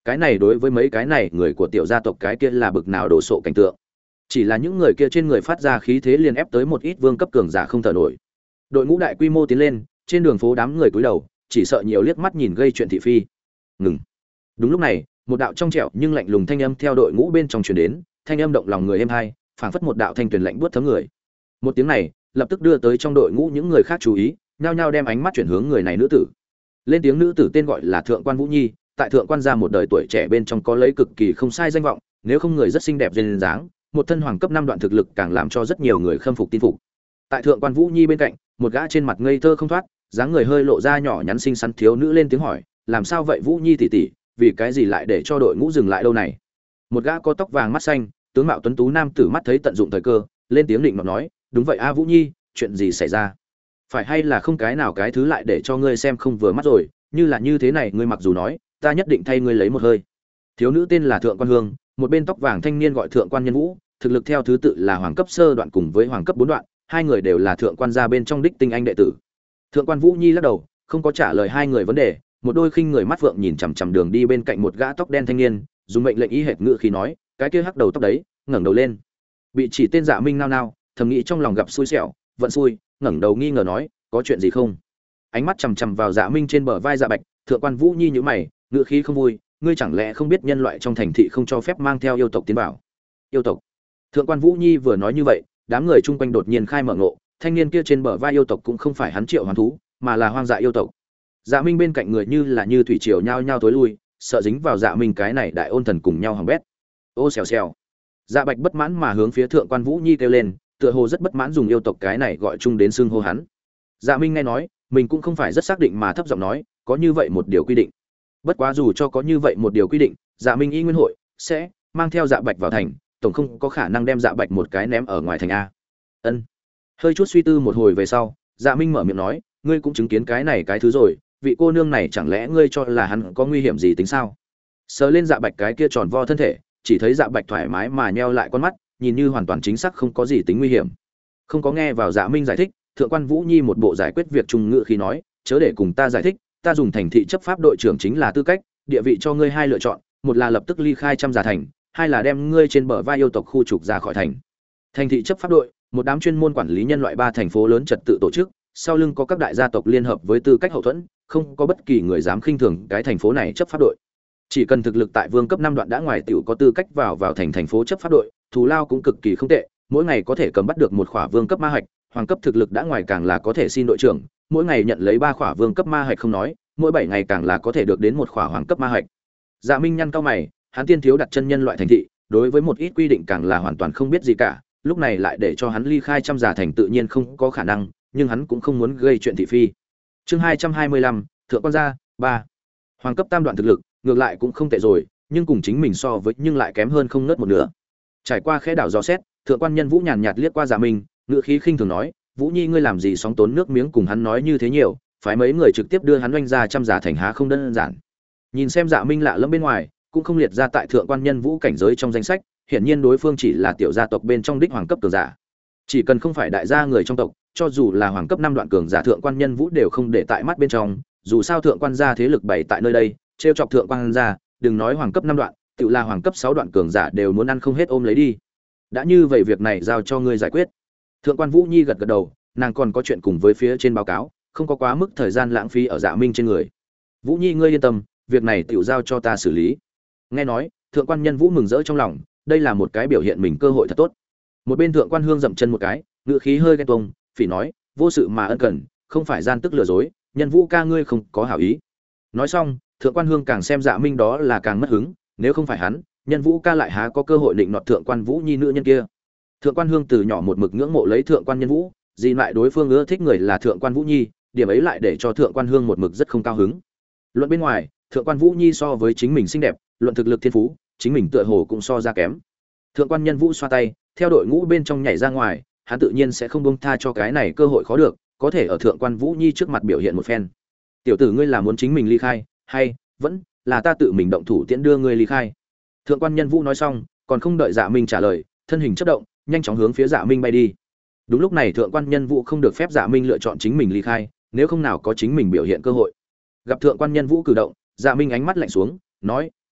Cái này đối với mấy cái này người của tiểu gia tộc cái kia là bực nào đồ sộ cảnh tượng. Chỉ là những người kia trên người phát ra khí thế liền ép tới một ít vương cấp cường giả không thở nổi. Đội ngũ đại quy mô tiến lên, trên đường phố đám người cúi đầu, chỉ sợ nhiều liếc mắt nhìn gây chuyện thị phi. Ngừng. Đúng lúc này, một đạo trong trẻo nhưng lạnh lùng thanh âm theo đội ngũ bên trong truyền đến, thanh âm động lòng người êm hai, phảng phất một đạo thanh truyền lạnh buốt thấm người. Một tiếng này, lập tức đưa tới trong đội ngũ những người khác chú ý, nhao nhao đem ánh mắt chuyển hướng người này nữ tử. Lên tiếng nữ tử tên gọi là Thượng quan Vũ Nhi, tại Thượng quan gia một đời tuổi trẻ bên trong có lấy cực kỳ không sai danh vọng, nếu không người rất xinh đẹp duyên dáng, một thân hoàng cấp 5 đoạn thực lực càng làm cho rất nhiều người khâm phục tin phục. Tại Thượng quan Vũ Nhi bên cạnh, một gã trên mặt ngây thơ không thoát, dáng người hơi lộ ra nhỏ nhắn xinh xắn thiếu nữ lên tiếng hỏi, làm sao vậy Vũ Nhi tỷ tỷ, vì cái gì lại để cho đội ngũ dừng lại đâu này? Một gã có tóc vàng mắt xanh, tướng mạo tuấn tú nam tử mắt thấy tận dụng thời cơ, lên tiếng định nọt nói, đúng vậy a Vũ Nhi, chuyện gì xảy ra? Phải hay là không cái nào cái thứ lại để cho ngươi xem không vừa mắt rồi, như là như thế này ngươi mặc dù nói, ta nhất định thay ngươi lấy một hơi. Thiếu nữ tên là Thượng quan Hương, một bên tóc vàng thanh niên gọi Thượng quan Nhân Vũ, thực lực theo thứ tự là hoàng cấp sơ đoạn cùng với hoàng cấp 4 đoạn, hai người đều là thượng quan gia bên trong đích tinh anh đệ tử. Thượng quan Vũ Nhi lắc đầu, không có trả lời hai người vấn đề, một đôi khinh người mắt vượng nhìn chằm chằm đường đi bên cạnh một gã tóc đen thanh niên, dùng mệnh lệnh ý hệt ngữ khí nói, cái kia hắc đầu tóc đấy, ngẩng đầu lên. Bị chỉ tên Dạ Minh nao nao, thầm nghĩ trong lòng gặp xui xẻo, vận xui, ngẩng đầu nghi ngờ nói, có chuyện gì không? Ánh mắt chằm chằm vào Dạ Minh trên bờ vai Dạ Bạch, Thượng quan Vũ Nhi nhíu mày, ngữ khí không vui, ngươi chẳng lẽ không biết nhân loại trong thành thị không cho phép mang theo yêu tộc tiến vào? Yêu tộc? Thượng quan Vũ Nhi vừa nói như vậy, đám người chung quanh đột nhiên khai mở ngộ, thanh niên kia trên bờ vai yêu tộc cũng không phải hắn triệu hoán thú, mà là hoang dại yêu tộc. Dạ Minh bên cạnh người như là như thủy triều nhao nhao tối lui, sợ dính vào Dạ Minh cái này đại ôn thần cùng nhau hỏng bét. Ô xèo xèo. Dạ Bạch bất mãn mà hướng phía Thượng quan Vũ Nhi kêu lên, tựa hồ rất bất mãn dùng yêu tộc cái này gọi chung đến xưng hô hắn. Dạ Minh nghe nói, mình cũng không phải rất xác định mà thấp giọng nói, có như vậy một điều quy định. Bất quá dù cho có như vậy một điều quy định, Dạ Minh y nguyên hội sẽ mang theo Dạ Bạch vào thành, tổng không có khả năng đem Dạ Bạch một cái ném ở ngoài thành a. Ân. Hơi chút suy tư một hồi về sau, Dạ Minh mở miệng nói, ngươi cũng chứng kiến cái này cái thứ rồi, vị cô nương này chẳng lẽ ngươi cho là hắn có nguy hiểm gì tính sao? Sờ lên Dạ Bạch cái kia tròn vo thân thể, chỉ thấy Dạ Bạch thoải mái mà nheo lại con mắt, nhìn như hoàn toàn chính xác không có gì tính nguy hiểm. Không có nghe vào Dạ Minh giải thích, Thượng quan Vũ Nhi một bộ giải quyết việc trung ngữ khi nói, chớ để cùng ta giải thích, ta dùng thành thị chấp pháp đội trưởng chính là tư cách, địa vị cho ngươi hai lựa chọn, một là lập tức ly khai trăm giả thành, hai là đem ngươi trên bờ vai yêu tộc khu trục ra khỏi thành. Thành thị chấp pháp đội, một đám chuyên môn quản lý nhân loại 3 thành phố lớn trật tự tổ chức, sau lưng có các đại gia tộc liên hợp với tư cách hậu thuẫn, không có bất kỳ người dám khinh thường cái thành phố này chấp pháp đội. Chỉ cần thực lực tại vương cấp 5 đoạn đã ngoài tiểu có tư cách vào thành phố chấp pháp đội, thù lao cũng cực kỳ không tệ, mỗi ngày có thể cầm bắt được một khỏa vương cấp ma hạch, hoàng cấp thực lực đã ngoài càng là có thể xin đội trưởng, mỗi ngày nhận lấy 3 khỏa vương cấp ma hạch không nói, mỗi 7 ngày càng là có thể được đến một khỏa hoàng cấp ma hạch. Dạ Minh nhăn cao mày, hắn tiên thiếu đặt chân nhân loại thành thị, đối với một ít quy định càng là hoàn toàn không biết gì cả, lúc này lại để cho hắn ly khai trăm giả thành tự nhiên không có khả năng, nhưng hắn cũng không muốn gây chuyện thị phi. Chương 225, Thượng quan gia 3. Hoàng cấp tam đoạn thực lực, ngược lại cũng không tệ rồi, nhưng cùng chính mình so với nhưng lại kém hơn không ngớt một nửa. Trải qua khẽ đảo dò xét, Thượng quan Nhân Vũ nhàn nhạt liếc qua Dạ Minh, ngữ khí khinh thường nói, "Vũ Nhi ngươi làm gì sóng tốn nước miếng cùng hắn nói như thế nhiều, phải mấy người trực tiếp đưa hắn oanh ra trăm giả thành há không đơn giản." Nhìn xem Dạ Minh lạ lẫm bên ngoài, cũng không liệt ra tại Thượng quan Nhân Vũ cảnh giới trong danh sách, hiển nhiên đối phương chỉ là tiểu gia tộc bên trong đích hoàng cấp cường giả. Chỉ cần không phải đại gia người trong tộc, cho dù là hoàng cấp 5 đoạn cường giả Thượng quan Nhân Vũ đều không để tại mắt bên trong, dù sao Thượng quan gia thế lực bày tại nơi đây, trêu chọc Thượng quan gia, đừng nói hoàng cấp 5 đoạn, tự là hoàng cấp 6 đoạn cường giả đều muốn ăn không hết ôm lấy đi. Đã như vậy việc này giao cho ngươi giải quyết. Thượng quan Vũ Nhi gật gật đầu, nàng còn có chuyện cùng với phía trên báo cáo, không có quá mức thời gian lãng phí ở Dạ Minh trên người. Vũ Nhi ngươi yên tâm, việc này tiểu giao cho ta xử lý. Nghe nói, Thượng quan Nhân Vũ mừng rỡ trong lòng, đây là một cái biểu hiện mình cơ hội thật tốt. Một bên Thượng quan Hương dậm chân một cái, ngựa khí hơi ghen tuông, phỉ nói, vô sự mà ân cần, không phải gian tức lừa dối, Nhân Vũ ca ngươi không có hảo ý. Nói xong, Thượng quan Hương càng xem Dạ Minh đó là càng mất hứng, nếu không phải hắn, Nhân Vũ ca lại há có cơ hội định nọt Thượng quan Vũ Nhi nữ nhân kia. Thượng quan Hương từ nhỏ một mực ngưỡng mộ lấy Thượng quan Nhân Vũ, gì lại đối phương ưa thích người là Thượng quan Vũ Nhi, điểm ấy lại để cho Thượng quan Hương một mực rất không cao hứng. Luận bên ngoài, Thượng quan Vũ Nhi so với chính mình xinh đẹp, luận thực lực thiên phú, chính mình tựa hồ cũng so ra kém. Thượng quan Nhân Vũ xoa tay, theo đội ngũ bên trong nhảy ra ngoài, hắn tự nhiên sẽ không buông tha cho cái này cơ hội khó được, có thể ở Thượng quan Vũ Nhi trước mặt biểu hiện một phen. Tiểu tử ngươi là muốn chính mình ly khai, hay vẫn là ta tự mình động thủ tiễn đưa ngươi ly khai? Thượng quan Nhân Vũ nói xong, còn không đợi Dạ Minh trả lời, thân hình chớp động, nhanh chóng hướng phía Dạ Minh bay đi. Đúng lúc này Thượng quan Nhân Vũ không được phép Dạ Minh lựa chọn chính mình ly khai, nếu không nào có chính mình biểu hiện cơ hội. Gặp Thượng quan Nhân Vũ cử động, Dạ Minh ánh mắt lạnh xuống, nói,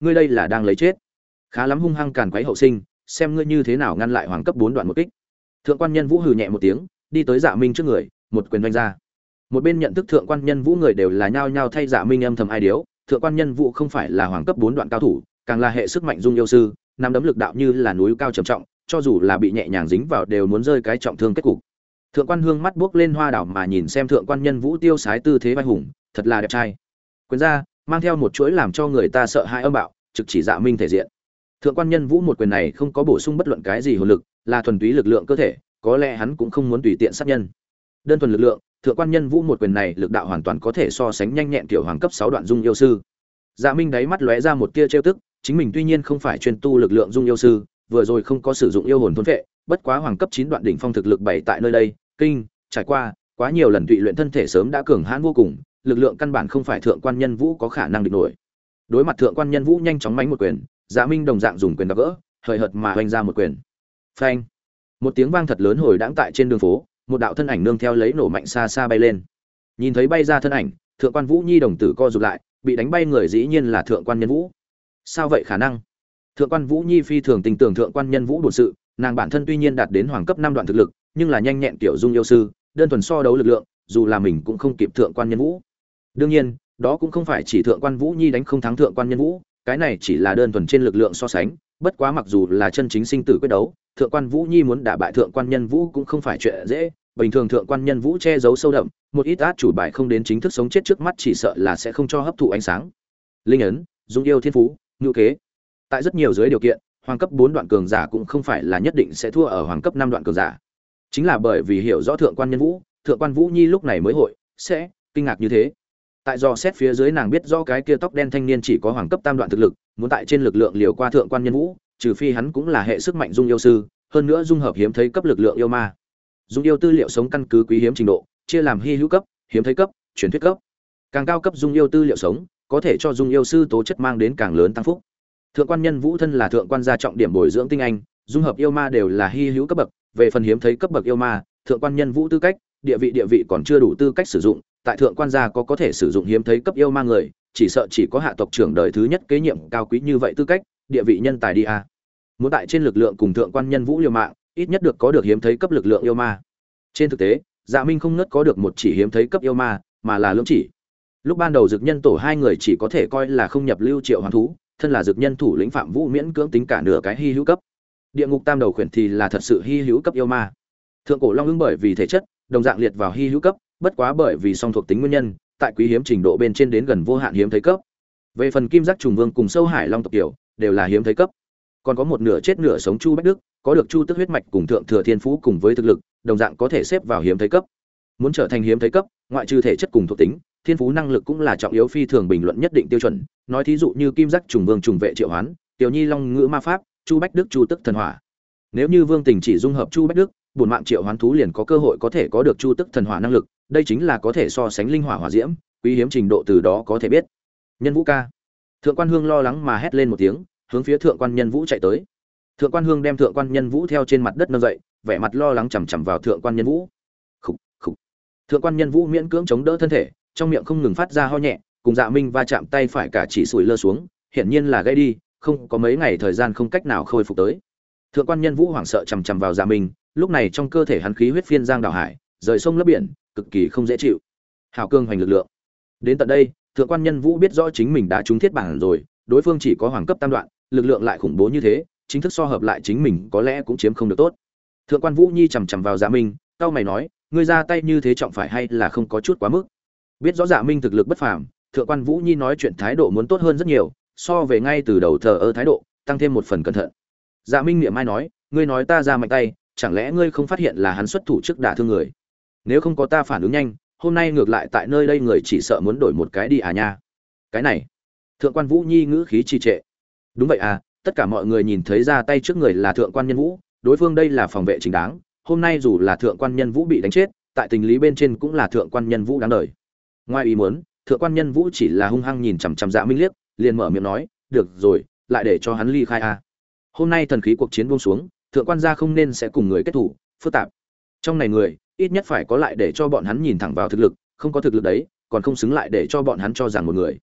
ngươi đây là đang lấy chết. Khá lắm, hung hăng càn quấy hậu sinh, xem ngươi như thế nào ngăn lại hoàng cấp 4 đoạn một kích. Thượng quan Nhân Vũ hừ nhẹ một tiếng, đi tới Dạ Minh trước người, một quyền vung ra. Một bên nhận thức Thượng quan Nhân Vũ người đều là nhao nhao thay Dạ Minh âm thầm ai điếu, Thượng quan Nhân Vũ không phải là hoàng cấp 4 đoạn cao thủ, càng là hệ sức mạnh dung yêu sư, nắm đấm lực đạo như là núi cao trầm trọng, cho dù là bị nhẹ nhàng dính vào đều muốn rơi cái trọng thương kết cục. Thượng quan Hương mắt buốc lên hoa đảo mà nhìn xem Thượng quan Nhân Vũ tiêu sái tư thế vai hùng, thật là đẹp trai. Quyền ra, mang theo một chuỗi làm cho người ta sợ hãi âm bạo, trực chỉ Dạ Minh thể diện. Thượng quan Nhân Vũ một quyền này không có bổ sung bất luận cái gì hồn lực, là thuần túy lực lượng cơ thể, có lẽ hắn cũng không muốn tùy tiện sát nhân. Đơn thuần lực lượng, Thượng quan Nhân Vũ một quyền này lực đạo hoàn toàn có thể so sánh nhanh nhẹn tiểu hoàng cấp 6 đoạn dung yêu sư. Dạ Minh đáy mắt lóe ra một tia trêu tức, chính mình tuy nhiên không phải chuyên tu lực lượng dung yêu sư, vừa rồi không có sử dụng yêu hồn thôn phệ, bất quá hoàng cấp 9 đoạn đỉnh phong thực lực bày tại nơi đây, kinh, trải qua quá nhiều lần tụy luyện thân thể sớm đã cường hãn vô cùng, lực lượng căn bản không phải Thượng quan Nhân Vũ có khả năng địch nổi. Đối mặt Thượng quan Nhân Vũ nhanh chóng mánh một quyền, Dạ Minh đồng dạng dùng quyền đập gỡ, hời hợt mà hoành ra một quyền. Phanh! Một tiếng vang thật lớn hồi đãng tại trên đường phố, một đạo thân ảnh nương theo lấy nổ mạnh xa xa bay lên. Nhìn thấy bay ra thân ảnh, Thượng quan Vũ Nhi đồng tử co rụt lại, bị đánh bay người dĩ nhiên là Thượng quan Nhân Vũ. Sao vậy khả năng? Thượng quan Vũ Nhi phi thường tình tưởng Thượng quan Nhân Vũ bổn sự, nàng bản thân tuy nhiên đạt đến hoàng cấp 5 đoạn thực lực, nhưng là nhanh nhẹn tiểu dung yêu sư, đơn thuần so đấu lực lượng, dù là mình cũng không kịp Thượng quan Nhân Vũ. Đương nhiên, đó cũng không phải chỉ Thượng quan Vũ Nhi đánh không thắng Thượng quan Nhân Vũ, cái này chỉ là đơn thuần trên lực lượng so sánh, bất quá mặc dù là chân chính sinh tử quyết đấu, Thượng quan Vũ Nhi muốn đả bại Thượng quan Nhân Vũ cũng không phải chuyện dễ, bình thường Thượng quan Nhân Vũ che giấu sâu đậm, một ít át chủ bài không đến chính thức sống chết trước mắt chỉ sợ là sẽ không cho hấp thụ ánh sáng. Linh ấn, dung yêu thiên phú, ngữ kế. Tại rất nhiều dưới điều kiện, hoàng cấp 4 đoạn cường giả cũng không phải là nhất định sẽ thua ở hoàng cấp 5 đoạn cường giả. Chính là bởi vì hiểu rõ Thượng quan Nhân Vũ, Thượng quan Vũ Nhi lúc này mới hội sẽ kinh ngạc như thế. Tại do xét phía dưới nàng biết rõ cái kia tóc đen thanh niên chỉ có hoàng cấp tam đoạn thực lực, muốn tại trên lực lượng liều qua Thượng quan Nhân Vũ, trừ phi hắn cũng là hệ sức mạnh dung yêu sư, hơn nữa dung hợp hiếm thấy cấp lực lượng yêu ma. Dung yêu tư liệu sống căn cứ quý hiếm trình độ, chia làm hy hữu cấp, hiếm thấy cấp, truyền thuyết cấp. Càng cao cấp dung yêu tư liệu sống, có thể cho dung yêu sư tố chất mang đến càng lớn tăng phúc. Thượng quan Nhân Vũ thân là thượng quan gia trọng điểm bồi dưỡng tinh anh, dung hợp yêu ma đều là hy hữu cấp bậc, về phần hiếm thấy cấp bậc yêu ma, thượng quan Nhân Vũ tư cách, địa vị còn chưa đủ tư cách sử dụng, tại thượng quan gia có thể sử dụng hiếm thấy cấp yêu ma người, chỉ sợ chỉ có hạ tộc trưởng đời thứ nhất kế nhiệm cao quý như vậy tư cách, địa vị nhân tài đi a. Muốn tại trên lực lượng cùng thượng quan Nhân Vũ liều mạng, ít nhất được có được hiếm thấy cấp lực lượng yêu ma. Trên thực tế, Dạ Minh không ngớt có được một chỉ hiếm thấy cấp yêu ma, mà là lưỡng chỉ. Lúc ban đầu Dực Nhân tổ hai người chỉ có thể coi là không nhập lưu triệu hoán thú, thân là Dực Nhân thủ lĩnh Phạm Vũ miễn cưỡng tính cả nửa cái hy hữu cấp. Địa ngục tam đầu khuyển thì là thật sự hy hữu cấp yêu ma. Thượng cổ long ưng bởi vì thể chất, đồng dạng liệt vào hy hữu cấp, bất quá bởi vì song thuộc tính nguyên nhân, tại quý hiếm trình độ bên trên đến gần vô hạn hiếm thấy cấp. Về phần kim giác trùng vương cùng sâu hải long tộc tiểu, đều là hiếm thấy cấp. Còn có một nửa chết nửa sống Chu Bách Đức, có được Chu Tức huyết mạch cùng thượng thừa thiên phú cùng với thực lực, đồng dạng có thể xếp vào hiếm thấy cấp. Muốn trở thành hiếm thấy cấp, ngoại trừ thể chất cùng thuộc tính, thiên phú năng lực cũng là trọng yếu phi thường bình luận nhất định tiêu chuẩn. Nói thí dụ như kim giác trùng vương trùng vệ triệu hoán, tiểu nhi long ngữ ma pháp, Chu Bách Đức Chu Tức thần hỏa. Nếu như Vương Tình chỉ dung hợp Chu Bách Đức, bổn mạng triệu hoán thú liền có cơ hội có thể có được Chu Tức thần hỏa năng lực, đây chính là có thể so sánh linh hỏa hỏa diễm, quý hiếm trình độ từ đó có thể biết. Nhân Vũ ca. Thượng quan Hương lo lắng mà hét lên một tiếng, hướng phía Thượng quan Nhân Vũ chạy tới. Thượng quan Hương đem Thượng quan Nhân Vũ theo trên mặt đất nâng dậy, vẻ mặt lo lắng chằm chằm vào Thượng quan Nhân Vũ. Khục, khục. Thượng quan Nhân Vũ miễn cưỡng chống đỡ thân thể, trong miệng không ngừng phát ra ho nhẹ, cùng Dạ Minh va chạm tay phải cả chỉ sủi lơ xuống, hiển nhiên là gãy đi, không có mấy ngày thời gian không cách nào khôi phục tới. Thượng quan Nhân Vũ hoảng sợ chằm chằm vào Dạ Minh, lúc này trong cơ thể hắn khí huyết phiên giang đảo hải, rời sông lấp biển, cực kỳ không dễ chịu. Hào cương hoành lực lượng. Đến tận đây, Thượng quan Nhân Vũ biết rõ chính mình đã trúng thiết bản rồi, đối phương chỉ có hoàng cấp tam đoạn, lực lượng lại khủng bố như thế, chính thức so hợp lại chính mình có lẽ cũng chiếm không được tốt. Thượng quan Vũ Nhi chằm chằm vào Dạ Minh, cau mày nói, ngươi ra tay như thế trọng phải hay là không có chút quá mức? Biết rõ Dạ Minh thực lực bất phàm, Thượng quan Vũ Nhi nói chuyện thái độ muốn tốt hơn rất nhiều, so về ngay từ đầu thờ ơ thái độ, tăng thêm một phần cẩn thận. Dạ Minh niệm mai nói, ngươi nói ta ra mạnh tay, chẳng lẽ ngươi không phát hiện là hắn xuất thủ trước đả thương người? Nếu không có ta phản ứng nhanh, hôm nay ngược lại tại nơi đây người chỉ sợ muốn đổi một cái đi à nha. Cái này. Thượng quan Vũ Nhi ngữ khí trì trệ. Đúng vậy à, tất cả mọi người nhìn thấy ra tay trước người là Thượng quan Nhân Vũ, đối phương đây là phòng vệ chính đáng, hôm nay dù là Thượng quan Nhân Vũ bị đánh chết, tại tình lý bên trên cũng là Thượng quan Nhân Vũ đáng đời. Ngoài ý muốn, Thượng quan Nhân Vũ chỉ là hung hăng nhìn chằm chằm Dạ Minh liếc, liền mở miệng nói, được rồi, lại để cho hắn ly khai à. Hôm nay thần khí cuộc chiến buông xuống, thượng quan gia không nên sẽ cùng người kết thủ phức tạp. Trong này người, ít nhất phải có lại để cho bọn hắn nhìn thẳng vào thực lực, không có thực lực đấy, còn không xứng lại để cho bọn hắn cho rằng một người.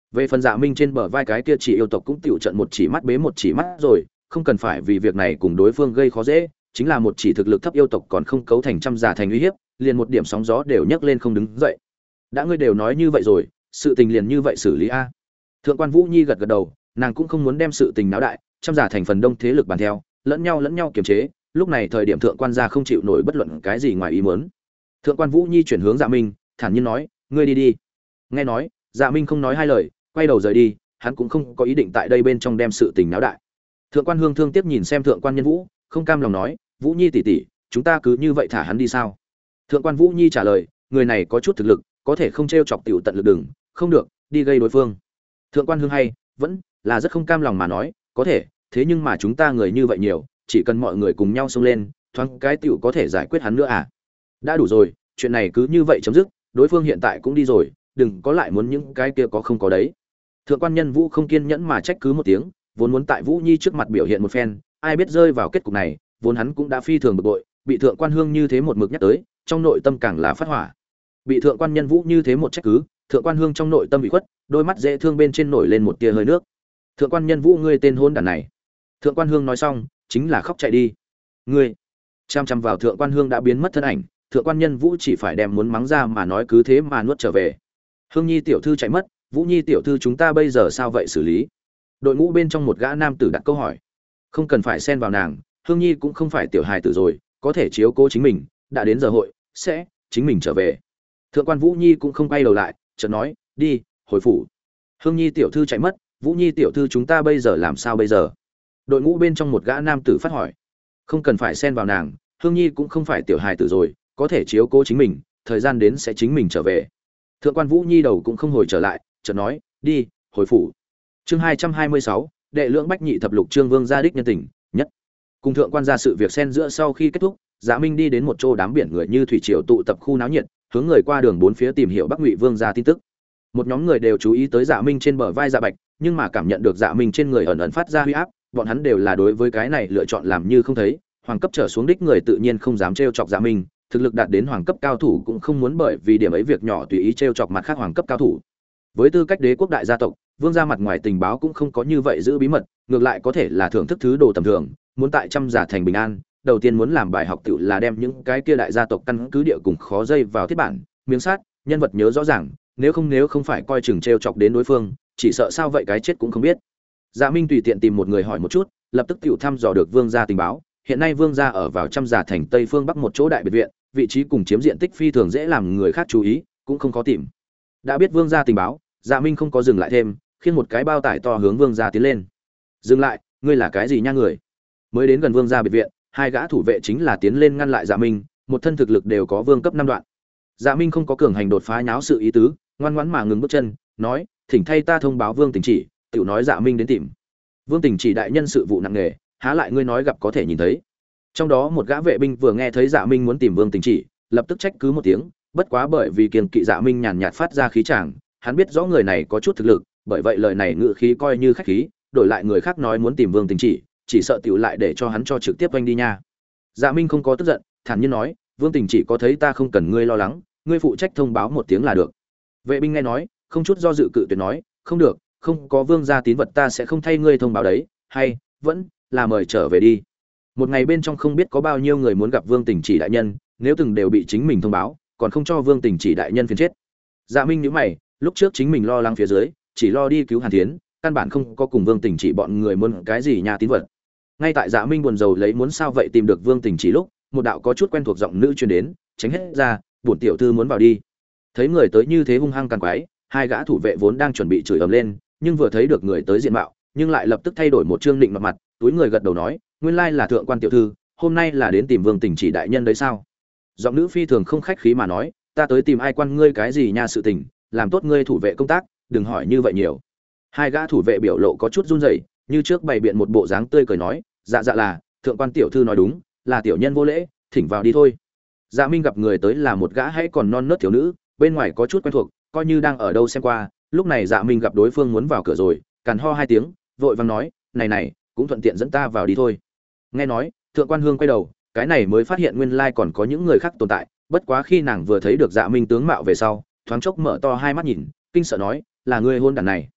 Về phần Dạ Minh trên bờ vai cái kia chỉ yêu tộc cũng tiểu trận một chỉ mắt bế một chỉ mắt rồi, không cần phải vì việc này cùng đối phương gây khó dễ, chính là một chỉ thực lực thấp yêu tộc còn không cấu thành trăm giả thành uy hiếp, liền một điểm sóng gió đều nhấc lên không đứng dậy. Đã ngươi đều nói như vậy rồi, sự tình liền như vậy xử lý a. Thượng quan Vũ Nhi gật gật đầu, nàng cũng không muốn đem sự tình náo đại, trăm giả thành phần đông thế lực bàn theo, lẫn nhau kiềm chế, lúc này thời điểm thượng quan gia không chịu nổi bất luận cái gì ngoài ý muốn. Thượng quan Vũ Nhi chuyển hướng Dạ Minh, thản nhiên nói, ngươi đi đi. Nghe nói, Dạ Minh không nói hai lời, quay đầu rời đi, hắn cũng không có ý định tại đây bên trong đem sự tình náo đại. Thượng quan Hương thương tiếc nhìn xem thượng quan Nhân Vũ, không cam lòng nói, Vũ Nhi tỷ tỷ, chúng ta cứ như vậy thả hắn đi sao? Thượng quan Vũ Nhi trả lời, người này có chút thực lực, có thể không trêu chọc tiểu tận lực đừng, không được, đi gây đối phương. Thượng quan Hương hay, vẫn là rất không cam lòng mà nói, có thể, thế nhưng mà chúng ta người như vậy nhiều, chỉ cần mọi người cùng nhau xông lên, thoáng cái tiểu có thể giải quyết hắn nữa à? Đã đủ rồi, chuyện này cứ như vậy chấm dứt, đối phương hiện tại cũng đi rồi, đừng có lại muốn những cái kia có không có đấy. Thượng quan Nhân Vũ không kiên nhẫn mà trách cứ một tiếng, vốn muốn tại Vũ Nhi trước mặt biểu hiện một phen, ai biết rơi vào kết cục này, vốn hắn cũng đã phi thường bực bội, bị thượng quan Hương như thế một mực nhắc tới, trong nội tâm càng là phát hỏa. Bị thượng quan Nhân Vũ như thế một trách cứ, thượng quan Hương trong nội tâm bị khuất, đôi mắt dễ thương bên trên nổi lên một tia hơi nước. Thượng quan Nhân Vũ, ngươi tên hôn đản này. Thượng quan Hương nói xong, chính là khóc chạy đi. Ngươi chăm chăm vào thượng quan Hương đã biến mất thân ảnh, thượng quan Nhân Vũ chỉ phải đem muốn mắng ra mà nói cứ thế mà nuốt trở về. Hương Nhi tiểu thư chạy mất, Vũ Nhi tiểu thư chúng ta bây giờ sao vậy xử lý? Đội ngũ bên trong một gã nam tử đặt câu hỏi. Không cần phải xen vào nàng, Hương Nhi cũng không phải tiểu hài tử rồi, có thể chiếu cố chính mình, đã đến giờ hội, sẽ chính mình trở về. Thượng quan Vũ Nhi cũng không quay đầu lại, chợt nói, đi, hồi phủ. Hương Nhi tiểu thư chạy mất, Vũ Nhi tiểu thư chúng ta bây giờ làm sao bây giờ? Đội ngũ bên trong một gã nam tử phát hỏi. Không cần phải xen vào nàng, Hương Nhi cũng không phải tiểu hài tử rồi, có thể chiếu cố chính mình, thời gian đến sẽ chính mình trở về. Thượng quan Vũ Nhi đầu cũng không hồi trở lại, chợt nói, đi, hồi phủ. Chương 226, đệ lưỡng bách nhị thập lục chương vương gia đích nhân tình, nhất. Cùng thượng quan gia sự việc xen giữa sau khi kết thúc, Dạ Minh đi đến một chỗ đám biển người như thủy triều tụ tập khu náo nhiệt, hướng người qua đường bốn phía tìm hiểu Bắc Ngụy Vương gia tin tức. Một nhóm người đều chú ý tới Dạ Minh trên bờ vai Dạ Bạch, nhưng mà cảm nhận được Dạ Minh trên người ẩn ẩn phát ra huy áp, bọn hắn đều là đối với cái này lựa chọn làm như không thấy, hoàng cấp trở xuống đích người tự nhiên không dám trêu chọc Dạ Minh, thực lực đạt đến hoàng cấp cao thủ cũng không muốn bởi vì điểm ấy việc nhỏ tùy ý trêu chọc mặt khác hoàng cấp cao thủ. Với tư cách đế quốc đại gia tộc, vương gia mặt ngoài tình báo cũng không có như vậy giữ bí mật, ngược lại có thể là thưởng thức thứ đồ tầm thường, muốn tại trăm giả thành bình an, đầu tiên muốn làm bài học tự là đem những cái kia đại gia tộc căn cứ địa cùng khó dây vào thiết bản, miếng sát, nhân vật nhớ rõ ràng, nếu không phải coi chừng trêu chọc đến đối phương, chỉ sợ sao vậy cái chết cũng không biết. Dạ Minh tùy tiện tìm một người hỏi một chút, lập tức tiểu thăm dò được vương gia tình báo, hiện nay vương gia ở vào trăm giả thành tây phương bắc một chỗ đại biệt viện, vị trí cùng chiếm diện tích phi thường dễ làm người khác chú ý, cũng không khó tìm. Đã biết vương gia tình báo, Dạ Minh không có dừng lại thêm, khiêng một cái bao tải to hướng vương gia tiến lên. Dừng lại, ngươi là cái gì nha người? Mới đến gần vương gia biệt viện, hai gã thủ vệ chính là tiến lên ngăn lại Dạ Minh, một thân thực lực đều có vương cấp 5 đoạn. Dạ Minh không có cường hành đột phá nháo sự ý tứ, ngoan ngoãn mà ngừng bước chân, nói, thỉnh thay ta thông báo vương Tình Chỉ, tiểu nói Dạ Minh đến tìm. Vương Tình Chỉ đại nhân sự vụ nặng nề, há lại ngươi nói gặp có thể nhìn thấy. Trong đó một gã vệ binh vừa nghe thấy Dạ Minh muốn tìm vương Tình Chỉ, lập tức trách cứ một tiếng, bất quá bởi vì kiêng kỵ Dạ Minh nhàn nhạt phát ra khí tràng, hắn biết rõ người này có chút thực lực, bởi vậy lời này ngự khí coi như khách khí, đổi lại người khác nói muốn tìm vương Tình chỉ sợ tiểu lại để cho hắn cho trực tiếp quanh đi nha. Dạ Minh không có tức giận, thản nhiên nói, vương Tình chỉ có thấy ta không cần ngươi lo lắng, ngươi phụ trách thông báo một tiếng là được. Vệ binh nghe nói, không chút do dự cự tuyệt nói, không được, không có vương gia tín vật ta sẽ không thay ngươi thông báo đấy, hay vẫn là mời trở về đi. Một ngày bên trong không biết có bao nhiêu người muốn gặp vương Tình chỉ đại nhân, nếu từng đều bị chính mình thông báo, còn không cho vương Tình chỉ đại nhân phiền chết. Dạ Minh nhíu mày, lúc trước chính mình lo lắng phía dưới, chỉ lo đi cứu Hàn Thiến, căn bản không có cùng vương Tình chỉ bọn người muốn cái gì nhà tín vật. Ngay tại Dạ Minh buồn rầu lấy muốn sao vậy tìm được vương Tình chỉ lúc, một đạo có chút quen thuộc giọng nữ truyền đến, tránh hết ra, bổn tiểu thư muốn vào đi. Thấy người tới như thế hung hăng càng quái, hai gã thủ vệ vốn đang chuẩn bị chửi ầm lên, nhưng vừa thấy được người tới diện mạo, nhưng lại lập tức thay đổi một trương định mặt, túi người gật đầu nói, nguyên lai là thượng quan tiểu thư, hôm nay là đến tìm vương Tình chỉ đại nhân đấy sao? Giọng nữ phi thường không khách khí mà nói, ta tới tìm ai quan ngươi cái gì nha sự tình, làm tốt ngươi thủ vệ công tác, đừng hỏi như vậy nhiều. Hai gã thủ vệ biểu lộ có chút run rẩy, như trước bày biện một bộ dáng tươi cười nói, dạ dạ là, thượng quan tiểu thư nói đúng, là tiểu nhân vô lễ, thỉnh vào đi thôi. Dạ Minh gặp người tới là một gã hãy còn non nớt thiếu nữ, bên ngoài có chút quen thuộc, coi như đang ở đâu xem qua, lúc này Dạ Minh gặp đối phương muốn vào cửa rồi, càn ho hai tiếng, vội vàng nói, này, cũng thuận tiện dẫn ta vào đi thôi. Nghe nói, thượng quan Hương quay đầu, cái này mới phát hiện nguyên lai còn có những người khác tồn tại, bất quá khi nàng vừa thấy được Dạ Minh tướng mạo về sau, thoáng chốc mở to hai mắt nhìn, kinh sợ nói, là ngươi hôn đản này.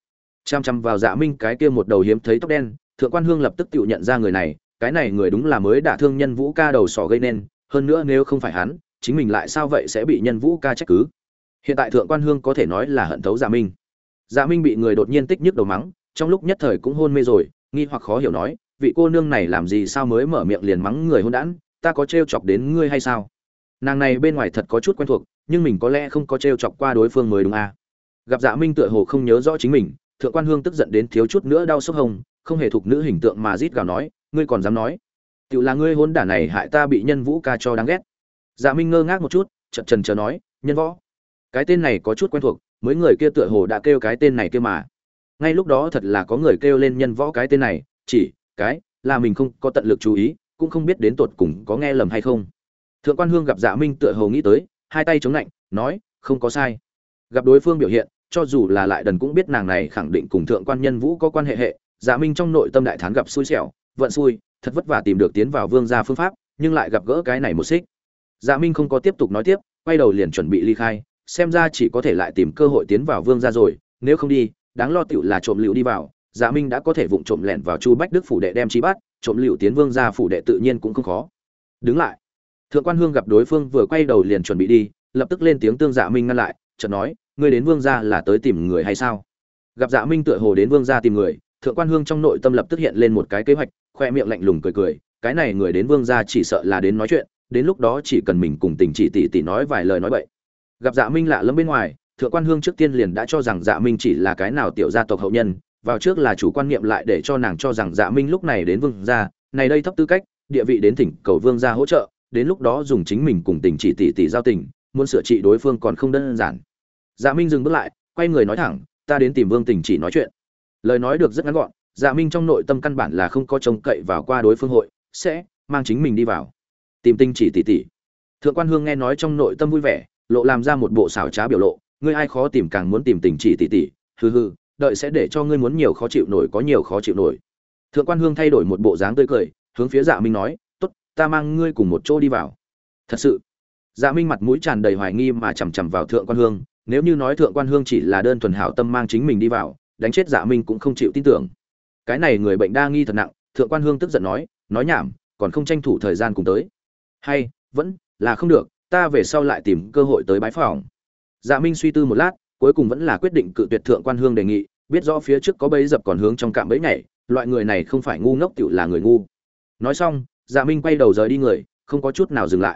Chăm chăm vào Dạ Minh cái kia một đầu hiếm thấy tóc đen, Thượng Quan Hương lập tức tự nhận ra người này, cái này người đúng là mới đả thương Nhân Vũ Ca đầu sỏ gây nên, hơn nữa nếu không phải hắn, chính mình lại sao vậy sẽ bị Nhân Vũ Ca trách cứ. Hiện tại Thượng Quan Hương có thể nói là hận thấu Dạ Minh. Dạ Minh bị người đột nhiên tích nhức đầu mắng, trong lúc nhất thời cũng hôn mê rồi, nghi hoặc khó hiểu nói, vị cô nương này làm gì sao mới mở miệng liền mắng người hôn đản, ta có trêu chọc đến ngươi hay sao? Nàng này bên ngoài thật có chút quen thuộc, nhưng mình có lẽ không có trêu chọc qua đối phương mới đúng à? Gặp Dạ Minh tựa hồ không nhớ rõ chính mình, Thượng Quan Hương tức giận đến thiếu chút nữa đau sốc hồng, không hề thuộc nữ hình tượng mà rít gào nói, ngươi còn dám nói? Tiểu là ngươi hôn đản này hại ta bị Nhân Vũ Ca cho đáng ghét. Dạ Minh ngơ ngác một chút, chần chần chờ nói, Nhân Võ. Cái tên này có chút quen thuộc, mấy người kia tựa hồ đã kêu cái tên này kia mà. Ngay lúc đó thật là có người kêu lên Nhân Võ cái tên này, chỉ cái là mình không có tận lực chú ý, cũng không biết đến tột cùng có nghe lầm hay không. Thượng Quan Hương gặp Dạ Minh tựa hồ nghĩ tới, hai tay chống lạnh, nói, không có sai. Gặp đối phương biểu hiện, cho dù là lại đần cũng biết nàng này khẳng định cùng Thượng Quan Nhân Vũ có quan hệ. Dạ Minh trong nội tâm đại thán gặp xui xẻo, vận xui, thật vất vả tìm được tiến vào Vương gia phương pháp, nhưng lại gặp gỡ cái này một xích. Dạ Minh không có tiếp tục nói tiếp, quay đầu liền chuẩn bị ly khai, xem ra chỉ có thể lại tìm cơ hội tiến vào Vương gia rồi, nếu không đi, đáng lo tiểu là trộm lựu đi vào. Dạ Minh đã có thể vụng trộm lẻn vào Chu Bách Đức phủ đệ đem trí bắt, trộm lựu tiến Vương gia phủ đệ tự nhiên cũng không khó. Đứng lại. Thượng Quan Hương gặp đối phương vừa quay đầu liền chuẩn bị đi, lập tức lên tiếng tương Dạ Minh ngăn lại, chợt nói, ngươi đến Vương gia là tới tìm người hay sao? Gặp Dạ Minh tựa hồ đến Vương gia tìm người, Thượng Quan Hương trong nội tâm lập tức hiện lên một cái kế hoạch, khoe miệng lạnh lùng cười cười, cái này người đến Vương gia chỉ sợ là đến nói chuyện, đến lúc đó chỉ cần mình cùng Tình Chỉ tỷ nói vài lời nói bậy. Gặp Dạ Minh lạ lẫm bên ngoài, Thượng Quan Hương trước tiên liền đã cho rằng Dạ Minh chỉ là cái nào tiểu gia tộc hậu nhân, vào trước là chủ quan niệm lại để cho nàng cho rằng Dạ Minh lúc này đến Vương gia, này đây thấp tư cách, địa vị đến thỉnh cầu Vương gia hỗ trợ, đến lúc đó dùng chính mình cùng Tình Chỉ tỷ giao tình, muốn sửa trị đối phương còn không đơn giản. Dạ Minh dừng bước lại, quay người nói thẳng, ta đến tìm Vương Tình Chỉ nói chuyện. Lời nói được rất ngắn gọn, Dạ Minh trong nội tâm căn bản là không có trông cậy vào qua đối phương hội sẽ mang chính mình đi vào tìm Tình Chỉ tỷ. Thượng Quan Hương nghe nói trong nội tâm vui vẻ, lộ làm ra một bộ xảo trá biểu lộ, ngươi ai khó tìm càng muốn tìm Tình Chỉ tỷ, hừ hừ, đợi sẽ để cho ngươi muốn nhiều khó chịu nổi có nhiều khó chịu nổi. Thượng Quan Hương thay đổi một bộ dáng tươi cười, hướng phía Dạ Minh nói, tốt, ta mang ngươi cùng một chỗ đi vào. Thật sự? Dạ Minh mặt mũi tràn đầy hoài nghi mà chằm chằm vào Thượng Quan Hương, nếu như nói Thượng Quan Hương chỉ là đơn thuần hảo tâm mang chính mình đi vào, đánh chết Dạ Minh cũng không chịu tin tưởng. Cái này người bệnh đa nghi thật nặng, Thượng Quan Hương tức giận nói nhảm, còn không tranh thủ thời gian cùng tới. Hay, vẫn là không được, ta về sau lại tìm cơ hội tới bái phỏng. Dạ Minh suy tư một lát, cuối cùng vẫn là quyết định cự tuyệt Thượng Quan Hương đề nghị, biết rõ phía trước có bẫy dập còn hướng trong cạm bẫy nhảy, loại người này không phải ngu ngốc tiểu là người ngu. Nói xong, Dạ Minh quay đầu rời đi người, không có chút nào dừng lại.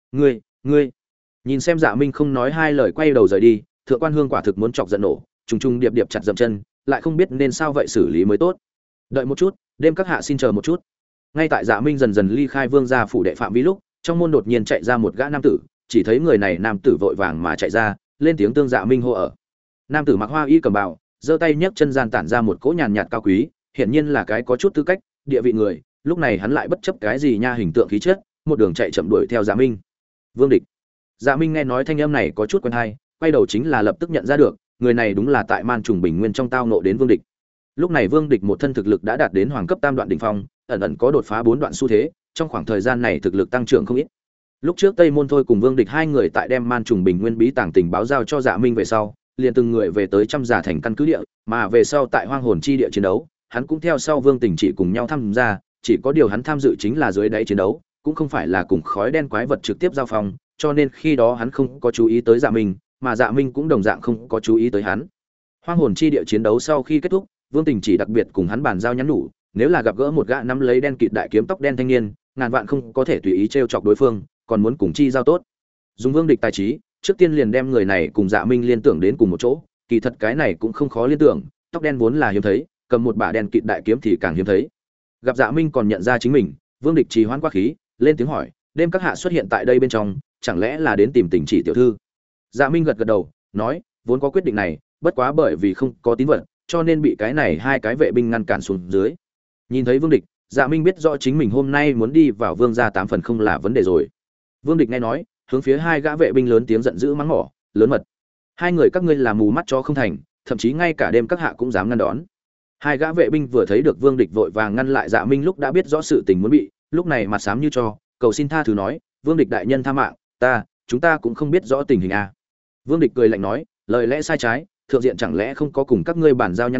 Ngươi. Nhìn xem Dạ Minh không nói hai lời quay đầu rời đi, Thượng Quan Hương quả thực muốn chọc giận nổ, trùng trùng điệp điệp chặt dậm chân, lại không biết nên sao vậy xử lý mới tốt. Đợi một chút, đêm các hạ xin chờ một chút. Ngay tại Dạ Minh dần dần ly khai Vương gia phủ đệ phạm vi lúc, trong môn đột nhiên chạy ra một gã nam tử, chỉ thấy người này nam tử vội vàng mà chạy ra, lên tiếng tương Dạ Minh hô ở. Nam tử mặc hoa y cầm bào, giơ tay nhấc chân gian tản ra một cỗ nhàn nhạt cao quý, hiển nhiên là cái có chút tư cách, địa vị người, lúc này hắn lại bất chấp cái gì nha hình tượng khí chất, một đường chạy chậm đuổi theo Dạ Minh. Vương Địch. Dạ Minh nghe nói thanh âm này có chút quen hay, quay đầu chính là lập tức nhận ra được, người này đúng là tại Man Trùng Bình Nguyên trong tao ngộ đến Vương Địch. Lúc này Vương Địch một thân thực lực đã đạt đến hoàng cấp tam đoạn đỉnh phong, ẩn ẩn có đột phá 4 đoạn xu thế, trong khoảng thời gian này thực lực tăng trưởng không ít. Lúc trước Tây Môn Thôi cùng Vương Địch hai người tại đem Man Trùng Bình Nguyên bí tàng tình báo giao cho Dạ Minh về sau, liền từng người về tới trăm giả thành căn cứ địa, mà về sau tại Hoang Hồn chi địa chiến đấu, hắn cũng theo sau Vương Tình chỉ cùng nhau tham gia, chỉ có điều hắn tham dự chính là dưới đáy chiến đấu, cũng không phải là cùng khói đen quái vật trực tiếp giao phong, cho nên khi đó hắn không có chú ý tới Dạ Minh, mà Dạ Minh cũng đồng dạng không có chú ý tới hắn. Hoang Hồn chi địa chiến đấu sau khi kết thúc, Vương Tình chỉ đặc biệt cùng hắn bàn giao nhắn nhủ, nếu là gặp gỡ một gã nắm lấy đen kịt đại kiếm tóc đen thanh niên, ngàn vạn không có thể tùy ý trêu chọc đối phương, còn muốn cùng chi giao tốt. Dùng Vương Địch tài trí, trước tiên liền đem người này cùng Dạ Minh liên tưởng đến cùng một chỗ, kỳ thật cái này cũng không khó liên tưởng, tóc đen vốn là hiếm thấy, cầm một bả đen kịt đại kiếm thì càng hiếm thấy. Gặp Dạ Minh còn nhận ra chính mình, Vương Địch trì hoãn quá khí, lên tiếng hỏi, đêm các hạ xuất hiện tại đây bên trong, chẳng lẽ là đến tìm Tình Chỉ tiểu thư? Dạ Minh gật gật đầu, nói, vốn có quyết định này, bất quá bởi vì không có tín vật, cho nên bị cái này hai cái vệ binh ngăn cản xuống dưới. Nhìn thấy Vương Địch, Dạ Minh biết rõ chính mình hôm nay muốn đi vào Vương gia 8 phần không là vấn đề rồi. Vương Địch nghe nói, hướng phía hai gã vệ binh lớn tiếng giận dữ mắng mỏ, lớn mật. Hai người các ngươi là mù mắt cho không thành, thậm chí ngay cả đêm các hạ cũng dám ngăn đón. Hai gã vệ binh vừa thấy được Vương Địch vội vàng ngăn lại Dạ Minh lúc đã biết rõ sự tình muốn bị, lúc này mặt xám như cho, cầu xin tha thứ nói, Vương Địch đại nhân tha mạng, chúng ta cũng không biết rõ tình hình a. Vương Địch cười lạnh nói, lời lẽ sai trái, thượng diện chẳng lẽ không có cùng các ngươi bàn giao nhắn nhủ,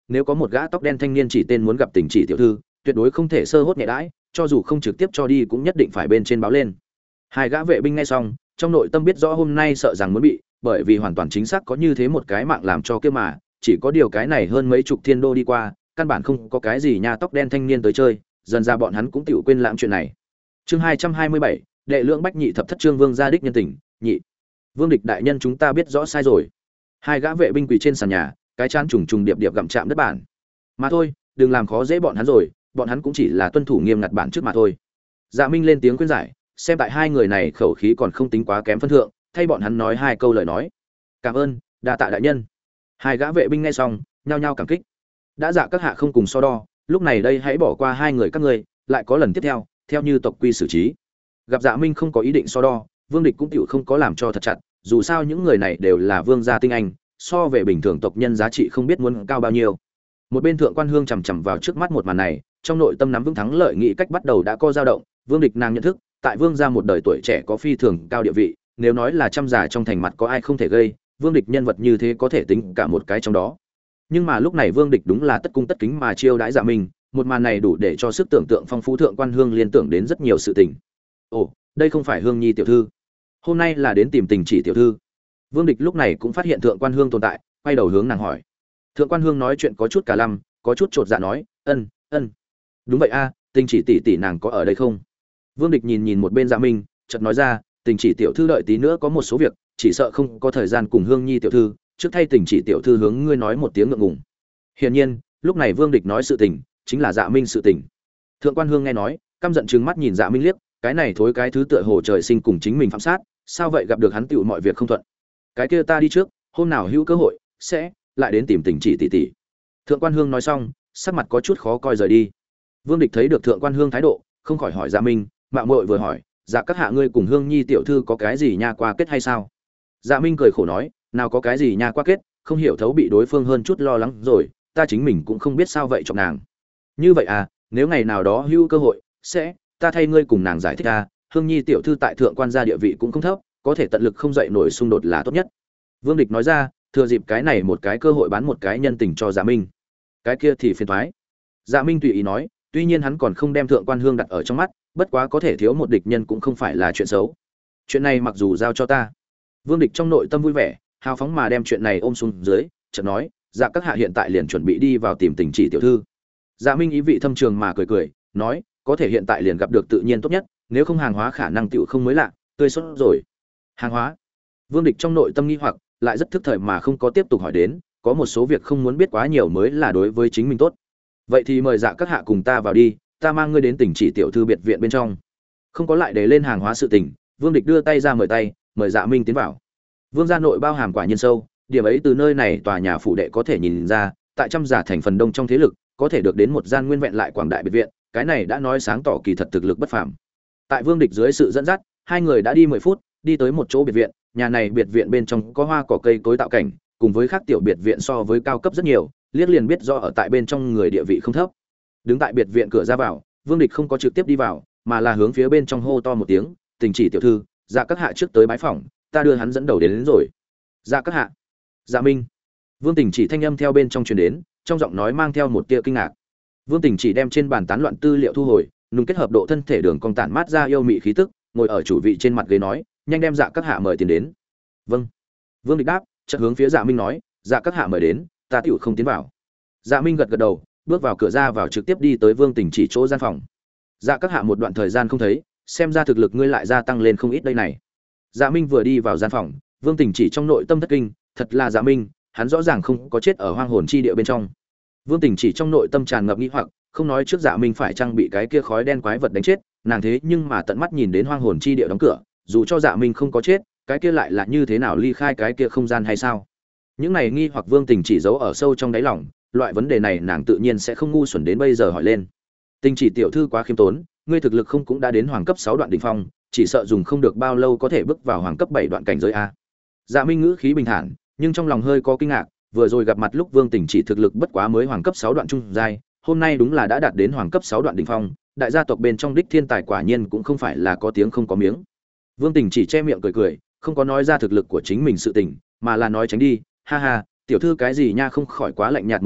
nếu có một gã tóc đen thanh niên chỉ tên muốn gặp Tình Chỉ tiểu thư, tuyệt đối không thể sơ hốt nhẹ đãi, cho dù không trực tiếp cho đi cũng nhất định phải bên trên báo lên. Hai gã vệ binh nghe xong, trong nội tâm biết rõ hôm nay sợ rằng muốn bị, bởi vì hoàn toàn chính xác có như thế một cái mạng làm cho kia mà, chỉ có điều cái này hơn mấy chục thiên đô đi qua, căn bản không có cái gì nha tóc đen thanh niên tới chơi, dần ra bọn hắn cũng tiểu quên lãng chuyện này. Chương 227, đệ lượng bách nhị thập thất chương Vương gia đích nhân tình, nhị. Vương địch đại nhân chúng ta biết rõ sai rồi. Hai gã vệ binh quỳ trên sàn nhà, cái chán trùng trùng điệp điệp gặm chạm đất bản. Mà thôi, đừng làm khó dễ bọn hắn rồi, bọn hắn cũng chỉ là tuân thủ nghiêm ngặt bản trước mà thôi. Dạ Minh lên tiếng khuyên giải, xem tại hai người này khẩu khí còn không tính quá kém phân thượng, thay bọn hắn nói hai câu lời nói. Cảm ơn, đa tạ đại nhân. Hai gã vệ binh nghe xong, nhao nhao cảm kích. Đã dạ các hạ không cùng so đo, lúc này đây hãy bỏ qua hai người các ngươi, lại có lần tiếp theo, theo như tộc quy xử trí. Gặp Dạ Minh không có ý định so đo, Vương Địch cũng tiểu không có làm cho thật chặt, dù sao những người này đều là vương gia tinh anh, so về bình thường tộc nhân giá trị không biết muốn cao bao nhiêu. Một bên thượng quan hương chằm chằm vào trước mắt một màn này, trong nội tâm nắm vững thắng lợi nghĩ cách bắt đầu đã có dao động. Vương Địch nàng nhận thức, tại vương gia một đời tuổi trẻ có phi thường cao địa vị, nếu nói là trăm già trong thành mặt có ai không thể gây, Vương Địch nhân vật như thế có thể tính cả một cái trong đó. Nhưng mà lúc này Vương Địch đúng là tất cung tất kính mà chiêu đãi Dạ Minh, một màn này đủ để cho sức tưởng tượng phong phú thượng quan hương liên tưởng đến rất nhiều sự tình. Ồ, đây không phải Hương Nhi tiểu thư, hôm nay là đến tìm Tình Chỉ tiểu thư. Vương Địch lúc này cũng phát hiện thượng quan hương tồn tại, quay đầu hướng nàng hỏi. Thượng quan hương nói chuyện có chút cả lăm, có chút chột dạ nói, ân, đúng vậy a, Tình Chỉ tỷ tỷ nàng có ở đây không? Vương Địch nhìn nhìn một bên Dạ Minh, chợt nói ra, Tình Chỉ tiểu thư đợi tí nữa có một số việc, chỉ sợ không có thời gian cùng Hương Nhi tiểu thư, trước thay Tình Chỉ tiểu thư hướng ngươi nói một tiếng ngượng ngùng. Hiển nhiên, lúc này Vương Địch nói sự tình, chính là Dạ Minh sự tình. Thượng quan hương nghe nói, căm giận trừng mắt nhìn Dạ Minh liếc, cái này thối cái thứ tựa hồ trời sinh cùng chính mình phạm sát, sao vậy gặp được hắn tựu mọi việc không thuận. Cái kia ta đi trước, hôm nào hữu cơ hội sẽ lại đến tìm Tình Chỉ tỷ tỷ. Thượng quan hương nói xong, sắc mặt có chút khó coi rời đi. Vương Địch thấy được thượng quan hương thái độ, không khỏi hỏi Dạ Minh, mạo muội vừa hỏi, dạ các hạ ngươi cùng Hương Nhi tiểu thư có cái gì nha qua kết hay sao? Dạ Minh cười khổ nói, nào có cái gì nha qua kết, không hiểu thấu bị đối phương hơn chút lo lắng rồi, ta chính mình cũng không biết sao vậy trọng nàng. Như vậy à, nếu ngày nào đó hữu cơ hội sẽ ta thay ngươi cùng nàng giải thích à, Hương Nhi tiểu thư tại thượng quan gia địa vị cũng không thấp, có thể tận lực không dậy nổi xung đột là tốt nhất. Vương Địch nói ra, thừa dịp cái này một cái cơ hội bán một cái nhân tình cho Dạ Minh. Cái kia thì phiền toái. Dạ Minh tùy ý nói, tuy nhiên hắn còn không đem thượng quan hương đặt ở trong mắt, bất quá có thể thiếu một địch nhân cũng không phải là chuyện xấu. Chuyện này mặc dù giao cho ta. Vương Địch trong nội tâm vui vẻ, hào phóng mà đem chuyện này ôm xuống dưới, chợt nói, dạ các hạ hiện tại liền chuẩn bị đi vào tìm Tình Chỉ tiểu thư. Dạ Minh ý vị thâm trường mà cười cười, nói, có thể hiện tại liền gặp được tự nhiên tốt nhất, nếu không hàng hóa khả năng tiểu không mới lạ, tươi sốt rồi. Hàng hóa? Vương Địch trong nội tâm nghi hoặc, lại rất thức thời mà không có tiếp tục hỏi đến, có một số việc không muốn biết quá nhiều mới là đối với chính mình tốt. Vậy thì mời dạ các hạ cùng ta vào đi, ta mang ngươi đến Tình Chỉ tiểu thư biệt viện bên trong. Không có lại để lên hàng hóa sự tình, Vương Địch đưa tay ra mời Dạ Minh tiến vào. Vương gia nội bao hàm quả nhiên sâu, điểm ấy từ nơi này tòa nhà phủ đệ có thể nhìn ra, tại trăm giả thành phần đông trong thế lực, có thể được đến một gian nguyên vẹn lại quảng đại biệt viện, cái này đã nói sáng tỏ kỳ thật thực lực bất phàm. Tại Vương Địch dưới sự dẫn dắt, hai người đã đi 10 phút, đi tới một chỗ biệt viện, nhà này biệt viện bên trong có hoa cỏ cây cối tạo cảnh, cùng với khác tiểu biệt viện so với cao cấp rất nhiều, liếc liền biết rõ ở tại bên trong người địa vị không thấp. Đứng tại biệt viện cửa ra vào, Vương Địch không có trực tiếp đi vào, mà là hướng phía bên trong hô to một tiếng, Tình Chỉ tiểu thư, dạ các hạ trước tới bái phỏng, ta đưa hắn dẫn đầu đến rồi. Dạ các hạ. Dạ Minh. Vương Tình Chỉ thanh âm theo bên trong truyền đến, trong giọng nói mang theo một tia kinh ngạc. Vương Tình Chỉ đem trên bàn tán loạn tư liệu thu hồi, nung kết hợp độ thân thể đường cong tản mát ra yêu mị khí tức, ngồi ở chủ vị trên mặt ghế nói, nhanh đem dạ các hạ mời tiền đến. Vâng. Vương Địch đáp, chợt hướng phía Dạ Minh nói, dạ các hạ mời đến, ta tiểu không tiến vào. Dạ Minh gật gật đầu, bước vào cửa ra vào trực tiếp đi tới Vương Tình Chỉ chỗ gian phòng. Dạ các hạ một đoạn thời gian không thấy, xem ra thực lực ngươi lại gia tăng lên không ít đây này. Dạ Minh vừa đi vào gian phòng, Vương Tình Chỉ trong nội tâm thất kinh, thật là Dạ Minh, hắn rõ ràng không có chết ở hoang hồn chi địa bên trong. Vương Tình Chỉ trong nội tâm tràn ngập nghi hoặc, không nói trước Dạ Minh phải trang bị cái kia khói đen quái vật đánh chết, nàng thế nhưng mà tận mắt nhìn đến hoang hồn chi địa đóng cửa, dù cho Dạ Minh không có chết, cái kia lại là như thế nào ly khai cái kia không gian hay sao? Những này nghi hoặc Vương Tình Chỉ giấu ở sâu trong đáy lòng, loại vấn đề này nàng tự nhiên sẽ không ngu xuẩn đến bây giờ hỏi lên. Tình Chỉ tiểu thư quá khiêm tốn, ngươi thực lực không cũng đã đến hoàng cấp 6 đoạn đỉnh phong, chỉ sợ dùng không được bao lâu có thể bước vào hoàng cấp 7 đoạn cảnh giới a. Dạ Minh ngữ khí bình thản, nhưng trong lòng hơi có kinh ngạc, vừa rồi gặp mặt lúc Vương Tình Chỉ thực lực bất quá mới hoàng cấp 6 đoạn trung giai, hôm nay đúng là đã đạt đến hoàng cấp 6 đoạn đỉnh phong, đại gia tộc bên trong đích thiên tài quả nhiên cũng không phải là có tiếng không có miếng. Vương Tình Chỉ che miệng cười cười, không có nói ra thực lực của chính mình sự tình, mà là nói tránh đi, ha ha, tiểu thư cái gì nha không khỏi quá lạnh nhạt một chút,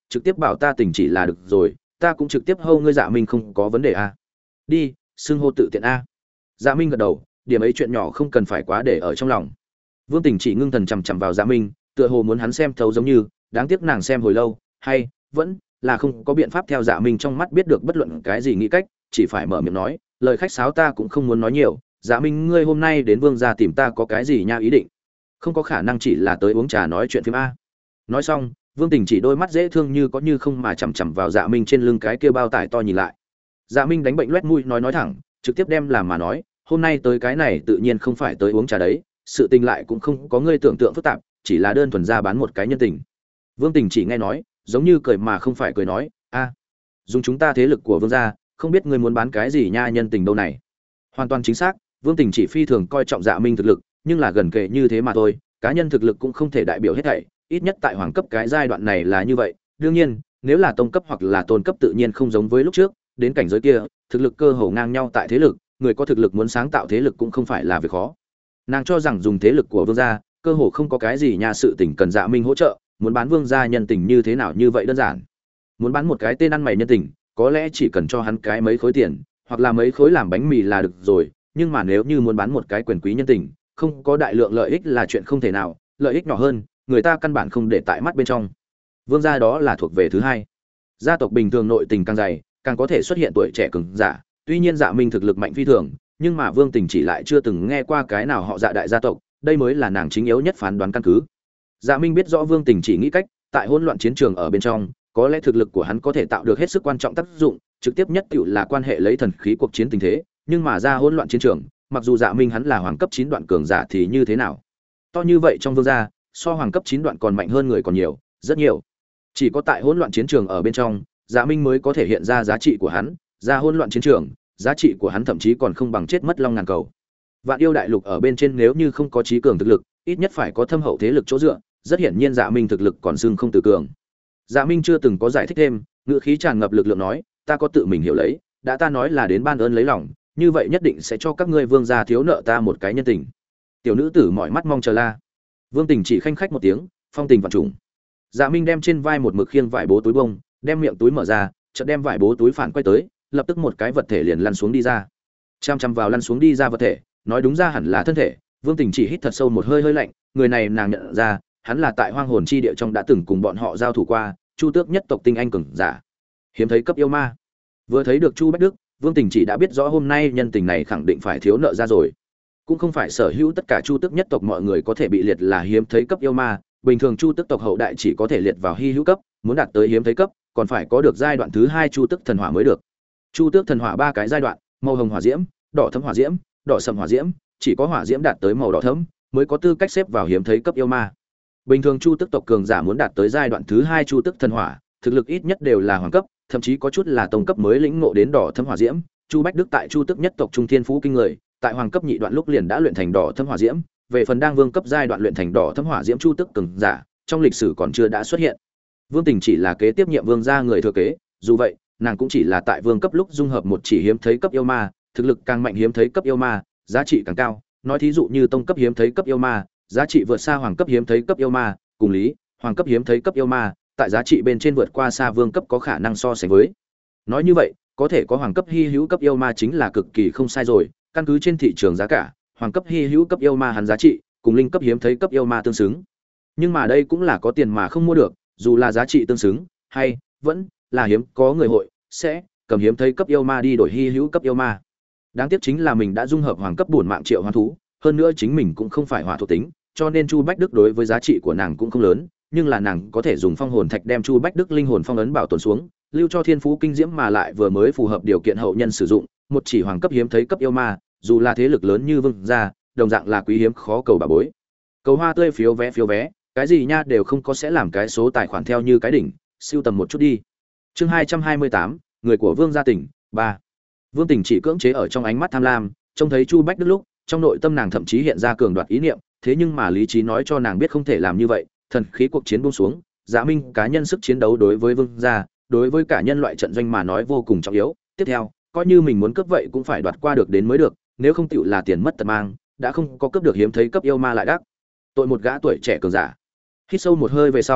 trực tiếp bảo ta Tình chỉ là được rồi, ta cũng trực tiếp hô ngươi Dạ Minh không có vấn đề a. Đi, xưng hô tự tiện a. Dạ Minh gật đầu, điểm ấy chuyện nhỏ không cần phải quá để ở trong lòng. Vương Tình chỉ ngưng thần chằm chằm vào Dạ Minh, tựa hồ muốn hắn xem thấu giống như, đáng tiếc nàng xem hồi lâu, hay vẫn là không có biện pháp theo Dạ Minh trong mắt biết được bất luận cái gì nghĩ cách, chỉ phải mở miệng nói, lời khách sáo ta cũng không muốn nói nhiều. Dạ Minh, ngươi hôm nay đến Vương gia tìm ta có cái gì nha ý định? Không có khả năng chỉ là tới uống trà nói chuyện phim a. Nói xong, Vương Tình chỉ đôi mắt dễ thương như có như không mà chằm chằm vào Dạ Minh trên lưng cái kia bao tải to nhìn lại. Dạ Minh đánh bệnh loét mũi nói thẳng, trực tiếp đem làm mà nói, hôm nay tới cái này tự nhiên không phải tới uống trà đấy, sự tình lại cũng không có ngươi tưởng tượng phức tạp, chỉ là đơn thuần ra bán một cái nhân tình. Vương Tình chỉ nghe nói, giống như cười mà không phải cười nói, a, dùng chúng ta thế lực của Vương gia, không biết ngươi muốn bán cái gì nha nhân tình đâu này. Hoàn toàn chính xác, Vương Tình chỉ phi thường coi trọng Dạ Minh thực lực, nhưng là gần kề như thế mà thôi, cá nhân thực lực cũng không thể đại biểu hết thảy, ít nhất tại hoàng cấp cái giai đoạn này là như vậy. Đương nhiên, nếu là tông cấp hoặc là tôn cấp tự nhiên không giống với lúc trước, đến cảnh giới kia, thực lực cơ hồ ngang nhau tại thế lực, người có thực lực muốn sáng tạo thế lực cũng không phải là việc khó. Nàng cho rằng dùng thế lực của Vương gia, cơ hồ không có cái gì nha sự tình cần Dạ Minh hỗ trợ, muốn bán Vương gia nhân tình như thế nào như vậy đơn giản. Muốn bán một cái tên ăn mày nhân tình, có lẽ chỉ cần cho hắn cái mấy khối tiền, hoặc là mấy khối làm bánh mì là được rồi, nhưng mà nếu như muốn bán một cái quyền quý nhân tình, không có đại lượng lợi ích là chuyện không thể nào, lợi ích nhỏ hơn, người ta căn bản không để tại mắt bên trong. Vương gia đó là thuộc về thứ hai. Gia tộc bình thường nội tình càng dày, càng có thể xuất hiện tuổi trẻ cường giả, tuy nhiên Dạ Minh thực lực mạnh phi thường, nhưng mà Vương Tình chỉ lại chưa từng nghe qua cái nào họ Dạ đại gia tộc, đây mới là nàng chính yếu nhất phán đoán căn cứ. Dạ Minh biết rõ Vương Tình chỉ nghĩ cách, tại hỗn loạn chiến trường ở bên trong, có lẽ thực lực của hắn có thể tạo được hết sức quan trọng tác dụng, trực tiếp nhất tựu là quan hệ lấy thần khí cuộc chiến tình thế, nhưng mà ra hỗn loạn chiến trường, mặc dù Dạ Minh hắn là hoàng cấp 9 đoạn cường giả thì như thế nào? To như vậy trong Vương gia, so hoàng cấp 9 đoạn còn mạnh hơn người còn nhiều, rất nhiều. Chỉ có tại hỗn loạn chiến trường ở bên trong, Dạ Minh mới có thể hiện ra giá trị của hắn, ra hỗn loạn chiến trường, giá trị của hắn thậm chí còn không bằng chết mất long ngàn cầu. Vạn yêu đại lục ở bên trên nếu như không có trí cường thực lực, ít nhất phải có thâm hậu thế lực chỗ dựa, rất hiển nhiên Dạ Minh thực lực còn xưng không từ cường. Dạ Minh chưa từng có giải thích thêm, ngữ khí tràn ngập lực lượng nói, ta có tự mình hiểu lấy, đã ta nói là đến ban ơn lấy lòng, như vậy nhất định sẽ cho các ngươi Vương gia thiếu nợ ta một cái nhân tình. Tiểu nữ tử mỏi mắt mong chờ la. Vương Tình chỉ khanh khách một tiếng, phong tình vạn trùng. Dạ Minh đem trên vai một mực khiêng vải bố túi bông, đem miệng túi mở ra, chợt đem vải bố túi phản quay tới, lập tức một cái vật thể liền lăn xuống đi ra. Chăm chăm vào lăn xuống đi ra vật thể, nói đúng ra hẳn là thân thể. Vương Tình chỉ hít thật sâu một hơi hơi lạnh, người này nàng nhận ra, hắn là tại Hoang Hồn chi địa trong đã từng cùng bọn họ giao thủ qua, Chu Tước nhất tộc tinh anh cường giả. Hiếm thấy cấp yêu ma. Vừa thấy được Chu Bách Đức, Vương Tình chỉ đã biết rõ hôm nay nhân tình này khẳng định phải thiếu nợ ra rồi. Cũng không phải sở hữu tất cả Chu Tước nhất tộc mọi người có thể bị liệt là hiếm thấy cấp yêu ma, bình thường Chu Tước tộc hậu đại chỉ có thể liệt vào hi hữu cấp, muốn đạt tới hiếm thấy cấp, còn phải có được giai đoạn thứ 2 Chu Tước thần hỏa mới được. Chu Tước thần hỏa 3 cái giai đoạn, màu hồng hỏa diễm, đỏ thẫm hỏa diễm, đỏ sẫm hỏa diễm, chỉ có hỏa diễm đạt tới màu đỏ thẫm mới có tư cách xếp vào hiếm thấy cấp yêu ma. Bình thường Chu Tước tộc cường giả muốn đạt tới giai đoạn thứ 2 Chu Tước thần hỏa, thực lực ít nhất đều là hoàng cấp, thậm chí có chút là tông cấp mới lĩnh ngộ đến đỏ thẫm hỏa diễm. Chu Bách Đức tại Chu Tước nhất tộc trung thiên phú kinh người, tại hoàng cấp nhị đoạn lúc liền đã luyện thành đỏ thẫm hỏa diễm, về phần đang vương cấp giai đoạn luyện thành đỏ thẫm hỏa diễm Chu Tước cường giả, trong lịch sử còn chưa đã xuất hiện. Vương Tình chỉ là kế tiếp nhiệm vương gia người thừa kế, dù vậy, nàng cũng chỉ là tại vương cấp lúc dung hợp một chỉ hiếm thấy cấp yêu ma, thực lực càng mạnh hiếm thấy cấp yêu ma, giá trị càng cao, nói thí dụ như tông cấp hiếm thấy cấp yêu ma, giá trị vượt xa hoàng cấp hiếm thấy cấp yêu ma, cùng lý, hoàng cấp hiếm thấy cấp yêu ma, tại giá trị bên trên vượt qua xa vương cấp có khả năng so sánh với. Nói như vậy, có thể có hoàng cấp hi hữu cấp yêu ma chính là cực kỳ không sai rồi, căn cứ trên thị trường giá cả, hoàng cấp hi hữu cấp yêu ma hắn giá trị cùng linh cấp hiếm thấy cấp yêu ma tương xứng. Nhưng mà đây cũng là có tiền mà không mua được, dù là giá trị tương xứng, hay vẫn là hiếm có người hội sẽ cầm hiếm thấy cấp yêu ma đi đổi hi hữu cấp yêu ma. Đáng tiếc chính là mình đã dung hợp hoàng cấp bổn mạng triệu hoán thú, hơn nữa chính mình cũng không phải hỏa thuộc tính, cho nên Chu Bách Đức đối với giá trị của nàng cũng không lớn, nhưng là nàng có thể dùng phong hồn thạch đem Chu Bách Đức linh hồn phong ấn bảo tồn xuống, lưu cho thiên phú kinh diễm mà lại vừa mới phù hợp điều kiện hậu nhân sử dụng, một chỉ hoàng cấp hiếm thấy cấp yêu ma, dù là thế lực lớn như Vương gia, đồng dạng là quý hiếm khó cầu bà bối. Cầu hoa tươi phiếu vé, cái gì nha đều không có sẽ làm cái số tài khoản theo như cái đỉnh, siêu tầm một chút đi. Chương 228, người của Vương gia tỉnh 3. Vương Tình chỉ cưỡng chế ở trong ánh mắt tham lam, trông thấy Chu Bách Đức lúc, trong nội tâm nàng thậm chí hiện ra cường đoạt ý niệm, thế nhưng mà lý trí nói cho nàng biết không thể làm như vậy, thần khí cuộc chiến buông xuống, Dạ Minh cá nhân sức chiến đấu đối với Vương gia, đối với cả nhân loại trận doanh mà nói vô cùng trọng yếu, tiếp theo, coi như mình muốn cướp vậy cũng phải đoạt qua được đến mới được, nếu không tựu là tiền mất tật mang, đã không có cướp được hiếm thấy cấp yêu ma lại đắc. Tội một gã tuổi trẻ cường giả. Hít sâu một hơi về sau,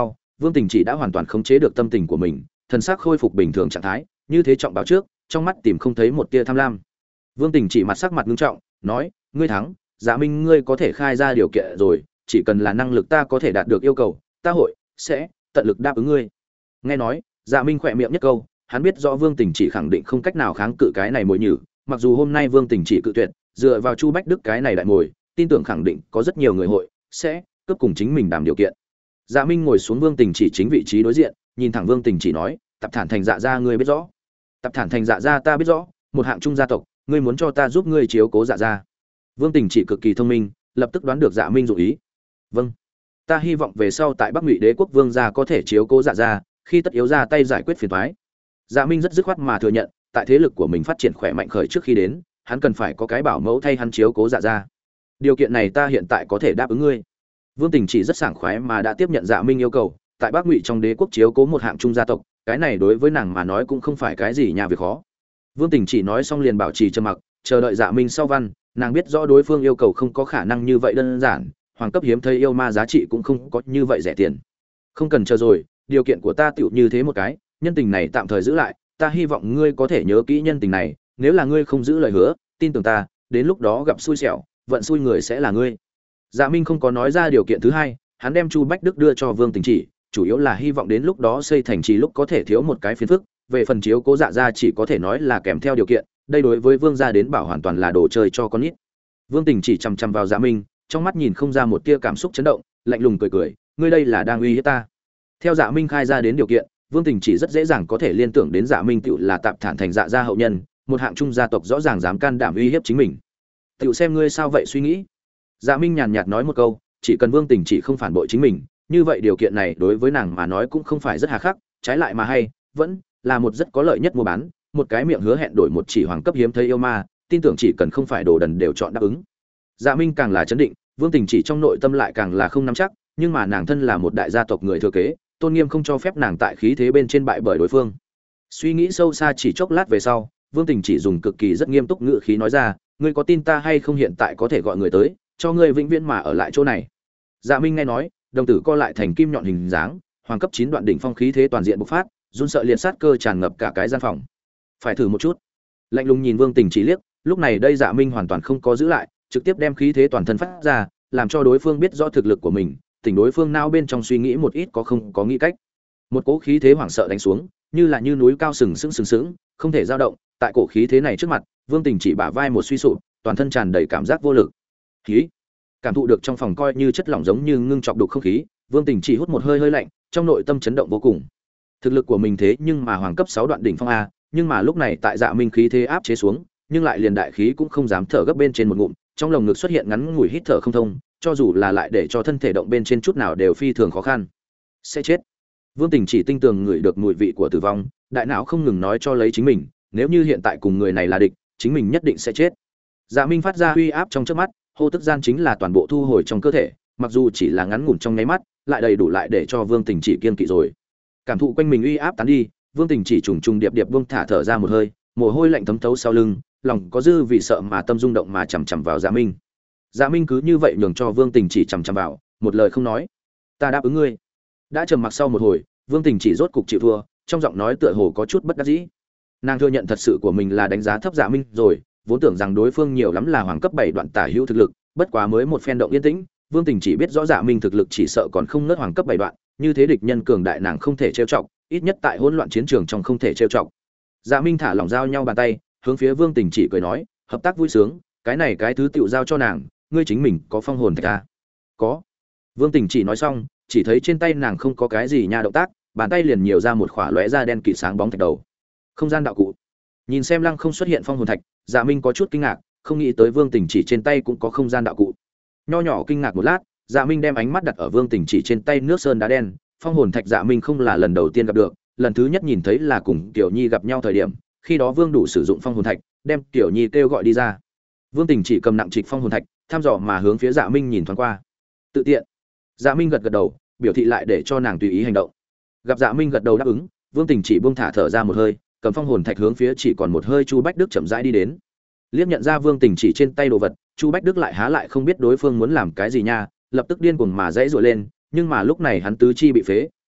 Vương Tình chỉ đã hoàn toàn khống chế được tâm tình của mình, thần sắc khôi phục bình thường trạng thái, như thế trọng báo trước, trong mắt tìm không thấy một tia tham lam. Vương Tình chỉ mặt sắc mặt nghiêm trọng, nói: "Ngươi thắng, Dạ Minh ngươi có thể khai ra điều kiện rồi, chỉ cần là năng lực ta có thể đạt được yêu cầu, ta sẽ tận lực đáp ứng ngươi." Nghe nói, Dạ Minh khỏe miệng nhất câu, hắn biết rõ Vương Tình chỉ khẳng định không cách nào kháng cự cái này mồi nhử, mặc dù hôm nay Vương Tình chỉ cự tuyệt, dựa vào Chu Bách Đức cái này đại mồi, tin tưởng khẳng định có rất nhiều người sẽ cướp cùng chính mình đàm điều kiện. Dạ Minh ngồi xuống Vương Tình chỉ chính vị trí đối diện, nhìn thẳng Vương Tình chỉ nói: "Tập Thản Thành Dạ gia ngươi biết rõ?" "Tập Thản Thành Dạ gia ta biết rõ, một hạng trung gia tộc, ngươi muốn cho ta giúp ngươi chiếu cố Dạ gia." Vương Tình chỉ cực kỳ thông minh, lập tức đoán được Dạ Minh dụng ý. "Vâng, ta hy vọng về sau tại Bắc Ngụy Đế quốc vương gia có thể chiếu cố Dạ gia, khi tất yếu ra tay giải quyết phiền toái." Dạ Minh rất dứt khoát mà thừa nhận, tại thế lực của mình phát triển khỏe mạnh khởi trước khi đến, hắn cần phải có cái bảo mẫu thay hắn chiếu cố Dạ gia. Điều kiện này ta hiện tại có thể đáp ứng ngươi. Vương Tình chỉ rất sảng khoái mà đã tiếp nhận Dạ Minh yêu cầu, tại Bắc Ngụy trong đế quốc chiếu cố một hạng trung gia tộc, cái này đối với nàng mà nói cũng không phải cái gì nhà việc khó. Vương Tình chỉ nói xong liền bảo trì trầm mặc, chờ đợi Dạ Minh sau văn, nàng biết rõ đối phương yêu cầu không có khả năng như vậy đơn giản, hoàng cấp hiếm thấy yêu ma giá trị cũng không có như vậy rẻ tiền. Không cần chờ rồi, điều kiện của ta tựu như thế một cái, nhân tình này tạm thời giữ lại, ta hy vọng ngươi có thể nhớ kỹ nhân tình này, nếu là ngươi không giữ lời hứa, tin tưởng ta, đến lúc đó gặp xui xẻo, vận xui người sẽ là ngươi. Dạ Minh không có nói ra điều kiện thứ hai, hắn đem Chu Bách Đức đưa cho Vương Tình chỉ, chủ yếu là hy vọng đến lúc đó xây thành trì lúc có thể thiếu một cái phiền phức, về phần chiếu cố Dạ gia chỉ có thể nói là kèm theo điều kiện, đây đối với Vương gia đến bảo hoàn toàn là đồ chơi cho con nít. Vương Tình chỉ chằm chằm vào Dạ Minh, trong mắt nhìn không ra một tia cảm xúc chấn động, lạnh lùng cười cười, ngươi đây là đang uy hiếp ta. Theo Dạ Minh khai ra đến điều kiện, Vương Tình chỉ rất dễ dàng có thể liên tưởng đến Dạ Minh tựu là Tạp Thản Thành Dạ gia hậu nhân, một hạng trung gia tộc rõ ràng dám can đảm uy hiếp chính mình. Tựu xem ngươi sao vậy suy nghĩ. Dạ Minh nhàn nhạt nói một câu, chỉ cần Vương Tình chỉ không phản bội chính mình, như vậy điều kiện này đối với nàng mà nói cũng không phải rất hà khắc, trái lại mà hay, vẫn là một rất có lợi nhất mua bán, một cái miệng hứa hẹn đổi một chỉ hoàng cấp hiếm thấy yêu ma, tin tưởng chỉ cần không phải đồ đần đều chọn đáp ứng. Dạ Minh càng là chấn định, Vương Tình chỉ trong nội tâm lại càng là không nắm chắc, nhưng mà nàng thân là một đại gia tộc người thừa kế, tôn nghiêm không cho phép nàng tại khí thế bên trên bại bởi đối phương. Suy nghĩ sâu xa chỉ chốc lát về sau, Vương Tình chỉ dùng cực kỳ rất nghiêm túc ngữ khí nói ra, ngươi có tin ta hay không hiện tại có thể gọi người tới, cho ngươi vĩnh viễn mà ở lại chỗ này. Dạ Minh nghe nói, đồng tử co lại thành kim nhọn hình dáng, hoàng cấp 9 đoạn đỉnh phong khí thế toàn diện bộc phát, run sợ liệt sát cơ tràn ngập cả cái gian phòng. Phải thử một chút. Lạnh lùng nhìn Vương Tình chỉ liếc, lúc này đây Dạ Minh hoàn toàn không có giữ lại, trực tiếp đem khí thế toàn thân phát ra, làm cho đối phương biết rõ thực lực của mình, tỉnh đối phương não bên trong suy nghĩ một ít có không có nghĩ cách. Một cỗ khí thế hoảng sợ đánh xuống, như là như núi cao sừng sững, không thể dao động, tại cổ khí thế này trước mặt, Vương Tình chỉ bả vai một suy sụp, toàn thân tràn đầy cảm giác vô lực. Khí. Cảm thụ được trong phòng coi như chất lỏng giống như ngưng chọc đục không khí, Vương Tình chỉ hút một hơi hơi lạnh, trong nội tâm chấn động vô cùng. Thực lực của mình thế nhưng mà hoàng cấp 6 đoạn đỉnh phong a, nhưng mà lúc này tại Dạ Minh khí thế áp chế xuống, nhưng lại liền đại khí cũng không dám thở gấp bên trên một ngụm, trong lồng ngực xuất hiện ngắn ngủi hít thở không thông, cho dù là lại để cho thân thể động bên trên chút nào đều phi thường khó khăn. Sẽ chết. Vương Tình chỉ tinh tường ngửi được mùi vị của tử vong, đại não không ngừng nói cho lấy chính mình, nếu như hiện tại cùng người này là địch, chính mình nhất định sẽ chết. Dạ Minh phát ra uy áp trong chớp mắt, hô tức gian chính là toàn bộ thu hồi trong cơ thể, mặc dù chỉ là ngắn ngủn trong nháy mắt, lại đầy đủ lại để cho Vương Tình chỉ kiên kỵ rồi. Cảm thụ quanh mình uy áp tán đi, Vương Tình chỉ trùng trùng điệp điệp buông thả thở ra một hơi, mồ hôi lạnh thấm thấu sau lưng, lòng có dư vì sợ mà tâm rung động mà chằm chằm vào Dạ Minh. Dạ Minh cứ như vậy nhường cho Vương Tình chỉ chằm chằm vào, một lời không nói. Ta đáp ứng ngươi. Đã trầm mặc sau một hồi, Vương Tình chỉ rốt cục chịu thua, trong giọng nói tựa hồ có chút bất đắc dĩ. Nàng thừa nhận thật sự của mình là đánh giá thấp Dạ Minh rồi, vốn tưởng rằng đối phương nhiều lắm là hoàng cấp 7 đoạn tả hữu thực lực, bất quá mới một phen động yên tĩnh, Vương Tình chỉ biết rõ Dạ Minh thực lực chỉ sợ còn không ngớt hoàng cấp 7 đoạn, như thế địch nhân cường đại nàng không thể trêu chọc, ít nhất tại hỗn loạn chiến trường trong không thể trêu chọc. Dạ Minh thả lỏng giao nhau bàn tay, hướng phía Vương Tình chỉ cười nói, hợp tác vui sướng, cái này cái thứ tiểu giao cho nàng, ngươi chính mình có phong hồn thạch à? Có. Vương Tình chỉ nói xong, chỉ thấy trên tay nàng không có cái gì nha động tác, bàn tay liền nhiều ra một khỏa lóe ra đen kịt sáng bóng thạch đầu. Không gian đạo cụ. Nhìn xem lăng không xuất hiện phong hồn thạch, Dạ Minh có chút kinh ngạc, không nghĩ tới Vương Tình chỉ trên tay cũng có không gian đạo cụ. Nho nhỏ kinh ngạc một lát, Dạ Minh đem ánh mắt đặt ở Vương Tình chỉ trên tay nước sơn đá đen, phong hồn thạch Dạ Minh không là lần đầu tiên gặp được, lần thứ nhất nhìn thấy là cùng Tiểu Nhi gặp nhau thời điểm, khi đó Vương đủ sử dụng phong hồn thạch, đem Tiểu Nhi kêu gọi đi ra. Vương Tình chỉ cầm nặng trịch phong hồn thạch, thăm dò mà hướng phía Dạ Minh nhìn thoáng qua. Tự tiện. Dạ Minh gật gật đầu, biểu thị lại để cho nàng tùy ý hành động. Gặp Dạ Minh gật đầu đáp ứng, Vương Tình chỉ buông thả thở ra một hơi, cầm phong hồn thạch hướng phía chỉ còn một hơi Chu Bách Đức chậm rãi đi đến. Liếc nhận ra Vương Tình chỉ trên tay đồ vật, Chu Bách Đức lại há lại không biết đối phương muốn làm cái gì nha, lập tức điên cuồng mà dãy giụa lên, nhưng mà lúc này hắn tứ chi bị phế,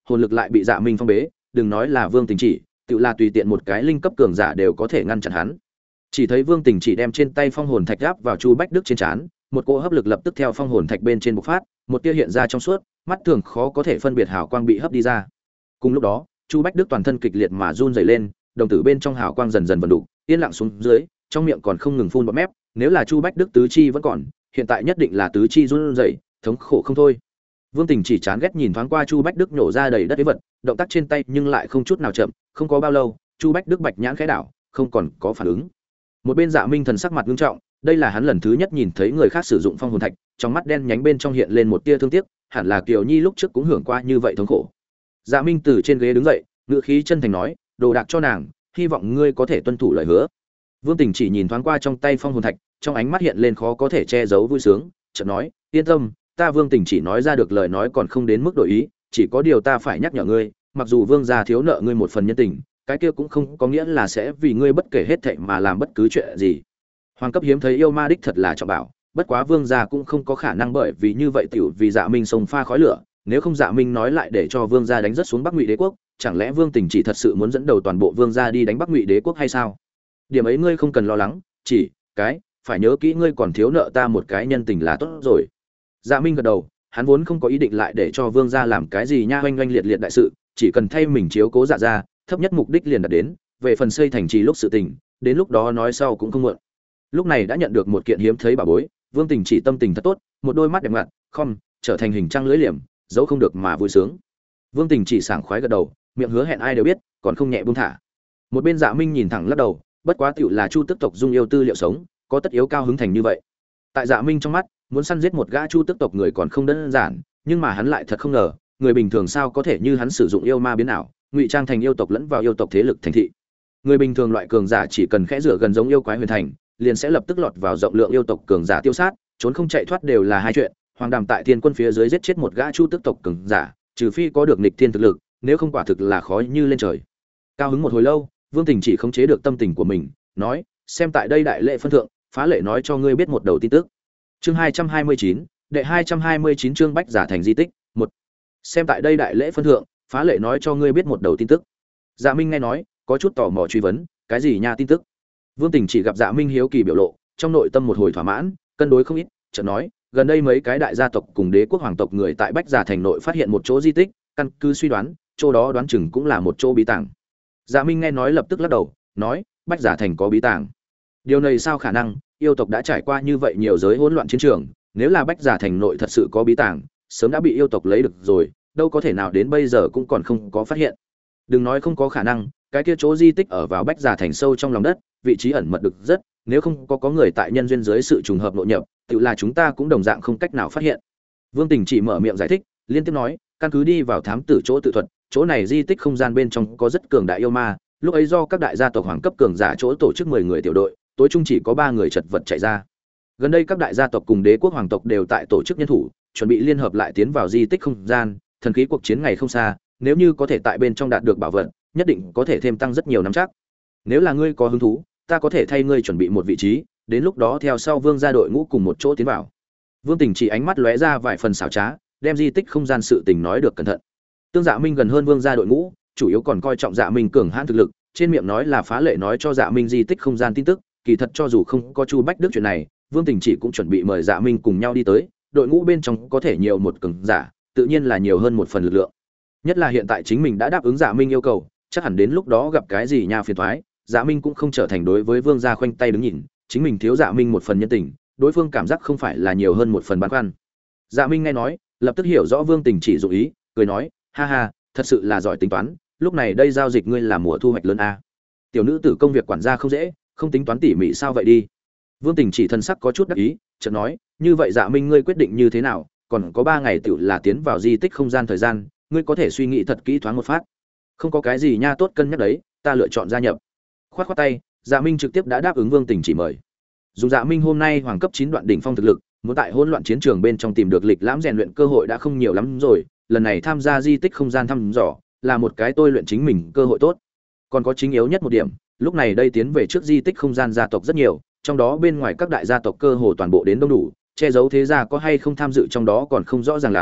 hồn lực lại bị Dạ Minh phong bế, đừng nói là Vương Tình Chỉ, tự là tùy tiện một cái linh cấp cường giả đều có thể ngăn chặn hắn. Chỉ thấy Vương Tình Chỉ đem trên tay phong hồn thạch áp vào Chu Bách Đức trên trán, một cỗ hấp lực lập tức theo phong hồn thạch bên trên bộc phát, một tia hiện ra trong suốt, mắt thường khó có thể phân biệt hào quang bị hấp đi ra. Cùng lúc đó, Chu Bách Đức toàn thân kịch liệt mà run rẩy lên, đồng tử bên trong hào quang dần dần vần đủ, yên lặng xuống dưới, trong miệng còn không ngừng phun bọt mép, nếu là Chu Bách Đức tứ chi vẫn còn, hiện tại nhất định là tứ chi run rẩy, thống khổ không thôi. Vương Tình Chỉ chán ghét nhìn thoáng qua Chu Bách Đức nhổ ra đầy đất ấy vật, động tác trên tay nhưng lại không chút nào chậm, không có bao lâu, Chu Bách Đức bạch nhãn khẽ đảo, không còn có phản ứng. Một bên Dạ Minh thần sắc mặt nghiêm trọng, đây là hắn lần thứ nhất nhìn thấy người khác sử dụng phong hồn thạch, trong mắt đen nhánh bên trong hiện lên một tia thương tiếc, hẳn là Kiều Nhi lúc trước cũng hưởng qua như vậy thống khổ. Dạ Minh từ trên ghế đứng dậy, ngữ khí chân thành nói, đồ đạc cho nàng, hy vọng ngươi có thể tuân thủ lời hứa. Vương Tình Chỉ nhìn thoáng qua trong tay phong hồn thạch, trong ánh mắt hiện lên khó có thể che giấu vui sướng, chợt nói, yên tâm, ta Vương Tình Chỉ nói ra được lời nói còn không đến mức đổi ý, chỉ có điều ta phải nhắc nhở ngươi, mặc dù Vương gia thiếu nợ ngươi một phần nhân tình, cái kia cũng không có nghĩa là sẽ vì ngươi bất kể hết thảy mà làm bất cứ chuyện gì. Hoàng cấp hiếm thấy yêu ma đích thật là trọng bảo, bất quá Vương gia cũng không có khả năng bởi vì như vậy tiểu vì Dạ Minh sông pha khói lửa, nếu không Dạ Minh nói lại để cho Vương gia đánh rất xuống Bắc Ngụy Đế quốc, chẳng lẽ Vương Tình Chỉ thật sự muốn dẫn đầu toàn bộ Vương gia đi đánh Bắc Ngụy Đế quốc hay sao? Điểm ấy ngươi không cần lo lắng, chỉ cái phải nhớ kỹ ngươi còn thiếu nợ ta một cái nhân tình là tốt rồi. Dạ Minh gật đầu, hắn vốn không có ý định lại để cho Vương gia làm cái gì nha oanh oanh liệt liệt đại sự, chỉ cần thay mình chiếu cố Dạ gia, thấp nhất mục đích liền đạt đến, về phần xây thành trì lúc sự tình, đến lúc đó nói sau cũng không muộn. Lúc này đã nhận được một kiện hiếm thấy bảo bối, Vương Tình Chỉ tâm tình thật tốt, một đôi mắt đẹp ngặt, không, trở thành hình trăng lưỡi liềm, dẫu không được mà vui sướng. Vương Tình Chỉ sảng khoái gật đầu, miệng hứa hẹn ai đều biết, còn không nhẹ buông thả. Một bên Dạ Minh nhìn thẳng lắc đầu, bất quá tiểu là Chu Tức tộc dung yêu tư liệu sống, có tất yếu cao hứng thành như vậy. Tại Dạ Minh trong mắt, muốn săn giết một gã Chu Tức tộc người còn không đơn giản, nhưng mà hắn lại thật không ngờ, người bình thường sao có thể như hắn sử dụng yêu ma biến ảo, ngụy trang thành yêu tộc lẫn vào yêu tộc thế lực thành thị. Người bình thường loại cường giả chỉ cần khẽ rửa gần giống yêu quái huyền thành, liền sẽ lập tức lọt vào rộng lượng yêu tộc cường giả tiêu sát, trốn không chạy thoát đều là hai chuyện. Hoàng Đàm tại Thiên Quân phía dưới giết chết một gã Chu Tức tộc cường giả, trừ phi có được nghịch thiên thực lực, nếu không quả thực là khó như lên trời. Cao hứng một hồi lâu, Vương Tình Chỉ khống chế được tâm tình của mình, nói, xem tại đây đại lễ phân thượng, phá lệ nói cho ngươi biết một đầu tin tức. Chương 229, đệ 229 chương Bách Giả thành di tích, 1. Xem tại đây đại lễ phân thượng, phá lệ nói cho ngươi biết một đầu tin tức. Dạ Minh nghe nói, có chút tò mò truy vấn, cái gì nha tin tức? Vương Tình Chỉ gặp Dạ Minh hiếu kỳ biểu lộ, trong nội tâm một hồi thỏa mãn, cân đối không ít, chợt nói, gần đây mấy cái đại gia tộc cùng đế quốc hoàng tộc người tại Bách Giả thành nội phát hiện một chỗ di tích, căn cứ suy đoán, chỗ đó đoán chừng cũng là một chỗ bí tàng. Dạ Minh nghe nói lập tức lắc đầu, nói, Bách Giả thành có bí tàng? Điều này sao khả năng, yêu tộc đã trải qua như vậy nhiều giới hỗn loạn chiến trường, nếu là Bách Giả thành nội thật sự có bí tàng, sớm đã bị yêu tộc lấy được rồi, đâu có thể nào đến bây giờ cũng còn không có phát hiện. Đừng nói không có khả năng, cái kia chỗ di tích ở vào Bách Giả thành sâu trong lòng đất, vị trí ẩn mật được rất, nếu không có người tại nhân duyên dưới sự trùng hợp nội nhập, tự là chúng ta cũng đồng dạng không cách nào phát hiện. Vương Tình Chỉ mở miệng giải thích, liên tiếp nói, căn cứ đi vào thám tử chỗ tự thuật, chỗ này di tích không gian bên trong có rất cường đại yêu ma, lúc ấy do các đại gia tộc hoàng cấp cường giả chỗ tổ chức 10 người tiểu đội, tối trung chỉ có 3 người chật vật chạy ra. Gần đây các đại gia tộc cùng đế quốc hoàng tộc đều tại tổ chức nhân thủ, chuẩn bị liên hợp lại tiến vào di tích không gian, thần khí cuộc chiến ngày không xa, nếu như có thể tại bên trong đạt được bảo vật, nhất định có thể thêm tăng rất nhiều nắm chắc. Nếu là ngươi có hứng thú, ta có thể thay ngươi chuẩn bị một vị trí, đến lúc đó theo sau Vương gia đội ngũ cùng một chỗ tiến vào. Vương Tình Chỉ ánh mắt lóe ra vài phần xảo trá, đem di tích không gian sự tình nói được cẩn thận. Tương Dạ Minh gần hơn Vương gia đội ngũ, chủ yếu còn coi trọng Dạ Minh cường hãn thực lực, trên miệng nói là phá lệ nói cho Dạ Minh di tích không gian tin tức, kỳ thật cho dù không có Chu Bách Đức chuyện này, Vương Tình Chỉ cũng chuẩn bị mời Dạ Minh cùng nhau đi tới, đội ngũ bên trong có thể nhiều một cường giả, tự nhiên là nhiều hơn một phần lực lượng. Nhất là hiện tại chính mình đã đáp ứng Dạ Minh yêu cầu, chắc hẳn đến lúc đó gặp cái gì nha phiền toái, Dạ Minh cũng không trở thành đối với Vương gia khoanh tay đứng nhìn, chính mình thiếu Dạ Minh một phần nhân tình, đối phương cảm giác không phải là nhiều hơn một phần băn khoăn. Dạ Minh nghe nói, lập tức hiểu rõ Vương Tình Chỉ dụng ý, cười nói, ha ha, thật sự là giỏi tính toán, lúc này đây giao dịch ngươi là mùa thu hoạch lớn a. Tiểu nữ tử công việc quản gia không dễ, không tính toán tỉ mỉ sao vậy đi. Vương Tình Chỉ thân sắc có chút đắc ý, chợt nói, như vậy Dạ Minh ngươi quyết định như thế nào, còn có 3 ngày tiểu là tiến vào di tích không gian thời gian, ngươi có thể suy nghĩ thật kỹ thoáng một phát. Không có cái gì nha tốt cân nhắc đấy, ta lựa chọn gia nhập. Khoát khoát tay, Dạ Minh trực tiếp đã đáp ứng Vương Tình Chỉ mời. Dùng Dạ Minh hôm nay hoàng cấp 9 đoạn đỉnh phong thực lực, muốn tại hỗn loạn chiến trường bên trong tìm được lịch lãm rèn luyện cơ hội đã không nhiều lắm rồi, lần này tham gia di tích không gian thăm dò, là một cái tôi luyện chính mình cơ hội tốt. Còn có chính yếu nhất một điểm, lúc này đây tiến về trước di tích không gian gia tộc rất nhiều, trong đó bên ngoài các đại gia tộc cơ hồ toàn bộ đến đông đủ, che giấu thế gia có hay không tham dự trong đó còn không rõ ràng lắm,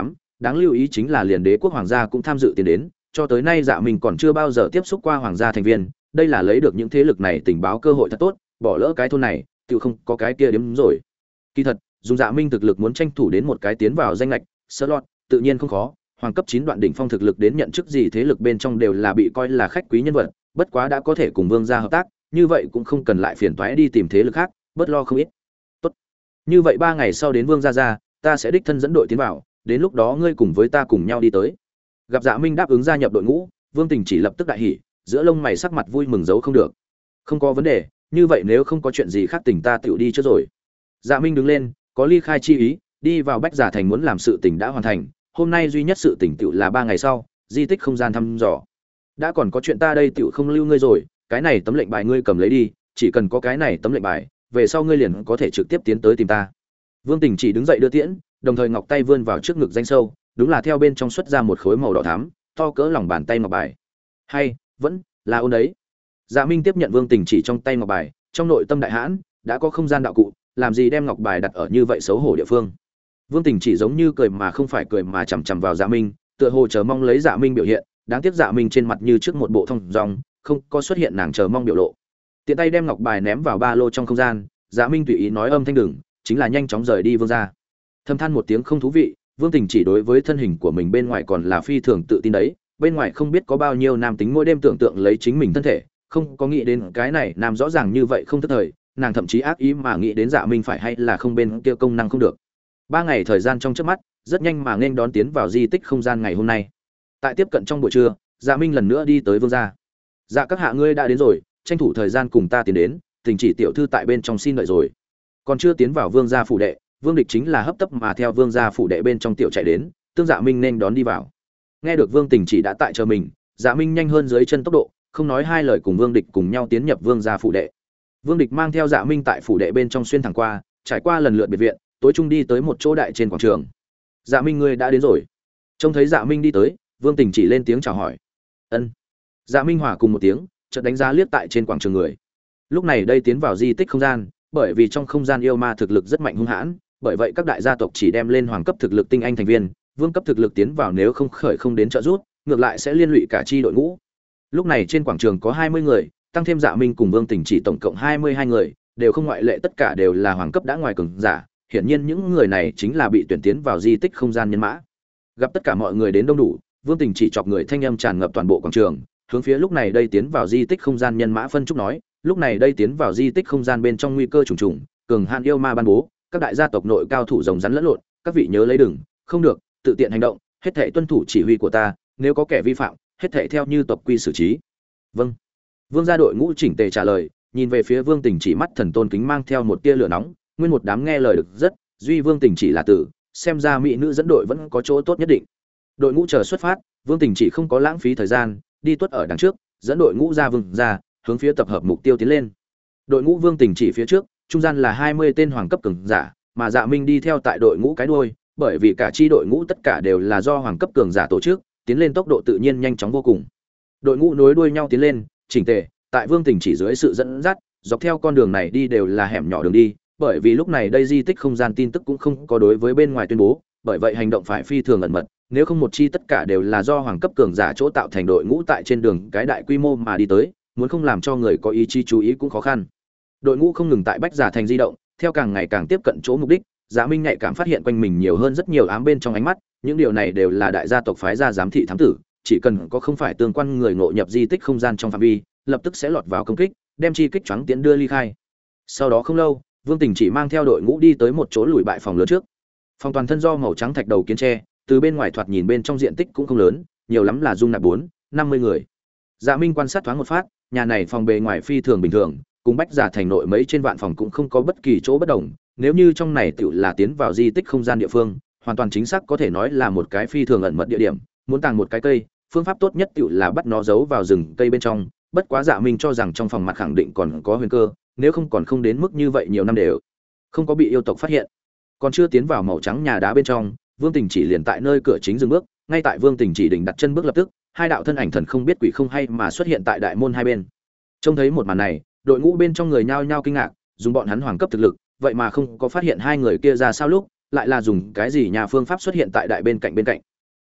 Đáng lưu ý chính là liền đế quốc hoàng gia cũng tham dự tiền đến, cho tới nay Dạ Minh còn chưa bao giờ tiếp xúc qua hoàng gia thành viên, đây là lấy được những thế lực này tình báo cơ hội thật tốt, bỏ lỡ cái thôn này, tự không có cái kia đếm rồi. Kỳ thật, dùng Dạ Minh thực lực muốn tranh thủ đến một cái tiến vào danh lệch, slot, tự nhiên không khó, hoàng cấp 9 đoạn đỉnh phong thực lực đến nhận chức gì thế lực bên trong đều là bị coi là khách quý nhân vật, bất quá đã có thể cùng vương gia hợp tác, như vậy cũng không cần lại phiền toái đi tìm thế lực khác, bớt lo không ít. Tốt. Như vậy 3 ngày sau đến vương gia ra, ta sẽ đích thân dẫn đội tiến vào, đến lúc đó ngươi cùng với ta cùng nhau đi tới. Gặp Dạ Minh đáp ứng gia nhập đội ngũ, Vương Tình chỉ lập tức đại hỉ, giữa lông mày sắc mặt vui mừng giấu không được. Không có vấn đề, như vậy nếu không có chuyện gì khác tình ta tựu đi trước rồi. Dạ Minh đứng lên, có ly khai chi ý, đi vào Bách Giả Thành muốn làm sự tình đã hoàn thành, hôm nay duy nhất sự tình tựu là 3 ngày sau, di tích không gian thăm dò. Đã còn có chuyện ta đây tựu không lưu ngươi rồi, cái này tấm lệnh bài ngươi cầm lấy đi, chỉ cần có cái này tấm lệnh bài, về sau ngươi liền có thể trực tiếp tiến tới tìm ta. Vương Tình chỉ đứng dậy đưa tiễn, đồng thời ngọc tay vươn vào trước ngực danh sâu, đúng là theo bên trong xuất ra một khối màu đỏ thắm, to cỡ lòng bàn tay ngọc bài. Hay, vẫn là ôn đấy. Dạ Minh tiếp nhận Vương Tình chỉ trong tay ngọc bài, trong nội tâm đại hãn, đã có không gian đạo cụ, làm gì đem ngọc bài đặt ở như vậy xấu hổ địa phương. Vương Tình chỉ giống như cười mà không phải cười mà chằm chằm vào Dạ Minh, tựa hồ chờ mong lấy Dạ Minh biểu hiện, đáng tiếc Dạ Minh trên mặt như trước một bộ thông dong, không có xuất hiện nàng chờ mong biểu lộ. Tiện tay đem ngọc bài ném vào ba lô trong không gian, Dạ Minh tùy ý nói âm thanh đừng, chính là nhanh chóng rời đi vương gia. Thầm than một tiếng không thú vị, Vương Tình chỉ đối với thân hình của mình bên ngoài còn là phi thường tự tin đấy, bên ngoài không biết có bao nhiêu nam tính mỗi đêm tưởng tượng lấy chính mình thân thể, không có nghĩ đến cái này nam rõ ràng như vậy không tức thời, nàng thậm chí ác ý mà nghĩ đến Dạ Minh phải hay là không bên kia công năng không được. 3 ngày thời gian trong chớp mắt, rất nhanh mà nên đón tiến vào di tích không gian ngày hôm nay. Tại tiếp cận trong buổi trưa, Dạ Minh lần nữa đi tới vương gia. Dạ các hạ ngươi đã đến rồi, tranh thủ thời gian cùng ta tiến đến, Tình chỉ tiểu thư tại bên trong xin đợi rồi. Còn chưa tiến vào vương gia phủ đệ, Vương Địch chính là hấp tấp mà theo vương gia phủ đệ bên trong tiểu chạy đến, tương Dạ Minh nên đón đi vào. Nghe được Vương Tình chỉ đã tại chờ mình, Dạ Minh nhanh hơn dưới chân tốc độ, không nói hai lời cùng Vương Địch cùng nhau tiến nhập vương gia phủ đệ. Vương Địch mang theo Dạ Minh tại phủ đệ bên trong xuyên thẳng qua, trải qua lần lượt biệt viện, tối trung đi tới một chỗ đại trên quảng trường. Dạ Minh ngươi đã đến rồi. Trông thấy Dạ Minh đi tới, Vương Tình chỉ lên tiếng chào hỏi. Ân. Dạ Minh hòa cùng một tiếng, chợt đánh giá liếc tại trên quảng trường người. Lúc này đây tiến vào di tích không gian, bởi vì trong không gian yêu ma thực lực rất mạnh hung hãn, bởi vậy các đại gia tộc chỉ đem lên hoàng cấp thực lực tinh anh thành viên, vương cấp thực lực tiến vào nếu không khởi không đến trợ giúp, ngược lại sẽ liên lụy cả chi đội ngũ. Lúc này trên quảng trường có 20 người, tăng thêm Dạ Minh cùng Vương Tình chỉ tổng cộng 22 người, đều không ngoại lệ tất cả đều là hoàng cấp đã ngoài cường giả, hiển nhiên những người này chính là bị tuyển tiến vào di tích không gian nhân mã. Gặp tất cả mọi người đến đông đủ, Vương Tình chỉ chọc người thanh âm tràn ngập toàn bộ quảng trường, hướng phía lúc này đây tiến vào di tích không gian nhân mã phân trúc nói, lúc này đây tiến vào di tích không gian bên trong nguy cơ trùng trùng, cường hạn yêu ma ban bố, các đại gia tộc nội cao thủ rồng rắn lẫn lộn, các vị nhớ lấy đừng, không được, tự tiện hành động, hết thảy tuân thủ chỉ huy của ta, nếu có kẻ vi phạm, hết thảy theo như tộc quy xử trí. Vâng. Vương gia đội ngũ chỉnh tề trả lời, nhìn về phía Vương Tình chỉ mắt thần tôn kính mang theo một tia lửa nóng, nguyên một đám nghe lời được rất, duy Vương Tình chỉ là tử, xem ra mỹ nữ dẫn đội vẫn có chỗ tốt nhất định. Đội ngũ chờ xuất phát, Vương Tình chỉ không có lãng phí thời gian, đi tuất ở đằng trước, dẫn đội ngũ ra vương ra, hướng phía tập hợp mục tiêu tiến lên. Đội ngũ Vương Tình chỉ phía trước, trung gian là 20 tên hoàng cấp cường giả, mà Dạ Minh đi theo tại đội ngũ cái đuôi, bởi vì cả chi đội ngũ tất cả đều là do hoàng cấp cường giả tổ chức, tiến lên tốc độ tự nhiên nhanh chóng vô cùng. Đội ngũ nối đuôi nhau tiến lên, chỉnh tề, tại Vương Tình chỉ dưới sự dẫn dắt, dọc theo con đường này đi đều là hẻm nhỏ đường đi, bởi vì lúc này đây di tích không gian tin tức cũng không có đối với bên ngoài tuyên bố, bởi vậy hành động phải phi thường ẩn mật, nếu không một chi tất cả đều là do hoàng cấp cường giả chỗ tạo thành đội ngũ tại trên đường cái đại quy mô mà đi tới, muốn không làm cho người có ý chí chú ý cũng khó khăn. Đội ngũ không ngừng tại Bách Giả Thành di động, theo càng ngày càng tiếp cận chỗ mục đích, Dạ Minh nhạy cảm phát hiện quanh mình nhiều hơn rất nhiều ám bên trong ánh mắt, những điều này đều là đại gia tộc phái ra giám thị thám tử, chỉ cần có không phải tương quan người ngộ nhập di tích không gian trong phạm vi, lập tức sẽ lọt vào công kích, đem chi kích choáng tiến đưa ly khai. Sau đó không lâu, Vương Tình chỉ mang theo đội ngũ đi tới một chỗ lùi bại phòng lớn trước. Phòng toàn thân do màu trắng thạch đầu kiến tre, từ bên ngoài thoạt nhìn bên trong diện tích cũng không lớn, nhiều lắm là dung nạp 4-50 người. Dạ Minh quan sát thoáng một phát, nhà này phòng bề ngoài phi thường bình thường, cùng Bách Giả Thành nội mấy trên vạn phòng cũng không có bất kỳ chỗ bất đồng, nếu như trong này tựu là tiến vào di tích không gian địa phương, hoàn toàn chính xác có thể nói là một cái phi thường ẩn mật địa điểm, muốn tàng một cái cây, phương pháp tốt nhất tựu là bắt nó giấu vào rừng cây bên trong, bất quá Dạ Minh cho rằng trong phòng mặt khẳng định còn có huyền cơ, nếu không còn không đến mức như vậy nhiều năm đều không có bị yêu tộc phát hiện. Còn chưa tiến vào màu trắng nhà đá bên trong, Vương Tình chỉ liền tại nơi cửa chính dừng bước, ngay tại Vương Tình chỉ đỉnh đặt chân bước lập tức, hai đạo thân ảnh thần không biết quỷ không hay mà xuất hiện tại đại môn hai bên. Trông thấy một màn này, đội ngũ bên trong người nhao nhao kinh ngạc, dùng bọn hắn hoàng cấp thực lực, vậy mà không có phát hiện hai người kia ra sao lúc, lại là dùng cái gì nhà phương pháp xuất hiện tại đại bên cạnh.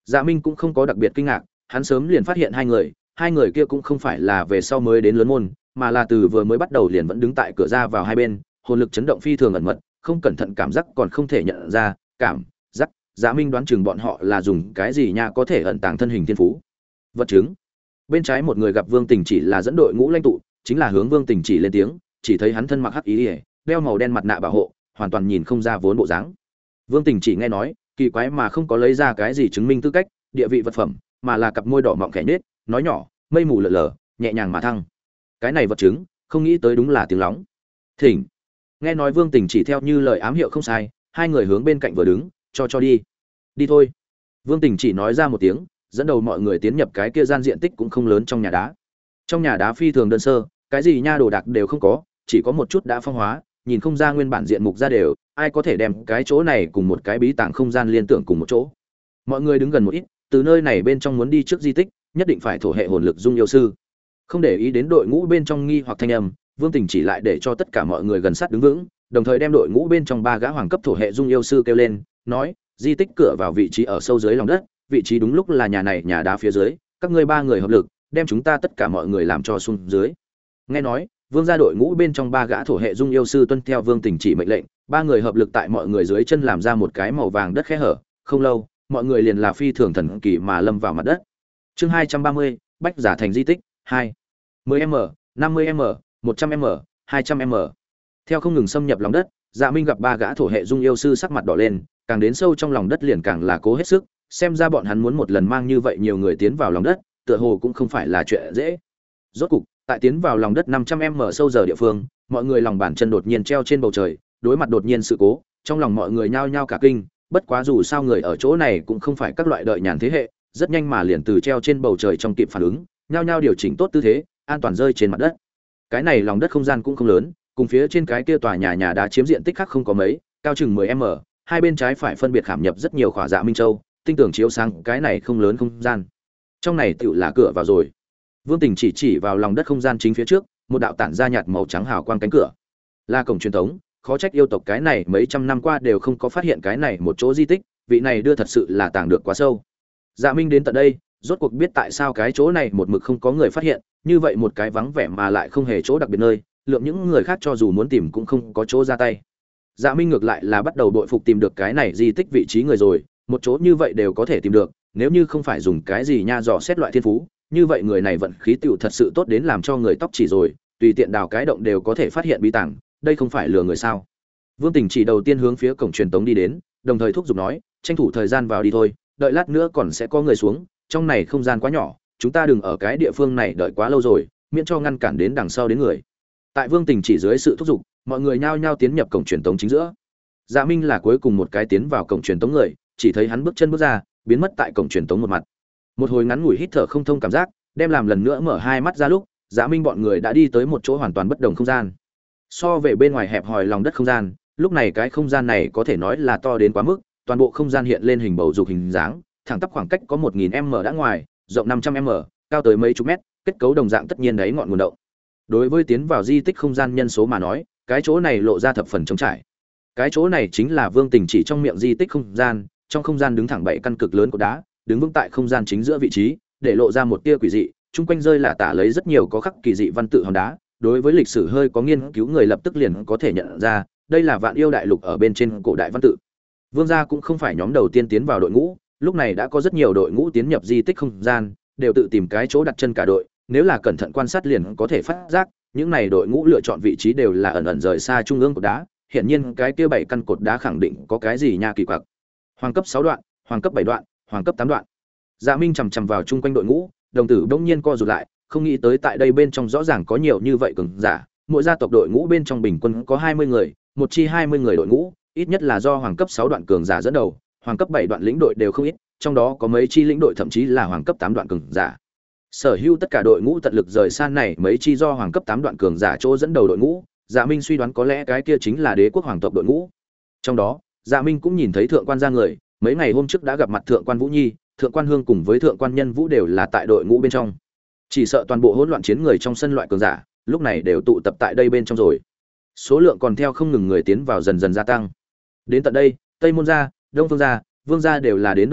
Dạ Minh cũng không có đặc biệt kinh ngạc, hắn sớm liền phát hiện hai người kia cũng không phải là về sau mới đến lớn môn, mà là từ vừa mới bắt đầu liền vẫn đứng tại cửa ra vào hai bên, hồn lực chấn động phi thường ẩn mật, không cẩn thận cảm giác còn không thể nhận ra, cảm giác. Dạ Minh đoán chừng bọn họ là dùng cái gì nha có thể ẩn tàng thân hình thiên phú. Vật chứng. Bên trái một người gặp Vương Tình Chỉ là dẫn đội ngũ lãnh tụ, chính là hướng Vương Tình Chỉ lên tiếng, chỉ thấy hắn thân mặc hắc ý, đeo màu đen mặt nạ bảo hộ, hoàn toàn nhìn không ra vốn bộ dáng. Vương Tình Chỉ nghe nói, kỳ quái mà không có lấy ra cái gì chứng minh tư cách, địa vị vật phẩm, mà là cặp môi đỏ mọng khẽ nhếch, nói nhỏ, mây mù lờ lờ, nhẹ nhàng mà thăng. Cái này vật chứng, không nghĩ tới đúng là tiếng lóng. Thỉnh. Nghe nói Vương Tình Chỉ theo như lời ám hiệu không sai, hai người hướng bên cạnh vừa đứng, cho đi. Đi thôi. Vương Tình Chỉ nói ra một tiếng, dẫn đầu mọi người tiến nhập cái kia gian diện tích cũng không lớn trong nhà đá. Trong nhà đá phi thường đơn sơ, cái gì nha đồ đạc đều không có, chỉ có một chút đã phong hóa, nhìn không ra nguyên bản diện mục ra đều, ai có thể đem cái chỗ này cùng một cái bí tàng không gian liên tưởng cùng một chỗ. Mọi người đứng gần một ít, từ nơi này bên trong muốn đi trước di tích, nhất định phải thổ hệ hồn lực dung yêu sư. Không để ý đến đội ngũ bên trong nghi hoặc thanh âm, Vương Tình Chỉ lại để cho tất cả mọi người gần sát đứng vững, đồng thời đem đội ngũ bên trong ba gã hoàng cấp thổ hệ dung yêu sư kêu lên, nói, di tích cửa vào vị trí ở sâu dưới lòng đất, vị trí đúng lúc là nhà này nhà đá phía dưới, các ngươi ba người hợp lực, đem chúng ta tất cả mọi người làm cho xuống dưới. Nghe nói, Vương gia đội ngũ bên trong ba gã thổ hệ dung yêu sư tuân theo Vương Tình Chỉ mệnh lệnh, ba người hợp lực tại mọi người dưới chân làm ra một cái màu vàng đất khe hở, không lâu, mọi người liền là phi thường thần kỳ mà lâm vào mặt đất. Chương 230, Bách giả thành di tích 2. 10m, 50m, 100m, 200m. Theo không ngừng xâm nhập lòng đất, Dạ Minh gặp ba gã thổ hệ dung yêu sư sắc mặt đỏ lên, càng đến sâu trong lòng đất liền càng là cố hết sức, xem ra bọn hắn muốn một lần mang như vậy nhiều người tiến vào lòng đất, tựa hồ cũng không phải là chuyện dễ. Rốt cục, tại tiến vào lòng đất 500m sâu giờ địa phương, mọi người lòng bàn chân đột nhiên treo trên bầu trời, đối mặt đột nhiên sự cố, trong lòng mọi người nhao nhao cả kinh, bất quá dù sao người ở chỗ này cũng không phải các loại đợi nhàn thế hệ, rất nhanh mà liền từ treo trên bầu trời trong kịp phản ứng, nhao nhao điều chỉnh tốt tư thế, an toàn rơi trên mặt đất. Cái này lòng đất không gian cũng không lớn, cùng phía trên cái kia tòa nhà đá chiếm diện tích khác không có mấy, cao chừng 10m, hai bên trái phải phân biệt khảm nhập rất nhiều khỏa dạ minh châu, tinh tường chiếu sáng cái này không lớn không gian. Trong này tựu là cửa vào rồi. Vương Tình chỉ vào lòng đất không gian chính phía trước, một đạo tản ra nhạt màu trắng hào quang cánh cửa. Là cổng truyền thống, khó trách yêu tộc cái này mấy trăm năm qua đều không có phát hiện cái này một chỗ di tích, vị này đưa thật sự là tàng được quá sâu. Dạ Minh đến tận đây, rốt cuộc biết tại sao cái chỗ này một mực không có người phát hiện, như vậy một cái vắng vẻ mà lại không hề chỗ đặc biệt nơi, lượng những người khác cho dù muốn tìm cũng không có chỗ ra tay. Dạ Minh ngược lại là bắt đầu bội phục tìm được cái này di tích vị trí người rồi, một chỗ như vậy đều có thể tìm được, nếu như không phải dùng cái gì nha dò xét loại thiên phú, như vậy người này vận khí tựu thật sự tốt đến làm cho người tóc chỉ rồi, tùy tiện đào cái động đều có thể phát hiện bí tàng, đây không phải lừa người sao? Vương Tình chỉ đầu tiên hướng phía cổng truyền tống đi đến, đồng thời thúc giục nói, tranh thủ thời gian vào đi thôi, đợi lát nữa còn sẽ có người xuống, trong này không gian quá nhỏ, chúng ta đừng ở cái địa phương này đợi quá lâu rồi, miễn cho ngăn cản đến đằng sau đến người. Tại Vương Tình chỉ dưới sự thúc giục, mọi người nhao nhao tiến nhập cổng truyền tống chính giữa. Dạ Minh là cuối cùng một cái tiến vào cổng truyền tống người, chỉ thấy hắn bước chân bước ra, biến mất tại cổng truyền tống một mặt. Một hồi ngắn ngủi hít thở không thông cảm giác, đem làm lần nữa mở hai mắt ra lúc, Dạ Minh bọn người đã đi tới một chỗ hoàn toàn bất đồng không gian. So về bên ngoài hẹp hòi lòng đất không gian, lúc này cái không gian này có thể nói là to đến quá mức, toàn bộ không gian hiện lên hình bầu dục hình dáng, thẳng tắp khoảng cách có 1000m đã ngoài, rộng 500m, cao tới mấy chục mét, kết cấu đồng dạng tất nhiên đấy ngọn nguồn động. Đối với tiến vào di tích không gian nhân số mà nói, cái chỗ này lộ ra thập phần trống trải. Cái chỗ này chính là Vương Tình chỉ trong miệng di tích không gian, trong không gian đứng thẳng 7 căn cực lớn của đá, đứng vững tại không gian chính giữa vị trí, để lộ ra một tia quỷ dị, chung quanh rơi là tả lấy rất nhiều có khắc kỳ dị văn tự hòn đá, đối với lịch sử hơi có nghiên cứu người lập tức liền có thể nhận ra, đây là Vạn Yêu Đại Lục ở bên trên cổ đại văn tự. Vương gia cũng không phải nhóm đầu tiên tiến vào đội ngũ, lúc này đã có rất nhiều đội ngũ tiến nhập di tích không gian, đều tự tìm cái chỗ đặt chân cả đội, nếu là cẩn thận quan sát liền có thể phát giác, những này đội ngũ lựa chọn vị trí đều là ẩn ẩn rời xa trung ương cột đá, hiển nhiên cái kia 7 căn cột đá khẳng định có cái gì nha kỳ quặc. Hoàng cấp 6 đoạn, hoàng cấp 7 đoạn, hoàng cấp 8 đoạn. Dạ Minh chằm chằm vào chung quanh đội ngũ, đồng tử bỗng nhiên co rụt lại, không nghĩ tới tại đây bên trong rõ ràng có nhiều như vậy cường giả, mỗi gia tộc đội ngũ bên trong bình quân có 20 người, một chi 20 người đội ngũ, ít nhất là do hoàng cấp 6 đoạn cường giả dẫn đầu, hoàng cấp 7 đoạn lĩnh đội đều không ít, trong đó có mấy chi lĩnh đội thậm chí là hoàng cấp 8 đoạn cường giả. Sở hữu tất cả đội ngũ tận lực rời xa này, mấy chi do hoàng cấp 8 đoạn cường giả chỗ dẫn đầu đội ngũ, Dạ Minh suy đoán có lẽ cái kia chính là Đế quốc hoàng tộc đội ngũ. Trong đó, Dạ Minh cũng nhìn thấy thượng quan gia người, mấy ngày hôm trước đã gặp mặt thượng quan Vũ Nhi, thượng quan Hương cùng với thượng quan Nhân Vũ đều là tại đội ngũ bên trong. Chỉ sợ toàn bộ hỗn loạn chiến người trong sân loại cường giả, lúc này đều tụ tập tại đây bên trong rồi. Số lượng còn theo không ngừng người tiến vào dần dần gia tăng. Đến tận đây, Tây Môn gia, Đông Phương gia, Vương gia đều là đến đông đủ,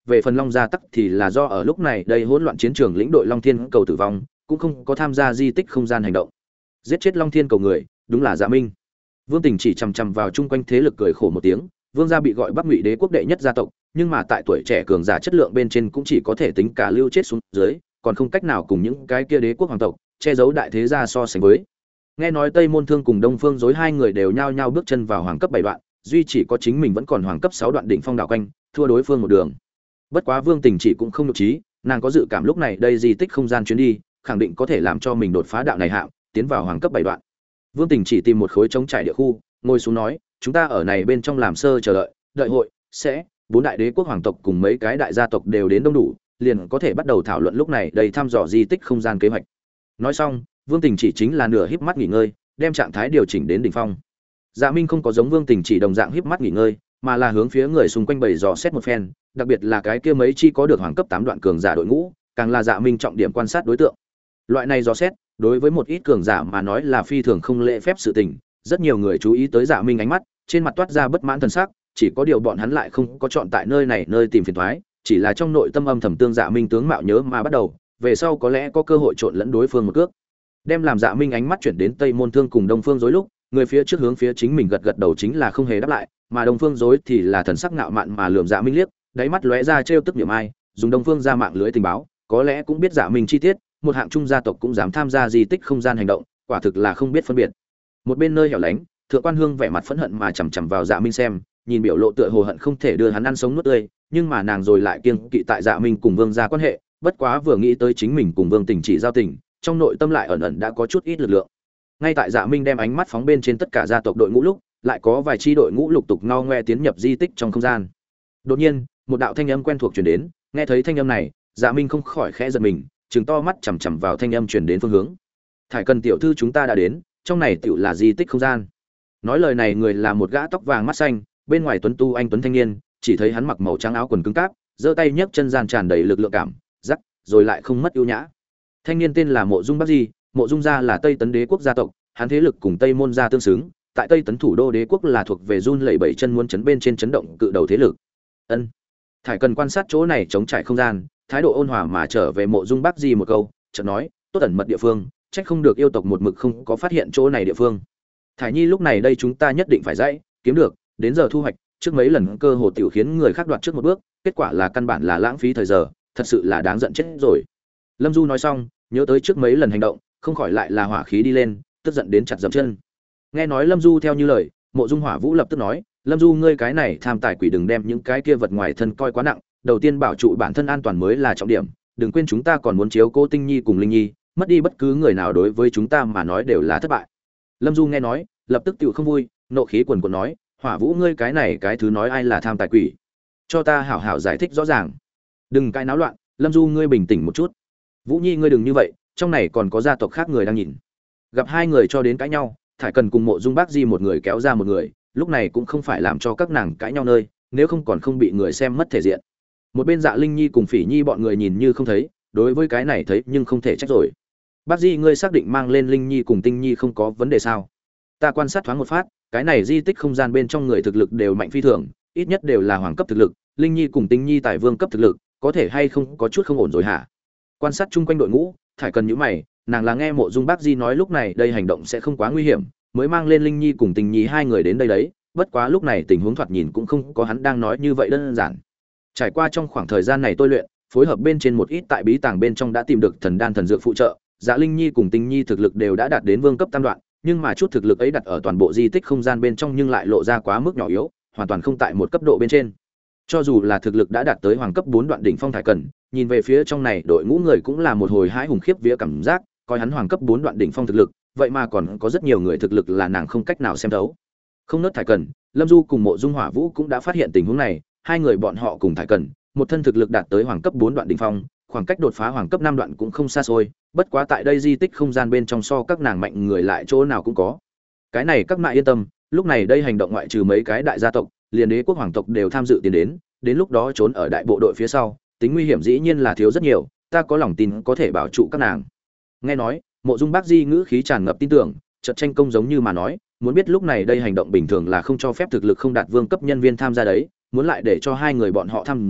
về phần Long gia tắc thì là do ở lúc này đây hỗn loạn chiến trường lĩnh đội Long Thiên cầu tử vong, cũng không có tham gia di tích không gian hành động. Giết chết Long Thiên cầu người, đúng là Dạ Minh. Vương Tình chỉ chằm chằm vào chung quanh thế lực cười khổ một tiếng, Vương gia bị gọi Bắc Ngụy Đế quốc đệ nhất gia tộc, nhưng mà tại tuổi trẻ cường giả chất lượng bên trên cũng chỉ có thể tính cả lưu chết xuống dưới, còn không cách nào cùng những cái kia đế quốc hoàng tộc che giấu đại thế gia so sánh với. Nghe nói Tây Môn Thương cùng Đông Phương Dối hai người đều nhao nhao bước chân vào hoàng cấp 7 đoạn, duy chỉ có chính mình vẫn còn hoàng cấp 6 đoạn đỉnh phong đảo quanh, thua đối phương một đường. Bất quá Vương Tình chỉ cũng không nhục trí, nàng có dự cảm lúc này đây di tích không gian chuyến đi, khẳng định có thể làm cho mình đột phá đạo này hạng, tiến vào hoàng cấp 7 đoạn. Vương Tình chỉ tìm một khối trống trải địa khu, ngồi xuống nói, chúng ta ở này bên trong làm sơ chờ đợi, đợi hội sẽ bốn đại đế quốc hoàng tộc cùng mấy cái đại gia tộc đều đến đông đủ, liền có thể bắt đầu thảo luận lúc này đầy thăm dò di tích không gian kế hoạch. Nói xong, Vương Tình chỉ chính là nửa híp mắt nghỉ ngơi, đem trạng thái điều chỉnh đến đỉnh phong. Dạ Minh không có giống Vương Tình chỉ đồng dạng híp mắt nghỉ ngơi, mà là hướng phía người xung quanh bày dò xét một phen, đặc biệt là cái kia mấy chi có được hoàng cấp 8 đoạn cường giả đội ngũ, càng là Dạ Minh trọng điểm quan sát đối tượng. Loại này dò xét, đối với một ít cường giả mà nói là phi thường không lễ phép sự tình, rất nhiều người chú ý tới Dạ Minh ánh mắt, trên mặt toát ra bất mãn thần sắc, chỉ có điều bọn hắn lại không có chọn tại nơi này nơi tìm phiền toái, chỉ là trong nội tâm âm thầm tương Dạ Minh tướng mạo nhớ mà bắt đầu, về sau có lẽ có cơ hội trộn lẫn đối phương một cước. Đem làm Dạ Minh ánh mắt chuyển đến Tây Môn Thương cùng Đông Phương Dối lúc, người phía trước hướng phía chính mình gật gật đầu chính là không hề đáp lại, mà Đông Phương Dối thì là thần sắc ngạo mạn mà lườm Dạ Minh liếc, đáy mắt lóe ra trêu tức niệm ai, dùng Đông Phương ra mạng lưới tình báo, có lẽ cũng biết Dạ Minh chi tiết, một hạng trung gia tộc cũng dám tham gia di tích không gian hành động, quả thực là không biết phân biệt. Một bên nơi hẻo lánh, Thượng Quan Hương vẻ mặt phẫn hận mà chằm chằm vào Dạ Minh xem, nhìn biểu lộ tựa hồ hận không thể đưa hắn ăn sống nuốt tươi, nhưng mà nàng rồi lại kiêng kỵ tại Dạ Minh cùng Vương gia quan hệ, bất quá vừa nghĩ tới chính mình cùng Vương Tình chỉ giao tình, trong nội tâm lại ẩn ẩn đã có chút ít lực lượng. Ngay tại Dạ Minh đem ánh mắt phóng bên trên tất cả gia tộc đội ngũ lúc, lại có vài chi đội ngũ lục tục ngao ngoe tiến nhập di tích trong không gian. Đột nhiên, một đạo thanh âm quen thuộc truyền đến, nghe thấy thanh âm này, Dạ Minh không khỏi khẽ giật mình, trừng to mắt chằm chằm vào thanh âm truyền đến phương hướng. Thải Cần tiểu thư chúng ta đã đến, trong này tựu là di tích không gian. Nói lời này người là một gã tóc vàng mắt xanh, bên ngoài tuấn tu anh tuấn thanh niên, chỉ thấy hắn mặc màu trắng áo quần cứng cáp, giơ tay nhấc chân gian tràn đầy lực lượng cảm, rắc, rồi lại không mất ưu nhã. Thanh niên tên là Mộ Dung Bắc Di, Mộ Dung gia là Tây Tấn Đế quốc gia tộc, hắn thế lực cùng Tây Môn gia tương xứng, tại Tây Tấn thủ đô đế quốc là thuộc về run lẩy bẩy chân muốn chấn bên trên chấn động cự đầu thế lực. Ân. Thải Cần quan sát chỗ này chống trải không gian, thái độ ôn hòa mà trở về Mộ Dung Bắc Di một câu, chợt nói, tốt ẩn mật địa phương, trách không được yêu tộc một mực không có phát hiện chỗ này địa phương. Thải Nhi lúc này đây chúng ta nhất định phải dãy, kiếm được, đến giờ thu hoạch, trước mấy lần cơ hồ tiểu khiến người khác đoạt trước một bước, kết quả là căn bản là lãng phí thời giờ, thật sự là đáng giận chết rồi. Lâm Du nói xong, nhớ tới trước mấy lần hành động, không khỏi lại là hỏa khí đi lên, tức giận đến chặt dậm chân. Nghe nói Lâm Du theo như lời, Mộ Dung Hỏa Vũ lập tức nói, Lâm Du ngươi cái này tham tài quỷ đừng đem những cái kia vật ngoài thân coi quá nặng, đầu tiên bảo trụ bản thân an toàn mới là trọng điểm, đừng quên chúng ta còn muốn chiếu cố Tinh Nhi cùng Linh Nhi, mất đi bất cứ người nào đối với chúng ta mà nói đều là thất bại. Lâm Du nghe nói, lập tức tiểu không vui, nộ khí quần quần nói, Hỏa Vũ ngươi cái này cái thứ nói ai là tham tài quỷ, cho ta hảo hảo giải thích rõ ràng. Đừng cãi náo loạn, Lâm Du ngươi bình tĩnh một chút. Vũ Nhi ngươi đừng như vậy, trong này còn có gia tộc khác người đang nhìn. Gặp hai người cho đến cãi nhau, Thải Cần cùng Mộ Dung Bác Di một người kéo ra một người, lúc này cũng không phải làm cho các nàng cãi nhau nơi, nếu không còn không bị người xem mất thể diện. Một bên Dạ Linh Nhi cùng Phỉ Nhi bọn người nhìn như không thấy, đối với cái này thấy nhưng không thể trách rồi. Bác Di ngươi xác định mang lên Linh Nhi cùng Tinh Nhi không có vấn đề sao? Ta quan sát thoáng một phát, cái này di tích không gian bên trong người thực lực đều mạnh phi thường, ít nhất đều là hoàng cấp thực lực, Linh Nhi cùng Tinh Nhi tại vương cấp thực lực, có thể hay không có chút không ổn rồi hả? Quan sát chung quanh đội ngũ, Thải Cần nhíu mày, nàng là nghe Mộ Dung Bác Di nói lúc này đây hành động sẽ không quá nguy hiểm, mới mang lên Linh Nhi cùng Tinh Nhi hai người đến đây đấy, bất quá lúc này tình huống thoạt nhìn cũng không có hắn đang nói như vậy đơn giản. Trải qua trong khoảng thời gian này tôi luyện, phối hợp bên trên một ít tại bí tàng bên trong đã tìm được thần đan thần dược phụ trợ, Dạ Linh Nhi cùng Tinh Nhi thực lực đều đã đạt đến vương cấp tam đoạn, nhưng mà chút thực lực ấy đặt ở toàn bộ di tích không gian bên trong nhưng lại lộ ra quá mức nhỏ yếu, hoàn toàn không tại một cấp độ bên trên. Cho dù là thực lực đã đạt tới hoàng cấp 4 đoạn đỉnh phong Thải Cần, nhìn về phía trong này đội ngũ người cũng là một hồi hãi hùng khiếp vía cảm giác, coi hắn hoàng cấp 4 đoạn đỉnh phong thực lực, vậy mà còn có rất nhiều người thực lực là nàng không cách nào xem thấu. Không nớt Thải Cần, Lâm Du cùng Mộ Dung Hỏa Vũ cũng đã phát hiện tình huống này, hai người bọn họ cùng Thải Cần, một thân thực lực đạt tới hoàng cấp 4 đoạn đỉnh phong, khoảng cách đột phá hoàng cấp 5 đoạn cũng không xa xôi, bất quá tại đây di tích không gian bên trong so các nàng mạnh người lại chỗ nào cũng có. Cái này các mại yên tâm, lúc này đây hành động ngoại trừ mấy cái đại gia tộc, liền đế quốc hoàng tộc đều tham dự tiến đến lúc đó trốn ở đại bộ đội phía sau, tính nguy hiểm dĩ nhiên là thiếu rất nhiều, ta có lòng tin có thể bảo trụ các nàng. Nghe nói, Mộ Dung Bác Di ngữ khí tràn ngập tin tưởng, chợt tranh công giống như mà nói, muốn biết lúc này đây hành động bình thường là không cho phép thực lực không đạt vương cấp nhân viên tham gia đấy, muốn lại để cho hai người bọn họ tham gia,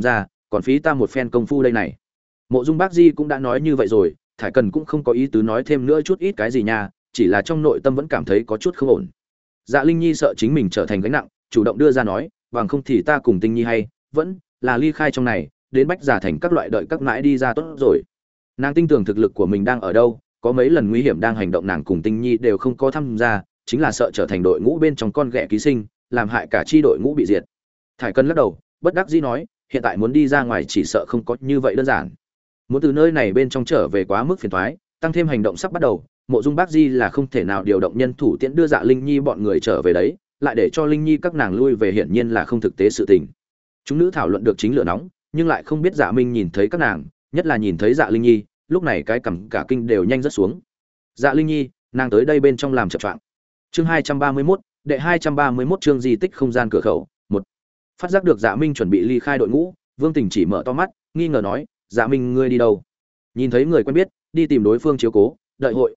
còn phí ta một phen công phu đây này. Mộ Dung Bác Di cũng đã nói như vậy rồi, Thải Cần cũng không có ý tứ nói thêm nữa chút ít cái gì nha, chỉ là trong nội tâm vẫn cảm thấy có chút không ổn. Dạ Linh Nhi sợ chính mình trở thành gánh nặng, chủ động đưa ra nói, bằng không thì ta cùng Tinh Nhi hay vẫn là ly khai trong này, đến Bách Giả Thành các loại đợi các mãi đi ra tốt rồi. Nàng tin tưởng thực lực của mình đang ở đâu, có mấy lần nguy hiểm đang hành động nàng cùng Tinh Nhi đều không có tham gia, chính là sợ trở thành đội ngũ bên trong con ghẻ ký sinh, làm hại cả chi đội ngũ bị diệt. Thải Cần lắc đầu, bất đắc dĩ nói, hiện tại muốn đi ra ngoài chỉ sợ không có như vậy đơn giản. Muốn từ nơi này bên trong trở về quá mức phiền toái, tăng thêm hành động sắp bắt đầu, Mộ Dung Bác Di là không thể nào điều động nhân thủ tiễn đưa Dạ Linh Nhi bọn người trở về đấy, lại để cho Linh Nhi các nàng lui về hiển nhiên là không thực tế sự tình. Chúng nữ thảo luận được chính lửa nóng, nhưng lại không biết Dạ Minh nhìn thấy các nàng, nhất là nhìn thấy Dạ Linh Nhi, lúc này cái cằm cả kinh đều nhanh rất xuống. Dạ Linh Nhi, nàng tới đây bên trong làm chậm choạng. Chương 231, đệ 231 chương di tích không gian cửa khẩu, 1. Phát giác được Dạ Minh chuẩn bị ly khai đội ngũ, Vương Tình chỉ mở to mắt, nghi ngờ nói, "Dạ Minh ngươi đi đâu?" Nhìn thấy người quen biết, đi tìm đối phương chiếu cố, đợi hội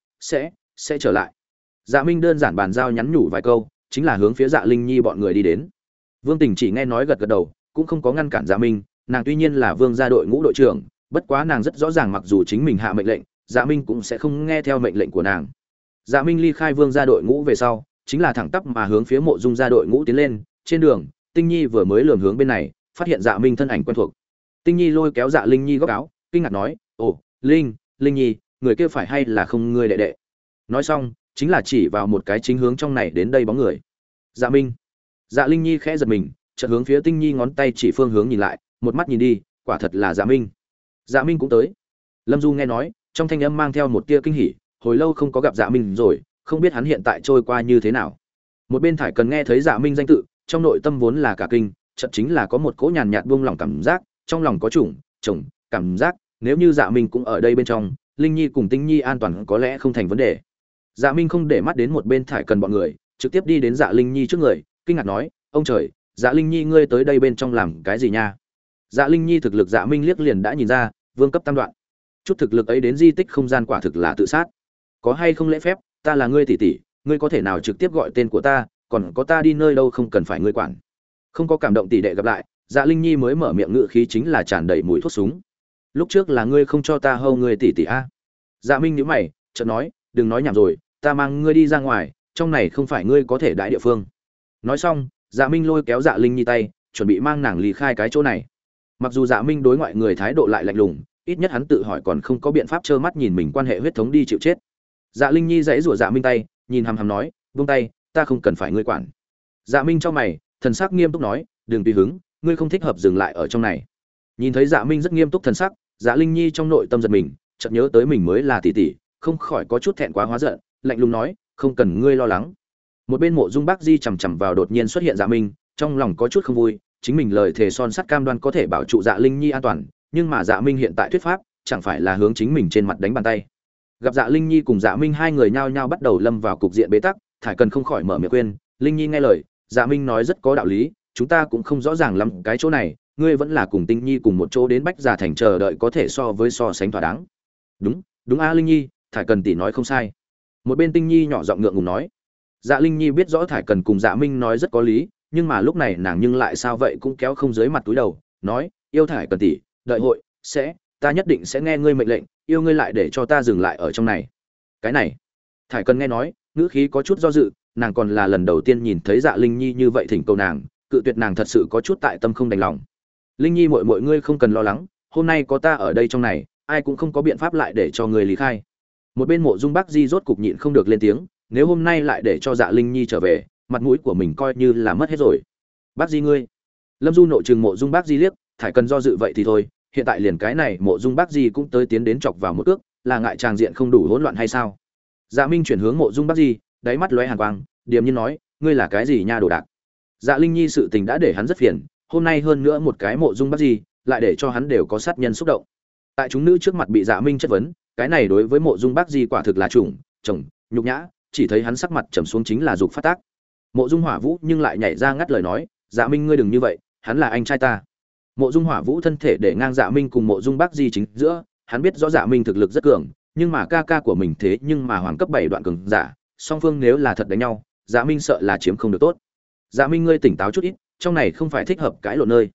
sẽ trở lại. Dạ Minh đơn giản bàn giao nhắn nhủ vài câu, chính là hướng phía Dạ Linh Nhi bọn người đi đến. Vương Tình chỉ nghe nói gật gật đầu, cũng không có ngăn cản Dạ Minh, nàng tuy nhiên là Vương gia đội ngũ đội trưởng, bất quá nàng rất rõ ràng mặc dù chính mình hạ mệnh lệnh, Dạ Minh cũng sẽ không nghe theo mệnh lệnh của nàng. Dạ Minh ly khai Vương gia đội ngũ về sau, chính là thẳng tắp mà hướng phía Mộ Dung gia đội ngũ tiến lên, trên đường, Tinh Nhi vừa mới lườm hướng bên này, phát hiện Dạ Minh thân ảnh quen thuộc. Tinh Nhi lôi kéo Dạ Linh Nhi góc áo, kinh ngạc nói, "Ồ, Linh Nhi, người kia phải hay là không ngươi đệ đệ?" Nói xong, chính là chỉ vào một cái chính hướng trong này đến đây bóng người. Dạ Minh. Dạ Linh Nhi khẽ giật mình, chợt hướng phía Tinh Nhi ngón tay chỉ phương hướng nhìn lại, một mắt nhìn đi, quả thật là Dạ Minh. Dạ Minh cũng tới. Lâm Du nghe nói, trong thanh âm mang theo một tia kinh hỉ, hồi lâu không có gặp Dạ Minh rồi, không biết hắn hiện tại trôi qua như thế nào. Một bên Thải Cần nghe thấy Dạ Minh danh tự, trong nội tâm vốn là cả kinh, chợt chính là có một cỗ nhàn nhạt buông lỏng cảm giác, trong lòng có chồng cảm giác, nếu như Dạ Minh cũng ở đây bên trong, Linh Nhi cùng Tinh Nhi an toàn có lẽ không thành vấn đề. Dạ Minh không để mắt đến một bên Thải Cần bọn người, trực tiếp đi đến Dạ Linh Nhi trước người, kinh ngạc nói, "Ông trời, Dạ Linh Nhi ngươi tới đây bên trong làm cái gì nha?" Dạ Linh Nhi thực lực Dạ Minh liếc liền đã nhìn ra, vương cấp tam đoạn. Chút thực lực ấy đến di tích không gian quả thực là tự sát. Có hay không lễ phép, ta là ngươi tỷ tỷ, ngươi có thể nào trực tiếp gọi tên của ta, còn có ta đi nơi đâu không cần phải ngươi quản. Không có cảm động tỷ đệ gặp lại, Dạ Linh Nhi mới mở miệng ngự khí chính là tràn đầy mùi thuốc súng. Lúc trước là ngươi không cho ta hâu ngươi tỷ tỷ a. Dạ Minh nhíu mày, chợt nói, đừng nói nhảm rồi, ta mang ngươi đi ra ngoài, trong này không phải ngươi có thể đại địa phương. Nói xong, Dạ Minh lôi kéo Dạ Linh Nhi tay, chuẩn bị mang nàng ly khai cái chỗ này. Mặc dù Dạ Minh đối ngoại người thái độ lại lạnh lùng, ít nhất hắn tự hỏi còn không có biện pháp trơ mắt nhìn mình quan hệ huyết thống đi chịu chết. Dạ Linh Nhi giãy giụa Dạ Minh tay, nhìn hằm hằm nói, "Buông tay, ta không cần phải ngươi quản." Dạ Minh cho mày, thần sắc nghiêm túc nói, "Đừng tùy hứng, ngươi không thích hợp dừng lại ở trong này." Nhìn thấy Dạ Minh rất nghiêm túc thần sắc, Dạ Linh Nhi trong nội tâm giật mình, chợt nhớ tới mình mới là tỷ tỷ, không khỏi có chút thẹn quá hóa giận, lạnh lùng nói, "Không cần ngươi lo lắng." Một bên Mộ Dung Bác Di chằm chằm vào đột nhiên xuất hiện Dạ Minh, trong lòng có chút không vui, chính mình lời thề son sắt cam đoan có thể bảo trụ Dạ Linh Nhi an toàn, nhưng mà Dạ Minh hiện tại thuyết pháp, chẳng phải là hướng chính mình trên mặt đánh bàn tay. Gặp Dạ Linh Nhi cùng Dạ Minh hai người nhao nhao bắt đầu lâm vào cục diện bế tắc, Thải Cần không khỏi mở miệng khuyên, "Linh Nhi nghe lời, Dạ Minh nói rất có đạo lý, chúng ta cũng không rõ ràng lắm cái chỗ này, ngươi vẫn là cùng Tinh Nhi cùng một chỗ đến Bách Giả Thành chờ đợi có thể so sánh thỏa đáng." Đúng a Linh Nhi, Thải Cần tỷ nói không sai. Một bên Tinh Nhi nhỏ giọng ngượng ngùng nói. Dạ Linh Nhi biết rõ Thải Cần cùng Dạ Minh nói rất có lý, nhưng mà lúc này nàng nhưng lại sao vậy cũng kéo không dưới mặt túi đầu, nói, "Yêu Thải Cần tỷ, đợi hội ta nhất định sẽ nghe ngươi mệnh lệnh, yêu ngươi lại để cho ta dừng lại ở trong này." Cái này, Thải Cần nghe nói, ngữ khí có chút do dự, nàng còn là lần đầu tiên nhìn thấy Dạ Linh Nhi như vậy thỉnh cầu nàng, cự tuyệt nàng thật sự có chút tại tâm không đành lòng. "Linh Nhi muội muội ngươi không cần lo lắng, hôm nay có ta ở đây trong này, ai cũng không có biện pháp lại để cho ngươi lý khai." Một bên Mộ Dung Bác Di rốt cục nhịn không được lên tiếng, nếu hôm nay lại để cho Dạ Linh Nhi trở về, mặt mũi của mình coi như là mất hết rồi. "Bác Di ngươi." Lâm Du nội trừng Mộ Dung Bác Di liếc, Thải Cần do dự vậy thì thôi, hiện tại liền cái này Mộ Dung Bác Di cũng tới tiến đến chọc vào một cước, là ngại tràng diện không đủ hỗn loạn hay sao? Dạ Minh chuyển hướng Mộ Dung Bác Di, đáy mắt lóe hàn quang, điềm nhiên nói, "Ngươi là cái gì nha đồ đạc?" Dạ Linh Nhi sự tình đã để hắn rất phiền, hôm nay hơn nữa một cái Mộ Dung Bác Di, lại để cho hắn đều có sát nhân xúc động. Tại chúng nữ trước mặt bị Dạ Minh chất vấn, cái này đối với Mộ Dung Bác Di quả thực là chồng nhục nhã, chỉ thấy hắn sắc mặt trầm xuống chính là dục phát tác. Mộ Dung Hỏa Vũ nhưng lại nhảy ra ngắt lời nói, "Dạ Minh ngươi đừng như vậy, hắn là anh trai ta." Mộ Dung Hỏa Vũ thân thể để ngang Dạ Minh cùng Mộ Dung Bác Di chính giữa, hắn biết rõ Dạ Minh thực lực rất cường, nhưng mà ca ca của mình thế nhưng mà hoàng cấp 7 đoạn cường giả, song phương nếu là thật đánh nhau, Dạ Minh sợ là chiếm không được tốt. "Dạ Minh ngươi tỉnh táo chút ít, trong này không phải thích hợp cãi lộn nơi."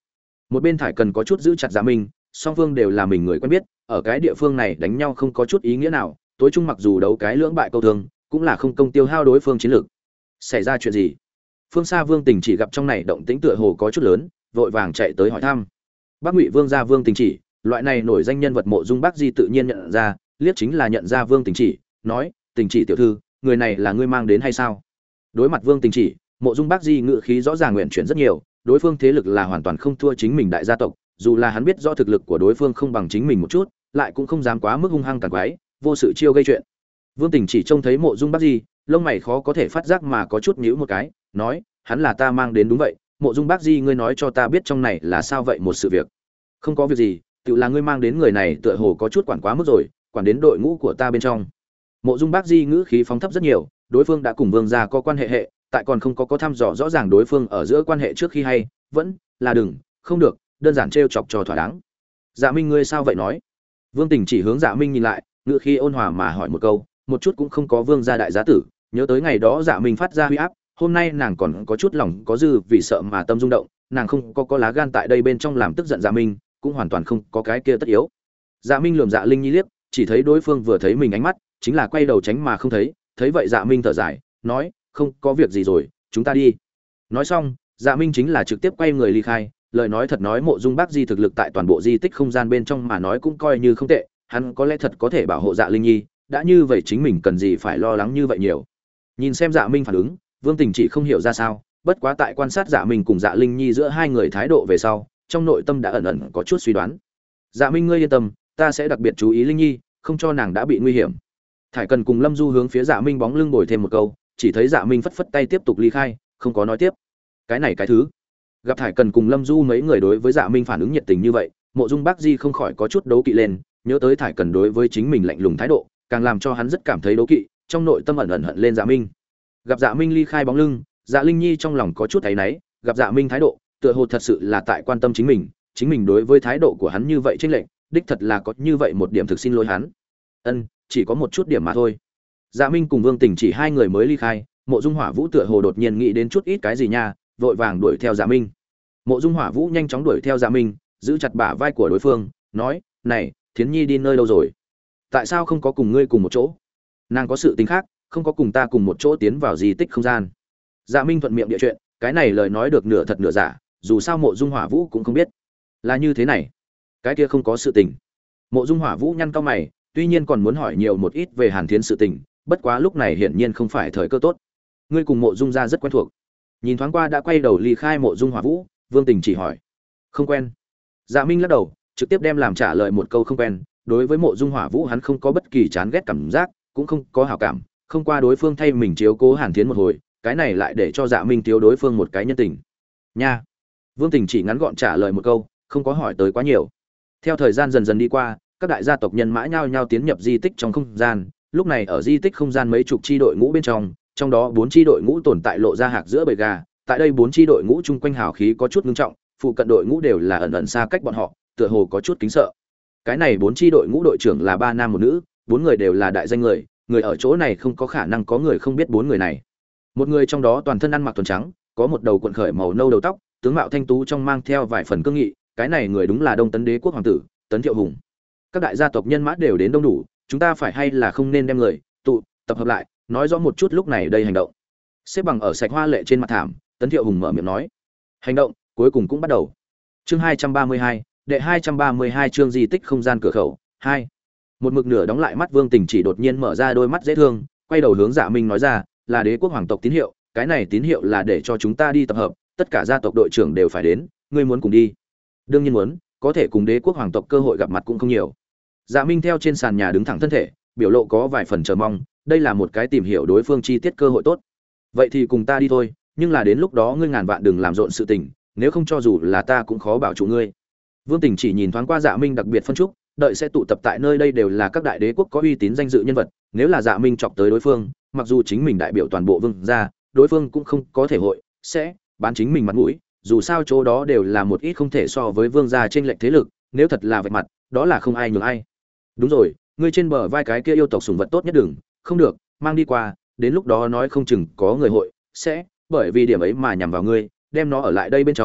Một bên Thải Cần có chút giữ chặt Dạ Minh, song phương đều là mình người quen biết, ở cái địa phương này đánh nhau không có chút ý nghĩa nào, tối chung mặc dù đấu cái lưỡng bại câu thương, cũng là không công tiêu hao đối phương chiến lược. Xảy ra chuyện gì? Phương xa Vương Tình chỉ gặp trong này động tĩnh tựa hồ có chút lớn, vội vàng chạy tới hỏi thăm. Bắc Ngụy Vương gia Vương Tình chỉ, loại này nổi danh nhân vật Mộ Dung Bác Di tự nhiên nhận ra, liếc chính là nhận ra Vương Tình chỉ, nói: "Tình chỉ tiểu thư, người này là ngươi mang đến hay sao?" Đối mặt Vương Tình chỉ, Mộ Dung Bác Di ngữ khí rõ ràng nguyện chuyển rất nhiều, đối phương thế lực là hoàn toàn không thua chính mình đại gia tộc, dù là hắn biết rõ thực lực của đối phương không bằng chính mình một chút, lại cũng không dám quá mức hung hăng càn quái, vô sự chiêu gây chuyện. Vương Tình chỉ trông thấy Mộ Dung Bác Di, lông mày khó có thể phát giác mà có chút nhíu một cái, nói: "Hắn là ta mang đến đúng vậy, Mộ Dung Bác Di ngươi nói cho ta biết trong này là sao vậy một sự việc." "Không có việc gì, tự là ngươi mang đến người này tựa hồ có chút quản quá mức rồi, quản đến đội ngũ của ta bên trong." Mộ Dung Bác Di ngữ khí phóng thấp rất nhiều, đối phương đã cùng Vương gia có quan hệ, tại còn không có thăm dò rõ ràng đối phương ở giữa quan hệ trước khi hay, vẫn là đừng, không được, đơn giản trêu chọc cho thỏa đáng. "Dạ Minh ngươi sao vậy nói?" Vương Tình chỉ hướng Dạ Minh nhìn lại, ngữ khí ôn hòa mà hỏi một câu, một chút cũng không có Vương gia đại giá tử, nhớ tới ngày đó Dạ Minh phát ra huy áp, hôm nay nàng còn có chút lòng có dư vì sợ mà tâm rung động, nàng không có lá gan tại đây bên trong làm tức giận Dạ Minh, cũng hoàn toàn không có cái kia tất yếu. Dạ Minh lườm Dạ Linh Nhi liếc, chỉ thấy đối phương vừa thấy mình ánh mắt, chính là quay đầu tránh mà không thấy, thấy vậy Dạ Minh thở dài, nói: "Không có việc gì rồi, chúng ta đi." Nói xong, Dạ Minh chính là trực tiếp quay người ly khai, lời nói thật nói Mộ Dung Bác Di thực lực tại toàn bộ di tích không gian bên trong mà nói cũng coi như không tệ, hắn có lẽ thật có thể bảo hộ Dạ Linh Nhi, đã như vậy chính mình cần gì phải lo lắng như vậy nhiều. Nhìn xem Dạ Minh phản ứng, Vương Tình chỉ không hiểu ra sao, bất quá tại quan sát Dạ Minh cùng Dạ Linh Nhi giữa hai người thái độ về sau, trong nội tâm đã ẩn ẩn có chút suy đoán. "Dạ Minh ngươi yên tâm, ta sẽ đặc biệt chú ý Linh Nhi, không cho nàng đã bị nguy hiểm." Thải Cần cùng Lâm Du hướng phía Dạ Minh bóng lưng bồi thêm một câu, chỉ thấy Dạ Minh phất phất tay tiếp tục ly khai, không có nói tiếp. Cái này cái thứ. Gặp Thải Cần cùng Lâm Du mấy người đối với Dạ Minh phản ứng nhiệt tình như vậy, Mộ Dung Bác Di không khỏi có chút đấu kỵ lên, nhớ tới Thải Cần đối với chính mình lạnh lùng thái độ, càng làm cho hắn rất cảm thấy đấu kỵ, trong nội tâm ẩn ẩn hận lên Dạ Minh. Gặp Dạ Minh ly khai bóng lưng, Dạ Linh Nhi trong lòng có chút áy náy, gặp Dạ Minh thái độ, tựa hồ thật sự là tại quan tâm chính mình đối với thái độ của hắn như vậy chênh lệch, đích thật là có như vậy một điểm thực xin lỗi hắn. Ân, chỉ có một chút điểm mà thôi. Dạ Minh cùng Vương Tình chỉ hai người mới ly khai, Mộ Dung Hỏa Vũ tựa hồ đột nhiên nghĩ đến chút ít cái gì nha, vội vàng đuổi theo Dạ Minh. Mộ Dung Hỏa Vũ nhanh chóng đuổi theo Dạ Minh, giữ chặt bả vai của đối phương, nói: "Này, Thiến Nhi đi nơi đâu rồi? Tại sao không có cùng ngươi cùng một chỗ? Nàng có sự tình khác, không có cùng ta cùng một chỗ tiến vào di tích không gian." Dạ Minh thuận miệng địa chuyện, cái này lời nói được nửa thật nửa giả, dù sao Mộ Dung Hỏa Vũ cũng không biết. Là như thế này, cái kia không có sự tình. Mộ Dung Hỏa Vũ nhăn cau mày, tuy nhiên còn muốn hỏi nhiều một ít về Hàn Thiến sự tình, bất quá lúc này hiển nhiên không phải thời cơ tốt. Ngươi cùng Mộ Dung gia rất quen thuộc. Nhìn thoáng qua đã quay đầu ly khai Mộ Dung Hỏa Vũ, Vương Tình chỉ hỏi: "Không quen." Dạ Minh lắc đầu, trực tiếp đem làm trả lời một câu không quen, đối với Mộ Dung Hỏa Vũ hắn không có bất kỳ chán ghét cảm giác, cũng không có hảo cảm, không qua đối phương thay mình chiếu cố Hàn Thiến một hồi, cái này lại để cho Dạ Minh thiếu đối phương một cái nhân tình. Nha. Vương Tình chỉ ngắn gọn trả lời một câu, không có hỏi tới quá nhiều. Theo thời gian dần dần đi qua, các đại gia tộc nhân mã nhao nhao tiến nhập di tích trong không gian, lúc này ở di tích không gian mấy chục chi đội ngũ bên trong đó 4 chi đội ngũ tồn tại lộ ra hạc giữa bầy gà, tại đây 4 chi đội ngũ chung quanh hào khí có chút ngưng trọng, phụ cận đội ngũ đều là ẩn ẩn xa cách bọn họ, tựa hồ có chút kính sợ. Cái này 4 chi đội ngũ đội trưởng là 3 nam một nữ, 4 người đều là đại danh người ở chỗ này không có khả năng có người không biết 4 người này. Một người trong đó toàn thân ăn mặc thuần trắng, có một đầu cuộn khởi màu nâu đầu tóc, tướng mạo thanh tú trong mang theo vài phần cương nghị, cái này người đúng là Đông Tấn Đế quốc hoàng tử, Tấn Thiệu Hùng. Các đại gia tộc nhân mã đều đến đông đủ, chúng ta phải hay là không nên đem người tập hợp lại, nói rõ một chút lúc này đây hành động. Xếp bằng ở sạch hoa lệ trên mặt thảm, Tấn Thiệu Hùng mở miệng nói. Hành động cuối cùng cũng bắt đầu. Chương 232, đệ 232 chương di tích không gian cửa khẩu 2. Một mực nửa đóng lại mắt Vương Tình chỉ đột nhiên mở ra đôi mắt dễ thương, quay đầu hướng Dạ Minh nói ra, là Đế quốc hoàng tộc tín hiệu, cái này tín hiệu là để cho chúng ta đi tập hợp, tất cả gia tộc đội trưởng đều phải đến, ngươi muốn cùng đi? Đương nhiên muốn, có thể cùng Đế quốc hoàng tộc cơ hội gặp mặt cũng không nhiều. Dạ Minh theo trên sàn nhà đứng thẳng thân thể, biểu lộ có vài phần chờ mong, đây là một cái tìm hiểu đối phương chi tiết cơ hội tốt. Vậy thì cùng ta đi thôi, nhưng là đến lúc đó ngươi ngàn vạn đừng làm rộn sự tình, nếu không cho dù là ta cũng khó bảo trụ ngươi. Vương Tình chỉ nhìn thoáng qua Dạ Minh đặc biệt phân trúc, đợi sẽ tụ tập tại nơi đây đều là các đại đế quốc có uy tín danh dự nhân vật, nếu là Dạ Minh chọc tới đối phương, mặc dù chính mình đại biểu toàn bộ vương gia, đối phương cũng không có thể hội sẽ bán chính mình mặt mũi, dù sao chỗ đó đều là một ít không thể so với vương gia trên lệch thế lực, nếu thật là vạch mặt, đó là không ai nhường ai. Đúng rồi, ngươi trên bờ vai cái kia yêu tộc sủng vật tốt nhất đừng, không được, mang đi qua, đến lúc đó nói không chừng có người hội sẽ bởi vì điểm ấy mà nhằm vào ngươi, đem nó ở lại đây bên trong,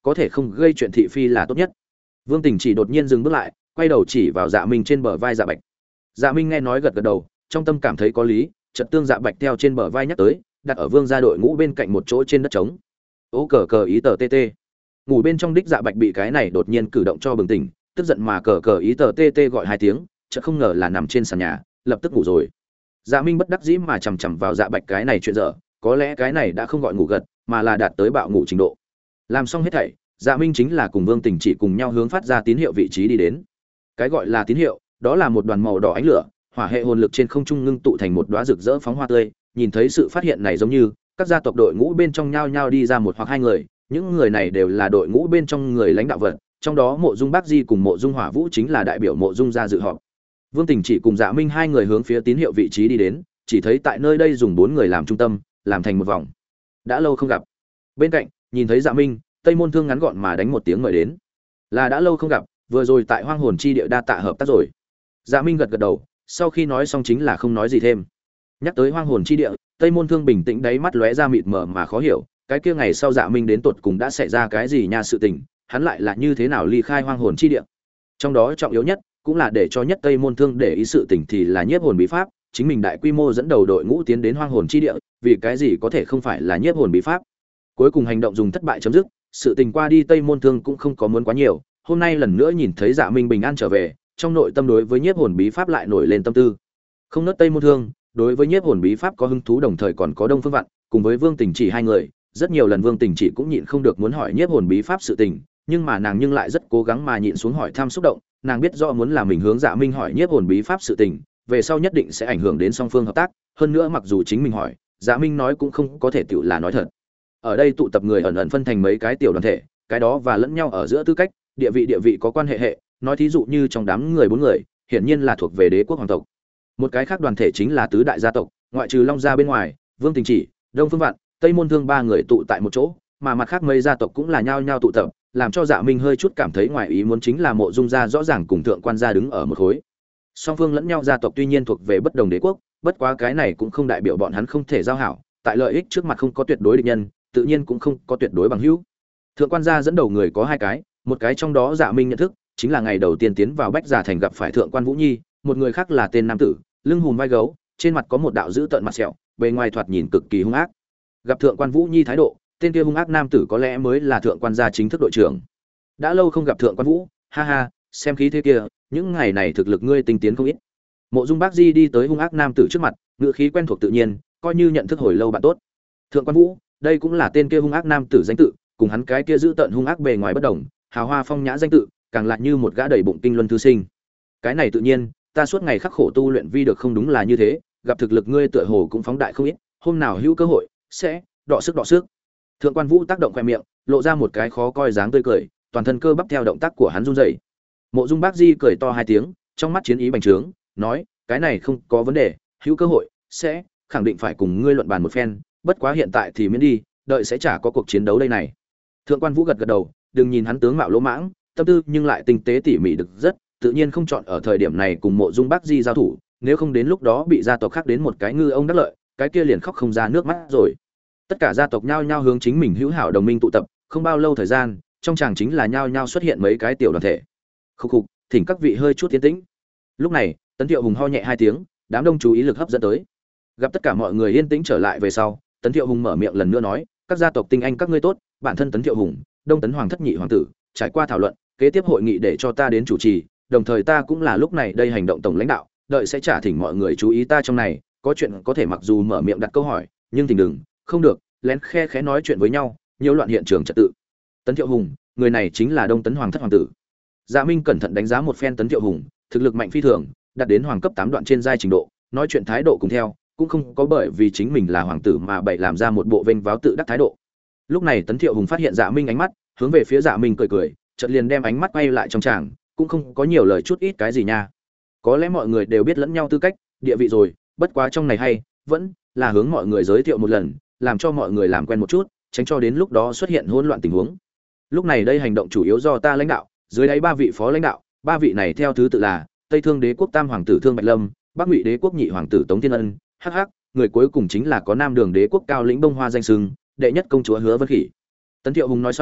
có thể không gây chuyện thị phi là tốt nhất. Vương Tình chỉ đột nhiên dừng bước lại, quay đầu chỉ vào Dạ Minh trên bờ vai Dạ Bạch. Dạ Minh nghe nói gật gật đầu, trong tâm cảm thấy có lý, chợt tương Dạ Bạch theo trên bờ vai nhắc tới, đặt ở Vương gia đội ngũ bên cạnh một chỗ trên đất trống. Ô cờ cờ ý tờ tê. Ngủ bên trong đích Dạ Bạch bị cái này đột nhiên cử động cho bừng tỉnh, tức giận mà cờ cờ ý tờ tê gọi hai tiếng, chợt không ngờ là nằm trên sàn nhà, lập tức ngủ rồi. Dạ Minh bất đắc dĩ mà chằm chằm vào Dạ Bạch cái này chuyện dở, có lẽ cái này đã không gọi ngủ gật, mà là đạt tới bạo ngủ trình độ. Làm xong hết thảy, Dạ Minh chính là cùng Vương Tình chỉ cùng nhau hướng phát ra tín hiệu vị trí đi đến. Cái gọi là tín hiệu, đó là một đoàn màu đỏ ánh lửa, hỏa hệ hồn lực trên không trung ngưng tụ thành một đóa rực rỡ phóng hoa tươi. Nhìn thấy sự phát hiện này giống như các gia tộc đội ngũ bên trong nhao nhao đi ra một hoặc hai người, những người này đều là đội ngũ bên trong người lãnh đạo vật, trong đó Mộ Dung Bác Di cùng Mộ Dung Hỏa Vũ chính là đại biểu Mộ Dung gia dự họp. Vương Tình chỉ cùng Dạ Minh hai người hướng phía tín hiệu vị trí đi đến, chỉ thấy tại nơi đây dùng bốn người làm trung tâm, làm thành một vòng. Đã lâu không gặp. Bên cạnh, nhìn thấy Dạ Minh, Tây Môn Thương ngắn gọn mà đánh một tiếng mời đến. Là đã lâu không gặp, vừa rồi tại Hoang Hồn chi địa đa tạ hợp tác rồi. Dạ Minh gật gật đầu, sau khi nói xong chính là không nói gì thêm. Nhắc tới Hoang Hồn chi địa, Tây Môn Thương bình tĩnh đáy mắt lóe ra mịt mờ mà khó hiểu, cái kia ngày sau Dạ Minh đến tột cùng đã xảy ra cái gì nha sự tình, hắn lại là như thế nào ly khai Hoang Hồn chi địa. Trong đó trọng yếu nhất, cũng là để cho nhất Tây Môn Thương để ý sự tình thì là nhiếp hồn bí pháp, chính mình đại quy mô dẫn đầu đội ngũ tiến đến Hoang Hồn chi địa, vì cái gì có thể không phải là nhiếp hồn bí pháp. Cuối cùng hành động dùng thất bại chấm dứt, sự tình qua đi Tây Môn Thương cũng không có muốn quá nhiều, hôm nay lần nữa nhìn thấy Dạ Minh bình an trở về, trong nội tâm đối với nhiếp hồn bí pháp lại nổi lên tâm tư. Không nớt Tây Môn Thương, đối với nhiếp hồn bí pháp có hứng thú, đồng thời còn có Đông Phương Vạn, cùng với Vương Tình chỉ hai người, rất nhiều lần Vương Tình chỉ cũng nhịn không được muốn hỏi nhiếp hồn bí pháp sự tình, nhưng mà nàng nhưng lại rất cố gắng mà nhịn xuống hỏi thăm xúc động, nàng biết rõ muốn là mình hướng Dạ Minh hỏi nhiếp hồn bí pháp sự tình, về sau nhất định sẽ ảnh hưởng đến song phương hợp tác, hơn nữa mặc dù chính mình hỏi, Dạ Minh nói cũng không có thể tựu là nói thật. Ở đây tụ tập người ẩn ẩn phân thành mấy cái tiểu đoàn thể, cái đó và lẫn nhau ở giữa tư cách, địa vị có quan hệ, nói thí dụ như trong đám người bốn người, hiển nhiên là thuộc về đế quốc hoàng tộc. Một cái khác đoàn thể chính là tứ đại gia tộc, ngoại trừ Long gia bên ngoài, Vương Tình chỉ, Đông Phương Vạn, Tây Môn Thương ba người tụ tại một chỗ, mà mặt khác mấy gia tộc cũng là nhao nhao tụ tập, làm cho Dạ Minh hơi chút cảm thấy ngoài ý muốn chính là Mộ Dung gia rõ ràng cùng Thượng Quan gia đứng ở một khối. Song phương lẫn nhau gia tộc tuy nhiên thuộc về bất đồng đế quốc, bất quá cái này cũng không đại biểu bọn hắn không thể giao hảo, tại lợi ích trước mặt không có tuyệt đối địch nhân, tự nhiên cũng không có tuyệt đối bằng hữu. Thượng Quan gia dẫn đầu người có hai cái, một cái trong đó Dạ Minh nhận thức, chính là ngày đầu tiên tiến vào Bách Giả thành gặp phải Thượng Quan Vũ Nhi, một người khác là tên nam tử, lưng hùm vai gấu, trên mặt có một đạo dữ tợn mặt sẹo, bề ngoài thoạt nhìn cực kỳ hung ác. Gặp Thượng Quan Vũ Nhi thái độ, tên kia hung ác nam tử có lẽ mới là Thượng Quan gia chính thức đội trưởng. Đã lâu không gặp Thượng Quan Vũ, ha ha, xem khí thế kia, những ngày này thực lực ngươi tinh tiến không ít. Mộ Dung Bác Di đi tới hung ác nam tử trước mặt, ngữ khí quen thuộc tự nhiên, coi như nhận thức hồi lâu bạn tốt. Thượng Quan Vũ, đây cũng là tên kia hung ác nam tử danh tự, cùng hắn cái kia giữ tợn hung ác bề ngoài bất đồng, hào hoa phong nhã danh tự, càng lại như một gã đầy bụng kinh luân thư sinh. Cái này tự nhiên, ta suốt ngày khắc khổ tu luyện vi được không đúng là như thế, gặp thực lực ngươi tựa hồ cũng phóng đại không ít, hôm nào hữu cơ hội, sẽ đọ sức. Thượng Quan Vũ tác động khoe miệng, lộ ra một cái khó coi dáng tươi cười, toàn thân cơ bắp theo động tác của hắn run rẩy. Mộ Dung Bác Di cười to hai tiếng, trong mắt chiến ý bành trướng, nói, cái này không có vấn đề, hữu cơ hội, sẽ khẳng định phải cùng ngươi luận bàn một phen, bất quá hiện tại thì miễn đi, đợi sẽ chả có cuộc chiến đấu đây này. Thượng Quan Vũ gật gật đầu, đừng nhìn hắn tướng mạo lỗ mãng, tâm tư nhưng lại tinh tế tỉ mỉ được rất, tự nhiên không chọn ở thời điểm này cùng Mộ Dung Bác Di giao thủ, nếu không đến lúc đó bị gia tộc khác đến một cái ngư ông đắc lợi, cái kia liền khóc không ra nước mắt rồi. Tất cả gia tộc nhao nhao hướng chính mình hữu hảo đồng minh tụ tập, không bao lâu thời gian, trong chàng chính là nhao nhao xuất hiện mấy cái tiểu đoàn thể. Khục khục, thỉnh các vị hơi chút tiến tĩnh. Lúc này, Tấn Thiệu Hùng ho nhẹ hai tiếng, đám đông chú ý lực hấp dẫn tới. Gặp tất cả mọi người yên tĩnh trở lại về sau, Tấn Thiệu Hùng mở miệng lần nữa nói, các gia tộc tinh anh các ngươi tốt, bản thân Tấn Thiệu Hùng, Đông Tấn Hoàng thất nhị hoàng tử, trải qua thảo luận, kế tiếp hội nghị để cho ta đến chủ trì, đồng thời ta cũng là lúc này đây hành động tổng lãnh đạo, đợi sẽ trả thỉnh mọi người chú ý ta trong này, có chuyện có thể mặc dù mở miệng đặt câu hỏi, nhưng thỉnh đừng, không được, lén khe khẽ nói chuyện với nhau, nhiễu loạn hiện trường trật tự. Tấn Thiệu Hùng, người này chính là Đông Tấn Hoàng thất hoàng tử. Dạ Minh cẩn thận đánh giá một phen Tấn Thiệu Hùng, thực lực mạnh phi thường, đạt đến hoàng cấp 8 đoạn trên giai trình độ, nói chuyện thái độ cùng theo, cũng không có bởi vì chính mình là hoàng tử mà bậy làm ra một bộ vênh váo tự đắc thái độ. Lúc này Tấn Thiệu Hùng phát hiện Dạ Minh ánh mắt, hướng về phía Dạ Minh cười cười, chợt liền đem ánh mắt quay lại trong tràng, cũng không có nhiều lời chút ít cái gì nha. Có lẽ mọi người đều biết lẫn nhau tư cách, địa vị rồi, bất quá trong này hay, vẫn là hướng mọi người giới thiệu một lần, làm cho mọi người làm quen một chút, tránh cho đến lúc đó xuất hiện hỗn loạn tình huống. Lúc này đây hành động chủ yếu do ta lãnh đạo, dưới đáy ba vị phó lãnh đạo, ba vị này theo thứ tự là Tây Thương Đế quốc Tam hoàng tử Thương Bạch Lâm, Bắc Ngụy Đế quốc Nhị hoàng tử Tống Thiên Ân, hắc, người cuối cùng chính là có Nam Đường Đế quốc Cao Lĩnh Bông Hoa danh xưng, đệ nhất công chúa Hứa Vân Khỉ. Tấn Thiệu Hùng nói xong,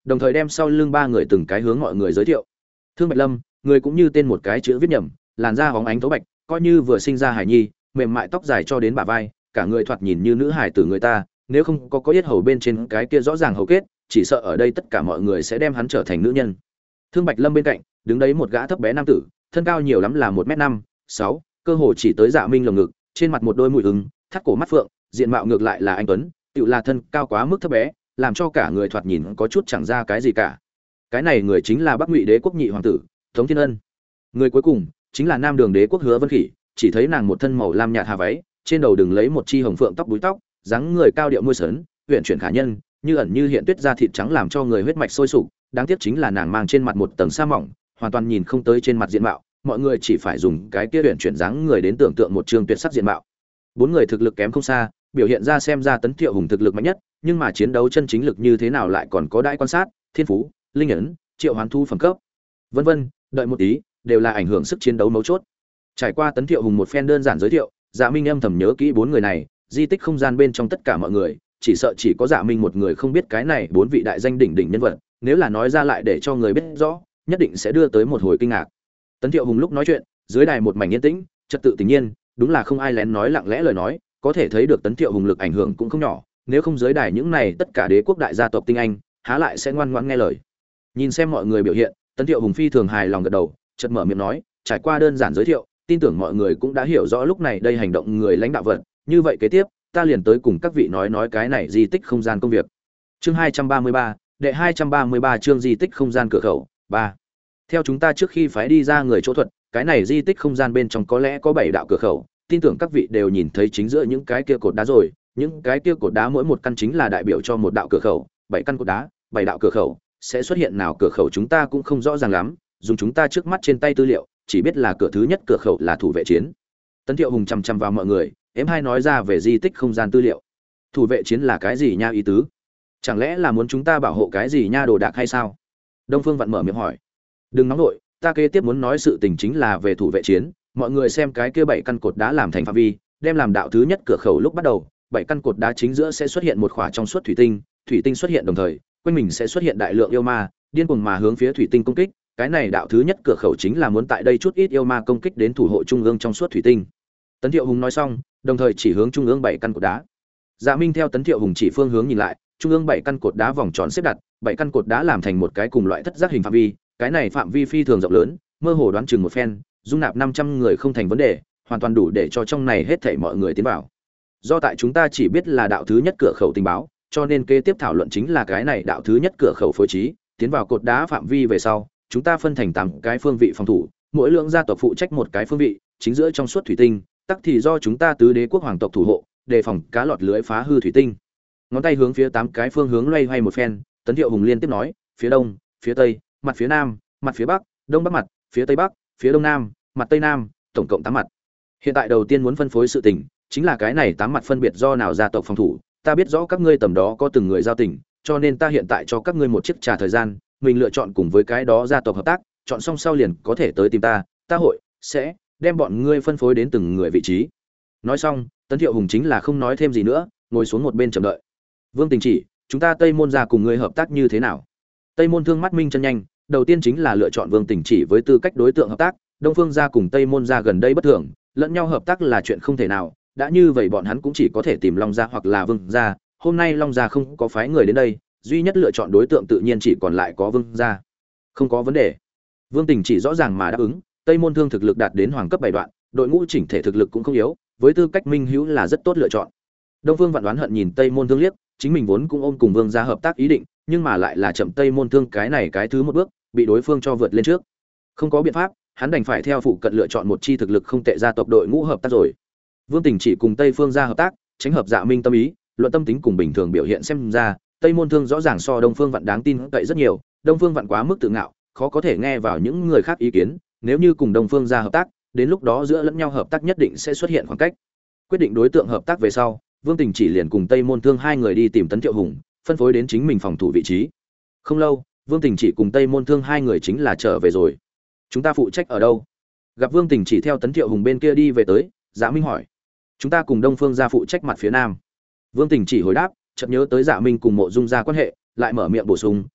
đồng thời đem sau lưng ba người từng cái hướng mọi người giới thiệu. Thương Bạch Lâm, người cũng như tên một cái chữ viết nhầm, làn da hóng ánh thấu bạch, coi như vừa sinh ra hài nhi, mềm mại tóc dài cho đến bả vai, cả người thoạt nhìn như nữ hài tử người ta, nếu không có yết hầu bên trên cái kia rõ ràng hầu kết, chỉ sợ ở đây tất cả mọi người sẽ đem hắn trở thành nữ nhân. Thương Bạch Lâm bên cạnh, đứng đấy một gã thấp bé nam tử, thân cao nhiều lắm là 1m5, 6, cơ hồ chỉ tới Dạ Minh lồng ngực, trên mặt một đôi mũi ưng, thắt cổ mắt phượng, diện mạo ngược lại là anh tuấn, tựu là thân cao quá mức thấp bé, làm cho cả người thoạt nhìn có chút chẳng ra cái gì cả. Cái này người chính là Bắc Ngụy Đế quốc nhị hoàng tử, Tống Thiên Ân. Người cuối cùng chính là Nam Đường Đế quốc Hứa Vân Khỉ, chỉ thấy nàng một thân màu lam nhạt hà váy, trên đầu đừng lấy một chi hồng phượng tóc búi tóc, dáng người cao điệu môi sớn, uyển chuyển khả nhân, như ẩn như hiện tuyết da thịt trắng làm cho người huyết mạch sôi sục, đáng tiếc chính là nàng mang trên mặt một tầng sa mỏng, hoàn toàn nhìn không tới trên mặt diện mạo, mọi người chỉ phải dùng cái kia uyển chuyển dáng người đến tưởng tượng một trường tuyệt sắc diện mạo. Bốn người thực lực kém không xa, biểu hiện ra xem ra Tấn Thiệu Hùng thực lực mạnh nhất, nhưng mà chiến đấu chân chính lực như thế nào lại còn có đại quan sát, thiên phú, linh ấn, triệu hoán thu phẩm cấp, vân vân, đợi một tí, đều là ảnh hưởng sức chiến đấu mấu chốt. Trải qua Tấn Thiệu Hùng một phen đơn giản giới thiệu, Dạ Minh âm thầm nhớ kỹ bốn người này, di tích không gian bên trong tất cả mọi người, chỉ sợ chỉ có Dạ Minh một người không biết cái này bốn vị đại danh đỉnh đỉnh nhân vật, nếu là nói ra lại để cho người biết rõ, nhất định sẽ đưa tới một hồi kinh ngạc. Tấn Thiệu Hùng lúc nói chuyện, dưới đài một mảnh yên tĩnh, trật tự tự nhiên, đúng là không ai lén nói lặng lẽ lời nói, có thể thấy được Tấn Thiệu Hùng lực ảnh hưởng cũng không nhỏ, nếu không dưới đài những này tất cả đế quốc đại gia tộc tinh anh, há lại sẽ ngoan ngoãn nghe lời. Nhìn xem mọi người biểu hiện, Tấn Thiệu Hùng phi thường hài lòng gật đầu, chợt mở miệng nói, trải qua đơn giản giới thiệu, tin tưởng mọi người cũng đã hiểu rõ lúc này đây hành động người lãnh đạo vật, như vậy kế tiếp, ta liền tới cùng các vị nói cái này di tích không gian công việc. Chương 233, đệ 233 chương di tích không gian cửa khẩu 3. Theo chúng ta trước khi phái đi ra người chỗ thuật, cái này di tích không gian bên trong có lẽ có 7 đạo cửa khẩu, tin tưởng các vị đều nhìn thấy chính giữa những cái kia cột đá rồi, những cái kia cột đá mỗi một căn chính là đại biểu cho một đạo cửa khẩu, 7 căn cột đá, 7 đạo cửa khẩu, sẽ xuất hiện nào cửa khẩu chúng ta cũng không rõ ràng lắm, dùng chúng ta trước mắt trên tay tư liệu, chỉ biết là cửa thứ nhất cửa khẩu là thủ vệ chiến. Tấn Thiệu Hùng chằm chằm vào mọi người, em hai nói ra về di tích không gian tư liệu. Thủ vệ chiến là cái gì nha ý tứ? Chẳng lẽ là muốn chúng ta bảo hộ cái gì nha đồ đạc hay sao? Đông Phương Vạn mở miệng hỏi. Đừng nóng nội, ta kế tiếp muốn nói sự tình chính là về thủ vệ chiến, mọi người xem cái kia 7 căn cột đá làm thành phạm vi, đem làm đạo thứ nhất cửa khẩu lúc bắt đầu, 7 căn cột đá chính giữa sẽ xuất hiện một khỏa trong suốt thủy tinh xuất hiện đồng thời, quanh mình sẽ xuất hiện đại lượng yêu ma, điên cuồng mà hướng phía thủy tinh công kích, cái này đạo thứ nhất cửa khẩu chính là muốn tại đây chút ít yêu ma công kích đến thủ hộ trung ương trong suốt thủy tinh. Tấn Thiệu Hùng nói xong, đồng thời chỉ hướng trung ương 7 căn cột đá. Dạ Minh theo Tấn Thiệu Hùng chỉ phương hướng nhìn lại, trung ương 7 căn cột đá vòng tròn xếp đặt, 7 căn cột đá làm thành một cái cùng loại thất giác hình phạm vi, cái này phạm vi phi thường rộng lớn, mơ hồ đoán chừng một phen, dung nạp 500 người không thành vấn đề, hoàn toàn đủ để cho trong này hết thảy mọi người tiến vào. Do tại chúng ta chỉ biết là đạo thứ nhất cửa khẩu tình báo, cho nên kế tiếp thảo luận chính là cái này đạo thứ nhất cửa khẩu phối trí, tiến vào cột đá phạm vi về sau, chúng ta phân thành 8 cái phương vị phòng thủ, mỗi lượng gia tộc phụ trách một cái phương vị, chính giữa trong suốt thủy tinh, tắc thì do chúng ta tứ đế quốc hoàng tộc thủ hộ, đề phòng cá lọt lưới phá hư thủy tinh. Ngón tay hướng phía 8 cái phương hướng loay hoay một phen, Tấn Thiệu Hùng liên tiếp nói, phía đông, phía tây, mặt phía nam, mặt phía bắc, đông bắc mặt, phía tây bắc, phía đông nam, mặt tây nam, tổng cộng 8 mặt. Hiện tại đầu tiên muốn phân phối sự tình, chính là cái này 8 mặt phân biệt do nào gia tộc phòng thủ, ta biết rõ các ngươi tầm đó có từng người giao tình, cho nên ta hiện tại cho các ngươi một chiếc trà thời gian, mình lựa chọn cùng với cái đó gia tộc hợp tác, chọn xong sau liền có thể tới tìm ta hội sẽ đem bọn ngươi phân phối đến từng người vị trí. Nói xong, Tấn Thiệu Hùng chính là không nói thêm gì nữa, ngồi xuống một bên chờ đợi. Vương Tình Chỉ, chúng ta Tây Môn gia cùng ngươi hợp tác như thế nào? Tây Môn Thương mắt minh chân nhanh, đầu tiên chính là lựa chọn Vương Tình Chỉ với tư cách đối tượng hợp tác, Đông Phương gia cùng Tây Môn gia gần đây bất thường, lẫn nhau hợp tác là chuyện không thể nào, đã như vậy bọn hắn cũng chỉ có thể tìm Long gia hoặc là Vương gia, hôm nay Long gia không có phái người đến đây, duy nhất lựa chọn đối tượng tự nhiên chỉ còn lại có Vương gia. Không có vấn đề. Vương Tình Chỉ rõ ràng mà đáp ứng, Tây Môn Thương thực lực đạt đến hoàng cấp 7 đoạn, đội ngũ chỉnh thể thực lực cũng không yếu, với tư cách minh hữu là rất tốt lựa chọn. Đông Phương Vạn đoán hận nhìn Tây Môn Thương liếc, chính mình vốn cũng ôm cùng Vương gia hợp tác ý định, nhưng mà lại là chậm Tây Môn Thương cái này cái thứ một bước, bị đối phương cho vượt lên trước. Không có biện pháp, hắn đành phải theo phụ cận lựa chọn một chi thực lực không tệ gia tộc đội ngũ hợp tác rồi. Vương Tình Chỉ cùng Tây Phương gia hợp tác, tránh hợp Dạ Minh tâm ý, luận tâm tính cùng bình thường biểu hiện xem ra, Tây Môn Thương rõ ràng so Đông Phương Vạn đáng tin cậy rất nhiều, Đông Phương Vạn quá mức tự ngạo, khó có thể nghe vào những người khác ý kiến, nếu như cùng Đông Phương gia hợp tác, đến lúc đó giữa lẫn nhau hợp tác nhất định sẽ xuất hiện khoảng cách. Quyết định đối tượng hợp tác về sau, Vương Tình Chỉ liền cùng Tây Môn Thương hai người đi tìm Tấn Thiệu Hùng, phân phối đến chính mình phòng thủ vị trí. Không lâu, Vương Tình Chỉ cùng Tây Môn Thương hai người chính là trở về rồi. Chúng ta phụ trách ở đâu? Gặp Vương Tình Chỉ theo Tấn Thiệu Hùng bên kia đi về tới, Dạ Minh hỏi. Chúng ta cùng Đông Phương gia phụ trách mặt phía nam. Vương Tình Chỉ hồi đáp, chợt nhớ tới Dạ Minh cùng Mộ Dung gia quan hệ, lại mở miệng bổ sung,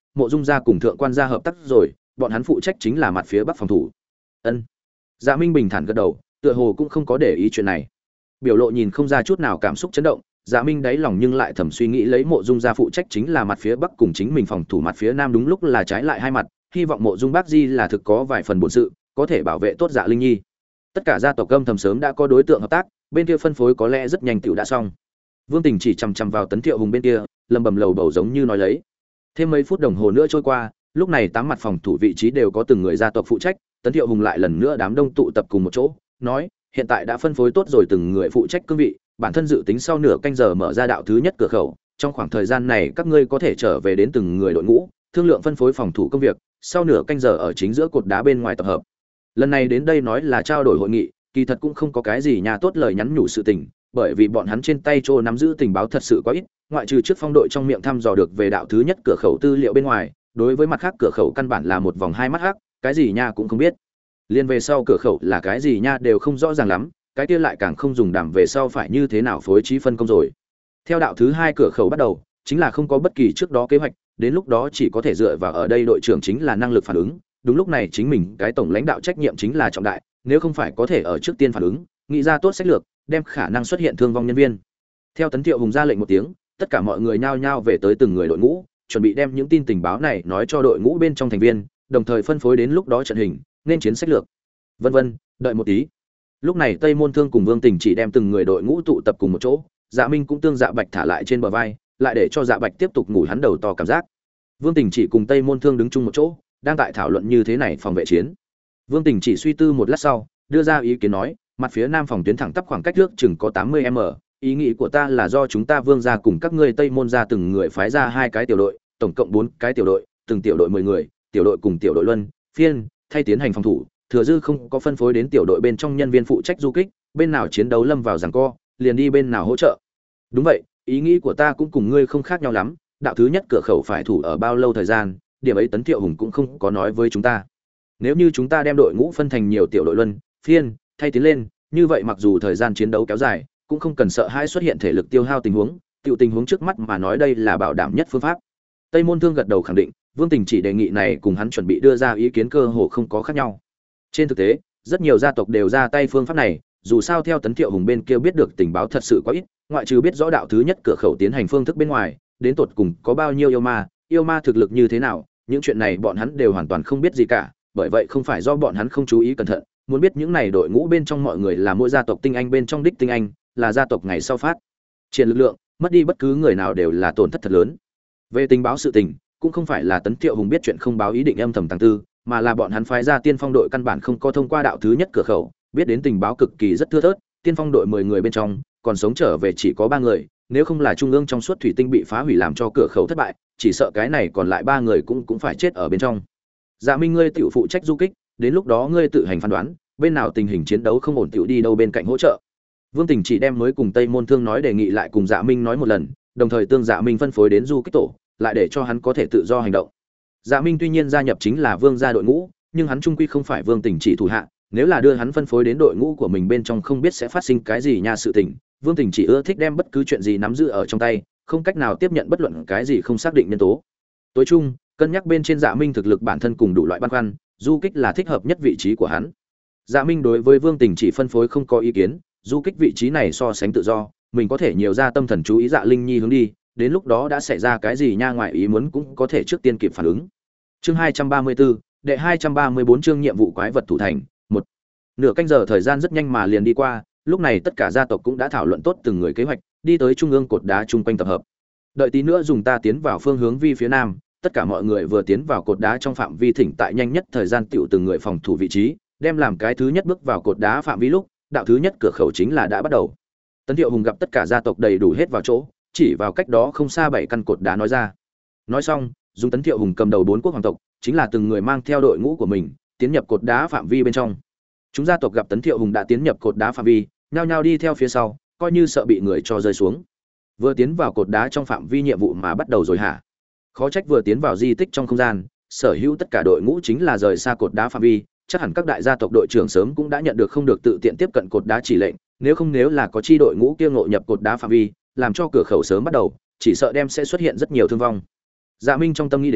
Mộ Dung gia cùng thượng quan gia hợp tác rồi, bọn hắn phụ trách chính là mặt phía bắc phòng thủ. Ân. Dạ Minh bình thản gật đầu, tựa hồ cũng không có để ý chuyện này. Biểu lộ nhìn không ra chút nào cảm xúc chấn động, Dạ Minh đáy lòng nhưng lại thầm suy nghĩ lấy Mộ Dung gia phụ trách chính là mặt phía bắc cùng chính mình phòng thủ mặt phía nam đúng lúc là trái lại hai mặt, hy vọng Mộ Dung Bác Di là thực có vài phần bổn sự, có thể bảo vệ tốt Dạ Linh Nhi. Tất cả gia tộc âm thầm sớm đã có đối tượng hợp tác, bên kia phân phối có lẽ rất nhanh tựu đã xong. Vương Tình chỉ chằm chằm vào Tấn Thiệu Hùng bên kia, lầm bầm lầu bầu giống như nói lấy. Thêm mấy phút đồng hồ nữa trôi qua, lúc này tám mặt phòng thủ vị trí đều có từng người gia tộc phụ trách, Tấn Thiệu Hùng lại lần nữa đám đông tụ tập cùng một chỗ, nói, hiện tại đã phân phối tốt rồi từng người phụ trách cương vị, bản thân dự tính sau nửa canh giờ mở ra đạo thứ nhất cửa khẩu, trong khoảng thời gian này các ngươi có thể trở về đến từng người đội ngũ, thương lượng phân phối phòng thủ công việc, sau nửa canh giờ ở chính giữa cột đá bên ngoài tập hợp. Lần này đến đây nói là trao đổi hội nghị, kỳ thật cũng không có cái gì nhà tốt lời nhắn nhủ sự tình, bởi vì bọn hắn trên tay chỗ nắm giữ tình báo thật sự quá ít, ngoại trừ trước phong đội trong miệng thăm dò được về đạo thứ nhất cửa khẩu tư liệu bên ngoài, đối với mặt khác cửa khẩu căn bản là một vòng hai mắt hắc, cái gì nha cũng không biết. Liên về sau cửa khẩu là cái gì nha đều không rõ ràng lắm, cái kia lại càng không dùng đảm về sau phải như thế nào phối trí phân công rồi. Theo đạo thứ hai cửa khẩu bắt đầu, chính là không có bất kỳ trước đó kế hoạch, đến lúc đó chỉ có thể dựa vào ở đây đội trưởng chính là năng lực phản ứng, đúng lúc này chính mình cái tổng lãnh đạo trách nhiệm chính là trọng đại, nếu không phải có thể ở trước tiên phản ứng, nghĩ ra tốt sách lược, đem khả năng xuất hiện thương vong nhân viên. Theo Tấn Thiệu Hùng ra lệnh một tiếng, tất cả mọi người nhao nhao về tới từng người đội ngũ, chuẩn bị đem những tin tình báo này nói cho đội ngũ bên trong thành viên, đồng thời phân phối đến lúc đó trận hình, nên chiến sách lược. Vân vân, đợi một tí. Lúc này Tây Môn Thương cùng Vương Tình chỉ đem từng người đội ngũ tụ tập cùng một chỗ, Dạ Minh cũng tương Dạ Bạch thả lại trên bờ vai, lại để cho Dạ Bạch tiếp tục ngủ hắn đầu to cảm giác. Vương Tình chỉ cùng Tây Môn Thương đứng chung một chỗ, đang tại thảo luận như thế này phòng vệ chiến. Vương Tình chỉ suy tư một lát sau, đưa ra ý kiến nói, mặt phía nam phòng tuyến thẳng tắp khoảng cách trước chừng có 80m, ý nghĩ của ta là do chúng ta Vương gia cùng các ngươi Tây Môn gia từng người phái ra hai cái tiểu đội, tổng cộng 4 cái tiểu đội, từng tiểu đội 10 người, tiểu đội cùng tiểu đội luân phiên thay tiến hành phòng thủ, thừa dư không có phân phối đến tiểu đội bên trong nhân viên phụ trách du kích, bên nào chiến đấu lâm vào giằng co, liền đi bên nào hỗ trợ. Đúng vậy, ý nghĩ của ta cũng cùng ngươi không khác nhau lắm, đạo thứ nhất cửa khẩu phải thủ ở bao lâu thời gian, điểm ấy Tấn Thiệu Hùng cũng không có nói với chúng ta. Nếu như chúng ta đem đội ngũ phân thành nhiều tiểu đội luân phiên thay tiến lên, như vậy mặc dù thời gian chiến đấu kéo dài, cũng không cần sợ hãi xuất hiện thể lực tiêu hao tình huống, tiểu tình huống trước mắt mà nói đây là bảo đảm nhất phương pháp. Tây Môn Thương gật đầu khẳng định, Vương Tình chỉ đề nghị này cùng hắn chuẩn bị đưa ra ý kiến cơ hồ không có khác nhau. Trên thực tế, rất nhiều gia tộc đều ra tay phương pháp này, dù sao theo Tấn Thiệu Hùng bên kia biết được tình báo thật sự quá ít, ngoại trừ biết rõ đạo thứ nhất cửa khẩu tiến hành phương thức bên ngoài, đến tột cùng có bao nhiêu yêu ma thực lực như thế nào, những chuyện này bọn hắn đều hoàn toàn không biết gì cả, bởi vậy không phải do bọn hắn không chú ý cẩn thận, muốn biết những này đội ngũ bên trong mọi người là mỗi gia tộc tinh anh bên trong đích tinh anh, là gia tộc ngày sau phát triển lực lượng, mất đi bất cứ người nào đều là tổn thất thật lớn. Về tình báo sự tình, cũng không phải là Tấn Thiệu Hùng biết chuyện không báo ý định âm thầm tàng tư, mà là bọn hắn phái ra tiên phong đội căn bản không có thông qua đạo thứ nhất cửa khẩu, biết đến tình báo cực kỳ rất thưa thớt, tiên phong đội 10 người bên trong, còn sống trở về chỉ có 3 người, nếu không là trung ương trong suốt thủy tinh bị phá hủy làm cho cửa khẩu thất bại, chỉ sợ cái này còn lại 3 người cũng phải chết ở bên trong. Dạ Minh ngươi tự phụ trách du kích, đến lúc đó ngươi tự hành phán đoán, bên nào tình hình chiến đấu không ổn tiểu đi đâu bên cạnh hỗ trợ. Vương Tình chỉ đem mới cùng Tây Môn Thương nói đề nghị lại cùng Dạ Minh nói một lần, đồng thời tương Dạ Minh phân phối đến du kích tổ, lại để cho hắn có thể tự do hành động. Dạ Minh tuy nhiên gia nhập chính là Vương gia đội ngũ, nhưng hắn trung quy không phải Vương Tình chỉ thủ hạ, nếu là đưa hắn phân phối đến đội ngũ của mình bên trong không biết sẽ phát sinh cái gì nha sự tình. Vương Tình chỉ ưa thích đem bất cứ chuyện gì nắm giữ ở trong tay, không cách nào tiếp nhận bất luận cái gì không xác định nhân tố. Tối chung, cân nhắc bên trên Dạ Minh thực lực bản thân cùng đủ loại băn khoăn, du kích là thích hợp nhất vị trí của hắn. Dạ Minh đối với Vương Tình chỉ phân phối không có ý kiến, du kích vị trí này so sánh tự do, mình có thể nhiều ra tâm thần chú ý Dạ Linh Nhi hướng đi, đến lúc đó đã xảy ra cái gì nha ngoài ý muốn cũng có thể trước tiên kịp phản ứng. Chương 234, đệ 234 chương nhiệm vụ quái vật thủ thành, 1. Nửa canh giờ thời gian rất nhanh mà liền đi qua, lúc này tất cả gia tộc cũng đã thảo luận tốt từng người kế hoạch, đi tới trung ương cột đá chung quanh tập hợp. Đợi tí nữa dùng ta tiến vào phương hướng vi phía nam, tất cả mọi người vừa tiến vào cột đá trong phạm vi thỉnh tại nhanh nhất thời gian tiểu từng người phòng thủ vị trí, đem làm cái thứ nhất bước vào cột đá phạm vi lúc, đạo thứ nhất cửa khẩu chính là đã bắt đầu. Tấn Thiệu Hùng gặp tất cả gia tộc đầy đủ hết vào chỗ, chỉ vào cách đó không xa 7 căn cột đá nói ra. Nói xong, dùng Tấn Thiệu Hùng cầm đầu 4 quốc hoàng tộc, chính là từng người mang theo đội ngũ của mình, tiến nhập cột đá phạm vi bên trong. Chúng gia tộc gặp Tấn Thiệu Hùng đã tiến nhập cột đá phạm vi, nhao nhao đi theo phía sau, coi như sợ bị người cho rơi xuống. Vừa tiến vào cột đá trong phạm vi nhiệm vụ mà bắt đầu rồi hả? Khó trách vừa tiến vào di tích trong không gian, sở hữu tất cả đội ngũ chính là rời xa cột đá phạm vi, chắc hẳn các đại gia tộc đội trưởng sớm cũng đã nhận được không được tự tiện tiếp cận cột đá chỉ lệnh, nếu là có chi đội ngũ kia ngộ nhập cột đá phạm vi, làm cho cửa khẩu sớm bắt đầu, chỉ sợ đem sẽ xuất hiện rất nhiều thương vong. Dạ Minh trong tâm nghĩ đến,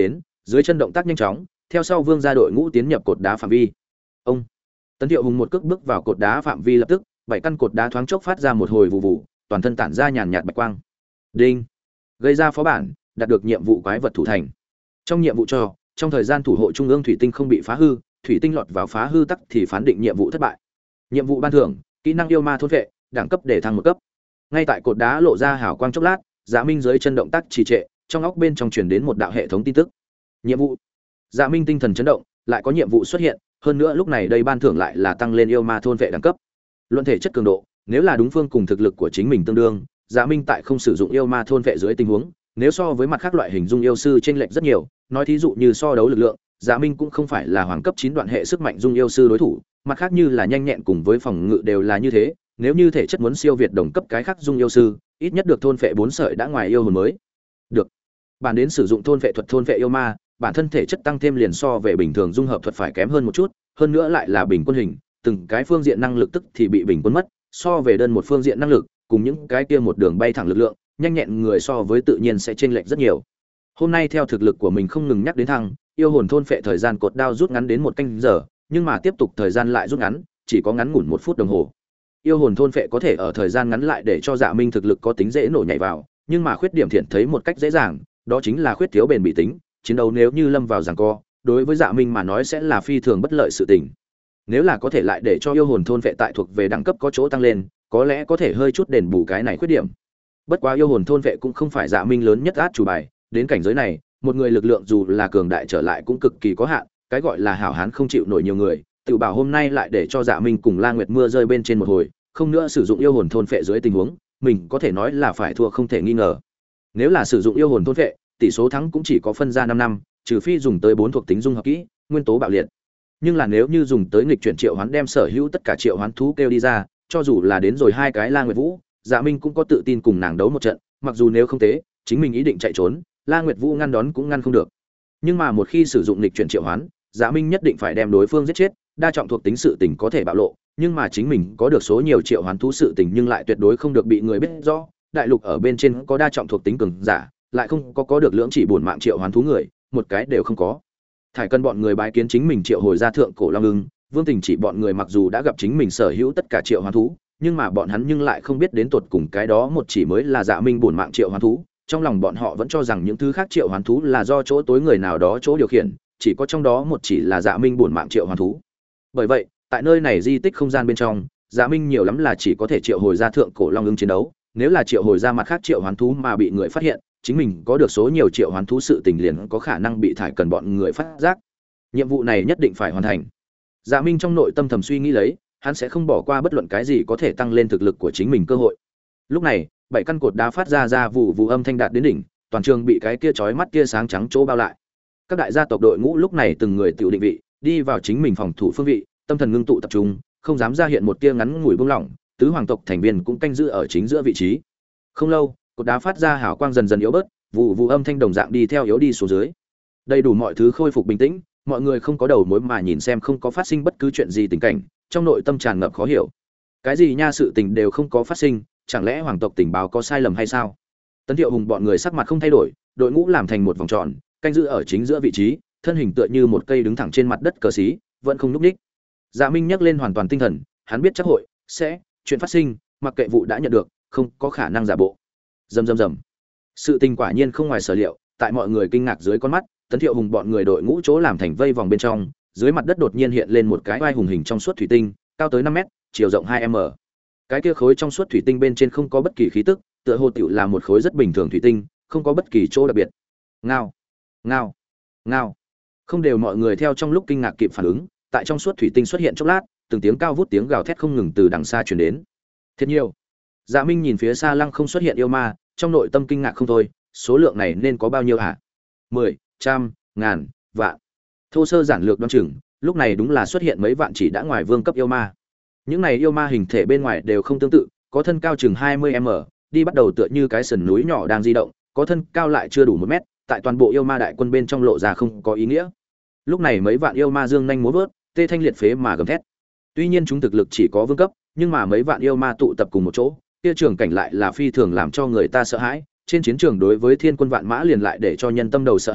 Dưới chân động tác nhanh chóng, theo sau Vương gia đội ngũ tiến nhập cột đá phạm vi. Ông Tấn Thiệu Hùng một cước bước vào cột đá phạm vi, lập tức 7 căn cột đá thoáng chốc phát ra một hồi vụ vụ, toàn thân tản ra nhàn nhạt bạch quang. Đinh. Gây ra phó bản, đạt được nhiệm vụ quái vật thủ thành. Trong nhiệm vụ cho, trong thời gian thủ hộ trung ương thủy tinh không bị phá hư, thủy tinh lọt vào phá hư tắc thì phán định nhiệm vụ thất bại. Nhiệm vụ ban thưởng, kỹ năng yêu ma thôn vệ, đẳng cấp để thăng một cấp. Ngay tại cột đá lộ ra hào quang chốc lát, Dạ Minh dưới chân động tác trì trệ, trong óc bên trong truyền đến một đạo hệ thống tin tức. Nhiệm vụ. Dạ Minh tinh thần chấn động, lại có nhiệm vụ xuất hiện, hơn nữa lúc này đây ban thưởng lại là tăng lên yêu ma thôn vệ đẳng cấp. Luận thể chất cường độ, nếu là đúng phương cùng thực lực của chính mình tương đương, Dạ Minh tại không sử dụng yêu ma thôn vệ dưới tình huống, nếu so với mặt khác loại hình dung yêu sư chênh lệch rất nhiều, nói thí dụ như so đấu lực lượng, Dạ Minh cũng không phải là hoàng cấp 9 đoạn hệ sức mạnh dung yêu sư đối thủ, mặt khác như là nhanh nhẹn cùng với phòng ngự đều là như thế, nếu như thể chất muốn siêu việt đồng cấp cái khác dung yêu sư, ít nhất được thôn phệ 4 sợi đã ngoài yêu hồn mới được. Bản đến sử dụng thôn phệ thuật thôn phệ yêu ma, bản thân thể chất tăng thêm liền so về bình thường dung hợp thuật phải kém hơn một chút, hơn nữa lại là bình quân hình, từng cái phương diện năng lực tức thì bị bình quân mất, so về đơn một phương diện năng lực, cùng những cái kia một đường bay thẳng lực lượng, nhanh nhẹn người so với tự nhiên sẽ chênh lệch rất nhiều. Hôm nay theo thực lực của mình không ngừng nhắc đến thăng, yêu hồn thôn phệ thời gian cột đao rút ngắn đến 1 canh giờ, nhưng mà tiếp tục thời gian lại rút ngắn, chỉ có ngắn ngủn 1 phút đồng hồ. Yêu hồn thôn phệ có thể ở thời gian ngắn lại để cho Dạ Minh thực lực có tính dễ nổ nhảy vào, nhưng mà khuyết điểm thiện thấy một cách dễ dàng, đó chính là khuyết thiếu bền bỉ tính, chiến đấu nếu như lâm vào giằng co, đối với Dạ Minh mà nói sẽ là phi thường bất lợi sự tình. Nếu là có thể lại để cho yêu hồn thôn phệ tại thuộc về đẳng cấp có chỗ tăng lên, có lẽ có thể hơi chút đền bù cái này khuyết điểm. Bất quá yêu hồn thôn phệ cũng không phải Dạ Minh lớn nhất át chủ bài, đến cảnh giới này, một người lực lượng dù là cường đại trở lại cũng cực kỳ có hạn, cái gọi là hảo hán không chịu nổi nhiều người, tự bảo hôm nay lại để cho Dạ Minh cùng La Nguyệt mưa rơi bên trên một hồi, không nữa sử dụng yêu hồn thôn phệ dưới tình huống, mình có thể nói là phải thua không thể nghi ngờ. Nếu là sử dụng yêu hồn thôn phệ, tỷ số thắng cũng chỉ có phân ra 5 năm, trừ phi dùng tới 4 thuộc tính dung hợp kỹ, nguyên tố bạo liệt. Nhưng là nếu như dùng tới nghịch chuyển triệu hoán đem sở hữu tất cả triệu hoán thú kêu đi ra, cho dù là đến rồi 2 cái La Nguyệt Vũ, Dạ Minh cũng có tự tin cùng nàng đấu một trận, mặc dù nếu không thế, chính mình ý định chạy trốn, La Nguyệt Vũ ngăn đón cũng ngăn không được. Nhưng mà một khi sử dụng nghịch chuyển triệu hoán, Dạ Minh nhất định phải đem đối phương giết chết, đa trọng thuộc tính sự tình có thể bạo lộ, nhưng mà chính mình có được số nhiều triệu hoán thú sự tình nhưng lại tuyệt đối không được bị người biết rõ. Đại lục ở bên trên có đa trọng thuộc tính cường giả, lại không có được lưỡng chỉ bổn mạng triệu hoán thú người, một cái đều không có. Thải Cân bọn người bái kiến chính mình triệu hồi ra thượng cổ long ưng, Vương Tình chỉ bọn người mặc dù đã gặp chính mình sở hữu tất cả triệu hoán thú, nhưng mà bọn hắn nhưng lại không biết đến tột cùng cái đó một chỉ mới là Dạ Minh bổn mạng triệu hoán thú. Trong lòng bọn họ vẫn cho rằng những thứ khác triệu hoán thú là do chỗ tối người nào đó chỗ điều khiển, chỉ có trong đó một chỉ là Dạ Minh bổn mạng triệu hoán thú. Bởi vậy, tại nơi này di tích không gian bên trong, Dạ Minh nhiều lắm là chỉ có thể triệu hồi ra thượng cổ long ưng chiến đấu, nếu là triệu hồi ra mặt khác triệu hoán thú mà bị người phát hiện, chính mình có được số nhiều triệu hoán thú sự tình liền có khả năng bị Thải Cần bọn người phát giác. Nhiệm vụ này nhất định phải hoàn thành. Dạ Minh trong nội tâm thầm suy nghĩ lấy, hắn sẽ không bỏ qua bất luận cái gì có thể tăng lên thực lực của chính mình cơ hội. Lúc này, 7 căn cột đá phát ra vụ vụ âm thanh đạt đến đỉnh, toàn trường bị cái kia chói mắt tia sáng trắng chỗ bao lại. Các đại gia tộc đội ngũ lúc này từng người tự định vị, đi vào chính mình phòng thủ phương vị, tâm thần ngưng tụ tập trung, không dám ra hiện một tia ngắn ngủi buông lỏng, tứ hoàng tộc thành viên cũng canh giữ ở chính giữa vị trí. Không lâu, cột đá phát ra hào quang dần dần yếu bớt, vụ vụ âm thanh đồng dạng đi theo yếu đi xuống dưới. Đầy đủ mọi thứ khôi phục bình tĩnh, mọi người không có đầu mối mà nhìn xem không có phát sinh bất cứ chuyện gì tình cảnh, trong nội tâm tràn ngập khó hiểu. Cái gì nha, sự tình đều không có phát sinh, chẳng lẽ hoàng tộc tình báo có sai lầm hay sao? Tấn Thiệu Hùng bọn người sắc mặt không thay đổi, đội ngũ làm thành một vòng tròn, canh giữ ở chính giữa vị trí, thân hình tựa như một cây đứng thẳng trên mặt đất cờ xí, vẫn không nhúc nhích. Dạ Minh nhắc lên hoàn toàn tinh thần, hắn biết chắc hội sẽ chuyện phát sinh, mặc kệ vụ đã nhận được, không có khả năng giả bộ. Rầm rầm rầm. Sự tình quả nhiên không ngoài sở liệu, tại mọi người kinh ngạc dưới con mắt, Tấn Thiệu Hùng bọn người đội ngũ chỗ làm thành vây vòng bên trong, dưới mặt đất đột nhiên hiện lên một cái vai hùng hình trong suốt thủy tinh, cao tới 5 mét, chiều rộng 2m. Cái kia khối trong suốt thủy tinh bên trên không có bất kỳ khí tức, tựa hồ tiểu là một khối rất bình thường thủy tinh, không có bất kỳ chỗ đặc biệt. Ngao, ngao, ngao. Không đều mọi người theo trong lúc kinh ngạc kịp phản ứng, tại trong suốt thủy tinh xuất hiện chốc lát, từng tiếng cao vút tiếng gào thét không ngừng từ đằng xa truyền đến. Thật nhiều. Dạ Minh nhìn phía xa lăng không xuất hiện yêu ma, trong nội tâm kinh ngạc không thôi, số lượng này nên có bao nhiêu hả? 10, trăm, ngàn, vạn. Thô sơ giản lược đoán chừng, lúc này đúng là xuất hiện mấy vạn chỉ đã ngoài vương cấp yêu ma. Những này yêu ma hình thể bên ngoài đều không tương tự, có thân cao chừng 20m, đi bắt đầu tựa như cái sườn núi nhỏ đang di động, có thân cao lại chưa đủ 1 mét, tại toàn bộ yêu ma đại quân bên trong lộ ra không có ý nghĩa. Lúc này mấy vạn yêu ma dương nhanh múa vớt, tê thanh liệt phế mà gầm thét. Tuy nhiên chúng thực lực chỉ có vương cấp, nhưng mà mấy vạn yêu ma tụ tập cùng một chỗ, kia trường cảnh lại là phi thường làm cho người ta sợ hãi. Trên chiến trường đối với thiên quân vạn mã liền lại để cho nhân tâm đầu sợ hãi,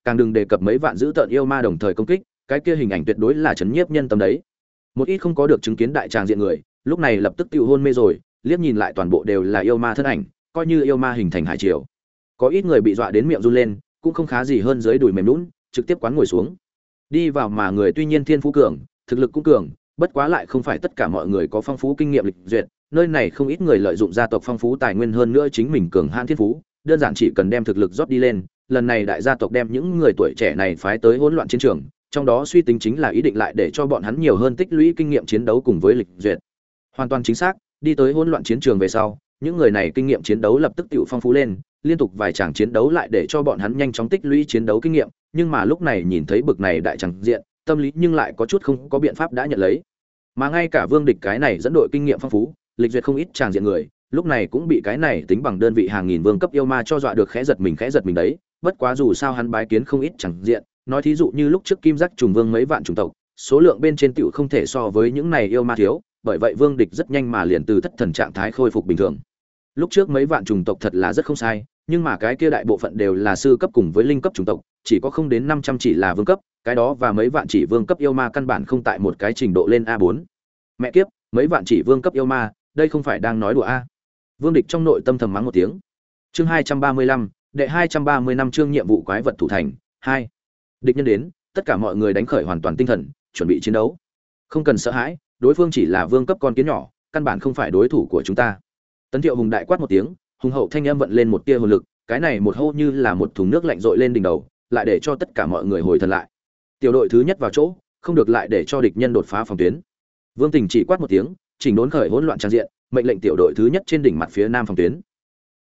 càng đừng đề cập mấy vạn dữ tợn yêu ma đồng thời công kích, cái kia hình ảnh tuyệt đối là chấn nhiếp nhân tâm đấy. Một ít không có được chứng kiến đại tràng diện người, lúc này lập tức tiêu hôn mê rồi, liếc nhìn lại toàn bộ đều là yêu ma thân ảnh, coi như yêu ma hình thành hải triều. Có ít người bị dọa đến miệng run lên, cũng không khá gì hơn dưới đùi mềm nhũn, trực tiếp quán ngồi xuống. Đi vào mà người tuy nhiên thiên phú cường, thực lực cũng cường, bất quá lại không phải tất cả mọi người có phong phú kinh nghiệm lịch duyệt, nơi này không ít người lợi dụng gia tộc phong phú tài nguyên hơn nữa chính mình cường hãn thiên phú, đơn giản chỉ cần đem thực lực rót đi lên, lần này đại gia tộc đem những người tuổi trẻ này phái tới hỗn loạn chiến trường, trong đó suy tính chính là ý định lại để cho bọn hắn nhiều hơn tích lũy kinh nghiệm chiến đấu cùng với lịch duyệt. Hoàn toàn chính xác, đi tới hỗn loạn chiến trường về sau, những người này kinh nghiệm chiến đấu lập tức tiểu phong phú lên, liên tục vài tràng chiến đấu lại để cho bọn hắn nhanh chóng tích lũy chiến đấu kinh nghiệm, nhưng mà lúc này nhìn thấy bực này đại tràng diện, tâm lý nhưng lại có chút không có biện pháp đã nhận lấy. Mà ngay cả Vương Địch cái này dẫn đội kinh nghiệm phong phú, lịch duyệt không ít tràng diện người, lúc này cũng bị cái này tính bằng đơn vị hàng nghìn vương cấp yêu ma cho dọa được khẽ giật mình đấy, bất quá dù sao hắn bái kiến không ít tràng diện, nói thí dụ như lúc trước Kim Giác trùng vương mấy vạn chủng tộc, số lượng bên trên tiểu không thể so với những này yêu ma thiếu, bởi vậy Vương Địch rất nhanh mà liền từ thất thần trạng thái khôi phục bình thường. Lúc trước mấy vạn chủng tộc thật là rất không sai, nhưng mà cái kia đại bộ phận đều là sư cấp cùng với linh cấp chủng tộc, chỉ có không đến 500 chỉ là vương cấp, cái đó và mấy vạn chỉ vương cấp yêu ma căn bản không tại một cái trình độ lên A4. Mẹ kiếp, mấy vạn chỉ vương cấp yêu ma, đây không phải đang nói đùa a. Vương Địch trong nội tâm thầm mắng một tiếng. Chương 235, đệ 230 năm chương nhiệm vụ quái vật thủ thành 2. Địch nhân đến, tất cả mọi người đánh khởi hoàn toàn tinh thần, chuẩn bị chiến đấu. Không cần sợ hãi, đối phương chỉ là vương cấp con kiến nhỏ, căn bản không phải đối thủ của chúng ta. Tấn Thiệu hùng đại quát một tiếng, hùng hậu thanh âm vận lên một tia hồn lực, cái này một hô như là một thùng nước lạnh dội lên đỉnh đầu, lại để cho tất cả mọi người hồi thần lại. Tiểu đội thứ nhất vào chỗ, không được lại để cho địch nhân đột phá phòng tuyến. Vương Tình chỉ quát một tiếng, chỉnh đốn khởi hỗn loạn trang diện, mệnh lệnh tiểu đội thứ nhất trên đỉnh mặt phía nam phòng tuyến.